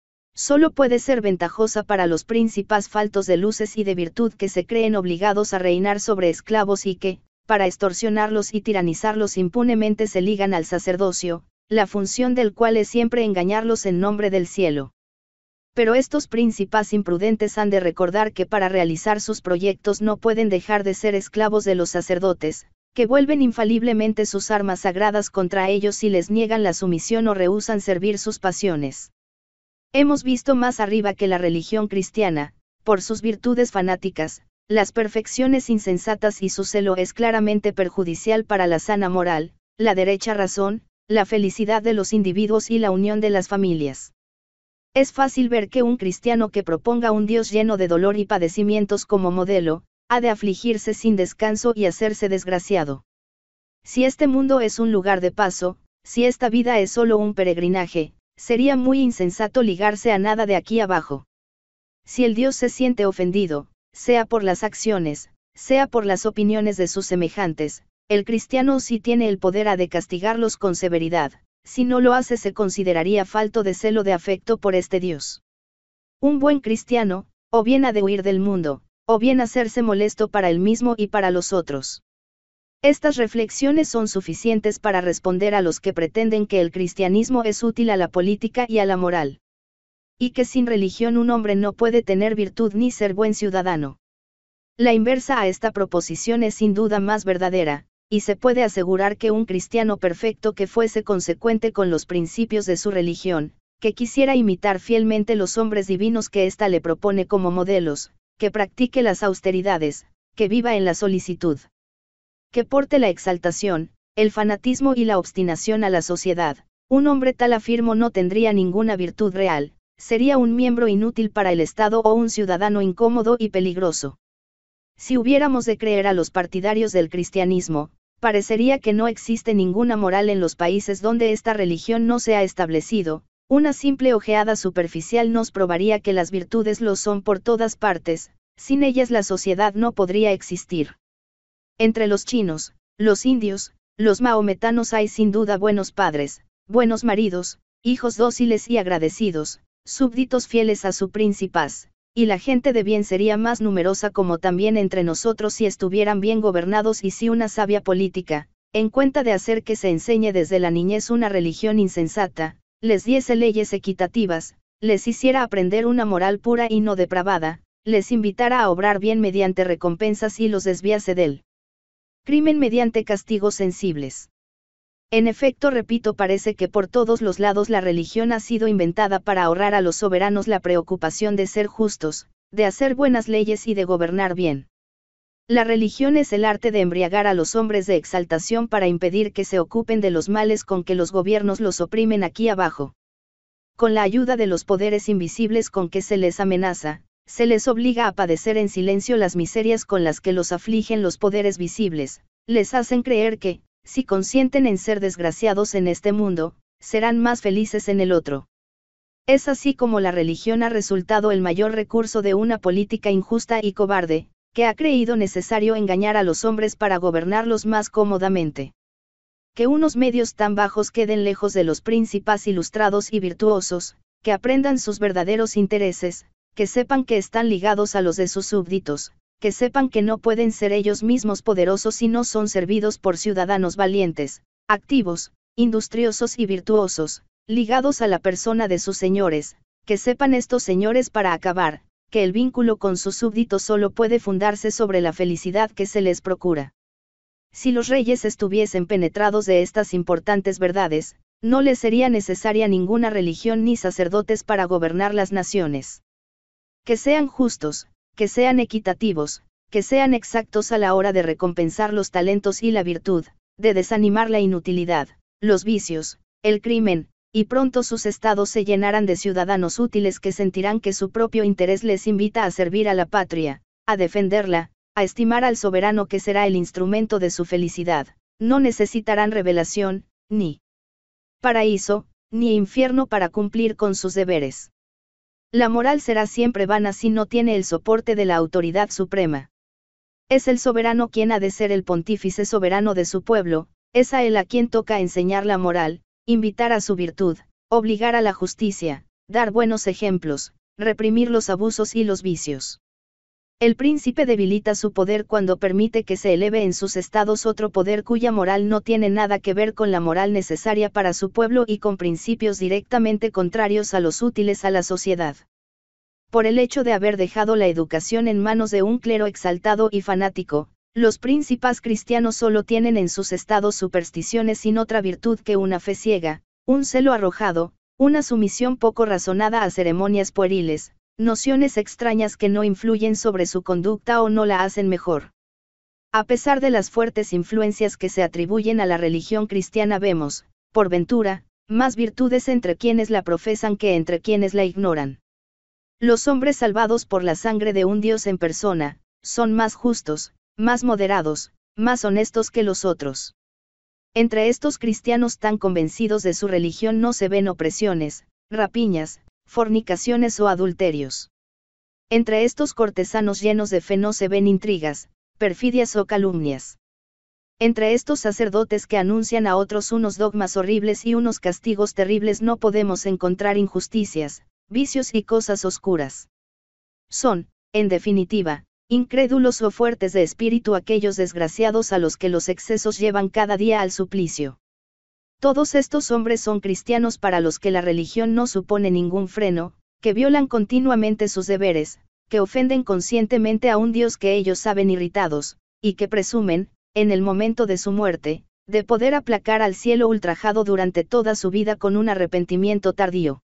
Solo puede ser ventajosa para los príncipes faltos de luces y de virtud que se creen obligados a reinar sobre esclavos y que, para extorsionarlos y tiranizarlos impunemente se ligan al sacerdocio, la función del cual es siempre engañarlos en nombre del cielo. Pero estos príncipes imprudentes han de recordar que para realizar sus proyectos no pueden dejar de ser esclavos de los sacerdotes, que vuelven infaliblemente sus armas sagradas contra ellos si les niegan la sumisión o rehúsan servir sus pasiones. Hemos visto más arriba que la religión cristiana, por sus virtudes fanáticas, las perfecciones insensatas y su celo es claramente perjudicial para la sana moral, la derecha razón, la felicidad de los individuos y la unión de las familias. Es fácil ver que un cristiano que proponga un Dios lleno de dolor y padecimientos como modelo, ha de afligirse sin descanso y hacerse desgraciado. Si este mundo es un lugar de paso, si esta vida es solo un peregrinaje, sería muy insensato ligarse a nada de aquí abajo. Si el Dios se siente ofendido, sea por las acciones, sea por las opiniones de sus semejantes, el cristiano sí tiene el poder ha de castigarlos con severidad, si no lo hace se consideraría falto de celo de afecto por este Dios. Un buen cristiano, o bien ha de huir del mundo, o bien hacerse molesto para él mismo y para los otros. Estas reflexiones son suficientes para responder a los que pretenden que el cristianismo es útil a la política y a la moral. Y que sin religión un hombre no puede tener virtud ni ser buen ciudadano. La inversa a esta proposición es sin duda más verdadera, y se puede asegurar que un cristiano perfecto que fuese consecuente con los principios de su religión, que quisiera imitar fielmente los hombres divinos que ésta le propone como modelos, que practique las austeridades, que viva en la solicitud, que porte la exaltación, el fanatismo y la obstinación a la sociedad, un hombre tal afirmo no tendría ninguna virtud real, sería un miembro inútil para el Estado o un ciudadano incómodo y peligroso. Si hubiéramos de creer a los partidarios del cristianismo, parecería que no existe ninguna moral en los países donde esta religión no se ha establecido. Una simple ojeada superficial nos probaría que las virtudes lo son por todas partes, sin ellas la sociedad no podría existir. Entre los chinos, los indios, los maometanos hay sin duda buenos padres, buenos maridos, hijos dóciles y agradecidos, súbditos fieles a su príncipaz, y la gente de bien sería más numerosa como también entre nosotros si estuvieran bien gobernados y si una sabia política, en cuenta de hacer que se enseñe desde la niñez una religión insensata, les diese leyes equitativas, les hiciera aprender una moral pura y no depravada, les invitara a obrar bien mediante recompensas y los desviase del crimen mediante castigos sensibles. En efecto, repito, parece que por todos los lados la religión ha sido inventada para ahorrar a los soberanos la preocupación de ser justos, de hacer buenas leyes y de gobernar bien. La religión es el arte de embriagar a los hombres de exaltación para impedir que se ocupen de los males con que los gobiernos los oprimen aquí abajo. Con la ayuda de los poderes invisibles con que se les amenaza, se les obliga a padecer en silencio las miserias con las que los afligen los poderes visibles, les hacen creer que, si consienten en ser desgraciados en este mundo, serán más felices en el otro. Es así como la religión ha resultado el mayor recurso de una política injusta y cobarde, que ha creído necesario engañar a los hombres para gobernarlos más cómodamente. Que unos medios tan bajos queden lejos de los príncipes ilustrados y virtuosos, que aprendan sus verdaderos intereses, que sepan que están ligados a los de sus súbditos, que sepan que no pueden ser ellos mismos poderosos si no son servidos por ciudadanos valientes, activos, industriosos y virtuosos, ligados a la persona de sus señores, que sepan estos señores para acabar, que el vínculo con sus súbditos solo puede fundarse sobre la felicidad que se les procura. Si los reyes estuviesen penetrados de estas importantes verdades, no les sería necesaria ninguna religión ni sacerdotes para gobernar las naciones. Que sean justos, que sean equitativos, que sean exactos a la hora de recompensar los talentos y la virtud, de desanimar la inutilidad, los vicios, el crimen, y pronto sus estados se llenarán de ciudadanos útiles que sentirán que su propio interés les invita a servir a la patria, a defenderla, a estimar al soberano que será el instrumento de su felicidad. No necesitarán revelación, ni paraíso, ni infierno para cumplir con sus deberes. La moral será siempre vana si no tiene el soporte de la autoridad suprema. Es el soberano quien ha de ser el pontífice soberano de su pueblo, es a él a quien toca enseñar la moral, invitar a su virtud, obligar a la justicia, dar buenos ejemplos, reprimir los abusos y los vicios. El príncipe debilita su poder cuando permite que se eleve en sus estados otro poder cuya moral no tiene nada que ver con la moral necesaria para su pueblo y con principios directamente contrarios a los útiles a la sociedad. Por el hecho de haber dejado la educación en manos de un clero exaltado y fanático, los príncipes cristianos solo tienen en sus estados supersticiones sin otra virtud que una fe ciega, un celo arrojado, una sumisión poco razonada a ceremonias pueriles, nociones extrañas que no influyen sobre su conducta o no la hacen mejor. A pesar de las fuertes influencias que se atribuyen a la religión cristiana vemos, por ventura, más virtudes entre quienes la profesan que entre quienes la ignoran. Los hombres salvados por la sangre de un Dios en persona, son más justos, más moderados, más honestos que los otros. Entre estos cristianos tan convencidos de su religión no se ven opresiones, rapiñas, fornicaciones o adulterios. Entre estos cortesanos llenos de fe no se ven intrigas, perfidias o calumnias. Entre estos sacerdotes que anuncian a otros unos dogmas horribles y unos castigos terribles no podemos encontrar injusticias, vicios y cosas oscuras. Son, en definitiva, incrédulos o fuertes de espíritu aquellos desgraciados a los que los excesos llevan cada día al suplicio. Todos estos hombres son cristianos para los que la religión no supone ningún freno, que violan continuamente sus deberes, que ofenden conscientemente a un Dios que ellos saben irritados, y que presumen, en el momento de su muerte, de poder aplacar al cielo ultrajado durante toda su vida con un arrepentimiento tardío.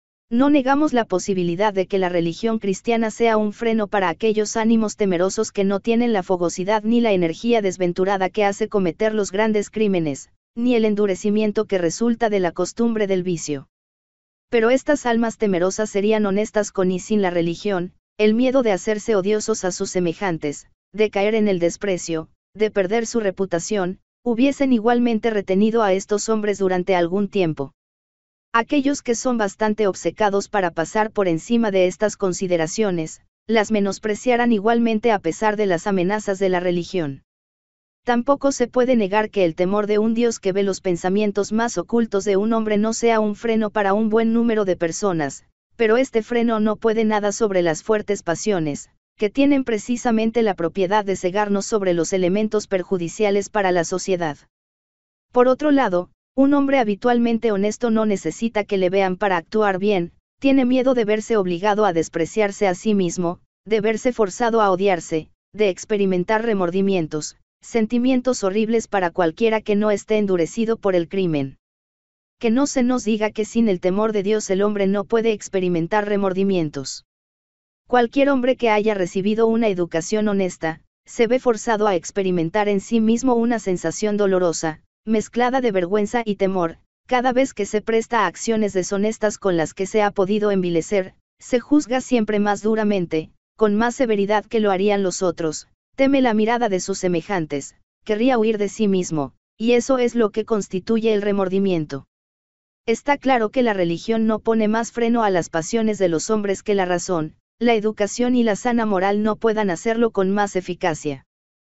No negamos la posibilidad de que la religión cristiana sea un freno para aquellos ánimos temerosos que no tienen la fogosidad ni la energía desventurada que hace cometer los grandes crímenes, ni el endurecimiento que resulta de la costumbre del vicio. Pero estas almas temerosas serían honestas con y sin la religión, el miedo de hacerse odiosos a sus semejantes, de caer en el desprecio, de perder su reputación, hubiesen igualmente retenido a estos hombres durante algún tiempo. Aquellos que son bastante obcecados para pasar por encima de estas consideraciones, las menospreciarán igualmente a pesar de las amenazas de la religión. Tampoco se puede negar que el temor de un Dios que ve los pensamientos más ocultos de un hombre no sea un freno para un buen número de personas, pero este freno no puede nada sobre las fuertes pasiones, que tienen precisamente la propiedad de cegarnos sobre los elementos perjudiciales para la sociedad. Por otro lado, un hombre habitualmente honesto no necesita que le vean para actuar bien, tiene miedo de verse obligado a despreciarse a sí mismo, de verse forzado a odiarse, de experimentar remordimientos, sentimientos horribles para cualquiera que no esté endurecido por el crimen. Que no se nos diga que sin el temor de Dios el hombre no puede experimentar remordimientos. Cualquier hombre que haya recibido una educación honesta, se ve forzado a experimentar en sí mismo una sensación dolorosa, mezclada de vergüenza y temor, cada vez que se presta a acciones deshonestas con las que se ha podido envilecer, se juzga siempre más duramente, con más severidad que lo harían los otros, teme la mirada de sus semejantes, querría huir de sí mismo, y eso es lo que constituye el remordimiento. Está claro que la religión no pone más freno a las pasiones de los hombres que la razón, la educación y la sana moral no puedan hacerlo con más eficacia.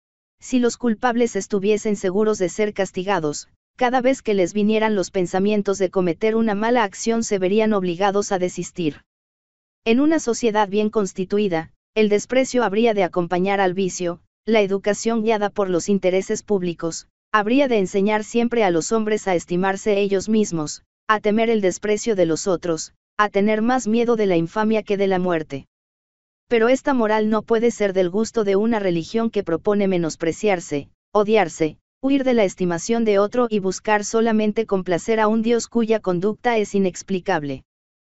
Si los culpables estuviesen seguros de ser castigados, cada vez que les vinieran los pensamientos de cometer una mala acción se verían obligados a desistir. En una sociedad bien constituida, el desprecio habría de acompañar al vicio, la educación guiada por los intereses públicos, habría de enseñar siempre a los hombres a estimarse ellos mismos, a temer el desprecio de los otros, a tener más miedo de la infamia que de la muerte. Pero esta moral no puede ser del gusto de una religión que propone menospreciarse, odiarse, huir de la estimación de otro y buscar solamente complacer a un Dios cuya conducta es inexplicable.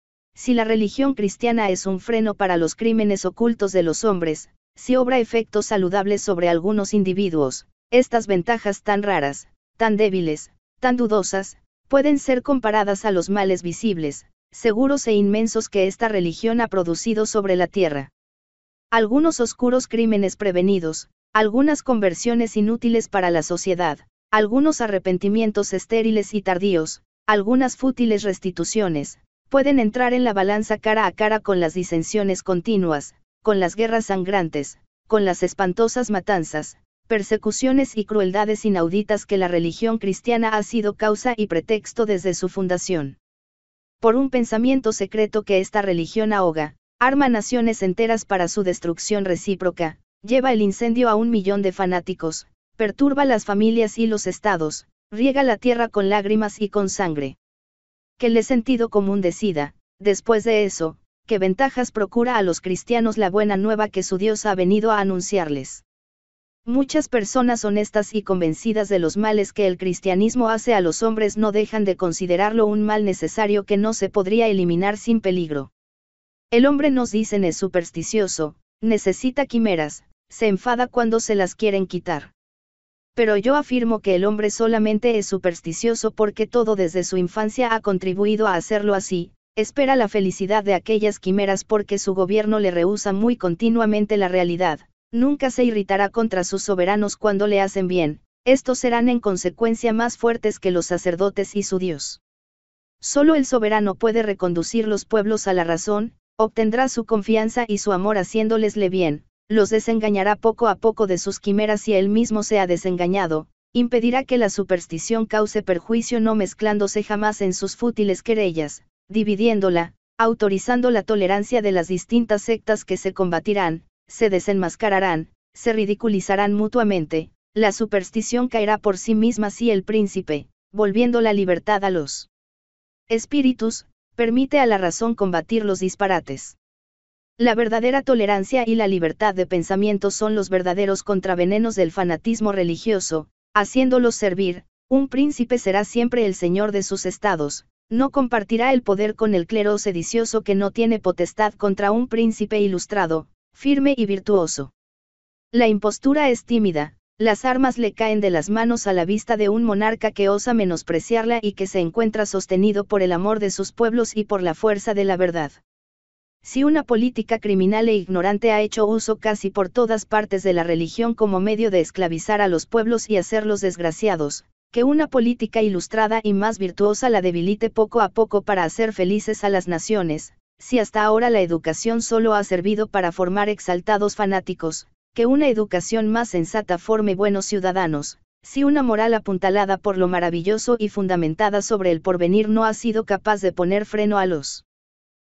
Si la religión cristiana es un freno para los crímenes ocultos de los hombres, si obra efectos saludables sobre algunos individuos, estas ventajas tan raras, tan débiles, tan dudosas, pueden ser comparadas a los males visibles, seguros e inmensos que esta religión ha producido sobre la tierra. Algunos oscuros crímenes prevenidos, algunas conversiones inútiles para la sociedad, algunos arrepentimientos estériles y tardíos, algunas fútiles restituciones, pueden entrar en la balanza cara a cara con las disensiones continuas, con las guerras sangrantes, con las espantosas matanzas, persecuciones y crueldades inauditas que la religión cristiana ha sido causa y pretexto desde su fundación. Por un pensamiento secreto que esta religión ahoga, arma naciones enteras para su destrucción recíproca, lleva el incendio a un millón de fanáticos, perturba las familias y los estados, riega la tierra con lágrimas y con sangre. Que el sentido común decida, después de eso, qué ventajas procura a los cristianos la buena nueva que su Dios ha venido a anunciarles. Muchas personas honestas y convencidas de los males que el cristianismo hace a los hombres no dejan de considerarlo un mal necesario que no se podría eliminar sin peligro. El hombre, nos dicen, es supersticioso, necesita quimeras, se enfada cuando se las quieren quitar. Pero yo afirmo que el hombre solamente es supersticioso porque todo desde su infancia ha contribuido a hacerlo así, espera la felicidad de aquellas quimeras porque su gobierno le rehúsa muy continuamente la realidad, nunca se irritará contra sus soberanos cuando le hacen bien, estos serán en consecuencia más fuertes que los sacerdotes y su Dios. Solo el soberano puede reconducir los pueblos a la razón, obtendrá su confianza y su amor haciéndolesle bien, los desengañará poco a poco de sus quimeras y él mismo sea desengañado, impedirá que la superstición cause perjuicio no mezclándose jamás en sus fútiles querellas, dividiéndola, autorizando la tolerancia de las distintas sectas que se combatirán, se desenmascararán, se ridiculizarán mutuamente, la superstición caerá por sí misma si el príncipe, volviendo la libertad a los espíritus, permite a la razón combatir los disparates. La verdadera tolerancia y la libertad de pensamiento son los verdaderos contravenenos del fanatismo religioso, haciéndolos servir, un príncipe será siempre el señor de sus estados, no compartirá el poder con el clero sedicioso que no tiene potestad contra un príncipe ilustrado, firme y virtuoso. La impostura es tímida, las armas le caen de las manos a la vista de un monarca que osa menospreciarla y que se encuentra sostenido por el amor de sus pueblos y por la fuerza de la verdad. Si una política criminal e ignorante ha hecho uso casi por todas partes de la religión como medio de esclavizar a los pueblos y hacerlos desgraciados, que una política ilustrada y más virtuosa la debilite poco a poco para hacer felices a las naciones, si hasta ahora la educación solo ha servido para formar exaltados fanáticos, que una educación más sensata forme buenos ciudadanos, si una moral apuntalada por lo maravilloso y fundamentada sobre el porvenir no ha sido capaz de poner freno a los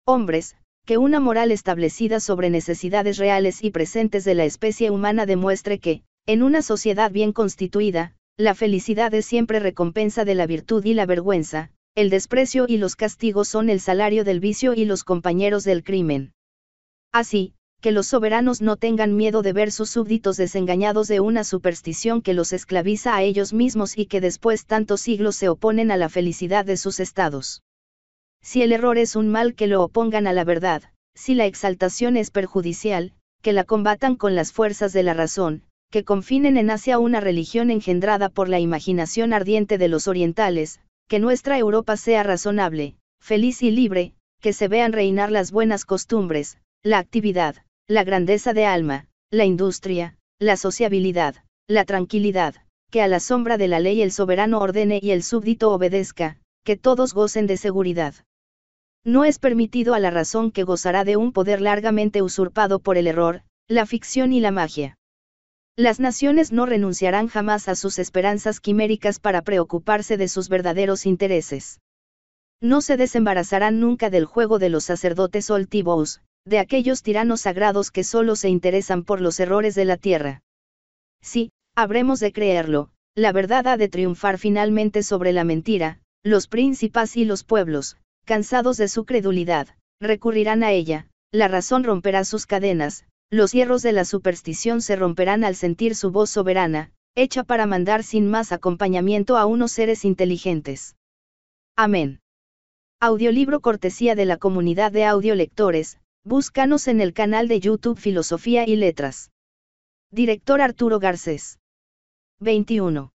hombres, que una moral establecida sobre necesidades reales y presentes de la especie humana demuestre que, en una sociedad bien constituida, la felicidad es siempre recompensa de la virtud y la vergüenza, el desprecio y los castigos son el salario del vicio y los compañeros del crimen. Así, que los soberanos no tengan miedo de ver sus súbditos desengañados de una superstición que los esclaviza a ellos mismos y que después tantos siglos se oponen a la felicidad de sus estados. Si el error es un mal, que lo opongan a la verdad; si la exaltación es perjudicial, que la combatan con las fuerzas de la razón, que confinen en Asia una religión engendrada por la imaginación ardiente de los orientales, que nuestra Europa sea razonable, feliz y libre, que se vean reinar las buenas costumbres, la actividad, la grandeza de alma, la industria, la sociabilidad, la tranquilidad, que a la sombra de la ley el soberano ordene y el súbdito obedezca, que todos gocen de seguridad. No es permitido a la razón, que gozará de un poder largamente usurpado por el error, la ficción y la magia. Las naciones no renunciarán jamás a sus esperanzas quiméricas para preocuparse de sus verdaderos intereses. No se desembarazarán nunca del juego de los sacerdotes altivos, de aquellos tiranos sagrados que solo se interesan por los errores de la tierra. Sí, habremos de creerlo, la verdad ha de triunfar finalmente sobre la mentira; los príncipes y los pueblos, cansados de su credulidad, recurrirán a ella; la razón romperá sus cadenas, los hierros de la superstición se romperán al sentir su voz soberana, hecha para mandar sin más acompañamiento a unos seres inteligentes. Amén. Audiolibro cortesía de la comunidad de audiolectores. Búscanos en el canal de YouTube Filosofía y Letras. Director Arturo Garcés. veintiuno.